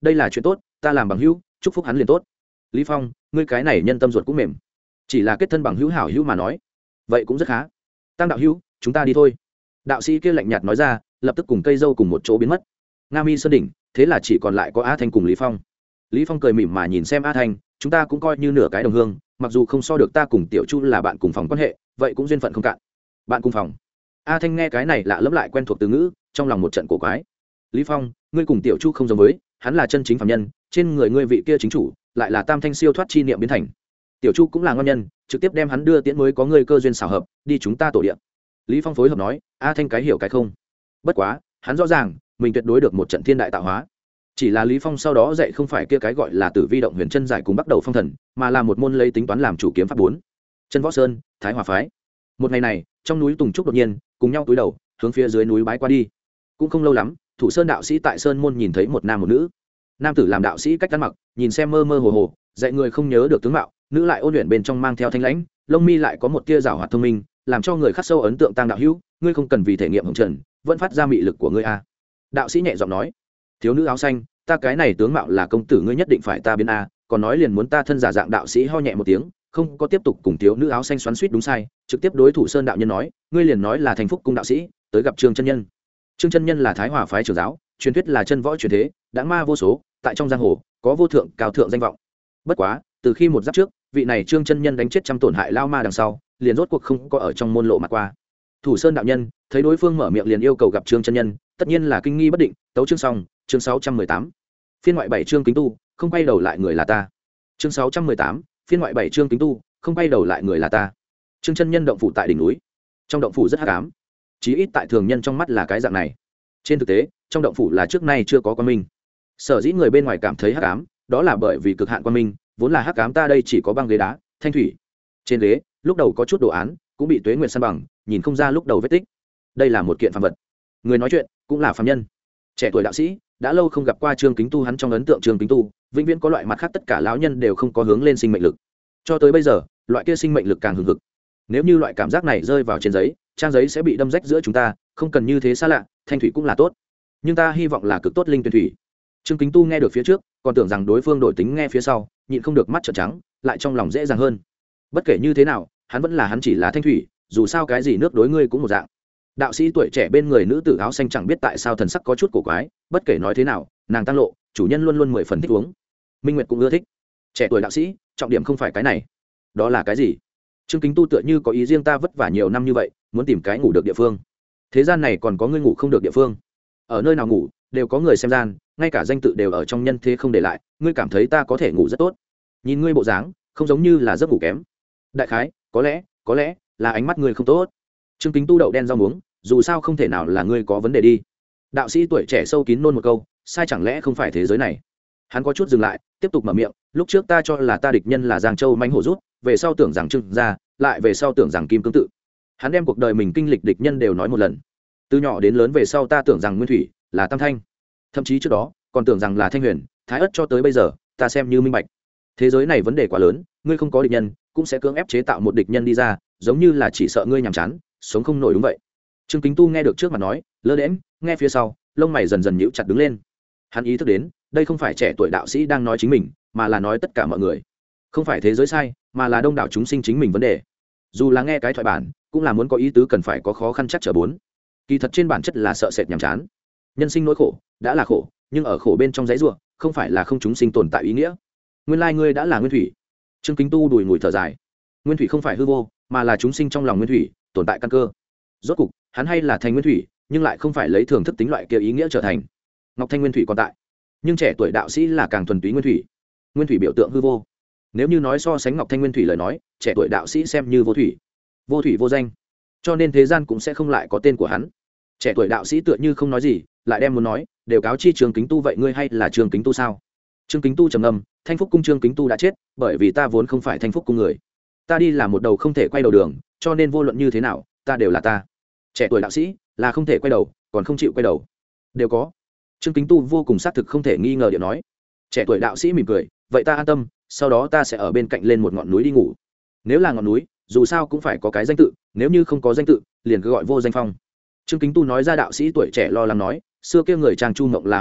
đây là chuyện tốt, ta làm bằng hữu chúc phúc hắn liền tốt. Lý Phong, ngươi cái này nhân tâm ruột cũng mềm, chỉ là kết thân bằng hữu hảo hữu mà nói, vậy cũng rất khá. Tăng đạo hữu, chúng ta đi thôi. Đạo sĩ kia lạnh nhạt nói ra, lập tức cùng cây dâu cùng một chỗ biến mất. Nga Mi Sơn đỉnh, thế là chỉ còn lại có A Thanh cùng Lý Phong. Lý Phong cười mỉm mà nhìn xem A Thanh, chúng ta cũng coi như nửa cái đồng hương, mặc dù không so được ta cùng Tiểu Chu là bạn cùng phòng quan hệ, vậy cũng duyên phận không cạn. Bạn cùng phòng. A Thanh nghe cái này lạ lẫm lại quen thuộc từ ngữ, trong lòng một trận cổ quái. Lý Phong, ngươi cùng Tiểu Chu không giống với, hắn là chân chính phàm nhân, trên người ngươi vị kia chính chủ, lại là tam thanh siêu thoát chi niệm biến thành. Tiểu Chu cũng là ngon nhân, trực tiếp đem hắn đưa tiễn mới có ngươi cơ duyên xảo hợp, đi chúng ta tổ địa. Lý Phong phối hợp nói, A Thanh cái hiểu cái không. Bất quá, hắn rõ ràng, mình tuyệt đối được một trận thiên đại tạo hóa. Chỉ là Lý Phong sau đó dạy không phải kia cái gọi là Tử Vi động huyền chân giải cùng bắt đầu phong thần, mà là một môn lấy tính toán làm chủ kiếm pháp 4. Chân Võ Sơn, Thái Hòa phái. Một ngày này, trong núi Tùng Trúc đột nhiên, cùng nhau cúi đầu, hướng phía dưới núi bái qua đi. Cũng không lâu lắm, Thủ Sơn đạo sĩ tại Sơn môn nhìn thấy một nam một nữ. Nam tử làm đạo sĩ cách ăn mặc, nhìn xem mơ mơ hồ hồ, dạy người không nhớ được tướng mạo, nữ lại ôn luyện bên trong mang theo thanh lãnh, lông mi lại có một tia giảo hoạt thông minh, làm cho người khắc sâu ấn tượng. Tăng đạo hữu, ngươi không cần vì thể nghiệm hồng trần, vẫn phát ra mị lực của ngươi a. Đạo sĩ nhẹ giọng nói, thiếu nữ áo xanh, ta cái này tướng mạo là công tử ngươi nhất định phải ta biến a, còn nói liền muốn ta thân giả dạng. Đạo sĩ ho nhẹ một tiếng, không có tiếp tục cùng thiếu nữ áo xanh xoắn xuýt đúng sai, trực tiếp đối Thủ Sơn đạo nhân nói, ngươi liền nói là Thành Phúc cung đạo sĩ, tới gặp Trương chân nhân. Trương chân nhân là Thái Hòa phái trưởng giáo, truyền thuyết là chân võ truyền thế, đã ma vô số, tại trong giang hồ có vô thượng cao thượng danh vọng. Bất quá, từ khi một giáp trước, vị này Trương chân nhân đánh chết trăm tổn hại lao ma đằng sau, liền rốt cuộc không có ở trong môn lộ mặt qua. Thủ Sơn đạo nhân thấy đối phương mở miệng liền yêu cầu gặp Trương chân nhân, tất nhiên là kinh nghi bất định. Tấu chương xong, chương 618. Phiên ngoại 7 chương kính tu, không quay đầu lại người là ta. Chương 618, phiên ngoại 7 chương kính tu, không quay đầu lại người là ta. Trương chân nhân động phủ tại đỉnh núi. Trong động phủ rất hắc ám, chí ít tại thường nhân trong mắt là cái dạng này. Trên thực tế, trong động phủ là trước nay chưa có quang minh. Sở dĩ người bên ngoài cảm thấy hắc ám, đó là bởi vì cực hạn quang minh, vốn là hắc ám. Ta đây chỉ có băng ghế đá, thanh thủy. Trên ghế, lúc đầu có chút đồ án, cũng bị tuế nguyệt san bằng, nhìn không ra lúc đầu vết tích. Đây là một kiện phàm vật. Người nói chuyện cũng là phàm nhân. Trẻ tuổi đạo sĩ, đã lâu không gặp qua Trương Kính Tu, hắn trong ấn tượng Trương Kính Tu, vĩnh viễn có loại mặt khác tất cả lão nhân đều không có hướng lên sinh mệnh lực. Cho tới bây giờ, loại kia sinh mệnh lực càng hừng hực. Nếu như loại cảm giác này rơi vào trên giấy, trang giấy sẽ bị đâm rách giữa chúng ta, không cần như thế xa lạ, thanh thủy cũng là tốt. Nhưng ta hy vọng là cực tốt linh tuyển thủy. Trương Kính Tu nghe được phía trước, còn tưởng rằng đối phương đổi tính nghe phía sau, nhịn không được mắt trợn trắng, lại trong lòng dễ dàng hơn. Bất kể như thế nào, hắn vẫn là hắn, chỉ là thanh thủy, dù sao cái gì nước đối ngươi cũng một dạng. Đạo sĩ tuổi trẻ bên người nữ tử áo xanh chẳng biết tại sao thần sắc có chút cổ quái, bất kể nói thế nào, nàng tăng lộ, chủ nhân luôn luôn 10 phần thích uống. Minh Nguyệt cũng ưa thích. Trẻ tuổi đạo sĩ, trọng điểm không phải cái này. Đó là cái gì? Trương Kính Tu tựa như có ý riêng. Ta vất vả nhiều năm như vậy, muốn tìm cái ngủ được địa phương. Thế gian này còn có ngươi ngủ không được địa phương? Ở nơi nào ngủ, đều có người xem gian, ngay cả danh tự đều ở trong nhân thế không để lại. Ngươi cảm thấy ta có thể ngủ rất tốt? Nhìn ngươi bộ dáng, không giống như là giấc ngủ kém. Đại khái, có lẽ là ánh mắt ngươi không tốt. Trương Kính Tu đậu đen rau muống, dù sao không thể nào là ngươi có vấn đề đi. Đạo sĩ tuổi trẻ sâu kín nôn một câu, sai chẳng lẽ không phải thế giới này? Hắn có chút dừng lại, tiếp tục mở miệng, lúc trước ta cho là ta địch nhân là Giang Châu mãnh hổ rút, về sau tưởng rằng Trương gia, lại về sau tưởng rằng Kim Cương tự. Hắn đem cuộc đời mình kinh lịch địch nhân đều nói một lần. Từ nhỏ đến lớn về sau ta tưởng rằng Nguyên Thủy là Tam Thanh, thậm chí trước đó còn tưởng rằng là Thanh Huyền, Thái Ất, cho tới bây giờ, ta xem như minh bạch. Thế giới này vấn đề quá lớn, ngươi không có địch nhân, cũng sẽ cưỡng ép chế tạo một địch nhân đi ra, giống như là chỉ sợ ngươi nhàm chán, sống không nổi, đúng vậy. Trương Kính Tu nghe được trước mặt nói, lơ đễnh, nghe phía sau, lông mày dần dần nhíu chặt đứng lên. Hắn ý thức đến, đây không phải trẻ tuổi đạo sĩ đang nói chính mình, mà là nói tất cả mọi người. Không phải thế giới sai, mà là đông đảo chúng sinh chính mình vấn đề. Dù là nghe cái thoại bản, cũng là muốn có ý tứ, cần phải có khó khăn chắc trở 4. Kỳ thật trên bản chất là sợ sệt nhàm chán. Nhân sinh nỗi khổ, đã là khổ, nhưng ở khổ bên trong dãy rủa, không phải là không chúng sinh tồn tại ý nghĩa. Nguyên lai ngươi đã là Nguyên Thủy. Trương Kính Tu đùi ngùi thở dài. Nguyên Thủy không phải hư vô, mà là chúng sinh trong lòng Nguyên Thủy, tồn tại căn cơ. Rốt cục, hắn hay là thành Nguyên Thủy, nhưng lại không phải lấy thường thức tính loại kia ý nghĩa trở thành. Ngọc Thanh Nguyên Thủy còn tại, nhưng trẻ tuổi đạo sĩ là càng thuần túy Nguyên Thủy. Nguyên Thủy biểu tượng hư vô. Nếu như nói so sánh Ngọc Thanh Nguyên Thủy lời nói, trẻ tuổi đạo sĩ xem như vô thủy, vô danh, cho nên thế gian cũng sẽ không lại có tên của hắn. Trẻ tuổi đạo sĩ tựa như không nói gì, lại đem muốn nói đều cáo chi Trương Kính Tu. Vậy ngươi hay là Trương Kính Tu sao? Trương Kính Tu trầm ngâm, Thanh Phúc cung Trương Kính Tu đã chết, bởi vì ta vốn không phải Thanh Phúc cung người. Ta đi là một đầu không thể quay đầu đường, cho nên vô luận như thế nào, ta đều là ta. Trẻ tuổi đạo sĩ là không thể quay đầu, còn không chịu quay đầu, đều có. Trương Kính Tu vô cùng xác thực không thể nghi ngờ điện nói. Trẻ tuổi đạo sĩ mỉm cười, vậy ta an tâm, sau đó ta sẽ ở bên cạnh lên một ngọn núi đi ngủ. Nếu là ngọn núi, dù sao cũng phải có cái danh tự, nếu như không có danh tự, liền cứ gọi vô danh phong. Trương Kính Tu nói ra. Đạo sĩ tuổi trẻ lo lắng nói, xưa kia người trang Chu Mộng là hồ điệp,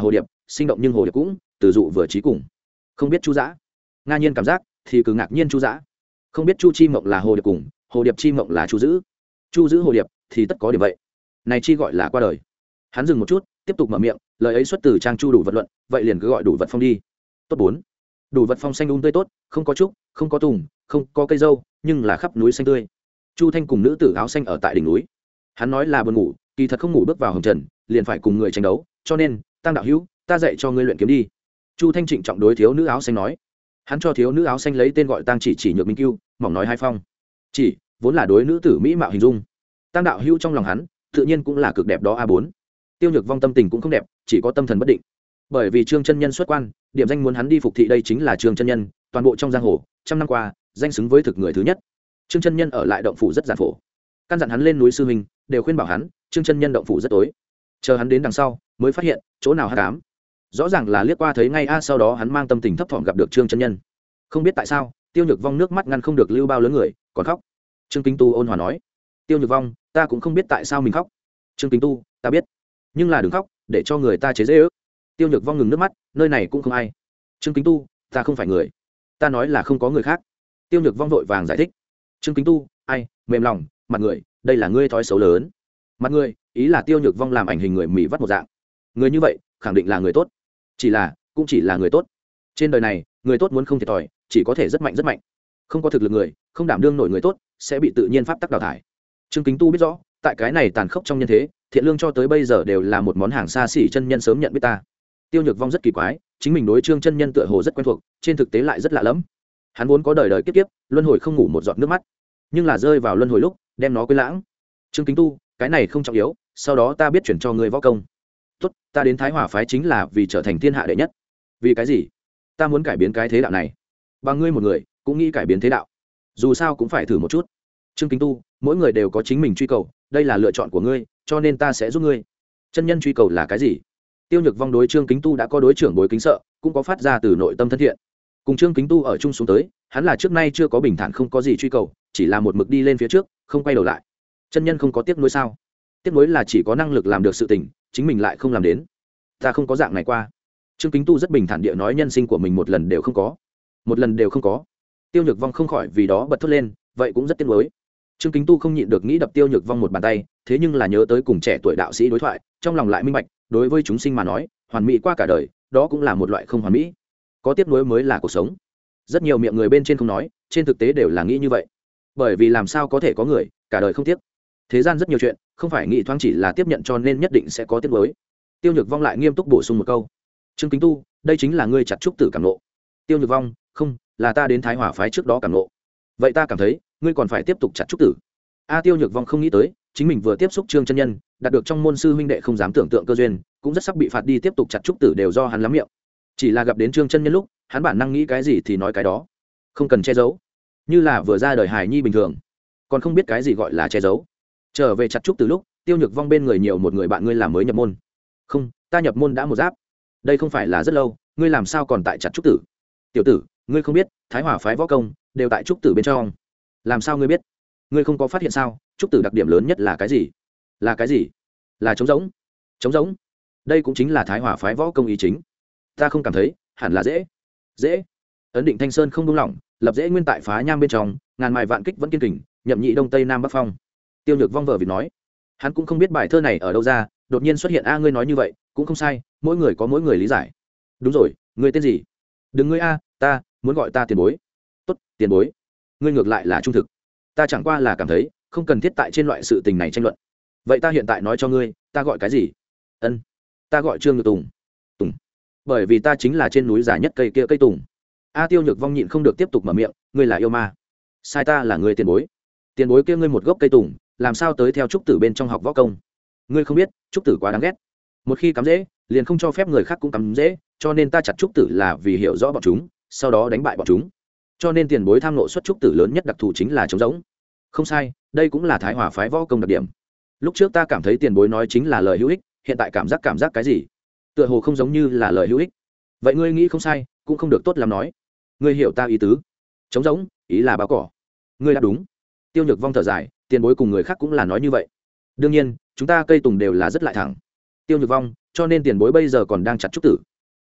sinh động nhưng hồ điệp cũng từ dụ vừa trí cùng. Không biết chu dã, nga nhiên cảm giác thì cứ ngạc nhiên chu dã. Không biết chu chi mộng là hồ điệp cùng, hồ điệp chi mộng là chu giữ. Chu giữ hồ điệp thì tất có điểm vậy. Này chi gọi là qua đời. Hắn dừng một chút, tiếp tục mở miệng, lời ấy xuất từ trang chu đủ vật luận, vậy liền cứ gọi đủ vật phong đi. Tốt 4. Đủ vật phong xanh tươi tốt, không có trúc, không có tùng, không có cây dâu, nhưng là khắp núi xanh tươi. Chu Thanh cùng nữ tử áo xanh ở tại đỉnh núi. Hắn nói là buồn ngủ, kỳ thật không ngủ bước vào hồng trần, liền phải cùng người tranh đấu, cho nên, Tăng đạo hữu, ta dạy cho ngươi luyện kiếm đi. Chu Thanh trịnh trọng đối thiếu nữ áo xanh nói. Hắn cho thiếu nữ áo xanh lấy tên gọi Tăng chỉ nhược minh cưu, mỏng nói hai phong. Chỉ vốn là đối nữ tử mỹ mạo hình dung. Tăng đạo hữu trong lòng hắn, tự nhiên cũng là cực đẹp đó. A4. Tiêu Nhược Vong tâm tình cũng không đẹp, chỉ có tâm thần bất định. Bởi vì Trương chân nhân xuất quan, điểm danh muốn hắn đi phục thị, đây chính là Trương chân nhân, toàn bộ trong giang hồ, trăm năm qua, danh xứng với thực người thứ nhất. Trương chân nhân ở lại động phủ rất giản phổ, căn dặn hắn lên núi sư huynh, đều khuyên bảo hắn, Trương chân nhân động phủ rất tối. Chờ hắn đến đằng sau, mới phát hiện, chỗ nào hắc ám. Rõ ràng là liếc qua thấy ngay sau đó hắn mang tâm tình thấp thỏm gặp được Trương chân nhân. Không biết tại sao, Tiêu Nhược Vong nước mắt ngăn không được lưu bao lớn người, còn khóc. Trương Kính Tu ôn hòa nói: "Tiêu Nhược Vong, ta cũng không biết tại sao mình khóc." Trương Kính Tu: "Ta biết, nhưng là đừng khóc, để cho người ta chế giễu." Tiêu Nhược Vong ngừng nước mắt, nơi này cũng không ai. Trương Kính Tu: "Ta không phải người, ta nói là không có người khác." Tiêu Nhược Vong vội vàng giải thích. Trương Kính Tu: "Ai, mềm lòng, mặt người, đây là ngươi thói xấu lớn." Mặt người, ý là Tiêu Nhược Vong làm ảnh hình người mỉ vắt một dạng. Người như vậy, khẳng định là người tốt. Cũng chỉ là người tốt. Trên đời này, người tốt muốn không thiệt thòi, chỉ có thể rất mạnh rất mạnh. Không có thực lực người, không đảm đương nổi người tốt, sẽ bị tự nhiên pháp tắc đào thải. Trương Kính Tu biết rõ, tại cái này tàn khốc trong nhân thế, thiện lương cho tới bây giờ đều là một món hàng xa xỉ, chân nhân sớm nhận biết ta. Tiêu Nhược Vong rất kỳ quái, chính mình đối Trương chân nhân tựa hồ rất quen thuộc, trên thực tế lại rất lạ lẫm. Hắn vốn có đời đời kiếp kiếp, luân hồi không ngủ một giọt nước mắt, nhưng là rơi vào luân hồi lúc, đem nó quên lãng. Trương Kính Tu, cái này không trọng yếu, sau đó ta biết chuyển cho ngươi võ công. Tốt, ta đến Thái Hỏa phái chính là vì trở thành thiên hạ đệ nhất. Vì cái gì? Ta muốn cải biến cái thế đạo này. Bằng ngươi một người, cũng nghĩ cải biến thế đạo. Dù sao cũng phải thử một chút. Trương Kính Tu, mỗi người đều có chính mình truy cầu, đây là lựa chọn của ngươi, cho nên ta sẽ giúp ngươi. Chân nhân truy cầu là cái gì? Tiêu Nhược Vong đối Trương Kính Tu đã có đối trưởng bối kính sợ, cũng có phát ra từ nội tâm thân thiện. Cùng Trương Kính Tu ở chung xuống tới, hắn là trước nay chưa có bình thản, không có gì truy cầu, chỉ là một mực đi lên phía trước, không quay đầu lại. Chân nhân không có tiếc nuối sao? Tiếc nuối là chỉ có năng lực làm được sự tình, chính mình lại không làm đến. Ta không có dạng này qua. Trương Kính Tu rất bình thản địa nói nhân sinh của mình một lần đều không có. Một lần đều không có. Tiêu Nhược Vong không khỏi vì đó bật thốt lên, vậy cũng rất tiếc nuối. Trương Kính Tu không nhịn được nghĩ đập Tiêu Nhược Vong một bàn tay, thế nhưng là nhớ tới cùng trẻ tuổi đạo sĩ đối thoại, trong lòng lại minh bạch, đối với chúng sinh mà nói, hoàn mỹ qua cả đời, đó cũng là một loại không hoàn mỹ. Có tiếc nuối mới là cuộc sống. Rất nhiều miệng người bên trên không nói, trên thực tế đều là nghĩ như vậy. Bởi vì làm sao có thể có người cả đời không tiếc. Thế gian rất nhiều chuyện, không phải nghĩ thoáng chỉ là tiếp nhận cho nên nhất định sẽ có tiếc nuối. Tiêu Nhược Vong lại nghiêm túc bổ sung một câu: "Trương Kính Tu, đây chính là ngươi chặt trúc tử cảm ngộ." Tiêu Nhược Vong: "Không, là ta đến Thái Hỏa phái trước đó cảm ngộ." "Vậy ta cảm thấy, ngươi còn phải tiếp tục chặt trúc tử." Tiêu Nhược Vong không nghĩ tới, chính mình vừa tiếp xúc Trương chân nhân, đạt được trong môn sư huynh đệ không dám tưởng tượng cơ duyên, cũng rất sắp bị phạt đi tiếp tục chặt trúc tử đều do hắn lắm miệng. Chỉ là gặp đến Trương chân nhân lúc, hắn bản năng nghĩ cái gì thì nói cái đó, không cần che giấu, như là vừa ra đời hài nhi bình thường, còn không biết cái gì gọi là che giấu. Trở về chặt trúc tử lúc, Tiêu Nhược Vong bên người nhiều một người bạn, ngươi là mới nhập môn? Không, ta nhập môn đã một giáp. Đây không phải là rất lâu, ngươi làm sao còn tại chặt trúc tử? Tiểu tử, ngươi không biết, Thái Hỏa phái võ công đều tại trúc tử bên trong. Làm sao ngươi biết? Ngươi không có phát hiện sao? Trúc tử đặc điểm lớn nhất là cái gì? Là cái gì? Là trống rỗng. Trống rỗng. Đây cũng chính là Thái Hỏa phái võ công ý chính. Ta không cảm thấy, hẳn là dễ. Ấn định Thanh Sơn không buông lỏng, lập dễ nguyên tại phá nham bên trong, ngàn mài vạn kích vẫn kiên kình, nhậm nhị đông tây nam bắc phong. Tiêu Nhược Vong vờ vịt nói. Hắn cũng không biết bài thơ này ở đâu ra, đột nhiên xuất hiện. Ngươi nói như vậy cũng không sai, mỗi người có mỗi người lý giải. Đúng rồi, ngươi tên gì? Đừng ngươi ta muốn gọi ta tiền bối. Tốt, tiền bối. Ngươi ngược lại là trung thực. Ta chẳng qua là cảm thấy không cần thiết tại trên loại sự tình này tranh luận. Vậy ta hiện tại nói cho ngươi, ta gọi cái gì? Ân, ta gọi Trương Nhược Tùng. Tùng. Bởi vì ta chính là trên núi già nhất cây kia cây tùng. Tiêu Nhược Vong nhịn không được tiếp tục mở miệng, ngươi là yêu ma. Sai, ta là người tiền bối. Tiền bối kia ngươi một gốc cây tùng, làm sao tới theo trúc tử bên trong học võ công? Ngươi không biết, trúc tử quá đáng ghét. Một khi cắm dễ, liền không cho phép người khác cũng cắm dễ, cho nên ta chặt trúc tử là vì hiểu rõ bọn chúng, sau đó đánh bại bọn chúng. Cho nên tiền bối tham ngộ xuất trúc tử lớn nhất đặc thù chính là trống rỗng. Không sai, đây cũng là Thái Hỏa phái võ công đặc điểm. Lúc trước ta cảm thấy tiền bối nói chính là lời hữu ích, hiện tại cảm giác cái gì? Tựa hồ không giống như là lời hữu ích. Vậy ngươi nghĩ không sai, cũng không được tốt lắm nói. Ngươi hiểu ta ý tứ? Trống rỗng, ý là bao cỏ. Ngươi đã đúng. Tiêu Nhược Vong thở dài, tiền bối cùng người khác cũng là nói như vậy. Đương nhiên, chúng ta cây tùng đều là rất lại thẳng. Tiêu Nhược Vong, cho nên tiền bối bây giờ còn đang chặt trúc tử.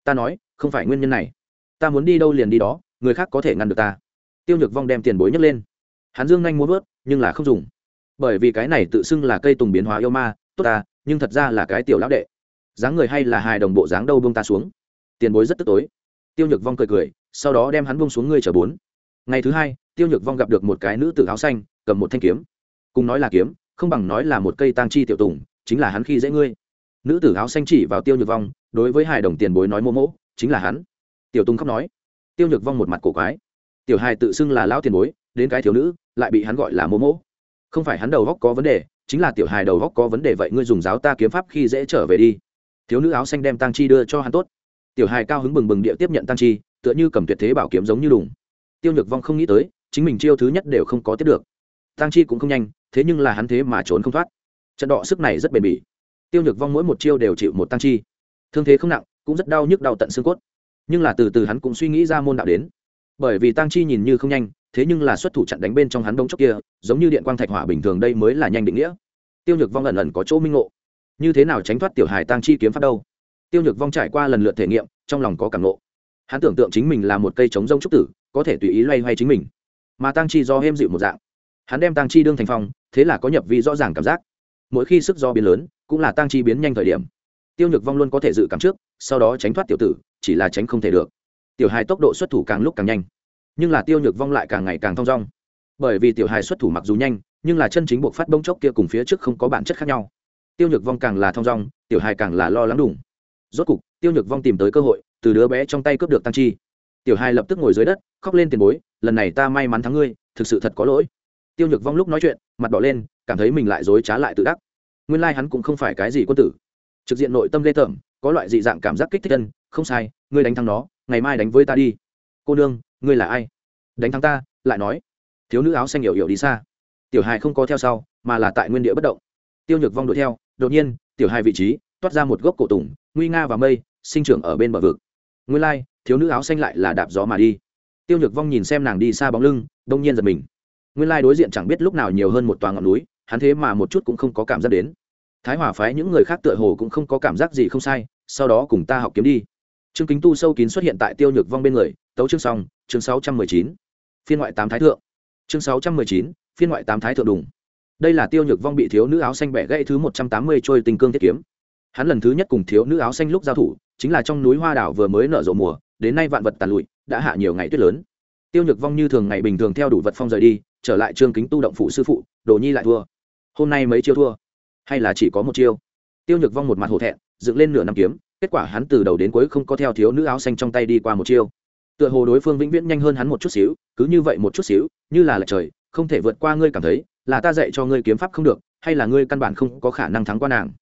ta nói không phải nguyên nhân này, ta muốn đi đâu liền đi đó, người khác có thể ngăn được ta. Tiêu Nhược Vong đem tiền bối nhấc lên, hắn dương nhanh muốn vớt nhưng là không dùng, bởi vì cái này tự xưng là cây tùng biến hóa yêu ma tốt ta, nhưng thật ra là cái tiểu lão đệ, dáng người hay là hài đồng bộ dáng đâu, buông ta xuống. Tiền bối rất tức tối. Tiêu Nhược Vong cười cười, sau đó đem hắn buông xuống. Ngươi chờ bốn. Ngày thứ hai, Tiêu Nhược Vong gặp được một cái nữ tử áo xanh, cầm một thanh kiếm, cùng nói là kiếm không bằng nói là một cây tang chi tiểu tùng, chính là hắn khi dễ ngươi. Nữ tử áo xanh chỉ vào Tiêu Nhược Vong, đối với hài đồng tiền bối nói mô mỗ, chính là hắn. Tiểu tùng khóc nói. Tiêu Nhược Vong một mặt cổ quái, tiểu hài tự xưng là lão tiền bối, đến cái thiếu nữ lại bị hắn gọi là mô mỗ, không phải hắn đầu góc có vấn đề, chính là tiểu hài đầu góc có vấn đề. Vậy ngươi dùng giáo ta kiếm pháp khi dễ trở về đi. Thiếu nữ áo xanh đem tang chi đưa cho hắn. Tốt. Tiểu hài cao hứng bừng bừng địa tiếp nhận tang chi, tựa như cầm tuyệt thế bảo kiếm giống như đùng. Tiêu Nhược Vong không nghĩ tới chính mình chiêu thứ nhất đều không có tiếp được. Tang chi cũng không nhanh, thế nhưng là hắn thế mà trốn không thoát. Trận đọ sức này rất bền bỉ. Tiêu Nhược Vong mỗi một chiêu đều chịu một tang chi, thương thế không nặng, cũng rất đau nhức đau tận xương cốt. Nhưng là từ từ hắn cũng suy nghĩ ra môn đạo đến, bởi vì tang chi nhìn như không nhanh, thế nhưng là xuất thủ chặn đánh bên trong hắn đông chốc kia, giống như điện quang thạch hỏa bình thường, đây mới là nhanh định nghĩa. Tiêu Nhược Vong ẩn ẩn có chỗ minh ngộ, như thế nào tránh thoát tiểu hài tang chi kiếm pháp đâu. Tiêu Nhược Vong trải qua lần lượt thể nghiệm, trong lòng có cảm ngộ. Hắn tưởng tượng chính mình là một cây trống rông trúc tử, có thể tùy ý loay hoay chính mình, mà tang chi do êm dịu một dạng. Hắn đem tang chi đương thành phong, thế là có nhập vi rõ ràng cảm giác. Mỗi khi sức do biến lớn, cũng là tang chi biến nhanh thời điểm. Tiêu Nhược Vong luôn có thể dự cảm trước, sau đó tránh thoát tiểu tử, chỉ là tránh không thể được. Tiểu hài tốc độ xuất thủ càng lúc càng nhanh, nhưng là Tiêu Nhược Vong lại càng ngày càng thong dong, bởi vì tiểu hài xuất thủ mặc dù nhanh, nhưng là chân chính buộc phát bông chốc kia cùng phía trước không có bản chất khác nhau. Tiêu Nhược Vong càng là thong dong, tiểu hài càng là lo lắng đủng. Rốt cục Tiêu Nhược Vong tìm tới cơ hội, từ đứa bé trong tay cướp được tang chi. Tiểu hài lập tức ngồi dưới đất khóc lên, tiền bối, lần này ta may mắn thắng ngươi, thực sự thật có lỗi. Tiêu Nhược Vong lúc nói chuyện mặt đỏ lên, cảm thấy mình lại dối trá lại tự đắc. Nguyên lai hắn cũng không phải cái gì quân tử, trực diện nội tâm ghê tởm, có loại dị dạng cảm giác kích thích thân. Không sai, ngươi đánh thắng nó, ngày mai đánh với ta đi. Cô nương, ngươi là ai? Đánh thắng ta lại nói. Thiếu nữ áo xanh hiểu hiểu đi xa. Tiểu hài không có theo sau, mà là tại nguyên địa bất động. Tiêu Nhược Vong đuổi theo, đột nhiên tiểu hài vị trí toát ra một gốc cổ tùng, nguy nga và mây, sinh trưởng ở bên bờ vực. Nguyên lai thiếu nữ áo xanh lại là đạp gió mà đi. Tiêu Nhược Vong nhìn xem nàng đi xa bóng lưng, đông nhiên giật mình. Nguyên lai đối diện chẳng biết lúc nào nhiều hơn một tòa ngọn núi, hắn thế mà một chút cũng không có cảm giác đến. Thái Hỏa phái những người khác tựa hồ cũng không có cảm giác gì, không sai, sau đó cùng ta học kiếm đi. Trương Kính Tu sâu kín xuất hiện tại Tiêu Nhược Vong bên người, tấu chương xong, chương 619. Phiên ngoại 8 thái thượng. Chương 619, phiên ngoại 8 thái thượng đùng. Đây là Tiêu Nhược Vong bị thiếu nữ áo xanh bẻ gãy thứ 180 trôi tình cương thiết kiếm. Hắn lần thứ nhất cùng thiếu nữ áo xanh lúc giao thủ, chính là trong núi hoa đảo vừa mới nở rộ mùa, đến nay vạn vật tàn lụi, đã hạ nhiều ngày tuyết lớn. Tiêu Nhược Vong như thường ngày bình thường theo đủ vật phong rời đi, trở lại Trương Kính Tu động phủ sư phụ, Đồ Nhi lại thua. Hôm nay mấy chiêu thua, hay là chỉ có một chiêu? Tiêu Nhược Vong một mặt hổ thẹn, dựng lên nửa năm kiếm, kết quả hắn từ đầu đến cuối không có theo thiếu nữ áo xanh trong tay đi qua một chiêu. Tựa hồ đối phương vĩnh viễn nhanh hơn hắn một chút xíu, cứ như vậy một chút xíu, như là lệch trời, không thể vượt qua. Ngươi cảm thấy là ta dạy cho ngươi kiếm pháp không được, hay là ngươi căn bản không có khả năng thắng qua nàng?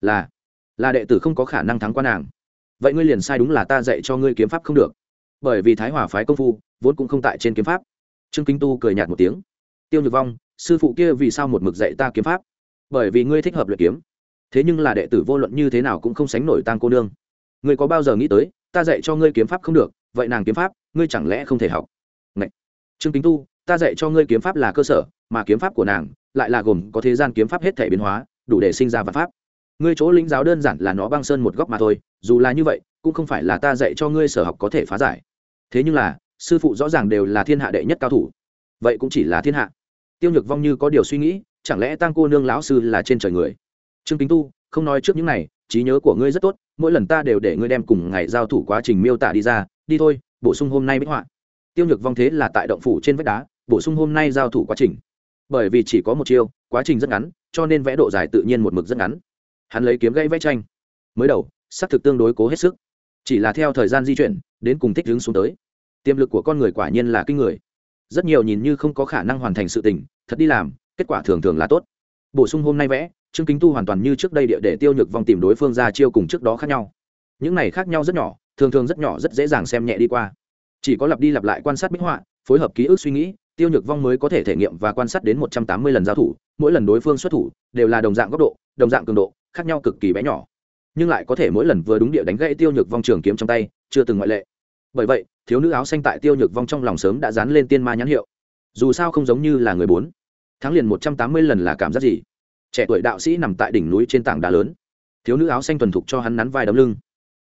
Là đệ tử không có khả năng thắng qua nàng. Vậy ngươi liền sai, đúng là ta dạy cho ngươi kiếm pháp không được, bởi vì Thái Hỏa phái công phu vốn cũng không tại trên kiếm pháp. Trương Kính Tu cười nhạt một tiếng. Tiêu Nhược Vong, sư phụ kia vì sao một mực dạy ta kiếm pháp? Bởi vì ngươi thích hợp luyện kiếm. Thế nhưng là đệ tử vô luận như thế nào cũng không sánh nổi Tang cô nương. Ngươi có bao giờ nghĩ tới ta dạy cho ngươi kiếm pháp không được, vậy nàng kiếm pháp ngươi chẳng lẽ không thể học? Ngậy. Trương Kính Tu, ta dạy cho ngươi kiếm pháp là cơ sở, mà kiếm pháp của nàng lại là gồm có thế gian kiếm pháp hết thể biến hóa, đủ để sinh ra vạn pháp. Ngươi chỗ lĩnh giáo đơn giản là nó băng sơn một góc mà thôi, dù là như vậy cũng không phải là ta dạy cho ngươi sở học có thể phá giải. Thế nhưng là sư phụ rõ ràng đều là thiên hạ đệ nhất cao thủ, vậy cũng chỉ là thiên hạ. Tiêu Nhược Vong như có điều suy nghĩ, chẳng lẽ Tang cô nương lão sư là trên trời người? Trương Kính Tu, không nói trước những này, trí nhớ của ngươi rất tốt, mỗi lần ta đều để ngươi đem cùng ngày giao thủ quá trình miêu tả đi ra. Đi thôi, bổ sung hôm nay bích họa. Tiêu Nhược Vong thế là tại động phủ trên vách đá bổ sung hôm nay giao thủ quá trình. Bởi vì chỉ có một chiêu, quá trình rất ngắn, cho nên vẽ độ dài tự nhiên một mực rất ngắn. Hắn lấy kiếm gãy vẽ tranh, mới đầu xác thực tương đối cố hết sức, chỉ là theo thời gian di chuyển đến cùng thích hướng xuống tới, tiềm lực của con người quả nhiên là kinh người. Rất nhiều nhìn như không có khả năng hoàn thành sự tình, thật đi làm, kết quả thường thường là tốt. Bổ sung hôm nay vẽ, Trương Kính Tu hoàn toàn như trước đây địa để Tiêu Nhược Vong tìm đối phương ra chiêu cùng trước đó khác nhau. Những này khác nhau rất nhỏ, thường thường rất nhỏ, rất dễ dàng xem nhẹ đi qua. Chỉ có lặp đi lặp lại quan sát minh họa, phối hợp ký ức suy nghĩ, Tiêu Nhược Vong mới có thể thể nghiệm và quan sát đến 180 lần giao thủ, mỗi lần đối phương xuất thủ đều là đồng dạng góc độ, đồng dạng cường độ, khác nhau cực kỳ bé nhỏ, nhưng lại có thể mỗi lần vừa đúng địa đánh gãy Tiêu Nhược Vong trường kiếm trong tay, chưa từng ngoại lệ. Bởi vậy, thiếu nữ áo xanh tại Tiêu Nhược Vong trong lòng sớm đã dán lên tiên ma nhãn hiệu. Dù sao không giống như là người bốn tháng liền 180 lần là cảm giác gì? Trẻ tuổi đạo sĩ nằm tại đỉnh núi trên tảng đá lớn, thiếu nữ áo xanh thuần thục cho hắn nắn vai đấm lưng.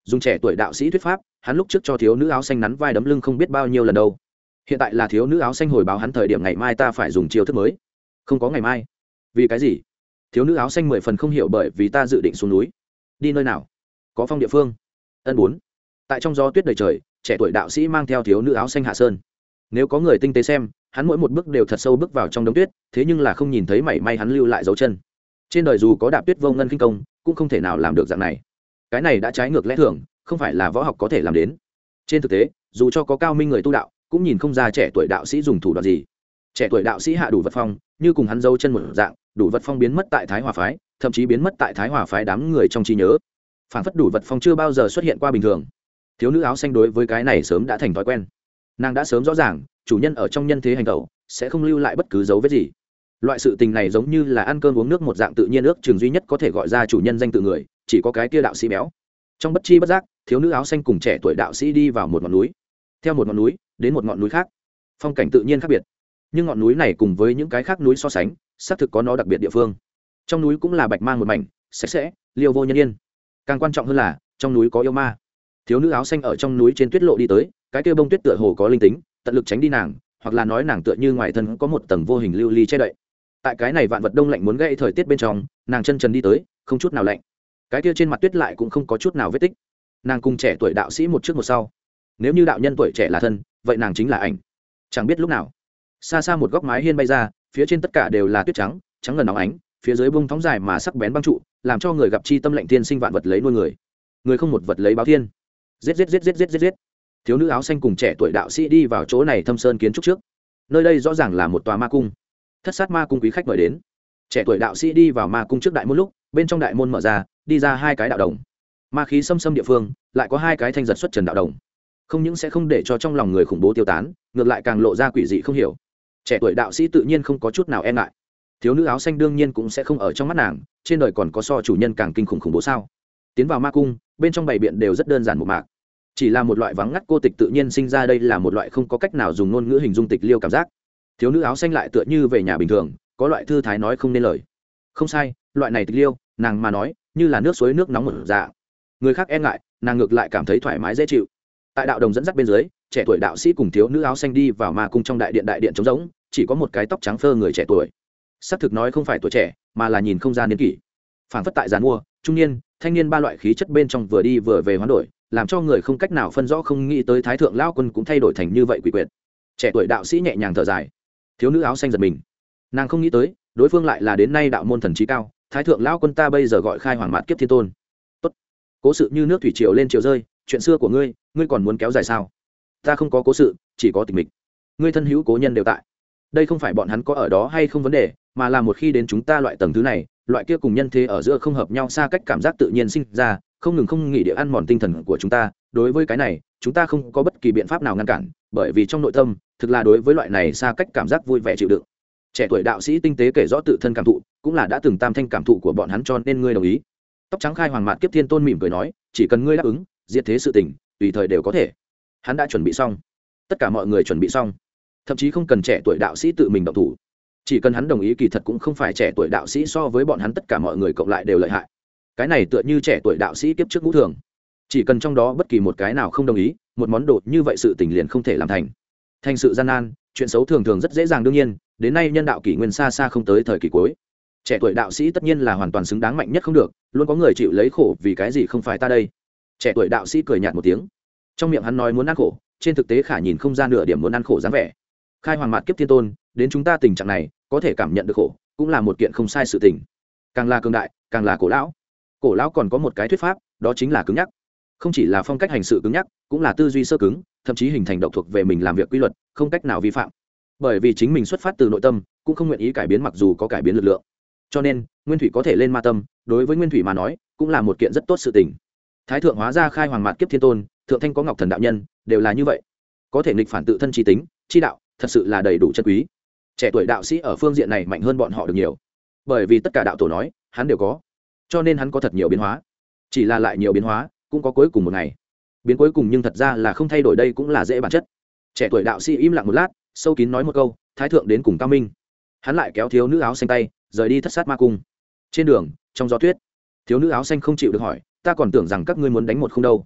dùng trẻ tuổi đạo sĩ thuyết pháp, hắn lúc trước cho thiếu nữ áo xanh nắn vai đấm lưng không biết bao nhiêu lần đâu. Hiện tại là thiếu nữ áo xanh hồi báo hắn thời điểm ngày mai ta phải dùng chiêu thức mới. Không có ngày mai? Vì cái gì? Thiếu nữ áo xanh 10 phần không hiểu. Bởi vì ta dự định xuống núi. Đi nơi nào? Có phong địa phương. Ân 4. Tại trong gió tuyết đầy trời, trẻ tuổi đạo sĩ mang theo thiếu nữ áo xanh hạ sơn. Nếu có người tinh tế xem, hắn mỗi một bước đều thật sâu bước vào trong đống tuyết, thế nhưng là không nhìn thấy mảy may hắn lưu lại dấu chân. Trên đời dù có đạp tuyết vô ngân kinh công, cũng không thể nào làm được dạng này. Cái này đã trái ngược lẽ thường, không phải là võ học có thể làm đến. Trên thực tế, dù cho có cao minh người tu đạo, cũng nhìn không ra trẻ tuổi đạo sĩ dùng thủ đoạn gì. Trẻ tuổi đạo sĩ hạ đủ vật phong, như cùng hắn dấu chân một dạng, đủ vật phong biến mất tại Thái Hòa phái, thậm chí biến mất tại Thái Hòa phái đám người trong trí nhớ. Phản phất đủ vật phong chưa bao giờ xuất hiện qua bình thường. Thiếu nữ áo xanh đối với cái này sớm đã thành thói quen. Nàng đã sớm rõ ràng, chủ nhân ở trong nhân thế hành động sẽ không lưu lại bất cứ dấu vết gì. Loại sự tình này giống như là ăn cơm uống nước một dạng tự nhiên, ước chừng duy nhất có thể gọi ra chủ nhân danh tự người, chỉ có cái kia đạo sĩ béo. Trong bất chi bất giác, thiếu nữ áo xanh cùng trẻ tuổi đạo sĩ đi vào một ngọn núi. Theo một ngọn núi đến một ngọn núi khác, phong cảnh tự nhiên khác biệt, nhưng ngọn núi này cùng với những cái khác núi so sánh, xác thực có nó đặc biệt địa phương. Trong núi cũng là bạch mang một mảnh, sạch sẽ, liêu vô nhân yên. Càng quan trọng hơn là trong núi có yêu ma. Thiếu nữ áo xanh ở trong núi trên tuyết lộ đi tới, cái kia bông tuyết tựa hồ có linh tính, tận lực tránh đi nàng, hoặc là nói nàng tựa như ngoài thân có một tầng vô hình lưu ly che đậy. Tại cái này vạn vật đông lạnh muốn gây thời tiết bên trong, nàng chân trần đi tới, không chút nào lạnh. Cái kia trên mặt tuyết lại cũng không có chút nào vết tích. Nàng cùng trẻ tuổi đạo sĩ một trước một sau. Nếu như đạo nhân tuổi trẻ là thân, vậy nàng chính là ảnh. Chẳng biết lúc nào, xa xa một góc mái hiên bay ra, phía trên tất cả đều là tuyết trắng, trắng ngần óng ánh, phía dưới bông thóng dài mà sắc bén băng trụ, làm cho người gặp chi tâm lệnh thiên sinh vạn vật lấy nuôi người. Người không một vật lấy báo thiên. Giết giết giết giết giết giết giết. Thiếu nữ áo xanh cùng trẻ tuổi đạo sĩ đi vào chỗ này thâm sơn kiến trúc trước. Nơi đây rõ ràng là một tòa ma cung. Thất sát ma cung quý khách mời đến. Trẻ tuổi đạo sĩ đi vào ma cung trước đại môn lúc, bên trong đại môn mở ra, đi ra hai cái đạo đồng. Ma khí xâm xâm địa phương, lại có hai cái thanh giật xuất trần đạo đồng. Không những sẽ không để cho trong lòng người khủng bố tiêu tán, ngược lại càng lộ ra quỷ dị không hiểu. Trẻ tuổi đạo sĩ tự nhiên không có chút nào e ngại. Thiếu nữ áo xanh đương nhiên cũng sẽ không ở trong mắt nàng, trên đời còn có so chủ nhân càng kinh khủng khủng bố sao? Tiến vào ma cung, bên trong bày biện đều rất đơn giản một mạc, chỉ là một loại vắng ngắt cô tịch tự nhiên sinh ra. Đây là một loại không có cách nào dùng ngôn ngữ hình dung tịch liêu cảm giác. Thiếu nữ áo xanh lại tựa như về nhà bình thường, có loại thư thái nói không nên lời. Không sai, loại này tịch liêu, nàng mà nói như là nước suối nước nóng một dạ. Người khác e ngại, nàng ngược lại cảm thấy thoải mái dễ chịu. Tại đạo đồng dẫn dắt bên dưới, trẻ tuổi đạo sĩ cùng thiếu nữ áo xanh đi vào ma cung trong đại điện trống rỗng, chỉ có một cái tóc trắng phơ người trẻ tuổi. Xác thực nói không phải tuổi trẻ, mà là nhìn không ra niên kỷ. Phản phất tại giàn mua, trung niên, thanh niên ba loại khí chất bên trong vừa đi vừa về hoán đổi, làm cho người không cách nào phân rõ. Không nghĩ tới thái thượng lao quân cũng thay đổi thành như vậy quỷ quyệt. Trẻ tuổi đạo sĩ nhẹ nhàng thở dài. Thiếu nữ áo xanh giật mình, nàng không nghĩ tới đối phương lại là đến nay đạo môn thần trí cao thái thượng lao quân, ta bây giờ gọi khai hoàng mạt kiếp thiên tôn. Tốt, cố sự như nước thủy triều lên triều rơi, chuyện xưa của ngươi, ngươi còn muốn kéo dài sao? Ta không có cố sự, chỉ có tịch mịch. Ngươi thân hữu cố nhân đều tại. Đây không phải bọn hắn có ở đó hay không vấn đề, mà là một khi đến chúng ta loại tầng thứ này, loại kia cùng nhân thế ở giữa không hợp nhau xa cách cảm giác tự nhiên sinh ra, không ngừng không nghỉ địa ăn mòn tinh thần của chúng ta. Đối với cái này, chúng ta không có bất kỳ biện pháp nào ngăn cản, bởi vì trong nội tâm thực là đối với loại này xa cách cảm giác vui vẻ chịu đựng. Trẻ tuổi đạo sĩ tinh tế kể rõ tự thân cảm thụ, cũng là đã từng tam thanh cảm thụ của bọn hắn, cho nên ngươi đồng ý. Tóc trắng khai hoàng mạt kiếp thiên tôn mỉm cười nói, chỉ cần ngươi đáp ứng, diệt thế sự tình tùy thời đều có thể. Hắn đã chuẩn bị xong, tất cả mọi người chuẩn bị xong, thậm chí không cần trẻ tuổi đạo sĩ tự mình động thủ, chỉ cần hắn đồng ý. Kỳ thật cũng không phải trẻ tuổi đạo sĩ so với bọn hắn tất cả mọi người cộng lại đều lợi hại. Cái này tựa như trẻ tuổi đạo sĩ kiếp trước ngũ thường, chỉ cần trong đó bất kỳ một cái nào không đồng ý, một món đồ như vậy sự tình liền không thể làm thành sự gian nan. Chuyện xấu thường thường rất dễ dàng, đương nhiên đến nay nhân đạo kỷ nguyên xa xa không tới thời kỳ cuối. Trẻ tuổi đạo sĩ tất nhiên là hoàn toàn xứng đáng mạnh nhất không được, luôn có người chịu lấy khổ, vì cái gì không phải ta đây? Trẻ tuổi đạo sĩ cười nhạt một tiếng, trong miệng hắn nói muốn ăn khổ, trên thực tế khả nhìn không ra nửa điểm muốn ăn khổ dáng vẻ. Khai hoàng mạt kiếp thiên tôn, đến chúng ta tình trạng này có thể cảm nhận được khổ, cũng là một kiện không sai sự tình. Càng là cường đại, càng là cổ lão. Cổ lão còn có một cái thuyết pháp, đó chính là cứng nhắc. Không chỉ là phong cách hành sự cứng nhắc, cũng là tư duy sơ cứng, thậm chí hình thành độc thuộc về mình làm việc quy luật, không cách nào vi phạm. Bởi vì chính mình xuất phát từ nội tâm, cũng không nguyện ý cải biến mặc dù có cải biến lực lượng. Cho nên nguyên thủy có thể lên ma tâm, đối với nguyên thủy mà nói cũng là một kiện rất tốt sự tình. Thái thượng hóa ra khai hoàng mạt kiếp thiên tôn, thượng thanh có ngọc thần đạo nhân, đều là như vậy, có thể nghịch phản tự thân trí tính chi đạo, thật sự là đầy đủ chân quý. Trẻ tuổi đạo sĩ ở phương diện này mạnh hơn bọn họ được nhiều, bởi vì tất cả đạo tổ nói hắn đều có, cho nên hắn có thật nhiều biến hóa. Chỉ là lại nhiều biến hóa cũng có cuối cùng một ngày biến cuối cùng, nhưng thật ra là không thay đổi, đây cũng là dễ bản chất. Trẻ tuổi đạo sĩ im lặng một lát, sâu kín nói một câu, thái thượng đến cùng cao minh. Hắn lại kéo thiếu nữ áo xanh tay, rời đi thất sát ma cung. Trên đường trong gió tuyết, thiếu nữ áo xanh không chịu được hỏi, ta còn tưởng rằng các ngươi muốn đánh một không đâu.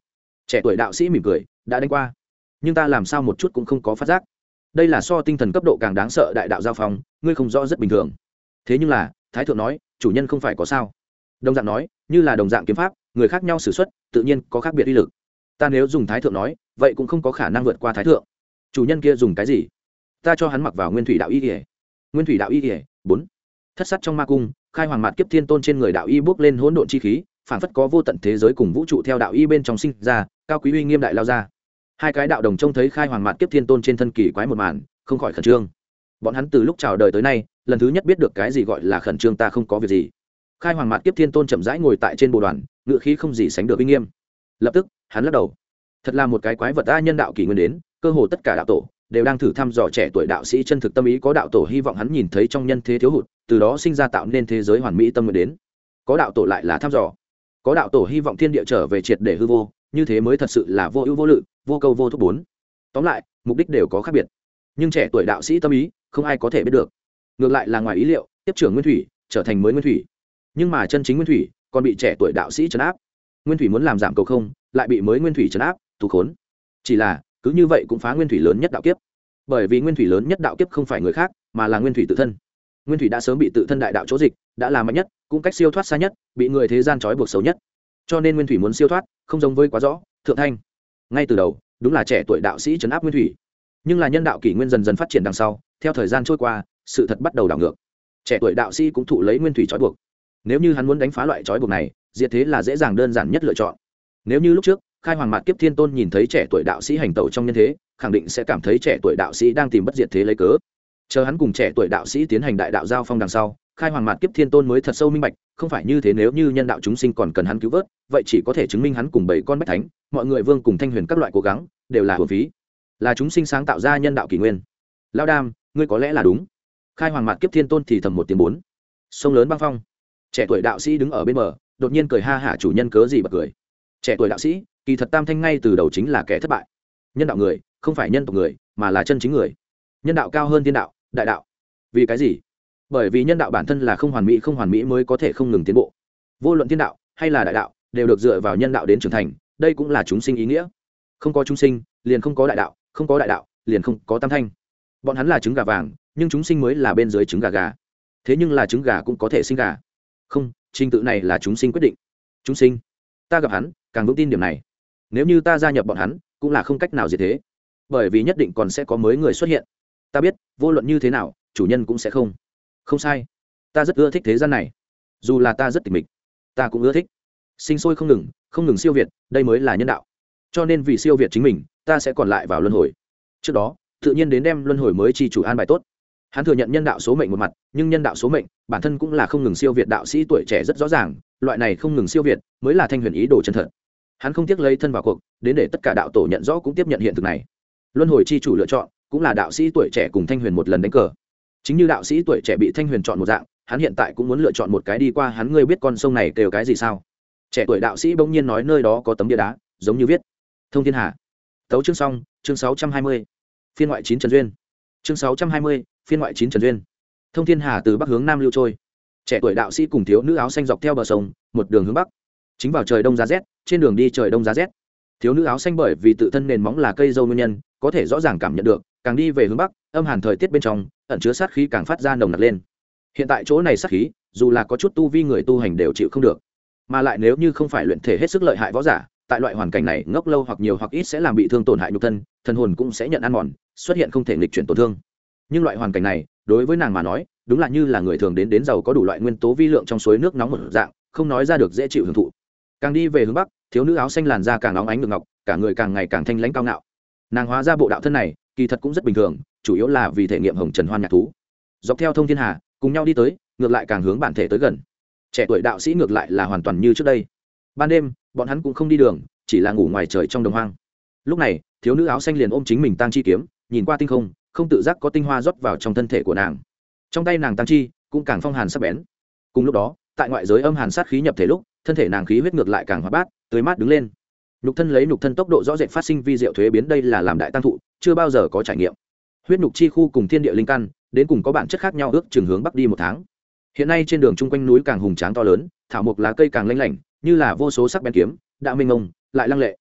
Trẻ tuổi đạo sĩ mỉm cười, đã đánh qua, nhưng ta làm sao một chút cũng không có phát giác. Đây là so tinh thần cấp độ càng đáng sợ đại đạo giao phong, ngươi không rõ rất bình thường. Thế nhưng là thái thượng nói chủ nhân không phải có sao. Đồng dạng nói như là đồng dạng kiếm pháp, người khác nhau sử xuất tự nhiên có khác biệt uy lực. Ta nếu dùng thái thượng nói vậy cũng không có khả năng vượt qua thái thượng. Chủ nhân kia dùng cái gì? Ta cho hắn mặc vào nguyên thủy đạo y kể. Nguyên thủy đạo y kể. 4. Thất sát trong ma cung, khai hoàng mạt kiếp thiên tôn trên người đạo y bước lên hỗn độn chi khí, phản phất có vô tận thế giới cùng vũ trụ theo đạo y bên trong sinh ra, cao quý uy nghiêm đại lao ra. Hai cái đạo đồng trông thấy khai hoàng mạt kiếp thiên tôn trên thân kỳ quái một màn, không khỏi khẩn trương. Bọn hắn từ lúc chào đời tới nay lần thứ nhất biết được cái gì gọi là khẩn trương. Ta không có việc gì. Khai hoàng mạt kiếp thiên tôn chậm rãi ngồi tại trên bồ đoàn, ngự khí không gì sánh được uy nghiêm. Lập tức hắn lắc đầu, thật là một cái quái vật a. Nhân đạo kỷ nguyên đến, cơ hồ tất cả đạo tổ đều đang thử thăm dò trẻ tuổi đạo sĩ chân thực tâm ý. Có đạo tổ hy vọng hắn nhìn thấy trong nhân thế thiếu hụt, từ đó sinh ra tạo nên thế giới hoàn mỹ tâm nguyện đến. Có đạo tổ lại là thăm dò, có đạo tổ hy vọng thiên địa trở về triệt để hư vô, như thế mới thật sự là vô ưu vô lự, vô câu vô thúc. 4. Tóm lại mục đích đều có khác biệt, nhưng trẻ tuổi đạo sĩ tâm ý không ai có thể biết được. Ngược lại là ngoài ý liệu, tiếp trưởng nguyên thủy trở thành mới nguyên thủy, nhưng mà chân chính nguyên thủy còn bị trẻ tuổi đạo sĩ trấn áp. Nguyên thủy muốn làm giảm cầu không, lại bị mới nguyên thủy trấn áp tù khốn. Chỉ là cứ như vậy cũng phá nguyên thủy lớn nhất đạo kiếp, bởi vì nguyên thủy lớn nhất đạo kiếp không phải người khác mà là nguyên thủy tự thân. Nguyên thủy đã sớm bị tự thân đại đạo chỗ dịch, đã là mạnh nhất, cũng cách siêu thoát xa nhất, bị người thế gian trói buộc xấu nhất. Cho nên nguyên thủy muốn siêu thoát không giống với quá rõ thượng thanh. Ngay từ đầu đúng là trẻ tuổi đạo sĩ trấn áp nguyên thủy, nhưng là nhân đạo kỷ nguyên dần dần phát triển đằng sau, theo thời gian trôi qua sự thật bắt đầu đảo ngược. Trẻ tuổi đạo sĩ cũng thụ lấy nguyên thủy trói buộc, nếu như hắn muốn đánh phá loại trói buộc này, diệt thế là dễ dàng đơn giản nhất lựa chọn. Nếu như lúc trước khai hoàng mạt kiếp thiên tôn nhìn thấy trẻ tuổi đạo sĩ hành tẩu trong nhân thế, khẳng định sẽ cảm thấy trẻ tuổi đạo sĩ đang tìm bất diệt thế lấy cớ. Chờ hắn cùng trẻ tuổi đạo sĩ tiến hành đại đạo giao phong đằng sau, khai hoàng mạt kiếp thiên tôn mới thật sâu minh bạch, không phải như thế. Nếu như nhân đạo chúng sinh còn cần hắn cứu vớt, vậy chỉ có thể chứng minh hắn cùng bảy con bách thánh, mọi người vương cùng thanh huyền các loại cố gắng đều là hưởng phí, là chúng sinh sáng tạo ra nhân đạo kỷ nguyên. Lao đam, ngươi có lẽ là đúng. Khai hoàng mạt kiếp thiên tôn thì thầm một tiếng. 4. Sông lớn băng phong, trẻ tuổi đạo sĩ đứng ở bên bờ, đột nhiên cười ha hả. Chủ nhân cớ gì bật cười? Trẻ tuổi đạo sĩ, kỳ thật tam thanh ngay từ đầu chính là kẻ thất bại. Nhân đạo người không phải nhân tộc người, mà là chân chính người. Nhân đạo cao hơn thiên đạo, đại đạo. Vì cái gì? Bởi vì nhân đạo bản thân là không hoàn mỹ, không hoàn mỹ mới có thể không ngừng tiến bộ. Vô luận thiên đạo hay là đại đạo đều được dựa vào nhân đạo đến trưởng thành, đây cũng là chúng sinh ý nghĩa. Không có chúng sinh liền không có đại đạo, không có đại đạo liền không có tam thanh. Bọn hắn là trứng gà vàng, nhưng chúng sinh mới là bên dưới trứng gà gà. Thế nhưng là trứng gà cũng có thể sinh gà. Không, trình tự này là chúng sinh quyết định. Chúng sinh, ta gặp hắn càng vững tin điểm này. Nếu như ta gia nhập bọn hắn cũng là không cách nào diệt thế, bởi vì nhất định còn sẽ có mới người xuất hiện. Ta biết vô luận như thế nào chủ nhân cũng sẽ không sai. Ta rất ưa thích thế gian này, dù là ta rất tịch mịch, ta cũng ưa thích sinh sôi không ngừng siêu việt, đây mới là nhân đạo. Cho nên vì siêu việt chính mình, ta sẽ còn lại vào luân hồi. Trước đó tự nhiên đến đem luân hồi mới chi chủ an bài tốt. Hắn thừa nhận nhân đạo số mệnh một mặt, nhưng nhân đạo số mệnh bản thân cũng là không ngừng siêu việt. Đạo sĩ tuổi trẻ rất rõ ràng, loại này không ngừng siêu việt mới là thanh huyền ý đồ chân thật. Hắn không tiếc lấy thân vào cuộc, đến để tất cả đạo tổ nhận rõ cũng tiếp nhận hiện thực này. Luân hồi chi chủ lựa chọn cũng là đạo sĩ tuổi trẻ cùng thanh huyền một lần đánh cờ. Chính như đạo sĩ tuổi trẻ bị thanh huyền chọn một dạng, hắn hiện tại cũng muốn lựa chọn một cái đi qua hắn. Ngươi biết con sông này kêu cái gì sao? Trẻ tuổi đạo sĩ bỗng nhiên nói nơi đó có tấm bia đá, giống như viết Thông Thiên Hà. Tấu chương xong, chương 620. Phiên ngoại 9 Trần Duyên. Chương 620, phiên ngoại 9 Trần Duyên. Thông Thiên Hà từ bắc hướng nam lưu trôi. Trẻ tuổi đạo sĩ cùng thiếu nữ áo xanh dọc theo bờ sông, một đường hướng bắc. Chính vào trời đông giá rét, trên đường đi trời đông giá rét. Thiếu nữ áo xanh bởi vì tự thân nền móng là cây dâu nguyên nhân, có thể rõ ràng cảm nhận được, càng đi về hướng bắc, âm hàn thời tiết bên trong ẩn chứa sát khí càng phát ra nồng nặc lên. Hiện tại chỗ này sát khí, dù là có chút tu vi người tu hành đều chịu không được, mà lại nếu như không phải luyện thể hết sức lợi hại võ giả, tại loại hoàn cảnh này ngốc lâu hoặc nhiều hoặc ít sẽ làm bị thương tổn hại nhục thân, thần hồn cũng sẽ nhận ăn mòn, xuất hiện không thể nghịch chuyển tổn thương. Nhưng loại hoàn cảnh này đối với nàng mà nói đúng là như là người thường đến giàu có đủ loại nguyên tố vi lượng trong suối nước nóng một dạng, không nói ra được dễ chịu hưởng thụ. Càng đi về hướng bắc, thiếu nữ áo xanh làn da càng óng ánh được ngọc, cả người càng ngày càng thanh lãnh cao ngạo. Nàng hóa ra bộ đạo thân này kỳ thật cũng rất bình thường, chủ yếu là vì thể nghiệm hồng trần hoan nhạc thú. Dọc theo Thông Thiên Hà cùng nhau đi tới, ngược lại càng hướng bản thể tới gần. Trẻ tuổi đạo sĩ ngược lại là hoàn toàn như trước đây. Ban đêm bọn hắn cũng không đi đường, chỉ là ngủ ngoài trời trong đồng hoang. Lúc này thiếu nữ áo xanh liền ôm chính mình tang chi kiếm, nhìn qua tinh không, không tự giác có tinh hoa rót vào trong thân thể của nàng. Trong tay nàng tang chi cũng càng phong hàn sắc bén. Cùng lúc đó tại ngoại giới âm hàn sát khí nhập thể lúc, thân thể nàng khí huyết ngược lại càng hoạt bát, tươi mát đứng lên. Nhục thân lấy nhục thân tốc độ rõ rệt phát sinh vi diệu thuế biến, đây là làm đại tăng thụ chưa bao giờ có trải nghiệm. Huyết nhục chi khu cùng thiên địa linh căn đến cùng có bản chất khác nhau, ước chừng hướng bắc đi 1 tháng. Hiện nay trên đường chung quanh núi càng hùng tráng to lớn, thảo mộc lá cây càng lanh lảnh, như là vô số sắc bén kiếm đã mênh mông lại lăng lệ.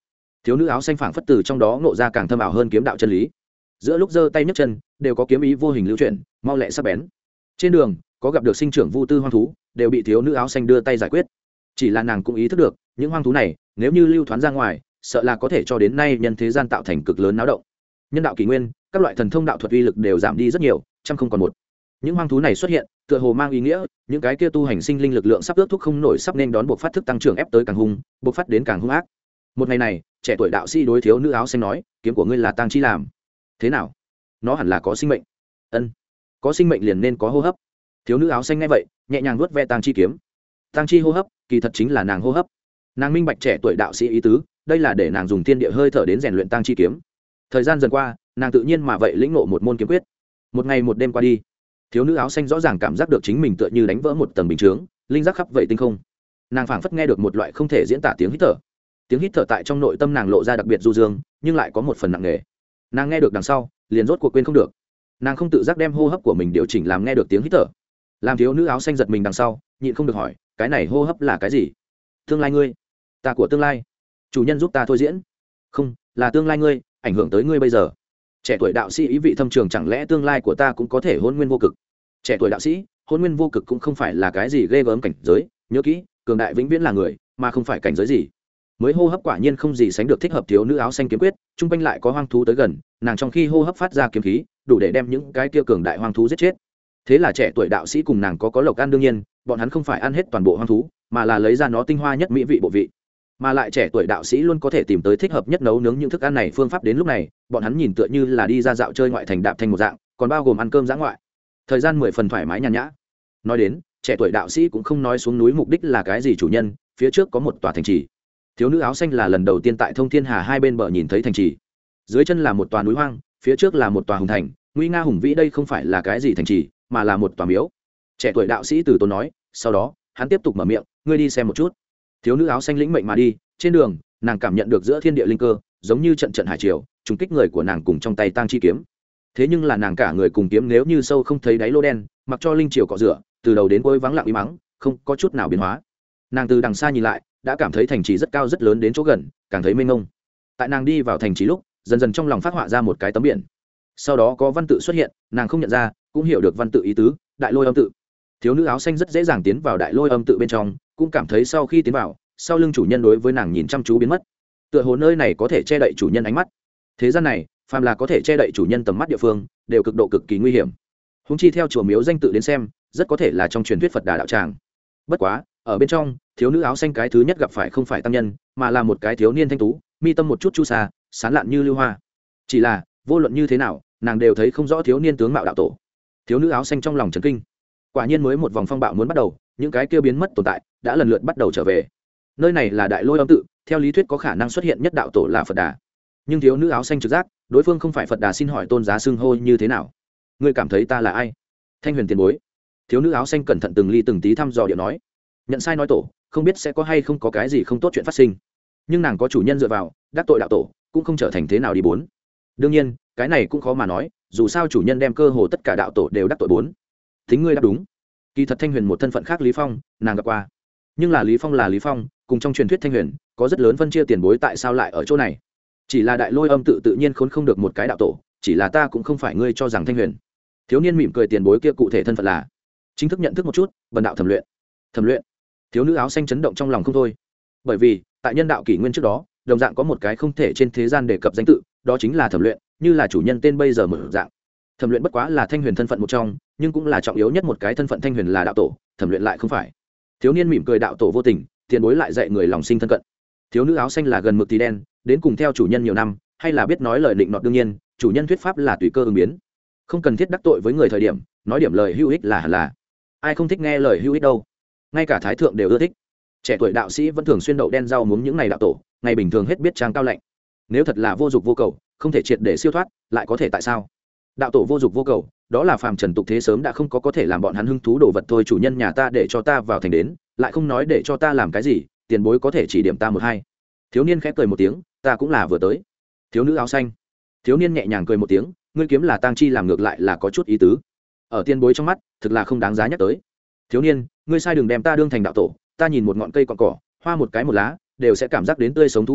thiếu nữ áo xanh phảng phất từ trong đó ngộ ra càng thâm ảo hơn kiếm đạo chân lý. Giữa lúc giơ tay nhấc chân đều có kiếm ý vô hình lưu chuyển, mau lẹ sắc bén. Trên đường có gặp được sinh trưởng vu tư hoang thú đều bị thiếu nữ áo xanh đưa tay giải quyết. Chỉ là nàng cũng ý thức được những hoang thú này nếu như lưu thoán ra ngoài, sợ là có thể cho đến nay nhân thế gian tạo thành cực lớn náo động. Nhân đạo kỷ nguyên, các loại thần thông đạo thuật uy lực đều giảm đi rất nhiều, trăm không còn một. Những hoang thú này xuất hiện tựa hồ mang ý nghĩa những cái kia tu hành sinh linh lực lượng sắp ước thúc không nổi, sắp nên đón buộc phát thức tăng trưởng ép tới càng hung, buộc phát đến càng hung ác. Một ngày này trẻ tuổi đạo sĩ đối thiếu nữ áo xanh nói, kiếm của ngươi là tang chi làm thế nào? Nó hẳn là có sinh mệnh. Ân, có sinh mệnh liền nên có hô hấp. Thiếu nữ áo xanh nghe vậy nhẹ nhàng vuốt ve tang chi kiếm. Tang chi hô hấp kỳ thật chính là nàng hô hấp. Nàng minh bạch trẻ tuổi đạo sĩ ý tứ, đây là để nàng dùng thiên địa hơi thở đến rèn luyện tang chi kiếm. Thời gian dần qua nàng tự nhiên mà vậy lĩnh ngộ một môn kiếm quyết. Một ngày một đêm qua đi, thiếu nữ áo xanh rõ ràng cảm giác được chính mình tựa như đánh vỡ một tầng bình chướng, linh giác khắp vậy tinh không. Nàng phảng phất nghe được một loại không thể diễn tả tiếng hít thở. Tiếng hít thở tại trong nội tâm nàng lộ ra đặc biệt du dương, nhưng lại có một phần nặng nề. Nàng nghe được đằng sau liền rốt cuộc quên không được. Nàng không tự giác đem hô hấp của mình điều chỉnh làm nghe được tiếng hít thở. Làm thiếu nữ áo xanh giật mình đằng sau nhịn không được hỏi, cái này hô hấp là cái gì? Tương lai ngươi. Ta của tương lai. Chủ nhân giúp ta thôi diễn. Không, là tương lai ngươi ảnh hưởng tới ngươi bây giờ. Trẻ tuổi đạo sĩ ý vị thâm trường, chẳng lẽ tương lai của ta cũng có thể hôn nguyên vô cực? Trẻ tuổi đạo sĩ, hôn nguyên vô cực cũng không phải là cái gì ghê gớm cảnh giới, nhớ kỹ, cường đại vĩnh viễn là người mà không phải cảnh giới gì. Mới hô hấp quả nhiên không gì sánh được thích hợp thiếu nữ áo xanh kiếm quyết, trung quanh lại có hoang thú tới gần, nàng trong khi hô hấp phát ra kiếm khí đủ để đem những cái kia cường đại hoang thú giết chết. Thế là trẻ tuổi đạo sĩ cùng nàng có lộc ăn, đương nhiên bọn hắn không phải ăn hết toàn bộ hoang thú mà là lấy ra nó tinh hoa nhất mỹ vị bộ vị. Mà lại trẻ tuổi đạo sĩ luôn có thể tìm tới thích hợp nhất nấu nướng những thức ăn này phương pháp, đến lúc này bọn hắn nhìn tựa như là đi ra dạo chơi ngoại thành đạp thành một dạng, còn bao gồm ăn cơm dã ngoại, thời gian 10 phần thoải mái nhàn nhã. Nói đến trẻ tuổi đạo sĩ cũng không nói xuống núi mục đích là cái gì, chủ nhân, phía trước có một tòa thành trì. Thiếu nữ áo xanh là lần đầu tiên tại Thông Thiên Hà hai bên bờ nhìn thấy thành trì. Dưới chân là một tòa núi hoang, phía trước là một tòa hùng thành, nguy nga hùng vĩ, đây không phải là cái gì thành trì mà là một tòa miếu. Trẻ tuổi đạo sĩ từ tốn nói, sau đó hắn tiếp tục mở miệng, ngươi đi xem một chút. Thiếu nữ áo xanh lĩnh mệnh mà đi. Trên đường nàng cảm nhận được giữa thiên địa linh cơ giống như trận trận hải triều trùng kích người của nàng cùng trong tay tang chi kiếm. Thế nhưng là nàng cả người cùng kiếm nếu như sâu không thấy đáy lô đen, mặc cho linh triều cọ rửa, từ đầu đến cuối vắng lặng im mắng, không có chút nào biến hóa. Nàng từ đằng xa nhìn lại đã cảm thấy thành trì rất cao rất lớn, đến chỗ gần càng thấy mênh mông. Tại nàng đi vào thành trì lúc, dần dần trong lòng phát họa ra một cái tấm biển, sau đó có văn tự xuất hiện, nàng không nhận ra cũng hiểu được văn tự ý tứ, đại lôi âm tự. Thiếu nữ áo xanh rất dễ dàng tiến vào đại lôi âm tự bên trong, cũng cảm thấy sau khi tiến vào, sau lưng chủ nhân đối với nàng nhìn chăm chú biến mất, tựa hồ nơi này có thể che đậy chủ nhân ánh mắt. Thế gian này phàm là có thể che đậy chủ nhân tầm mắt địa phương đều cực độ cực kỳ nguy hiểm, húng chi theo chùa miếu danh tự đến xem, rất có thể là trong truyền thuyết Phật Đà đạo tràng. Bất quá ở bên trong, thiếu nữ áo xanh cái thứ nhất gặp phải không phải tăng nhân, mà là một cái thiếu niên thanh tú, mi tâm một chút chu sa, sán lạn như lưu hoa. Chỉ là vô luận như thế nào nàng đều thấy không rõ thiếu niên tướng mạo đạo tổ. Thiếu nữ áo xanh trong lòng chấn kinh, quả nhiên mới một vòng phong bạo muốn bắt đầu, những cái kia biến mất tồn tại đã lần lượt bắt đầu trở về. Nơi này là đại lôi âm tự, theo lý thuyết có khả năng xuất hiện nhất đạo tổ là Phật Đà, nhưng thiếu nữ áo xanh trực giác đối phương không phải Phật Đà, xin hỏi tôn giá xưng hô như thế nào? Ngươi cảm thấy ta là ai? Thanh Huyền tiền bối. Thiếu nữ áo xanh cẩn thận từng ly từng tí thăm dò điệu nói, nhận sai nói tổ, không biết sẽ có hay không có cái gì không tốt chuyện phát sinh, nhưng nàng có chủ nhân dựa vào, đắc tội đạo tổ cũng không trở thành thế nào đi bốn. Đương nhiên cái này cũng khó mà nói, dù sao chủ nhân đem cơ hồ tất cả đạo tổ đều đắc tội bốn. Thính ngươi đáp đúng. Kỳ thật Thanh Huyền một thân phận khác Lý Phong nàng gặp qua, nhưng là Lý Phong là Lý Phong, cùng trong truyền thuyết Thanh Huyền có rất lớn phân chia, tiền bối tại sao lại ở chỗ này? Chỉ là đại lôi âm tự tự nhiên khốn không được một cái đạo tổ, chỉ là ta cũng không phải ngươi cho rằng Thanh Huyền. Thiếu niên mỉm cười, tiền bối kia cụ thể thân phận là? Chính thức nhận thức một chút, vần đạo thẩm luyện. Thẩm luyện? Thiếu nữ áo xanh chấn động trong lòng không thôi, bởi vì tại nhân đạo kỷ nguyên trước đó đồng dạng có một cái không thể trên thế gian đề cập danh tự, đó chính là thẩm luyện, như là chủ nhân tên bây giờ mở dạng. Thẩm luyện bất quá là Thanh Huyền thân phận một trong, nhưng cũng là trọng yếu nhất một cái thân phận. Thanh Huyền là đạo tổ, thẩm luyện lại không phải. Thiếu niên mỉm cười, đạo tổ vô tình, tiền bối lại dạy người lòng sinh thân cận. Thiếu nữ áo xanh là gần mực thì đen, đến cùng theo chủ nhân nhiều năm, hay là biết nói lời định nọt, đương nhiên chủ nhân thuyết pháp là tùy cơ ứng biến, không cần thiết đắc tội với người thời điểm nói điểm lời hữu ích là hẳn là. Ai không thích nghe lời hữu ích đâu, ngay cả thái thượng đều ưa thích. Trẻ tuổi đạo sĩ vẫn thường xuyên đậu đen rau muống những ngày đạo tổ, ngày bình thường hết biết trang cao lạnh. Nếu thật là vô dục vô cầu, không thể triệt để siêu thoát, lại có thể tại sao? Đạo tổ vô dục vô cầu, đó là phàm trần tục thế sớm đã không có thể làm bọn hắn hứng thú đồ vật thôi. Chủ nhân nhà ta để cho ta vào thành đến, lại không nói để cho ta làm cái gì, tiền bối có thể chỉ điểm ta một hai. Thiếu niên khẽ cười một tiếng, ta cũng là vừa tới. Thiếu nữ áo xanh. Thiếu niên nhẹ nhàng cười một tiếng, ngươi kiếm là tang chi làm, ngược lại là có chút ý tứ. Ở tiền bối trong mắt, thực là không đáng giá nhắc tới. Thiếu niên, ngươi sai đừng đem ta đương thành đạo tổ, ta nhìn một ngọn cây cọn cỏ, hoa một cái một lá, đều sẽ cảm giác đến tươi sống thú vị,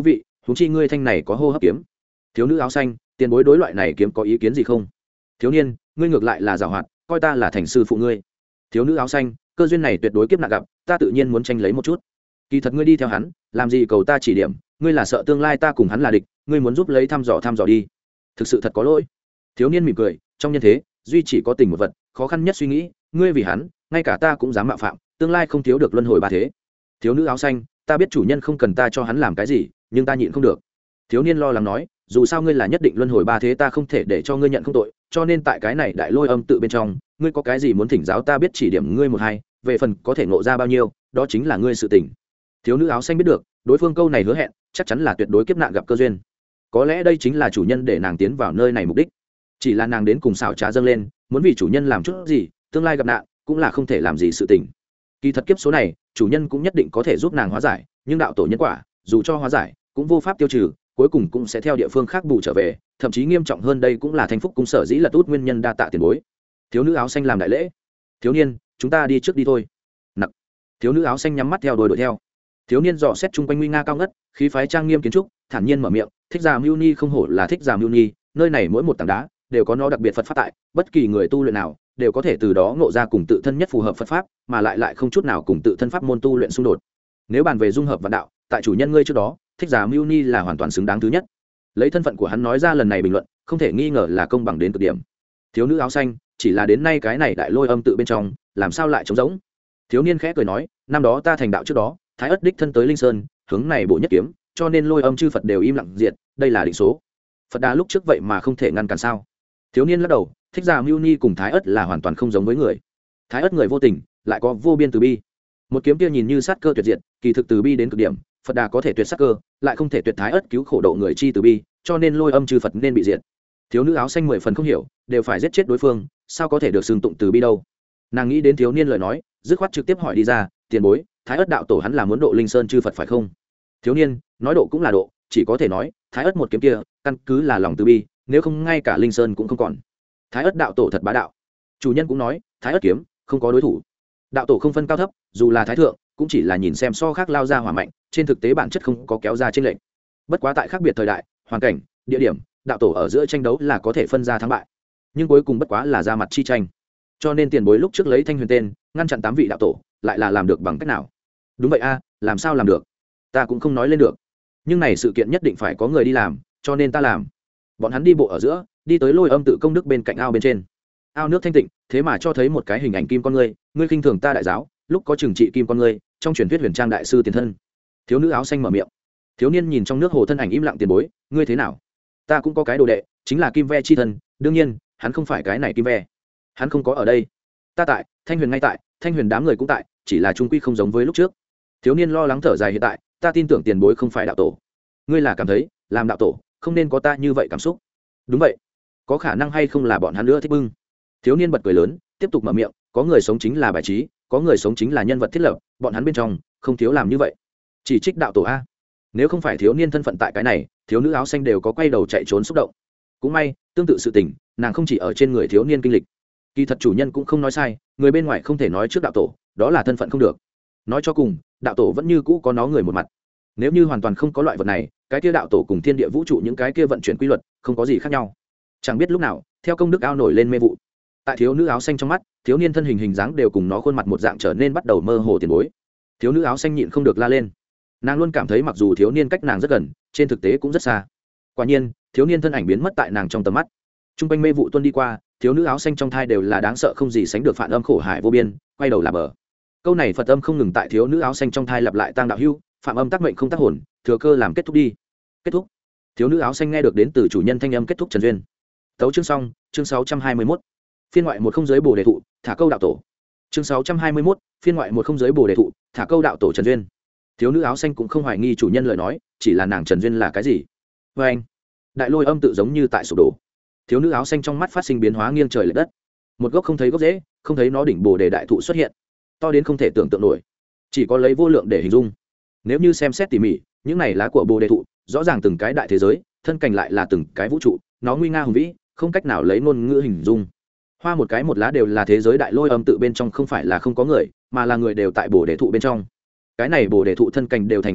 huống chi ngươi thanh này có hô hấp kiếm. Thiếu nữ áo xanh, tiền bối đối loại này kiếm có ý kiến gì không? Thiếu niên, ngươi ngược lại là giàu hoạt, coi ta là thành sư phụ ngươi. Thiếu nữ áo xanh, cơ duyên này tuyệt đối kiếp nạn gặp, ta tự nhiên muốn tranh lấy một chút. Kỳ thật ngươi đi theo hắn, làm gì cầu ta chỉ điểm, ngươi là sợ tương lai ta cùng hắn là địch, ngươi muốn giúp lấy thăm dò đi. Thực sự thật có lỗi. Thiếu niên mỉm cười, trong nhân thế, duy chỉ có tình một vật, khó khăn nhất suy nghĩ, ngươi vì hắn, ngay cả ta cũng dám mạo phạm, tương lai không thiếu được luân hồi ba thế. Thiếu nữ áo xanh, ta biết chủ nhân không cần ta cho hắn làm cái gì, nhưng ta nhịn không được. Thiếu niên lo lắng nói, dù sao ngươi là nhất định luân hồi ba thế, ta không thể để cho ngươi nhận không tội, cho nên tại cái này đại lôi âm tự bên trong, ngươi có cái gì muốn thỉnh giáo ta biết chỉ điểm ngươi một hai, về phần có thể ngộ ra bao nhiêu, đó chính là ngươi sự tình. Thiếu nữ áo xanh biết được, đối phương câu này hứa hẹn, chắc chắn là tuyệt đối kiếp nạn gặp cơ duyên. Có lẽ đây chính là chủ nhân để nàng tiến vào nơi này mục đích. Chỉ là nàng đến cùng xảo trá dâng lên, muốn vì chủ nhân làm chút gì, tương lai gặp nạn cũng là không thể làm gì sự tình. Kỳ thật kiếp số này, chủ nhân cũng nhất định có thể giúp nàng hóa giải, nhưng đạo tổ nhân quả, dù cho hóa giải, cũng vô pháp tiêu trừ, cuối cùng cũng sẽ theo địa phương khác bù trở về, thậm chí nghiêm trọng hơn đây cũng là Thanh Phúc cung sở dĩ lật út nguyên nhân đa tạ tiền bối. Thiếu nữ áo xanh làm đại lễ. Thiếu niên, chúng ta đi trước đi thôi. Nặc. Thiếu nữ áo xanh nhắm mắt theo đuổi theo. Thiếu niên dò xét chung quanh nguy nga cao ngất, khí phái trang nghiêm kiến trúc, thản nhiên mở miệng, thích Già Mưu Ni không hổ là thích Già Mưu Ni, nơi này mỗi một tảng đá đều có nó đặc biệt Phật pháp tại, bất kỳ người tu luyện nào đều có thể từ đó ngộ ra cùng tự thân nhất phù hợp Phật pháp, mà lại không chút nào cùng tự thân pháp môn tu luyện xung đột. Nếu bàn về dung hợp vạn đạo, tại chủ nhân ngươi trước đó, thích Già Mưu Ni là hoàn toàn xứng đáng thứ nhất. Lấy thân phận của hắn nói ra lần này bình luận, không thể nghi ngờ là công bằng đến cực điểm. Thiếu nữ áo xanh, chỉ là đến nay cái này đại lôi âm tự bên trong, làm sao lại trống rỗng? Thiếu niên khẽ cười nói, năm đó ta thành đạo trước đó, Thái Ất đích thân tới Linh Sơn, hướng này bộ nhất kiếm, cho nên lôi âm chư Phật đều im lặng diệt, đây là định số. Phật Đà lúc trước vậy mà không thể ngăn cản sao? Thiếu niên lắc đầu, thích Già Mưu Ni cùng Thái Ất là hoàn toàn không giống với người. Thái Ất người vô tình, lại có vô biên từ bi. Một kiếm kia nhìn như sát cơ tuyệt diệt, kỳ thực từ bi đến cực điểm, Phật Đà có thể tuyệt sát cơ, lại không thể tuyệt Thái Ất cứu khổ độ người chi từ bi, cho nên lôi âm chư Phật nên bị diệt. Thiếu nữ áo xanh 10 phần không hiểu, đều phải giết chết đối phương, sao có thể được xưng tụng từ bi đâu? Nàng nghĩ đến thiếu niên lời nói, dứt khoát trực tiếp hỏi đi ra, tiền bối, Thái Ất đạo tổ hắn là muốn độ Linh Sơn chư Phật phải không? Thiếu niên nói độ cũng là độ, chỉ có thể nói Thái Ất một kiếm kia căn cứ là lòng từ bi, nếu không ngay cả Linh Sơn cũng không còn. Thái Ất đạo tổ thật bá đạo. Chủ nhân cũng nói Thái Ất kiếm không có đối thủ, đạo tổ không phân cao thấp, dù là thái thượng cũng chỉ là nhìn xem so khác lao ra hỏa mạnh, trên thực tế bản chất không có kéo ra trên lệnh. Bất quá tại khác biệt thời đại, hoàn cảnh, địa điểm, đạo tổ ở giữa tranh đấu là có thể phân ra thắng bại, nhưng cuối cùng bất quá là ra mặt chi tranh. Cho nên tiền bối lúc trước lấy Thanh Huyền tên ngăn chặn 8 vị đạo tổ, lại là làm được bằng cách nào? Đúng vậy a, làm sao làm được? Ta cũng không nói lên được, nhưng này sự kiện nhất định phải có người đi làm, cho nên ta làm. Bọn hắn đi bộ ở giữa, đi tới lôi âm tự công đức bên cạnh ao bên trên. Ao nước thanh tịnh, thế mà cho thấy một cái hình ảnh kim con ngươi khinh thường ta đại giáo, lúc có trừng trị kim con ngươi, trong truyền thuyết huyền trang đại sư tiền thân. Thiếu nữ áo xanh mở miệng. Thiếu niên nhìn trong nước hồ thân ảnh im lặng, tiền bối, ngươi thế nào? Ta cũng có cái đồ đệ, chính là Kim Ve chi thân, đương nhiên, hắn không phải cái này Kim Ve. Hắn không có ở đây. Ta tại, Thanh Huyền ngay tại, Thanh Huyền đám người cũng tại, chỉ là trung quy không giống với lúc trước. Thiếu niên lo lắng thở dài, hiện tại, ta tin tưởng tiền bối không phải đạo tổ. Ngươi là cảm thấy, làm đạo tổ, không nên có ta như vậy cảm xúc. Đúng vậy. Có khả năng hay không là bọn hắn nữa thích bưng? Thiếu niên bật cười lớn, tiếp tục mở miệng, có người sống chính là bài trí, có người sống chính là nhân vật thiết lập, bọn hắn bên trong không thiếu làm như vậy. Chỉ trích đạo tổ a. Nếu không phải thiếu niên thân phận tại cái này, thiếu nữ áo xanh đều có quay đầu chạy trốn xúc động. Cũng may, tương tự sự tình, nàng không chỉ ở trên người thiếu niên kinh lịch. Kỳ thật chủ nhân cũng không nói sai, người bên ngoài không thể nói trước đạo tổ, đó là thân phận không được. Nói cho cùng, đạo tổ vẫn như cũ có nó người một mặt. Nếu như hoàn toàn không có loại vật này, cái kia đạo tổ cùng thiên địa vũ trụ những cái kia vận chuyển quy luật, không có gì khác nhau. Chẳng biết lúc nào, theo công đức ao nổi lên mê vụ. Tại thiếu nữ áo xanh trong mắt, thiếu niên thân hình hình dáng đều cùng nó khuôn mặt một dạng, trở nên bắt đầu mơ hồ tiền bối. Thiếu nữ áo xanh nhịn không được la lên. Nàng luôn cảm thấy mặc dù thiếu niên cách nàng rất gần, trên thực tế cũng rất xa. Quả nhiên, thiếu niên thân ảnh biến mất tại nàng trong tầm mắt. Trung quanh mê vụ tuôn đi qua, thiếu nữ áo xanh trong thai đều là đáng sợ không gì sánh được phản âm khổ hải vô biên, quay đầu là bờ. Câu này Phật âm không ngừng tại thiếu nữ áo xanh trong thai lặp lại, tang đạo hưu, phạm âm tác mệnh không tác hồn, thừa cơ làm kết thúc đi. Kết thúc. Thiếu nữ áo xanh nghe được đến từ chủ nhân thanh âm kết thúc trần duyên. Tấu chương xong, chương 621. Phiên ngoại một không giới bồ đề thụ, thả câu đạo tổ. Chương 621, phiên ngoại một không giới bồ đề thụ, thả câu đạo tổ trần duyên. Thiếu nữ áo xanh cũng không hoài nghi chủ nhân lời nói, chỉ là nàng trần duyên là cái gì? Và anh, đại lôi âm tự giống như tại sụp đổ. Thiếu nữ áo xanh trong mắt phát sinh biến hóa nghiêng trời lệch đất. Một gốc không thấy gốc rễ, không thấy nó đỉnh bồ đề đại thụ xuất hiện, to đến không thể tưởng tượng nổi, chỉ có lấy vô lượng để hình dung. Nếu như xem xét tỉ mỉ, những này lá của bồ đề thụ rõ ràng từng cái đại thế giới, thân cành lại là từng cái vũ trụ, nó nguy nga hùng vĩ, không cách nào lấy ngôn ngữ hình dung. Hoa một cái một lá đều là thế giới đại lôi âm tự bên trong, không phải là không có người, mà là người đều tại bồ đề thụ bên trong. Cái này bồ đề thụ thân cành đều thành vũ trụ,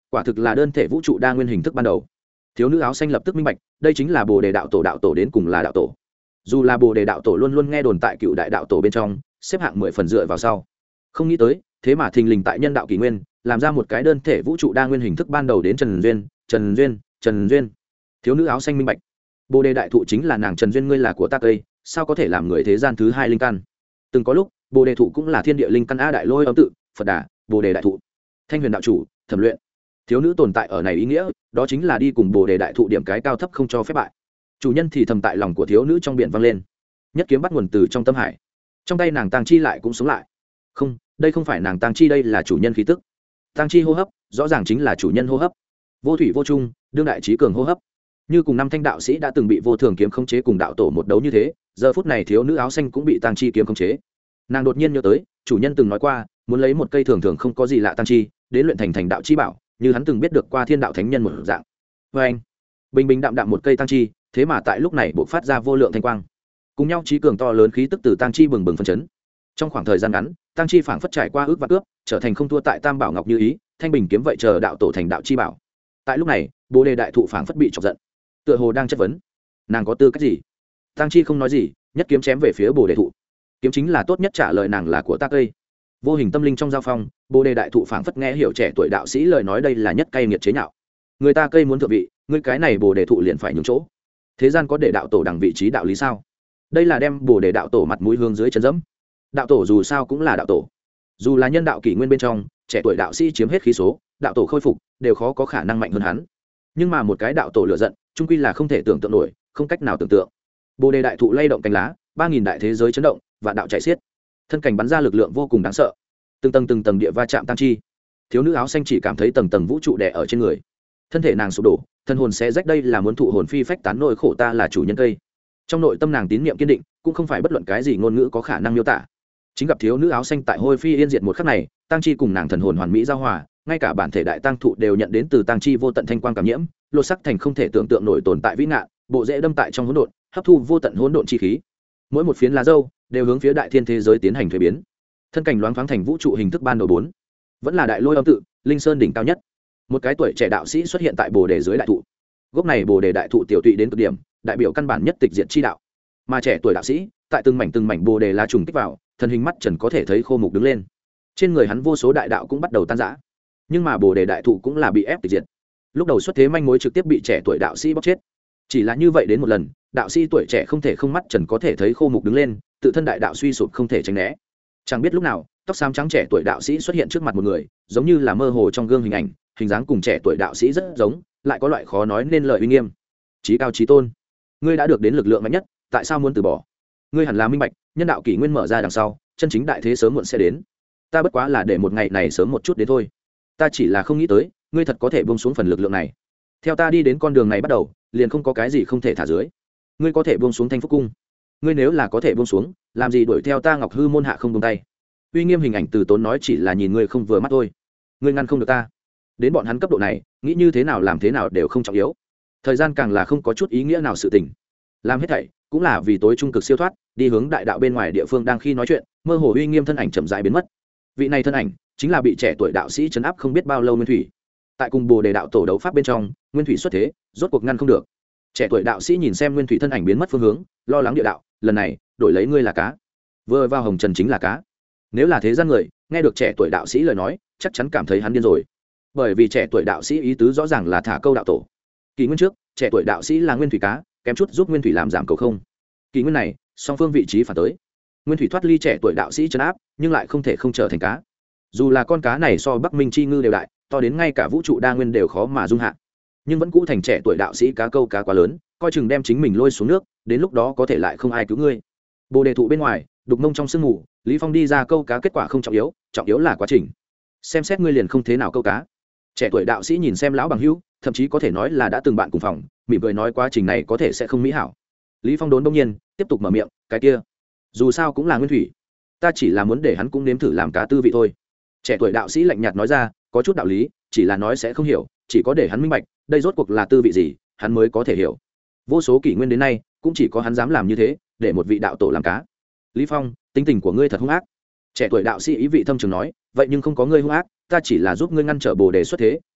quả thực là đơn thể vũ trụ đa nguyên hình thức ban đầu. Thiếu nữ áo xanh lập tức minh bạch, đây chính là bồ đề đạo tổ đến cùng là đạo tổ. Dù là bồ đề đạo tổ luôn luôn nghe đồn tại cựu đại đạo tổ bên trong xếp hạng 10 phần dựa vào sau, không nghĩ tới thế mà thình lình tại nhân đạo kỷ nguyên làm ra một cái đơn thể vũ trụ đa nguyên hình thức ban đầu đến Trần Duyên. Thiếu nữ áo xanh minh bạch, bồ đề đại thụ chính là nàng Trần Duyên, ngươi là của ta cây, sao có thể làm người thế gian thứ hai linh căn. Từng có lúc bồ đề thụ cũng là thiên địa linh căn a, đại lôi âm tự, Phật Đà, bồ đề đại thụ, thanh huyền đạo chủ, thẩm luyện. Thiếu nữ tồn tại ở này ý nghĩa đó chính là đi cùng bồ đề đại thụ điểm cái cao thấp không cho phép bại. Chủ nhân thì thầm tại lòng của thiếu nữ trong biển vang lên, nhất kiếm bắt nguồn từ trong tâm hải, trong tay nàng tang chi lại cũng sống lại. Không, đây không phải nàng tang chi, đây là chủ nhân khí tức. Tang chi hô hấp rõ ràng chính là chủ nhân hô hấp, vô thủy vô chung, đương đại trí cường hô hấp. Như cùng năm thanh đạo sĩ đã từng bị vô thường kiếm khống chế cùng đạo tổ một đấu như thế, giờ phút này thiếu nữ áo xanh cũng bị tang chi kiếm khống chế. Nàng đột nhiên nhớ tới chủ nhân từng nói qua muốn lấy một cây thường thường không có gì lạ tang chi đến luyện thành đạo chi bảo, như hắn từng biết được qua thiên đạo thánh nhân một dạng. Vê anh, bình bình đạm đạm một cây tang chi, thế mà tại lúc này bộc phát ra vô lượng thanh quang, cùng nhau trí cường to lớn khí tức từ tang chi bừng bừng phân chấn. Trong khoảng thời gian ngắn, tang chi phảng phất trải qua ước và cướp, trở thành không thua tại tam bảo ngọc như ý, thanh bình kiếm vậy chờ đạo tổ thành đạo chi bảo. Tại lúc này bồ đề đại thụ phảng phất bị chọc giận, tựa hồ đang chất vấn nàng có tư cách gì. Tang chi không nói gì, nhất kiếm chém về phía bồ đề thụ. Kiếm chính là tốt nhất trả lời nàng là của ta cây. Vô hình tâm linh trong giao phong, bồ đề đại thụ phảng phất nghe hiểu trẻ tuổi đạo sĩ lời nói, đây là nhất cay nghiệt chế nhạo. Người ta cây muốn thượng vị, ngươi cái này bồ đề thụ liền phải nhường chỗ. Thế gian có để đạo tổ đằng vị trí đạo lý sao? Đây là đem bồ đề đạo tổ mặt mũi hương dưới chân dẫm. Đạo tổ dù sao cũng là đạo tổ, dù là nhân đạo kỷ nguyên bên trong trẻ tuổi đạo sĩ chiếm hết khí số, đạo tổ khôi phục đều khó có khả năng mạnh hơn hắn. Nhưng mà một cái đạo tổ lựa giận trung quy là không thể tưởng tượng nổi, không cách nào tưởng tượng. Bồ đề đại thụ lay động cành lá, 3000 đại thế giới chấn động, vạn đạo chảy xiết, thân cảnh bắn ra lực lượng vô cùng đáng sợ, từng tầng địa va chạm tăng chi. Thiếu nữ áo xanh chỉ cảm thấy tầng tầng vũ trụ đè ở trên người, thân thể nàng sụp đổ, thân hồn sẽ rách, đây là muốn thụ hồn phi phách tán, nỗi khổ ta là chủ nhân cây. Trong nội tâm nàng tín niệm kiên định, cũng không phải bất luận cái gì ngôn ngữ có khả năng miêu tả. Chính gặp thiếu nữ áo xanh tại hôi phi yên diệt một khắc này, tăng chi cùng nàng thần hồn hoàn mỹ giao hòa, ngay cả bản thể đại tăng thụ đều nhận đến từ tăng chi vô tận thanh quang cảm nhiễm, lột sắc thành không thể tưởng tượng nổi tồn tại vĩ ngạn, bộ rễ đâm tại trong hỗn độn, hấp thu vô tận hỗn độn chi khí. Mỗi một phiến lá dâu đều hướng phía đại thiên thế giới tiến hành thuế biến, thân cảnh loáng thoáng thành vũ trụ hình thức ban đầu 4, vẫn là đại lôi âm tự, linh sơn đỉnh cao nhất. Một cái tuổi trẻ đạo sĩ xuất hiện tại bồ đề dưới đại thụ, gốc này bồ đề đại thụ tiểu tụy đến cực điểm, đại biểu căn bản nhất tịch diệt chi đạo. Mà trẻ tuổi đạo sĩ tại từng mảnh bồ đề lá trùng kích vào, thân hình mắt trần có thể thấy khô mục đứng lên, trên người hắn vô số đại đạo cũng bắt đầu tan rã. Nhưng mà bồ đề đại thụ cũng là bị ép tịch diệt, lúc đầu xuất thế manh mối trực tiếp bị trẻ tuổi đạo sĩ bóc chết. Chỉ là như vậy đến một lần, đạo sĩ tuổi trẻ không thể không mắt trần có thể thấy khô mục đứng lên, tự thân đại đạo suy sụp không thể tránh né. Chẳng biết lúc nào, tóc xám trắng trẻ tuổi đạo sĩ xuất hiện trước mặt một người, giống như là mơ hồ trong gương hình ảnh, hình dáng cùng trẻ tuổi đạo sĩ rất giống, lại có loại khó nói nên lời uy nghiêm. Chí cao chí tôn, ngươi đã được đến lực lượng mạnh nhất, tại sao muốn từ bỏ? Ngươi hẳn là minh bạch, nhân đạo kỷ nguyên mở ra đằng sau, chân chính đại thế sớm muộn sẽ đến. Ta bất quá là để một ngày này sớm một chút đến thôi. Ta chỉ là không nghĩ tới, ngươi thật có thể buông xuống phần lực lượng này. Theo ta đi đến con đường này bắt đầu, liền không có cái gì không thể thả dưới. Ngươi có thể buông xuống Thanh Phúc cung, ngươi nếu là có thể buông xuống, làm gì đuổi theo ta Ngọc Hư môn hạ không buông tay? Uy nghiêm hình ảnh từ tốn nói chỉ là nhìn ngươi không vừa mắt thôi. Ngươi ngăn không được ta. Đến bọn hắn cấp độ này, nghĩ như thế nào làm thế nào đều không trọng yếu. Thời gian càng là không có chút ý nghĩa nào sự tình. Làm hết thảy cũng là vì tối trung cực siêu thoát, đi hướng đại đạo bên ngoài địa phương. Đang khi nói chuyện, mơ hồ uy nghiêm thân ảnh chậm rãi biến mất. Vị này thân ảnh chính là bị trẻ tuổi đạo sĩ trấn áp không biết bao lâu Nguyên Thủy. Tại cùng bồ đề đạo tổ đấu pháp bên trong, Nguyên Thủy xuất thế, rốt cuộc ngăn không được. Trẻ tuổi đạo sĩ nhìn xem Nguyên Thủy thân ảnh biến mất phương hướng, lo lắng địa đạo, lần này đổi lấy ngươi là cá, vừa vào hồng trần chính là cá. Nếu là thế gian người nghe được trẻ tuổi đạo sĩ lời nói, chắc chắn cảm thấy hắn điên rồi, bởi vì trẻ tuổi đạo sĩ ý tứ rõ ràng là thả câu đạo tổ. Kỷ nguyên trước, trẻ tuổi đạo sĩ là Nguyên Thủy cá, kém chút giúp Nguyên Thủy làm giảm cầu không. Kỷ nguyên này, song phương vị trí phản tới, Nguyên Thủy thoát ly trẻ tuổi đạo sĩ trấn áp, nhưng lại không thể không trở thành cá. Dù là con cá này so Bắc Minh chi ngư đều đại, to đến ngay cả vũ trụ đa nguyên đều khó mà dung hạ, nhưng vẫn cũ thành trẻ tuổi đạo sĩ cá câu cá quá lớn, coi chừng đem chính mình lôi xuống nước, đến lúc đó có thể lại không ai cứu ngươi. Bồ đề thụ bên ngoài, đục mông trong sương mù, Lý Phong đi ra câu cá, kết quả không trọng yếu là quá trình. Xem xét ngươi liền không thế nào câu cá. Trẻ tuổi đạo sĩ nhìn xem lão bằng hữu, thậm chí có thể nói là đã từng bạn cùng phòng, mỉm cười nói quá trình này có thể sẽ không mỹ hảo. Lý Phong đốn đông nhiên tiếp tục mở miệng, cái kia dù sao cũng là Nguyên Thủy, ta chỉ là muốn để hắn cũng nếm thử làm cá tư vị thôi. Trẻ tuổi đạo sĩ lạnh nhạt nói ra, có chút đạo lý, chỉ là nói sẽ không hiểu, chỉ có để hắn minh bạch đây rốt cuộc là tư vị gì, hắn mới có thể hiểu. Vô số kỷ nguyên đến nay, cũng chỉ có hắn dám làm như thế, để một vị đạo tổ làm cá. Lý Phong, tính tình của ngươi thật hung ác. Trẻ tuổi đạo sĩ ý vị thâm trường nói, vậy nhưng không có ngươi hung ác, ta chỉ là giúp ngươi ngăn trở bồ đề xuất thế,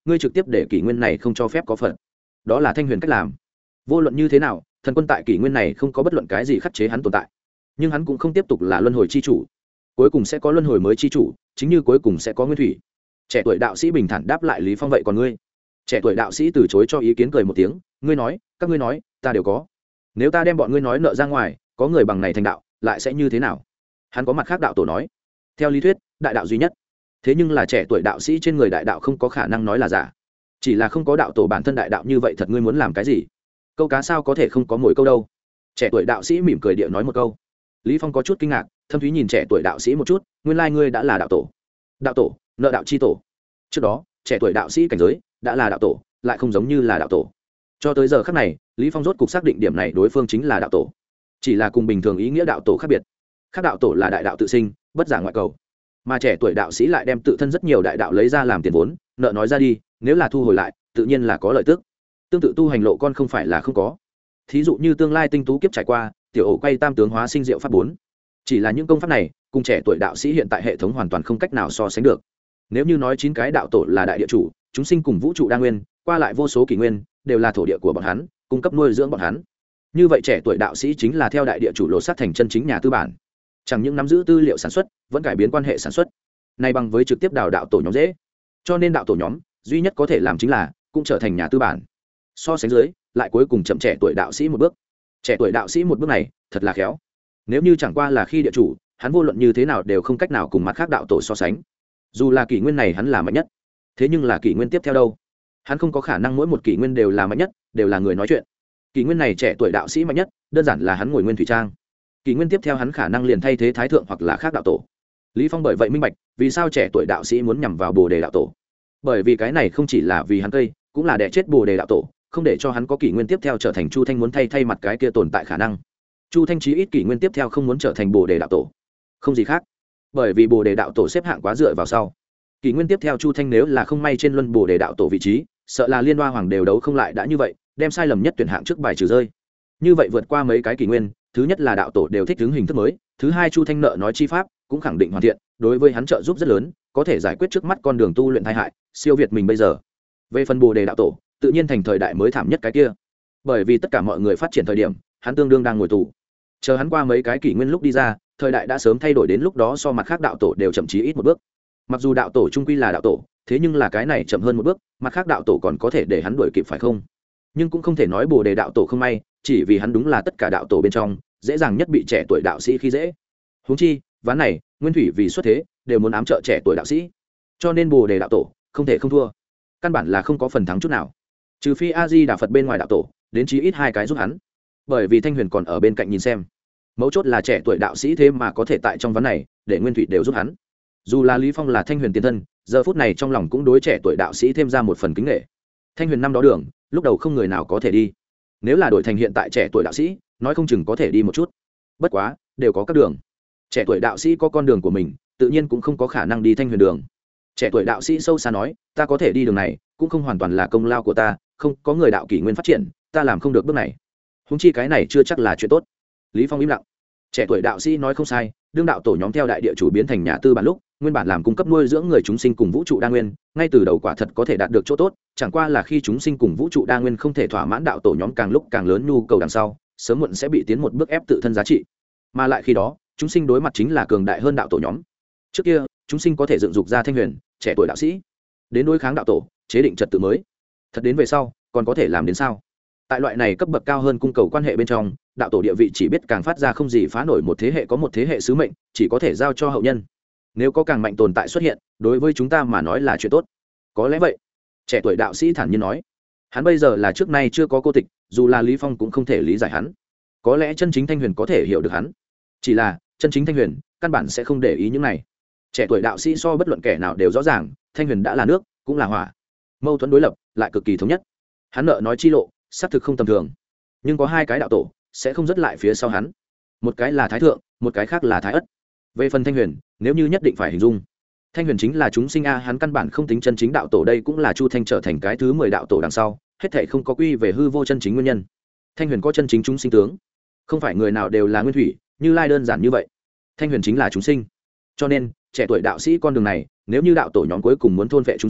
ngươi trực tiếp để kỷ nguyên này không cho phép có phận, đó là Thanh Huyền cách làm. Vô luận như thế nào, thần quân tại kỷ nguyên này không có bất luận cái gì khắc chế hắn tồn tại, nhưng hắn cũng không tiếp tục là luân hồi chi chủ, cuối cùng sẽ có luân hồi mới chi chủ, chính như cuối cùng sẽ có nguyên thủy. Trẻ tuổi đạo sĩ bình thản đáp lại Lý Phong, vậy còn ngươi? Trẻ tuổi đạo sĩ từ chối cho ý kiến, cười một tiếng, ngươi nói, các ngươi nói, ta đều có. Nếu ta đem bọn ngươi nói nợ ra ngoài, có người bằng này thành đạo, lại sẽ như thế nào? Hắn có mặt khác đạo tổ nói, theo lý thuyết, đại đạo duy nhất. Thế nhưng là trẻ tuổi đạo sĩ trên người đại đạo không có khả năng nói là giả, chỉ là không có đạo tổ bản thân đại đạo như vậy, thật ngươi muốn làm cái gì? Câu cá sao có thể không có mồi câu đâu? Trẻ tuổi đạo sĩ mỉm cười địa nói một câu. Lý Phong có chút kinh ngạc, thâm thúy nhìn trẻ tuổi đạo sĩ một chút, nguyên lai ngươi đã là đạo tổ. Đạo tổ, nợ đạo chi tổ. Trước đó, trẻ tuổi đạo sĩ cảnh giới đã là đạo tổ, lại không giống như là đạo tổ. Cho tới giờ khắc này, Lý Phong rốt cục xác định điểm này, đối phương chính là đạo tổ, chỉ là cùng bình thường ý nghĩa đạo tổ khác biệt. Khác đạo tổ là đại đạo tự sinh, bất giả ngoại cầu, mà trẻ tuổi đạo sĩ lại đem tự thân rất nhiều đại đạo lấy ra làm tiền vốn, nợ nói ra đi, nếu là thu hồi lại, tự nhiên là có lợi tức. Tương tự tu hành lộ con không phải là không có. Thí dụ như tương lai tinh tú kiếp trải qua, tiểu ổ quay tam tướng hóa sinh diệu pháp 4. Chỉ là những công pháp này, cùng trẻ tuổi đạo sĩ hiện tại hệ thống hoàn toàn không cách nào so sánh được. Nếu như nói 9 cái đạo tổ là đại địa chủ, chúng sinh cùng vũ trụ đa nguyên, qua lại vô số kỷ nguyên, đều là thổ địa của bọn hắn, cung cấp nuôi dưỡng bọn hắn. Như vậy trẻ tuổi đạo sĩ chính là theo đại địa chủ lột xác thành chân chính nhà tư bản, chẳng những nắm giữ tư liệu sản xuất, vẫn cải biến quan hệ sản xuất. Này bằng với trực tiếp đào đạo tổ nhóm dễ. Cho nên đạo tổ nhóm duy nhất có thể làm chính là cũng trở thành nhà tư bản. So sánh dưới, lại cuối cùng chậm trẻ tuổi đạo sĩ một bước. Trẻ tuổi đạo sĩ một bước này, thật là khéo. Nếu như chẳng qua là khi địa chủ, hắn vô luận như thế nào đều không cách nào cùng mặt khác đạo tổ so sánh. Dù là kỷ nguyên này hắn là mạnh nhất, thế nhưng là kỷ nguyên tiếp theo đâu? Hắn không có khả năng mỗi một kỷ nguyên đều là mạnh nhất, đều là người nói chuyện. Kỷ nguyên này trẻ tuổi đạo sĩ mạnh nhất, đơn giản là hắn ngồi nguyên thủy trang. Kỷ nguyên tiếp theo hắn khả năng liền thay thế thái thượng hoặc là khác đạo tổ. Lý Phong bởi vậy minh bạch, vì sao trẻ tuổi đạo sĩ muốn nhằm vào Bồ Đề đạo tổ. Bởi vì cái này không chỉ là vì hắn cây, cũng là để chết Bồ Đề đạo tổ, không để cho hắn có kỷ nguyên tiếp theo trở thành Chu Thanh muốn thay mặt cái kia tồn tại khả năng. Chu Thanh chí ít kỷ nguyên tiếp theo không muốn trở thành Bồ Đề đạo tổ, không gì khác. Bởi vì Bồ Đề đạo tổ xếp hạng quá dựa vào sau. Kỷ nguyên tiếp theo Chu Thanh nếu là không may trên luân Bồ Đề đạo tổ vị trí, sợ là liên hoa hoàng đều đấu không lại, đã như vậy, đem sai lầm nhất tuyển hạng trước bài trừ rơi. Như vậy vượt qua mấy cái kỷ nguyên, thứ nhất là đạo tổ đều thích ứng hình thức mới, thứ hai Chu Thanh nợ nói chi pháp cũng khẳng định hoàn thiện, đối với hắn trợ giúp rất lớn, có thể giải quyết trước mắt con đường tu luyện tai hại, siêu việt mình bây giờ. Về phần Bồ Đề đạo tổ, tự nhiên thành thời đại mới thảm nhất cái kia. Bởi vì tất cả mọi người phát triển thời điểm, hắn tương đương đang ngồi tù. Chờ hắn qua mấy cái kỷ nguyên lúc đi ra, thời đại đã sớm thay đổi, đến lúc đó so mặt khác đạo tổ đều chậm chí ít một bước. Mặc dù đạo tổ trung quy là đạo tổ, thế nhưng là cái này chậm hơn một bước, mặt khác đạo tổ còn có thể để hắn đuổi kịp phải không? Nhưng cũng không thể nói Bồ Đề đạo tổ không may, chỉ vì hắn đúng là tất cả đạo tổ bên trong dễ dàng nhất bị trẻ tuổi đạo sĩ khi dễ. Huống chi, ván này, nguyên thủy vì xuất thế, đều muốn ám trợ trẻ tuổi đạo sĩ. Cho nên Bồ Đề đạo tổ không thể không thua. Căn bản là không có phần thắng chút nào. Trừ phi A Di Đà Phật bên ngoài đạo tổ, đến chí ít 2 cái giúp hắn. Bởi vì Thanh Huyền còn ở bên cạnh nhìn xem. Mấu chốt là trẻ tuổi đạo sĩ thế mà có thể tại trong ván này, để nguyên thủy đều giúp hắn. Dù là Lý Phong là Thanh Huyền tiền thân, giờ phút này trong lòng cũng đối trẻ tuổi đạo sĩ thêm ra một phần kính nể. Thanh Huyền năm đó đường, lúc đầu không người nào có thể đi. Nếu là đổi thành hiện tại trẻ tuổi đạo sĩ, nói không chừng có thể đi một chút. Bất quá, đều có các đường. Trẻ tuổi đạo sĩ có con đường của mình, tự nhiên cũng không có khả năng đi Thanh Huyền đường. Trẻ tuổi đạo sĩ sâu xa nói, ta có thể đi đường này, cũng không hoàn toàn là công lao của ta, không có người đạo kỷ nguyên phát triển, ta làm không được bước này. Huống chi cái này chưa chắc là chuyện tốt. Lý Phong im lặng. Trẻ tuổi đạo sĩ nói không sai, đương đạo tổ nhóm theo đại địa chủ biến thành nhà tư bản lúc, nguyên bản làm cung cấp nuôi dưỡng người chúng sinh cùng vũ trụ đa nguyên, ngay từ đầu quả thật có thể đạt được chỗ tốt, chẳng qua là khi chúng sinh cùng vũ trụ đa nguyên không thể thỏa mãn đạo tổ nhóm càng lúc càng lớn nhu cầu đằng sau, sớm muộn sẽ bị tiến một bước ép tự thân giá trị. Mà lại khi đó, chúng sinh đối mặt chính là cường đại hơn đạo tổ nhóm. Trước kia, chúng sinh có thể dựng dục ra Thanh Huyền, trẻ tuổi đạo sĩ, đến đối kháng đạo tổ, chế định trật tự mới. Thật đến về sau, còn có thể làm đến sao? Tại loại này cấp bậc cao hơn cung cầu quan hệ bên trong, đạo tổ địa vị chỉ biết càng phát ra không gì phá nổi, một thế hệ có một thế hệ sứ mệnh, chỉ có thể giao cho hậu nhân. Nếu có càng mạnh tồn tại xuất hiện, đối với chúng ta mà nói là chuyện tốt. Có lẽ vậy. Trẻ tuổi đạo sĩ thản nhiên nói. Hắn bây giờ là trước nay chưa có cô tịch, dù là Lý Phong cũng không thể lý giải hắn. Có lẽ chân chính Thanh Huyền có thể hiểu được hắn. Chỉ là, chân chính Thanh Huyền, căn bản sẽ không để ý những này. Trẻ tuổi đạo sĩ so bất luận kẻ nào đều rõ ràng, Thanh Huyền đã là nước, cũng là hỏa. Mâu thuẫn đối lập, lại cực kỳ thống nhất. Hắn nợ nói chi lộ, xác thực không tầm thường. Nhưng có 2 cái đạo tổ sẽ không dứt lại phía sau hắn. Một cái là Thái Thượng, một cái khác là Thái Ất. Về phần Thanh Huyền, nếu như nhất định phải hình dung, Thanh Huyền chính là chúng sinh a, hắn căn bản không tính chân chính đạo tổ, đây cũng là Chu Thanh trở thành cái thứ 10 đạo tổ đằng sau, hết thảy không có quy về hư vô chân chính nguyên nhân. Thanh Huyền có chân chính chúng sinh tướng, không phải người nào đều là nguyên thủy, Như Lai đơn giản như vậy. Thanh Huyền chính là chúng sinh. Cho nên, trẻ tuổi đạo sĩ con đường này, nếu như đạo tổ nhóm cuối cùng muốn thôn vệ chúng sinh,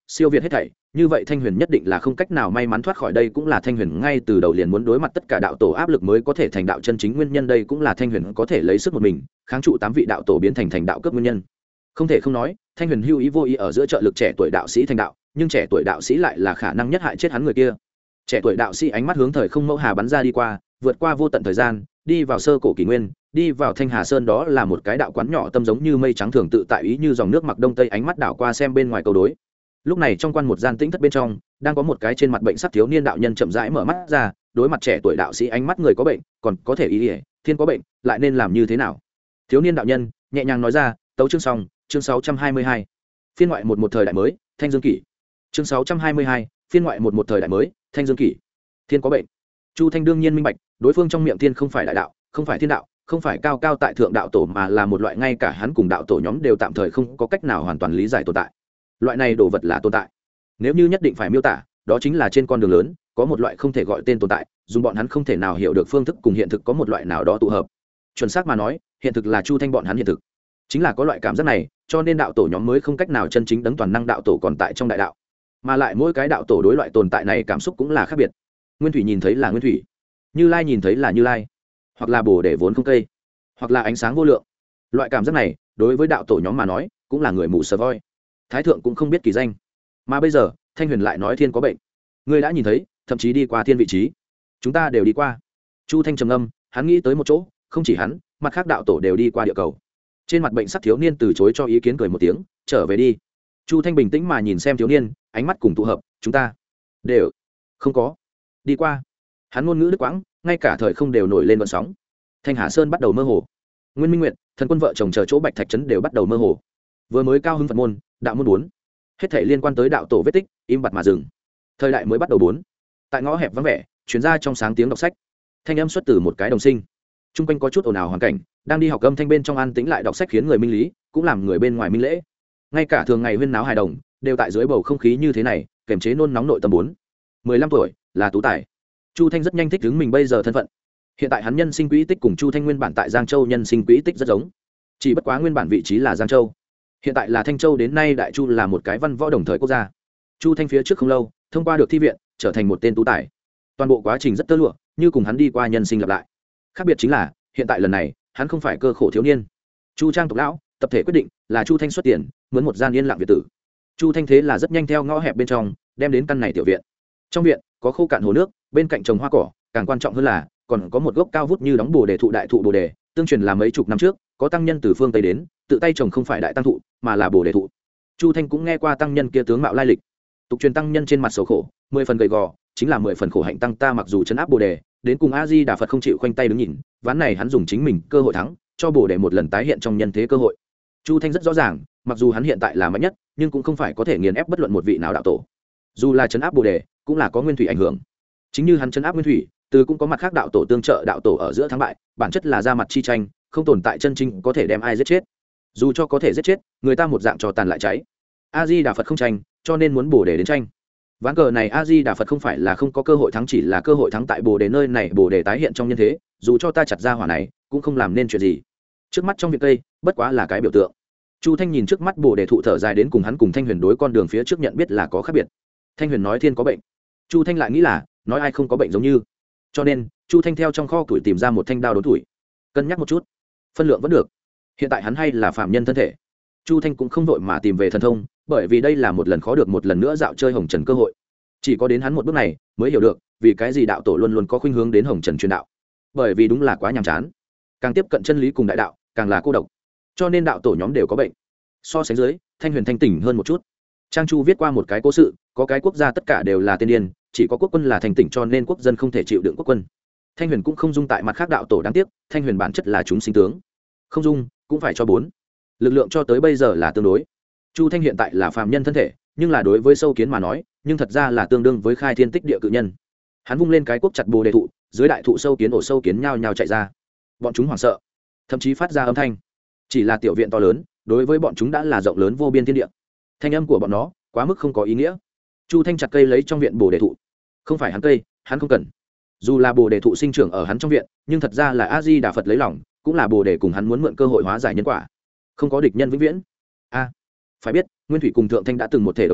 siêu việt hết thảy, như vậy Thanh Huyền nhất định là không cách nào may mắn thoát khỏi. Đây cũng là Thanh Huyền ngay từ đầu liền muốn đối mặt tất cả đạo tổ áp lực mới có thể thành đạo chân chính nguyên nhân. Đây cũng là Thanh Huyền có thể lấy sức một mình kháng trụ 8 vị đạo tổ biến thành đạo cấp nguyên nhân. Không thể không nói, Thanh Huyền hưu ý vô ý ở giữa trợ lực trẻ tuổi đạo sĩ thành đạo, nhưng trẻ tuổi đạo sĩ lại là khả năng nhất hại chết hắn người kia. Trẻ tuổi đạo sĩ ánh mắt hướng thời không mẫu hà bắn ra đi qua, vượt qua vô tận thời gian, đi vào sơ cổ kỷ nguyên, đi vào Thanh Hà Sơn. Đó là một cái đạo quán nhỏ tâm giống như mây trắng thường tự tại ý như dòng nước mặc đông tây. Ánh mắt đảo qua xem bên ngoài cầu đối. Lúc này trong quan một gian tĩnh thất bên trong, đang có một cái trên mặt bệnh sắc thiếu niên đạo nhân chậm rãi mở mắt ra, đối mặt trẻ tuổi đạo sĩ ánh mắt người có bệnh, còn có thể ý ỉa, thiên có bệnh, lại nên làm như thế nào? Thiếu niên đạo nhân nhẹ nhàng nói ra, tấu chương xong, chương 622. Phiên ngoại một thời đại mới, Thanh Dương Kỷ. Chương 622, phiên ngoại một thời đại mới, Thanh Dương Kỷ. Thiên có bệnh. Chu Thanh đương nhiên minh bạch, đối phương trong miệng thiên không phải đại đạo, không phải thiên đạo, không phải cao cao tại thượng đạo tổ, mà là một loại ngay cả hắn cùng đạo tổ nhóm đều tạm thời không có cách nào hoàn toàn lý giải tồn tại. Loại này đồ vật là tồn tại. Nếu như nhất định phải miêu tả, đó chính là trên con đường lớn có một loại không thể gọi tên tồn tại, dùng bọn hắn không thể nào hiểu được phương thức cùng hiện thực có một loại nào đó tụ hợp. Chuẩn xác mà nói, hiện thực là Chu Thanh bọn hắn hiện thực. Chính là có loại cảm giác này, cho nên đạo tổ nhóm mới không cách nào chân chính đấng toàn năng đạo tổ còn tại trong đại đạo. Mà lại mỗi cái đạo tổ đối loại tồn tại này cảm xúc cũng là khác biệt. Nguyên thủy nhìn thấy là nguyên thủy, Như Lai nhìn thấy là Như Lai, hoặc là Bồ Đề vốn không cây, hoặc là ánh sáng vô lượng. Loại cảm giác này đối với đạo tổ nhóm mà nói cũng là người mù sờ voi. Thái thượng cũng không biết kỳ danh, mà bây giờ Thanh Huyền lại nói thiên có bệnh. Ngươi đã nhìn thấy, thậm chí đi qua thiên vị trí. Chúng ta đều đi qua. Chu Thanh trầm ngâm, hắn nghĩ tới một chỗ, không chỉ hắn, mặt khác đạo tổ đều đi qua địa cầu. Trên mặt bệnh sắc thiếu niên từ chối cho ý kiến, cười một tiếng, trở về đi. Chu Thanh bình tĩnh mà nhìn xem thiếu niên, ánh mắt cùng tụ hợp, chúng ta đều không có đi qua. Hắn ngôn ngữ đứt quãng, ngay cả thời không đều nổi lên vận sóng. Thanh Hà Sơn bắt đầu mơ hồ, Nguyên Minh Nguyệt, Thần Quân vợ chồng chờ chỗ Bạch Thạch trấn đều bắt đầu mơ hồ. Vừa mới cao hứng Phật môn, đạo môn 4, hết thảy liên quan tới đạo tổ vết tích im bặt mà dừng. Thời đại mới bắt đầu 4. Tại ngõ hẹp vắng vẻ, truyền ra trong sáng tiếng đọc sách. Thanh âm xuất từ một cái đồng sinh. Trung quanh có chút ồn ào hoàn cảnh, đang đi học âm thanh bên trong an tĩnh lại đọc sách khiến người minh lý, cũng làm người bên ngoài minh lễ. Ngay cả thường ngày huyên náo hài đồng, đều tại dưới bầu không khí như thế này, kềm chế nôn nóng nội tâm 4. 15 tuổi, là tú tài. Chu Thanh rất nhanh thích ứng mình bây giờ thân phận. Hiện tại hắn nhân sinh quỹ tích cùng Chu Thanh nguyên bản tại Giang Châu nhân sinh quỹ tích rất giống, chỉ bất quá nguyên bản vị trí là Giang Châu, hiện tại là Thanh Châu. Đến nay Đại Chu là một cái văn võ đồng thời quốc gia. Chu Thanh phía trước không lâu thông qua được thi viện, trở thành một tên tú tài. Toàn bộ quá trình rất tơ lụa, như cùng hắn đi qua nhân sinh lặp lại. Khác biệt chính là hiện tại lần này hắn không phải cơ khổ thiếu niên. Chu Trang tộc lão tập thể quyết định là Chu Thanh xuất tiền mướn một gian yên lặng viện tử. Chu Thanh thế là rất nhanh theo ngõ hẹp bên trong đem đến căn này tiểu viện. Trong viện có khô cạn hồ nước, bên cạnh trồng hoa cỏ, càng quan trọng hơn là còn có một gốc cao vút như đóng bồ đề thụ. Đại thụ bồ đề tương truyền là mấy chục năm trước có tăng nhân từ phương Tây đến, tự tay trồng không phải đại tăng thụ mà là bồ đề thụ. Chu Thanh cũng nghe qua tăng nhân kia tướng mạo lai lịch. Tục truyền tăng nhân trên mặt sầu khổ, 10 phần gầy gò, chính là 10 phần khổ hạnh tăng. Ta mặc dù trấn áp bồ đề, đến cùng A Di Đà Phật không chịu khoanh tay đứng nhìn, ván này hắn dùng chính mình cơ hội thắng, cho bồ đề một lần tái hiện trong nhân thế cơ hội. Chu Thanh rất rõ ràng, mặc dù hắn hiện tại là mạnh nhất, nhưng cũng không phải có thể nghiền ép bất luận một vị nào đạo tổ. Dù là trấn áp bồ đề, cũng là có nguyên thủy ảnh hưởng. Chính như hắn trấn áp nguyên thủy, từ cũng có mặt khác đạo tổ tương trợ, đạo tổ ở giữa thắng bại, bản chất là ra mặt chi tranh, không tồn tại chân chính có thể đem ai giết chết. Dù cho có thể giết chết, người ta một dạng trò tàn lại cháy. A Di Đà Phật không tranh, cho nên muốn bồ đề đến tranh. Ván cờ này A Di Đà Phật không phải là không có cơ hội thắng, chỉ là cơ hội thắng tại bồ đề nơi này. Bồ đề tái hiện trong nhân thế, dù cho ta chặt ra hỏa này, cũng không làm nên chuyện gì. Trước mắt trong việc cây, bất quá là cái biểu tượng. Chu Thanh nhìn trước mắt bồ đề thụ thở dài, đến cùng hắn cùng Thanh Huyền đối con đường phía trước nhận biết là có khác biệt. Thanh Huyền nói thiên có bệnh, Chu Thanh lại nghĩ là nói ai không có bệnh giống như. Cho nên Chu Thanh theo trong kho củi tìm ra một thanh đao đốn tuổi, cân nhắc một chút, phân lượng vẫn được. Hiện tại hắn hay là phàm nhân thân thể, Chu Thanh cũng không vội mà tìm về thần thông, bởi vì đây là một lần khó được một lần nữa dạo chơi hồng trần cơ hội. Chỉ có đến hắn một bước này mới hiểu được vì cái gì đạo tổ luôn luôn có khuynh hướng đến hồng trần truyền đạo, bởi vì đúng là quá nhàm chán, càng tiếp cận chân lý cùng đại đạo càng là cô độc, cho nên đạo tổ nhóm đều có bệnh. So sánh dưới, Thanh Huyền thanh tỉnh hơn một chút. Trang Chu viết qua một cái cố sự, có cái quốc gia tất cả đều là tiên điên, chỉ có quốc quân là thành tỉnh, cho nên quốc dân không thể chịu đựng quốc quân. Thanh Huyền cũng không dung tại mặt khác đạo tổ, đáng tiếc Thanh Huyền bản chất là chúng sinh tướng, không dung cũng phải cho 4. Lực lượng cho tới bây giờ là tương đối. Chu Thanh hiện tại là phàm nhân thân thể, nhưng là đối với sâu kiến mà nói, nhưng thật ra là tương đương với khai thiên tích địa cự nhân. Hắn vung lên cái cuốc chặt bồ đề thụ, dưới đại thụ sâu kiến, ổ sâu kiến nhao nhao chạy ra. Bọn chúng hoảng sợ, thậm chí phát ra âm thanh. Chỉ là tiểu viện to lớn, đối với bọn chúng đã là rộng lớn vô biên thiên địa. Thanh âm của bọn nó quá mức không có ý nghĩa. Chu Thanh chặt cây lấy trong viện bồ đề thụ, không phải hắn cây, hắn không cần. Dù là bồ đề thụ sinh trưởng ở hắn trong viện, nhưng thật ra là A Di Đà Phật lấy lòng, cũng là bồ đề cùng hắn muốn mượn cơ hội hóa giải nhân quả. Không có địch nhân vĩnh viễn. Phải biết, Nguyên Thủy cùng Thượng Thanh đã từng một thể đồng nhân,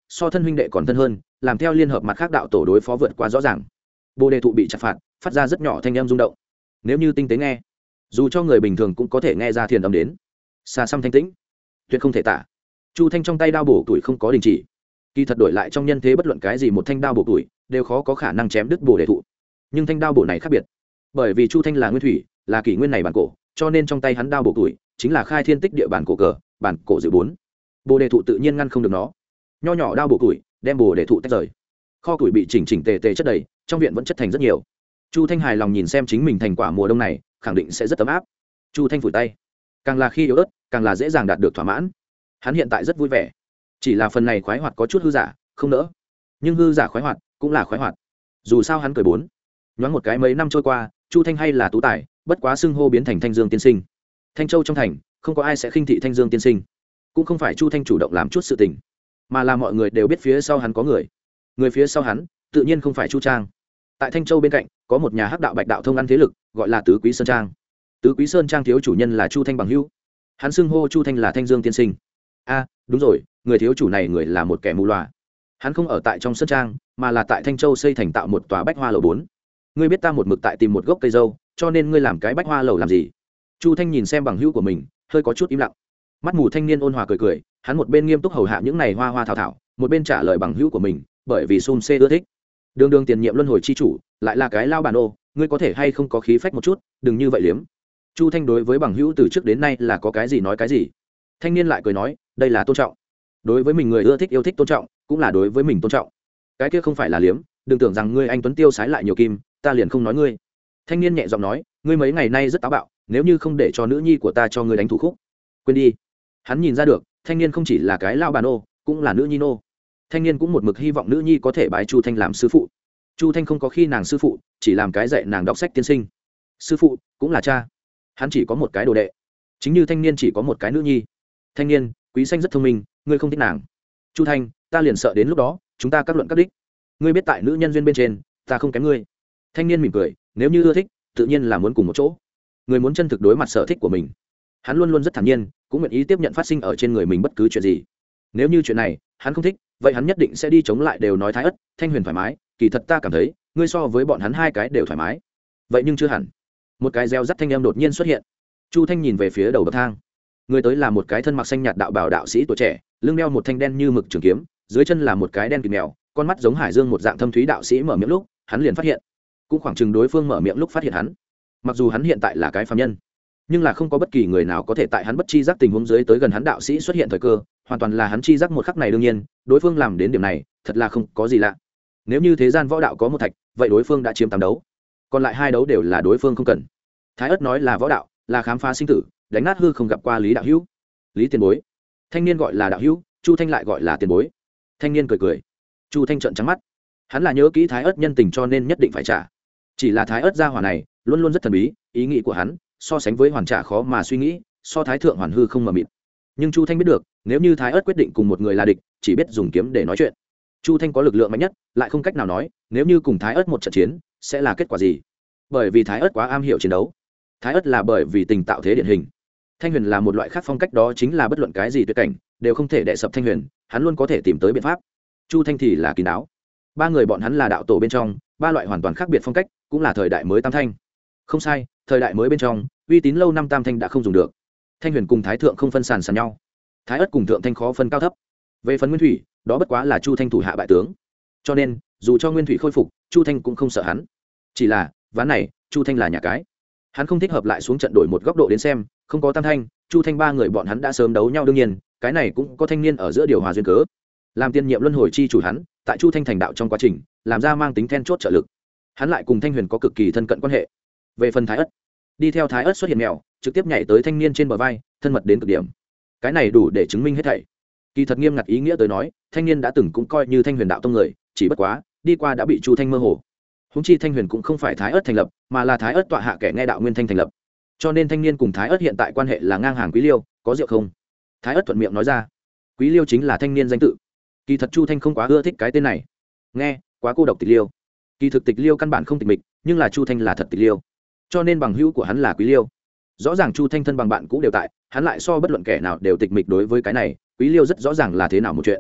so thân huynh đệ còn thân hơn, làm theo liên hợp mặt khác đạo tổ đối phó vượt qua rõ ràng. Bồ đề thụ bị chặt phạt, phát ra rất nhỏ thanh âm rung động. Nếu như tinh tế nghe, dù cho người bình thường cũng có thể nghe ra thiền âm đến. Xa xăm thanh tĩnh, tuyệt không thể tả. Chu Thanh trong tay đao bổ tuổi không có đình chỉ. Kỳ thật đổi lại trong nhân thế bất luận cái gì một thanh đao bổ tuổi đều khó có khả năng chém đứt bồ đề thụ. Nhưng thanh đao bổ này khác biệt, bởi vì Chu Thanh là nguyên thủy, là kỷ nguyên này bản cổ, cho nên trong tay hắn đao bổ tuổi chính là khai thiên tích địa bản cổ cờ, bản cổ dự bốn. Bồ đề thụ tự nhiên ngăn không được nó. Nho nhỏ đao bổ tuổi đem bồ đề thụ tách rời. Kho tuổi bị chỉnh chỉnh tề tề chất đầy, trong viện vẫn chất thành rất nhiều. Chu Thanh hài lòng nhìn xem chính mình thành quả mùa đông này, khẳng định sẽ rất ấm áp. Chu Thanh phủi tay, càng là khi yếu ớt càng là dễ dàng đạt được thỏa mãn. Hắn hiện tại rất vui vẻ, chỉ là phần này khoái hoạt có chút hư giả, không nỡ. Nhưng hư giả khoái hoạt cũng là khoái hoạt. Dù sao hắn cười bốn. Nhoáng một cái mấy năm trôi qua, Chu Thanh hay là tú tài, bất quá xưng hô biến thành Thanh Dương tiên sinh. Thanh Châu trong thành không có ai sẽ khinh thị Thanh Dương tiên sinh, cũng không phải Chu Thanh chủ động làm chút sự tình, mà là mọi người đều biết phía sau hắn có người. Người phía sau hắn tự nhiên không phải Chu Trang. Tại Thanh Châu bên cạnh có một nhà hắc đạo bạch đạo thông ăn thế lực, gọi là Tứ Quý Sơn Trang. Tứ Quý Sơn Trang thiếu chủ nhân là Chu Thanh bằng hữu, hắn xưng hô Chu Thanh là Thanh Dương tiên sinh. A, đúng rồi, người thiếu chủ này người là một kẻ mù loà. Hắn không ở tại trong sơn trang, mà là tại Thanh Châu xây thành tạo một tòa bách hoa lầu 4. Ngươi biết ta một mực tại tìm một gốc cây dâu, cho nên ngươi làm cái bách hoa lầu làm gì? Chu Thanh nhìn xem bằng hữu của mình, hơi có chút im lặng. Mắt mù thanh niên ôn hòa cười cười, hắn một bên nghiêm túc hầu hạ những này hoa hoa thảo thảo, một bên trả lời bằng hữu của mình, bởi vì Sum C ưa thích. Đường đường tiền nhiệm luân hồi chi chủ, lại là cái lao bản ô, ngươi có thể hay không có khí phách một chút, đừng như vậy liếm. Chu Thanh đối với bằng hữu từ trước đến nay là có cái gì nói cái gì. Thanh niên lại cười nói, đây là tôn trọng. Đối với mình người ưa thích yêu thích tôn trọng, cũng là đối với mình tôn trọng. Cái kia không phải là liếm, đừng tưởng rằng ngươi anh tuấn tiêu sái lại nhiều kim, ta liền không nói ngươi. Thanh niên nhẹ giọng nói, ngươi mấy ngày nay rất táo bạo, nếu như không để cho nữ nhi của ta cho ngươi đánh thủ khúc, quên đi. Hắn nhìn ra được, thanh niên không chỉ là cái lao bà nô, cũng là nữ nhi nô. Thanh niên cũng một mực hy vọng nữ nhi có thể bái Chu Thanh làm sư phụ. Chu Thanh không có khi nàng sư phụ, chỉ làm cái dạy nàng đọc sách tiên sinh. Sư phụ cũng là cha. Hắn chỉ có một cái đồ đệ, chính như thanh niên chỉ có một cái nữ nhi. Thanh niên, Quý Xanh rất thông minh, ngươi không thích nàng. Chu Thanh, ta liền sợ đến lúc đó chúng ta các luận các đích. Ngươi biết tại nữ nhân duyên bên trên, ta không kém ngươi. Thanh niên mỉm cười, nếu như ưa thích, tự nhiên là muốn cùng một chỗ. Người muốn chân thực đối mặt sở thích của mình, hắn luôn luôn rất thản nhiên, cũng nguyện ý tiếp nhận phát sinh ở trên người mình bất cứ chuyện gì. Nếu như chuyện này hắn không thích, vậy hắn nhất định sẽ đi chống lại, đều nói Thái Ất, Thanh Huyền thoải mái, kỳ thật ta cảm thấy ngươi so với bọn hắn hai cái đều thoải mái. Vậy nhưng chưa hẳn. Một cái reo rắt thanh em đột nhiên xuất hiện. Chu Thanh nhìn về phía đầu bậc thang. Người tới là một cái thân mặc xanh nhạt đạo bào đạo sĩ tuổi trẻ, lưng đeo một thanh đen như mực trường kiếm, dưới chân là một cái đen kịt mèo, con mắt giống hải dương một dạng thâm thúy. Đạo sĩ mở miệng lúc, hắn liền phát hiện, cũng khoảng chừng đối phương mở miệng lúc phát hiện hắn. Mặc dù hắn hiện tại là cái phàm nhân, nhưng là không có bất kỳ người nào có thể tại hắn bất chi giác tình huống dưới tới gần hắn. Đạo sĩ xuất hiện thời cơ, hoàn toàn là hắn chi giác một khắc này. đương nhiên, đối phương làm đến điểm này, thật là không có gì lạ. Nếu như thế gian võ đạo có một thạch, vậy đối phương đã chiếm 8 đấu, còn lại 2 đấu đều là đối phương không cần. Thái Ất nói là võ đạo, là khám phá sinh tử, đánh nát hư không gặp qua Lý đạo hữu. Lý tiền bối. Thanh niên gọi là đạo hữu, Chu Thanh lại gọi là tiền bối. Thanh niên cười cười. Chu Thanh trợn trắng mắt. Hắn là nhớ kỹ Thái Ất nhân tình cho nên nhất định phải trả. Chỉ là Thái Ất gia hỏa này luôn luôn rất thần bí, ý nghĩ của hắn so sánh với hoàn trả khó mà suy nghĩ, so Thái thượng hoàn hư không mờ mịt. Nhưng Chu Thanh biết được, nếu như Thái Ất quyết định cùng một người là địch, chỉ biết dùng kiếm để nói chuyện. Chu Thanh có lực lượng mạnh nhất, lại không cách nào nói, nếu như cùng Thái Ất một trận chiến, sẽ là kết quả gì? Bởi vì Thái Ất quá am hiểu chiến đấu. Thái Ất là bởi vì tình tạo thế điển hình. Thanh Huyền là một loại khác phong cách, đó chính là bất luận cái gì tuyệt cảnh đều không thể đè sập Thanh Huyền, hắn luôn có thể tìm tới biện pháp. Chu Thanh thì là kín đáo. Ba người bọn hắn là đạo tổ bên trong ba loại hoàn toàn khác biệt phong cách, cũng là thời đại mới tam thanh. Không sai, thời đại mới bên trong uy tín lâu năm tam thanh đã không dùng được. Thanh Huyền cùng Thái thượng không phân sàn sàn nhau, Thái Ất cùng thượng thanh khó phân cao thấp. Về phần Nguyên Thủy, đó bất quá là Chu Thanh thủ hạ bại tướng, cho nên dù cho Nguyên Thủy khôi phục, Chu Thanh cũng không sợ hắn. Chỉ là ván này Chu Thanh là nhà cái, hắn không thích hợp lại xuống trận đổi một góc độ đến xem. Không có tam thanh, Chu Thanh ba người bọn hắn đã sớm đấu nhau. đương nhiên cái này cũng có thanh niên ở giữa điều hòa duyên cớ. Làm tiên nhiệm luân hồi chi chủ hắn, tại Chu Thanh thành đạo trong quá trình làm ra mang tính then chốt trợ lực. Hắn lại cùng Thanh Huyền có cực kỳ thân cận quan hệ. Về phần Thái Ất, đi theo Thái Ất xuất hiện mèo, trực tiếp nhảy tới thanh niên trên bờ vai, thân mật đến cực điểm. Cái này đủ để chứng minh hết thảy. Kỳ thật nghiêm ngặt ý nghĩa tới nói, thanh niên đã từng cũng coi như Thanh Huyền đạo tông người, chỉ bất quá đi qua đã bị Chu Thanh mơ hồ. Húng chi Thanh Huyền cũng không phải Thái Ất thành lập, mà là Thái Ất tọa hạ kẻ nghe đạo Nguyên Thanh thành lập. Cho nên thanh niên cùng Thái Ất hiện tại quan hệ là ngang hàng. Quý Liêu, có rượu không? Thái Ất thuận miệng nói ra. Quý Liêu chính là thanh niên danh tự. Kỳ thật Chu Thanh không quá ưa thích cái tên này, nghe quá cô độc. Tịch Liêu, kỳ thực Tịch Liêu căn bản không tịch mịch, nhưng là Chu Thanh là thật Tịch Liêu, cho nên bằng hữu của hắn là Quý Liêu. Rõ ràng Chu Thanh thân bằng bạn cũ đều tại, hắn lại so bất luận kẻ nào đều tịch mịch. Đối với cái này, Quý Liêu rất rõ ràng là thế nào một chuyện.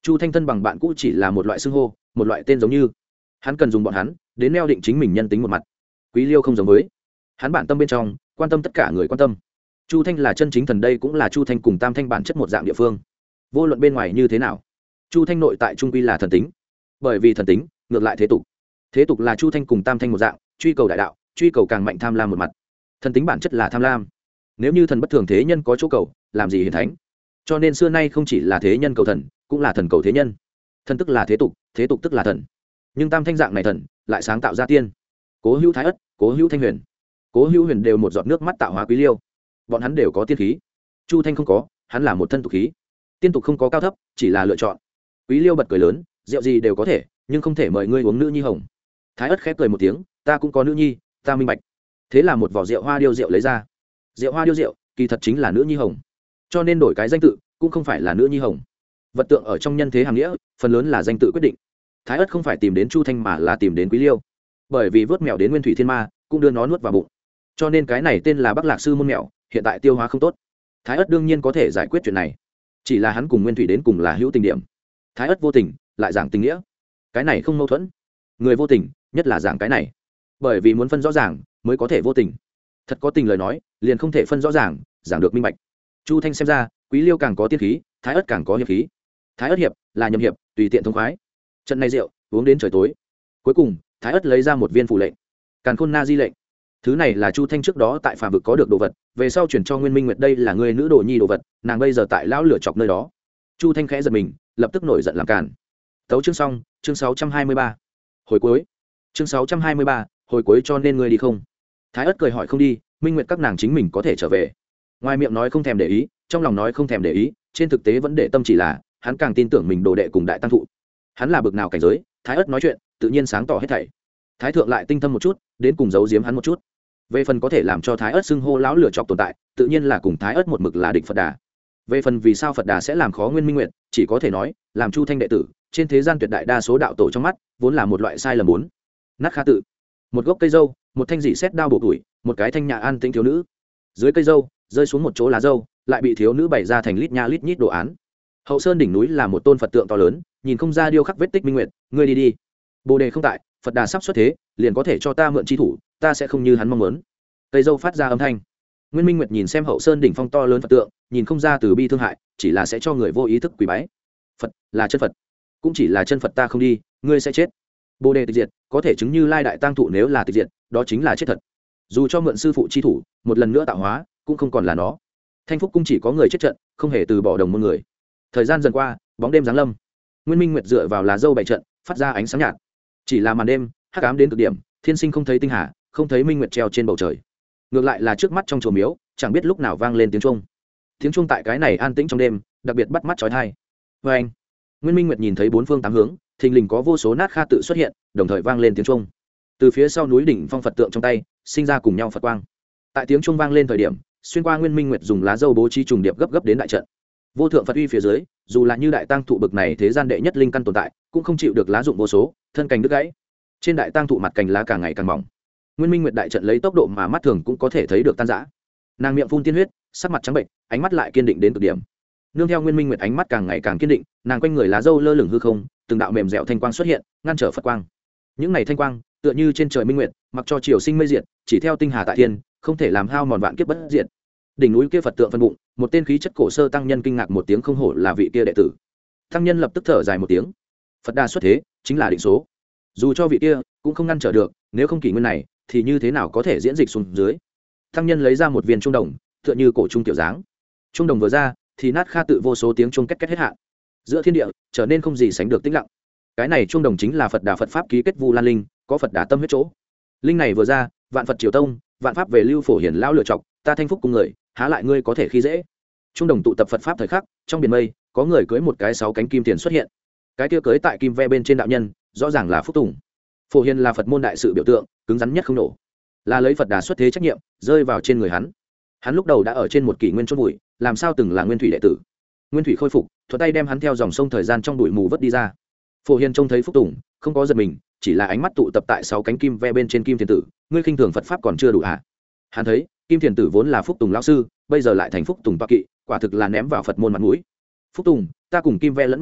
Chu Thanh thân bằng bạn cũ chỉ là một loại xưng hô, một loại tên giống như. Hắn cần dùng bọn hắn đến neo định chính mình nhân tính một mặt. Quý Liêu không giống với, hắn bản tâm bên trong quan tâm tất cả người quan tâm. Chu Thanh là chân chính thần, đây cũng là Chu Thanh cùng Tam Thanh bản chất một dạng địa phương. Vô luận bên ngoài như thế nào, Chu Thanh nội tại trung quy là thần tính. Bởi vì thần tính ngược lại thế tục, thế tục là Chu Thanh cùng Tam Thanh một dạng, truy cầu đại đạo, truy cầu càng mạnh, tham lam một mặt. Thần tính bản chất là tham lam. Nếu như thần bất thường, thế nhân có chỗ cầu, làm gì hiển thánh. Cho nên xưa nay không chỉ là thế nhân cầu thần, cũng là thần cầu thế nhân. Thần tức là thế tục, thế tục tức là thần. Nhưng Tam Thanh dạng này thần lại sáng tạo ra tiên. Cố Hữu Thái Ất, Cố Hữu Thanh Huyền, Cố Hữu Huyền đều một giọt nước mắt tạo hóa Quý Liêu. Bọn hắn đều có tiên khí. Chu Thanh không có, hắn là một thân tục khí. Tiên tục không có cao thấp, chỉ là lựa chọn. Quý Liêu bật cười lớn, rượu gì đều có thể, nhưng không thể mời ngươi uống nữ nhi hồng. Thái Ất khép cười một tiếng, ta cũng có nữ nhi, ta minh bạch. Thế là một vỏ rượu hoa điêu rượu lấy ra. Rượu hoa điêu rượu kỳ thật chính là nữ nhi hồng, cho nên đổi cái danh tự cũng không phải là nữ nhi hồng. Vật tượng ở trong nhân thế hàng nghĩa phần lớn là danh tự quyết định. Thái Ất không phải tìm đến Chu Thanh mà là tìm đến Quý Liêu, bởi vì vớt mèo đến nguyên thủy thiên ma cũng đưa nó nuốt vào bụng, cho nên cái này tên là Bắc Lạc Sư môn mèo, hiện tại tiêu hóa không tốt. Thái Ất đương nhiên có thể giải quyết chuyện này, chỉ là hắn cùng nguyên thủy đến cùng là hữu tình điểm. Thái Ất vô tình lại giảng tình nghĩa, cái này không mâu thuẫn. Người vô tình nhất là giảng cái này, bởi vì muốn phân rõ ràng mới có thể vô tình. Thật có tình lời nói liền không thể phân rõ ràng, giảng được minh bạch. Chu Thanh xem ra Quý Liêu càng có tiên khí, Thái Ất càng có hiệp khí. Thái Ất hiệp là nhầm hiệp, tùy tiện thông khoái. Trận này rượu uống đến trời tối, cuối cùng Thái Ất lấy ra một viên phù lệnh, Càn Khôn Na Di lệnh. Thứ này là Chu Thanh trước đó tại phàm vực có được đồ vật, về sau chuyển cho Nguyên Minh Nguyệt, đây là người nữ đồ nhi đồ vật, nàng bây giờ tại lão lửa chọc nơi đó. Chu Thanh khẽ giật mình, lập tức nổi giận làm càn. Tấu chương xong, chương 623. Hồi cuối. Chương 623, hồi cuối, cho nên ngươi đi không? Thái Ất cười hỏi không đi, Minh Nguyệt các nàng chính mình có thể trở về. Ngoài miệng nói không thèm để ý, trong lòng nói không thèm để ý, trên thực tế vẫn để tâm, chỉ là hắn càng tin tưởng mình đồ đệ cùng đại tăng thụ. Hắn là bực nào cảnh giới, Thái Ất nói chuyện tự nhiên sáng tỏ hết thảy. Thái thượng lại tinh tâm một chút, đến cùng giấu giếm hắn một chút. Về phần có thể làm cho Thái Ất xưng hô lão lửa chọc tồn tại, tự nhiên là cùng Thái Ất một mực là địch Phật Đà. Về phần vì sao Phật Đà sẽ làm khó Nguyên Minh Nguyệt, chỉ có thể nói làm Chu Thanh đệ tử, trên thế gian tuyệt đại đa số đạo tổ trong mắt vốn là một loại sai lầm. Bốn nát kha tự, một gốc cây dâu, một thanh dị xét đao bổ tuổi, một cái thanh nhã an tĩnh thiếu nữ. Dưới cây dâu rơi xuống một chỗ lá dâu, lại bị thiếu nữ bày ra thành lít nha lít nhít đồ án. Hậu sơn đỉnh núi là một tôn Phật tượng to lớn, nhìn không ra điêu khắc vết tích. Minh Nguyệt, ngươi đi đi, Bồ đề không tại, Phật Đà sắp xuất thế, liền có thể cho ta mượn chi thủ, ta sẽ không như hắn mong muốn. Cây dâu phát ra âm thanh. Nguyên Minh Nguyệt nhìn xem hậu sơn đỉnh phong to lớn Phật tượng, nhìn không ra từ bi thương hại, chỉ là sẽ cho người vô ý thức quỳ bái. Phật là chân Phật, cũng chỉ là chân Phật, ta không đi, ngươi sẽ chết. Bồ đề tịch diệt, có thể chứng như lai đại tăng thụ nếu là tịch diệt, đó chính là chết thật. Dù cho mượn sư phụ chi thủ, một lần nữa tạo hóa, cũng không còn là nó. Thanh Phúc cung chỉ có người chết trận, không hề từ bỏ đồng môn người. Thời gian dần qua, bóng đêm giáng lâm. Nguyên Minh Nguyệt dựa vào lá dâu bày trận, phát ra ánh sáng nhạt. Chỉ là màn đêm hắc ám đến cực điểm, thiên sinh không thấy tinh hà, không thấy Minh Nguyệt treo trên bầu trời. Ngược lại là trước mắt trong chùa miếu, chẳng biết lúc nào vang lên tiếng chuông. Tiếng chuông tại cái này an tĩnh trong đêm, đặc biệt bắt mắt chói tai. Và anh, Nguyên Minh Nguyệt nhìn thấy bốn phương tám hướng, thình lình có vô số nát kha tự xuất hiện, đồng thời vang lên tiếng chuông. Từ phía sau núi đỉnh phong Phật tượng trong tay, sinh ra cùng nhau Phật quang. Tại tiếng chuông vang lên thời điểm, xuyên qua Nguyên Minh Nguyệt dùng lá dâu bố trí trùng điệp gấp đến đại trận. Vô thượng Phật uy phía dưới, dù là như đại tăng thụ bực này thế gian đệ nhất linh căn tồn tại, cũng không chịu được lá dụng vô số, thân cành đứt gãy. Trên đại tăng thụ mặt cành lá càng ngày càng mỏng. Nguyên Minh Nguyệt đại trận lấy tốc độ mà mắt thường cũng có thể thấy được tan rã. Nàng miệng phun tiên huyết, sắc mặt trắng bệnh, ánh mắt lại kiên định đến cực điểm. Nương theo Nguyên Minh Nguyệt ánh mắt càng ngày càng kiên định, nàng quanh người lá dâu lơ lửng hư không, từng đạo mềm dẻo thanh quang xuất hiện, ngăn trở Phật quang. Những này thanh quang, tựa như trên trời minh nguyệt, mặc cho triều sinh mây diệt, chỉ theo tinh hà tại thiên, không thể làm hao mòn vạn kiếp bất diệt. Đỉnh núi kia Phật tượng phân bụng, một tên khí chất cổ sơ tăng nhân kinh ngạc một tiếng, không hổ là vị kia đệ tử. Tăng nhân lập tức thở dài một tiếng. Phật Đà xuất thế, chính là định số. Dù cho vị kia cũng không ngăn trở được, nếu không kỷ nguyên này thì như thế nào có thể diễn dịch xuống dưới. Tăng nhân lấy ra một viên trung đồng, tựa như cổ trung tiểu dáng. Trung đồng vừa ra thì nát kha tự vô số tiếng chuông két két hết hạn. Giữa thiên địa trở nên không gì sánh được tĩnh lặng. Cái này trung đồng chính là Phật Đà Phật pháp ký kết Vu Lan linh, có Phật Đà tâm huyết chỗ. Linh này vừa ra, vạn Phật triều tông, vạn pháp về lưu phổ hiển lao lựa chọc, ta Thanh Phúc cùng người, há lại ngươi có thể khi dễ. Trung đồng tụ tập Phật pháp thời khắc, trong biển mây có người cưỡi một cái 6 cánh kim tiền xuất hiện. Cái kia cưỡi tại kim ve bên trên đạo nhân, rõ ràng là Phúc Tùng. Phổ hiền là Phật môn đại sự biểu tượng, cứng rắn nhất không nổ, là lấy Phật Đà xuất thế trách nhiệm rơi vào trên người hắn. Hắn lúc đầu đã ở trên một kỷ nguyên chôn bụi, làm sao từng là nguyên thủy đệ tử. Nguyên thủy khôi phục, thuận tay đem hắn theo dòng sông thời gian trong bụi mù vớt đi ra. Phổ hiền trông thấy Phúc Tùng, không có giật mình, chỉ là ánh mắt tụ tập tại 6 cánh kim ve bên trên kim thiền tử, ngươi khinh thường Phật pháp còn chưa đủ hả? Hắn thấy kim thiền tử vốn là Phúc Tùng lão sư, bây giờ lại thành Phúc Tùng toa kỵ, quả thực là ném vào Phật môn mặt mũi. Phúc Tùng, ta cùng kim ve lẫn nhau độ,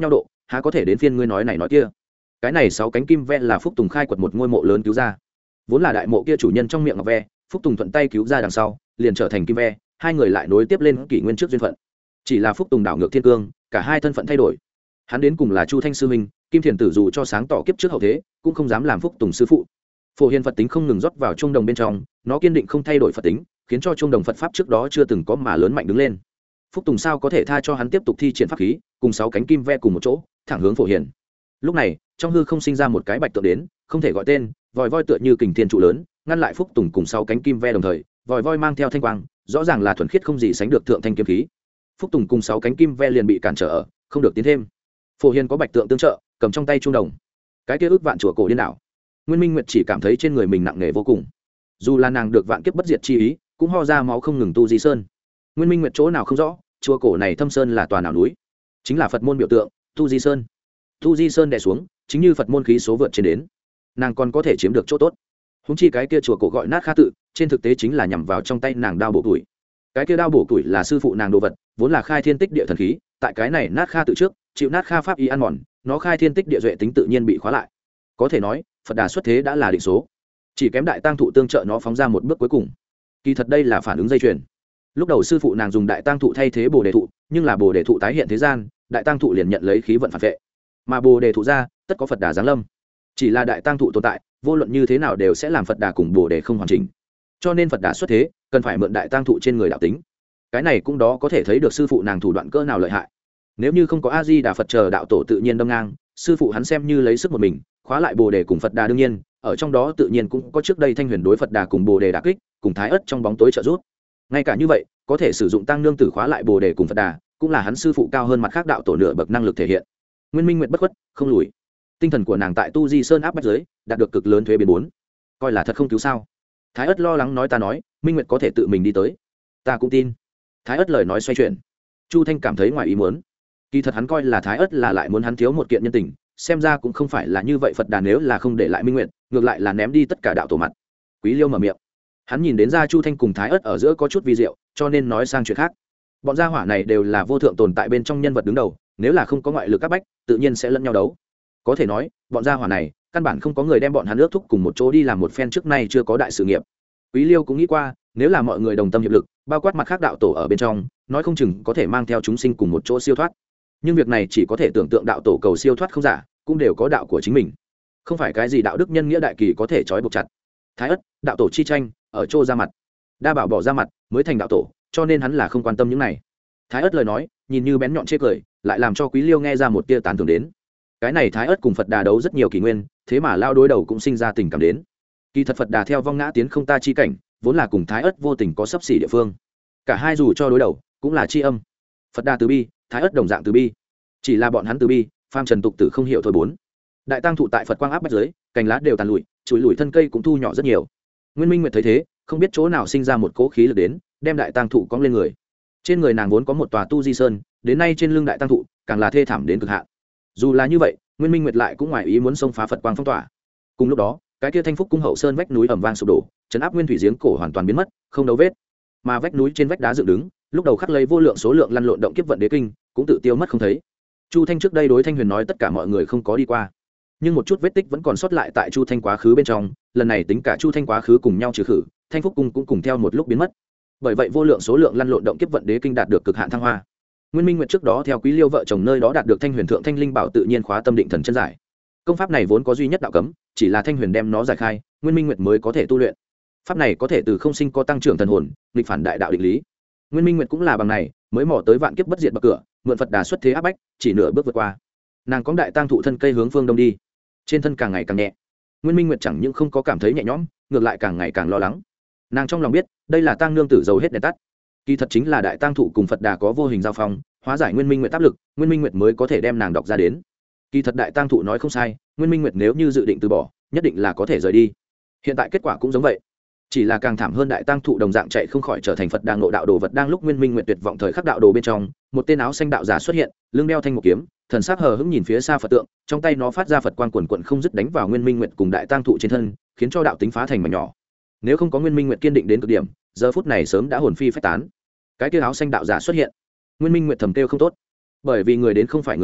há có thể đến phiên ngươi nói này nói kia. Cái này 6 cánh kim ve là Phúc Tùng khai quật một ngôi mộ lớn cứu ra, vốn là đại mộ kia chủ nhân trong miệng ngọc ve, Phúc Tùng thuận tay cứu ra đằng sau liền trở thành kim ve, hai người lại nối tiếp lên kỷ nguyên trước duyên phận. Chỉ là Phúc Tùng đảo ngược thiên cương, cả hai thân phận thay đổi. Hắn đến cùng là Chu Thanh sư huynh, Kim Thiền tử dù cho sáng tỏ kiếp trước hậu thế cũng không dám làm Phúc Tùng sư phụ. Phổ Hiền Phật tính không ngừng rót vào chuông đồng bên trong, nó kiên định không thay đổi Phật tính, khiến cho chuông đồng Phật pháp trước đó chưa từng có mà lớn mạnh đứng lên. Phúc Tùng sao có thể tha cho hắn tiếp tục thi triển pháp khí, cùng 6 cánh kim ve cùng một chỗ thẳng hướng Phổ Hiền. Lúc này trong hư không sinh ra một cái bạch tượng đến, không thể gọi tên, vòi voi tựa như kình thiên trụ lớn ngăn lại Phúc Tùng cùng 6 cánh kim ve đồng thời, vòi voi mang theo thanh quang, rõ ràng là thuần khiết không gì sánh được thượng thanh kiếm khí. Phúc Tùng cùng 6 cánh kim ve liền bị cản trở ở, không được tiến thêm. Phổ Hiền có bạch tượng tương trợ, cầm trong tay chuông đồng, cái kia ước vạn chùa cổ điên đảo. Nguyên Minh Nguyệt chỉ cảm thấy trên người mình nặng nề vô cùng, dù là nàng được vạn kiếp bất diệt chi ý cũng ho ra máu không ngừng. Tu Di Sơn, Nguyên Minh Nguyệt chỗ nào không rõ, chùa cổ này thâm sơn là tòa nào núi, chính là Phật môn biểu tượng Tu Di Sơn. Tu Di Sơn đè xuống chính như Phật môn khí số vượt trên đến, nàng còn có thể chiếm được chỗ tốt. Húng chi cái kia chùa cổ gọi Nát Kha tự, trên thực tế chính là nhằm vào trong tay nàng đao bổ tuổi. Cái kia đao bổ tuổi là sư phụ nàng đồ vật, vốn là khai thiên tích địa thần khí, tại cái này Nát Kha tự trước chịu Nát Kha pháp y ăn mòn, nó khai thiên tích địa duệ tính tự nhiên bị khóa lại. Có thể nói Phật Đà xuất thế đã là định số, chỉ kém đại tang thụ tương trợ nó phóng ra một bước cuối cùng. Kỳ thật đây là phản ứng dây chuyền. Lúc đầu sư phụ nàng dùng đại tang thụ thay thế bồ đề thụ, nhưng là bồ đề thụ tái hiện thế gian, đại tang thụ liền nhận lấy khí vận phản vệ, mà bồ đề thụ ra tất có Phật Đà giáng lâm. Chỉ là đại tang thụ tồn tại, vô luận như thế nào đều sẽ làm Phật Đà cùng bồ đề không hoàn chỉnh, cho nên Phật Đà xuất thế cần phải mượn đại tang thụ trên người đạo tính. Cái này cũng đó có thể thấy được sư phụ nàng thủ đoạn cỡ nào lợi hại. Nếu như không có A Di Đà Phật chờ đạo tổ tự nhiên đâm ngang, sư phụ hắn xem như lấy sức một mình khóa lại bồ đề cùng Phật Đà. Đương nhiên ở trong đó tự nhiên cũng có trước đây Thanh Huyền đối Phật Đà cùng bồ đề đả kích, cùng Thái Ất trong bóng tối trợ giúp. Ngay cả như vậy có thể sử dụng tăng nương tử khóa lại bồ đề cùng Phật Đà, cũng là hắn sư phụ cao hơn mặt khác đạo tổ nửa bậc năng lực thể hiện. Nguyên Minh Nguyệt bất khuất không lùi, tinh thần của nàng tại Tu Di Sơn áp bách giới đạt được cực lớn thuế biến 4. Coi là thật không cứu sao? Thái Ất lo lắng nói. Ta nói Minh Nguyệt có thể tự mình đi tới, ta cũng tin. Thái Ất lời nói xoay chuyển, Chu Thanh cảm thấy ngoài ý muốn. Kỳ thật hắn coi là Thái Ất là lại muốn hắn thiếu một kiện nhân tình, xem ra cũng không phải là như vậy. Phật Đà nếu là không để lại Minh Nguyệt, ngược lại là ném đi tất cả đạo tổ mặt. Quý Liêu mở miệng, hắn nhìn đến ra Chu Thanh cùng Thái Ất ở giữa có chút vi diệu, cho nên nói sang chuyện khác. Bọn gia hỏa này đều là vô thượng tồn tại bên trong nhân vật đứng đầu, nếu là không có ngoại lực áp bách, tự nhiên sẽ lẫn nhau đấu. Có thể nói bọn gia hỏa này căn bản không có người đem bọn hắn ước thúc cùng một chỗ đi làm một phen trước nay chưa có đại sự nghiệp. Quý Liêu cũng nghĩ qua, nếu là mọi người đồng tâm hiệp lực, bao quát mặt khác đạo tổ ở bên trong, nói không chừng có thể mang theo chúng sinh cùng một chỗ siêu thoát. Nhưng việc này chỉ có thể tưởng tượng, đạo tổ cầu siêu thoát không giả, cũng đều có đạo của chính mình, không phải cái gì đạo đức nhân nghĩa đại kỳ có thể trói buộc chặt. Thái Ất đạo tổ chi tranh ở chỗ ra mặt, đa bảo bỏ ra mặt mới thành đạo tổ, cho nên hắn là không quan tâm những này. Thái Ất lời nói nhìn như bén nhọn chê cười, lại làm cho Quý Liêu nghe ra một tia tán thưởng đến. Cái này Thái Ất cùng Phật Đà đấu rất nhiều kỷ nguyên, thế mà lao đối đầu cũng sinh ra tình cảm đến. Kỳ thật Phật Đà theo vong ngã tiến không ta chi cảnh, vốn là cùng Thái Ất vô tình có sấp xỉ địa phương. Cả hai dù cho đối đầu cũng là chi âm. Phật Đà từ bi, Thái Ất đồng dạng từ bi, chỉ là bọn hắn từ bi, phàm trần tục tử không hiểu thôi. 4. Đại tăng thụ tại Phật quang áp bách dưới, cành lá đều tàn lụi, chuỗi lùi thân cây cũng thu nhỏ rất nhiều. Nguyên Minh Nguyệt thấy thế, không biết chỗ nào sinh ra một cỗ khí lực đến, đem đại tăng thụ cong lên người. Trên người nàng vốn có một tòa Tu Di Sơn, đến nay trên lưng đại tăng thụ càng là thê thảm đến cực hạn. Dù là như vậy, Nguyên Minh Nguyệt lại cũng ngoài ý muốn xông phá Phật quang phong tỏa. Cùng lúc đó, cái kia Thanh Phúc cung hậu sơn vách núi ầm vang sụp đổ, chấn áp nguyên thủy giếng cổ hoàn toàn biến mất, không dấu vết. Mà vách núi trên vách đá dựng đứng, lúc đầu khắc lấy vô lượng số lượng lăn lộn động kiếp vận đế kinh, cũng tự tiêu mất không thấy. Chu Thanh trước đây đối Thanh Huyền nói tất cả mọi người không có đi qua, nhưng một chút vết tích vẫn còn sót lại tại Chu Thanh quá khứ bên trong, lần này tính cả Chu Thanh quá khứ cùng nhau trừ khử, Thanh Phúc cung cũng cùng theo một lúc biến mất. Bởi vậy vô lượng số lượng lăn lộn động kiếp vận đế kinh đạt được cực hạn thăng hoa. Nguyên Minh Nguyệt trước đó theo Quý Liêu vợ chồng nơi đó đạt được Thanh Huyền thượng thanh linh bảo tự nhiên khóa tâm định thần chân giải. Công pháp này vốn có duy nhất đạo cấm, chỉ là Thanh Huyền đem nó giải khai, Nguyên Minh Nguyệt mới có thể tu luyện. Pháp này có thể từ không sinh có tăng trưởng thần hồn, nghịch phản đại đạo định lý. Nguyên Minh Nguyệt cũng là bằng này, mới mò tới vạn kiếp bất diệt bậc cửa, mượn Phật Đà xuất thế áp bách, chỉ nửa bước vượt qua. Nàng cóng đại tang thụ thân cây hướng phương đông đi, trên thân càng ngày càng nhẹ. Nguyên Minh Nguyệt chẳng những không có cảm thấy nhẹ nhõm, ngược lại càng ngày càng lo lắng. Nàng trong lòng biết, đây là tang nương tử dầu hết đèn tắt. Kỳ thật chính là đại tang thụ cùng Phật Đà có vô hình giao phong, hóa giải Nguyên Minh Nguyệt áp lực, Nguyên Minh Nguyệt mới có thể đem nàng đọc ra đến. Kỳ thật đại tang thụ nói không sai, Nguyên Minh Nguyệt nếu như dự định từ bỏ, nhất định là có thể rời đi. Hiện tại kết quả cũng giống vậy, chỉ là càng thảm hơn, đại tang thụ đồng dạng chạy không khỏi trở thành Phật Đà ngộ đạo đồ vật. Đang lúc Nguyên Minh Nguyệt tuyệt vọng thời khắc đạo đồ bên trong, một tên áo xanh đạo giả xuất hiện, lưng đeo thanh một kiếm, thần sắc hờ hững nhìn phía xa Phật tượng, trong tay nó phát ra Phật quang quần quần không dứt đánh vào Nguyên Minh Nguyệt cùng đại tang thụ trên thân, khiến cho đạo tính phá thành mảnh nhỏ. Nếu không có Nguyên Minh Nguyệt kiên định đến cực điểm, giờ phút này sớm đã hồn phi phách tán. Cái kia áo xanh đạo giả xuất hiện, Nguyên Minh Nguyệt thầm kêu không tốt, bởi vì người đến không phải người khác,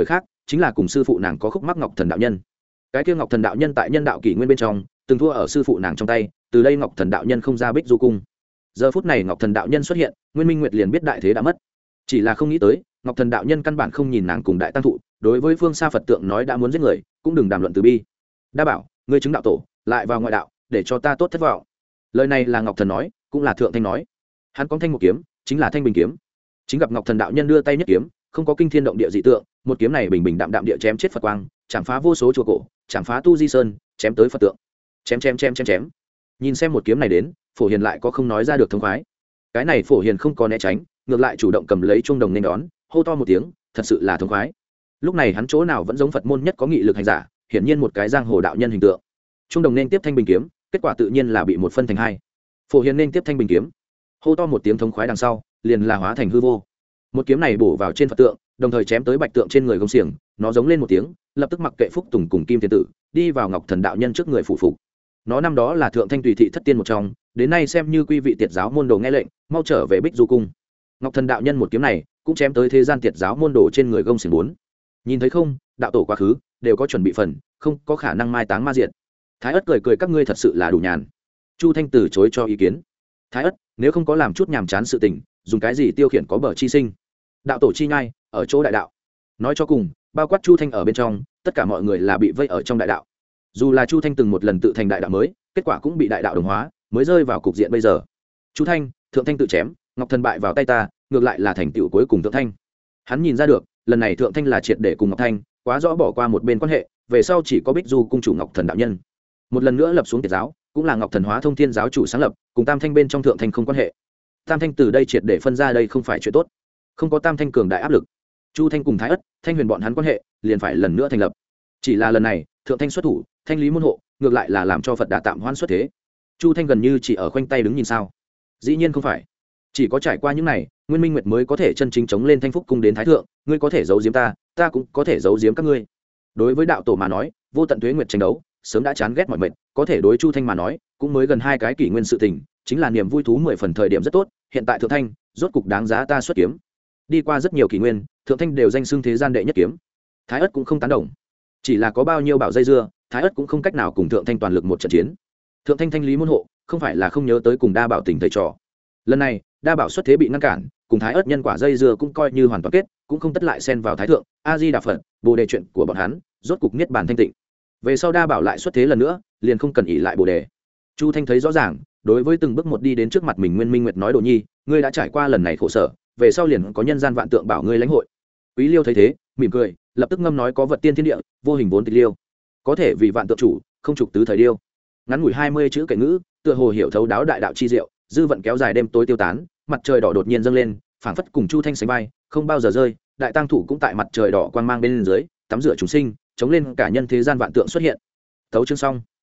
chính là cùng sư phụ nàng có khúc mắc ngọc thần đạo nhân. Cái kia ngọc thần đạo nhân tại nhân đạo kỷ nguyên bên trong từng thua ở sư phụ nàng trong tay, từ đây ngọc thần đạo nhân không ra Bích Du cung. Giờ phút này ngọc thần đạo nhân xuất hiện, Nguyên Minh Nguyệt liền biết đại thế đã mất. Chỉ là không nghĩ tới ngọc thần đạo nhân căn bản không nhìn nàng cùng đại tăng thụ, đối với phương xa Phật tượng nói đã muốn giết người, cũng đừng đàm luận từ bi. Đa bảo, ngươi chứng đạo tổ lại vào ngoại đạo, để cho ta tốt thất vọng. Lời này là ngọc thần nói, cũng là thượng thanh nói. Hắn có thanh một kiếm, chính là thanh bình kiếm. Chính gặp ngọc thần đạo nhân đưa tay nhất kiếm, không có kinh thiên động địa dị tượng, một kiếm này bình bình đạm đạm địa chém chết Phật quang, chạm phá vô số chùa cổ, chạm phá tu di sơn, chém tới Phật tượng. Chém. Nhìn xem một kiếm này đến, Phổ Hiền lại có không nói ra được thông khoái. Cái này Phổ Hiền không có né tránh, ngược lại chủ động cầm lấy chuông đồng nên đón, hô to một tiếng, thật sự là thông khoái. Lúc này hắn chỗ nào vẫn giống Phật môn nhất có nghị lực hành giả, hiển nhiên một cái giang hồ đạo nhân hình tượng. Chuông đồng nên tiếp thanh bình kiếm, kết quả tự nhiên là bị một phân thành hai. Phổ Hiền nên tiếp thanh bình kiếm, hô to một tiếng thống khoái đằng sau, liền là hóa thành hư vô. Một kiếm này bổ vào trên Phật tượng, đồng thời chém tới bạch tượng trên người gông xiềng, nó giống lên một tiếng, lập tức mặc kệ Phúc Tùng cùng Kim Thiên Tử, đi vào ngọc thần đạo nhân trước người phụ phục. Nó năm đó là thượng thanh tùy thị thất tiên một trong, đến nay xem như quy vị tiệt giáo môn đồ nghe lệnh, mau trở về Bích Du cung. Ngọc thần đạo nhân một kiếm này cũng chém tới thế gian tiệt giáo môn đồ trên người gông xiềng bốn. Nhìn thấy không, đạo tổ quá khứ đều có chuẩn bị phần, không có khả năng mai táng ma diệt. Thái Ất cười các ngươi thật sự là đủ nhàn. Chu Thanh từ chối cho ý kiến. Thái Ất, nếu không có làm chút nhàm chán sự tình, dùng cái gì tiêu khiển có bờ chi sinh? Đạo tổ chi nhai ở chỗ đại đạo. Nói cho cùng, bao quát Chu Thanh ở bên trong, tất cả mọi người là bị vây ở trong đại đạo. Dù là Chu Thanh từng một lần tự thành đại đạo mới, kết quả cũng bị đại đạo đồng hóa, mới rơi vào cục diện bây giờ. Chu Thanh, thượng thanh tự chém, ngọc thần bại vào tay ta, ngược lại là thành tựu cuối cùng thượng thanh. Hắn nhìn ra được, lần này thượng thanh là triệt để cùng ngọc thanh quá rõ bỏ qua một bên quan hệ, về sau chỉ có Bích Du cung chủ ngọc thần đạo nhân. Một lần nữa lập xuống tiệt giáo, cũng là ngọc thần hóa thông thiên giáo chủ sáng lập, cùng tam thanh bên trong thượng thanh không quan hệ. Tam thanh từ đây triệt để phân ra, đây không phải chuyện tốt. Không có tam thanh cường đại áp lực, Chu Thanh cùng Thái Ất, Thanh Huyền bọn hắn quan hệ liền phải lần nữa thành lập. Chỉ là lần này thượng thanh xuất thủ, thanh lý môn hộ, ngược lại là làm cho Phật Đà tạm hoãn xuất thế. Chu Thanh gần như chỉ ở khoanh tay đứng nhìn sao? Dĩ nhiên không phải, chỉ có trải qua những này, Nguyên Minh Nguyệt mới có thể chân chính chống lên Thanh Phúc cung đến thái thượng. Ngươi có thể giấu giếm ta, ta cũng có thể giấu giếm các ngươi. Đối với đạo tổ mà nói, vô tận tuế nguyệt tranh đấu, sớm đã chán ghét mọi mệt. Có thể đối Chu Thanh mà nói, cũng mới gần 2 cái kỷ nguyên sự tình, chính là niềm vui thú 10 phần thời điểm rất tốt. Hiện tại thượng thanh rốt cục đáng giá ta xuất kiếm. Đi qua rất nhiều kỷ nguyên, thượng thanh đều danh xưng thế gian đệ nhất kiếm. Thái Ất cũng không tán đồng, chỉ là có bao nhiêu bảo dây dưa, Thái Ất cũng không cách nào cùng thượng thanh toàn lực một trận chiến. Thượng thanh thanh lý môn hộ, không phải là không nhớ tới cùng đa bảo tình thầy trò. Lần này đa bảo xuất thế bị ngăn cản, cùng Thái Ất nhân quả dây dưa cũng coi như hoàn toàn kết, cũng không tất lại xen vào thái thượng. A Di Đà Phật, bồ đề chuyện của bọn hắn rốt cục niết bàn thanh tịnh. Về sau đa bảo lại xuất thế lần nữa, liền không cần ỷ lại bồ đề. Chu Thanh thấy rõ ràng, đối với từng bước một đi đến trước mặt mình Nguyên Minh Nguyệt nói: Đồ nhi, ngươi đã trải qua lần này khổ sở, về sau liền có nhân gian vạn tượng bảo ngươi lãnh hội. Quý Liêu thấy thế, mỉm cười, lập tức ngâm nói: có vật tiên thiên địa, vô hình vốn tịch liêu, có thể vì vạn tượng chủ, không trục tứ thời điêu. Ngắn ngủi 20 chữ kệ ngữ, tựa hồ hiểu thấu đáo đại đạo chi diệu, dư vận kéo dài đêm tối tiêu tán, mặt trời đỏ đột nhiên dâng lên, phảng phất cùng Chu Thanh sánh vai, không bao giờ rơi. Đại tăng thủ cũng tại mặt trời đỏ quang mang bên dưới, tắm rửa chúng sinh, chống lên cả nhân thế gian vạn tượng xuất hiện. Tấu chương xong.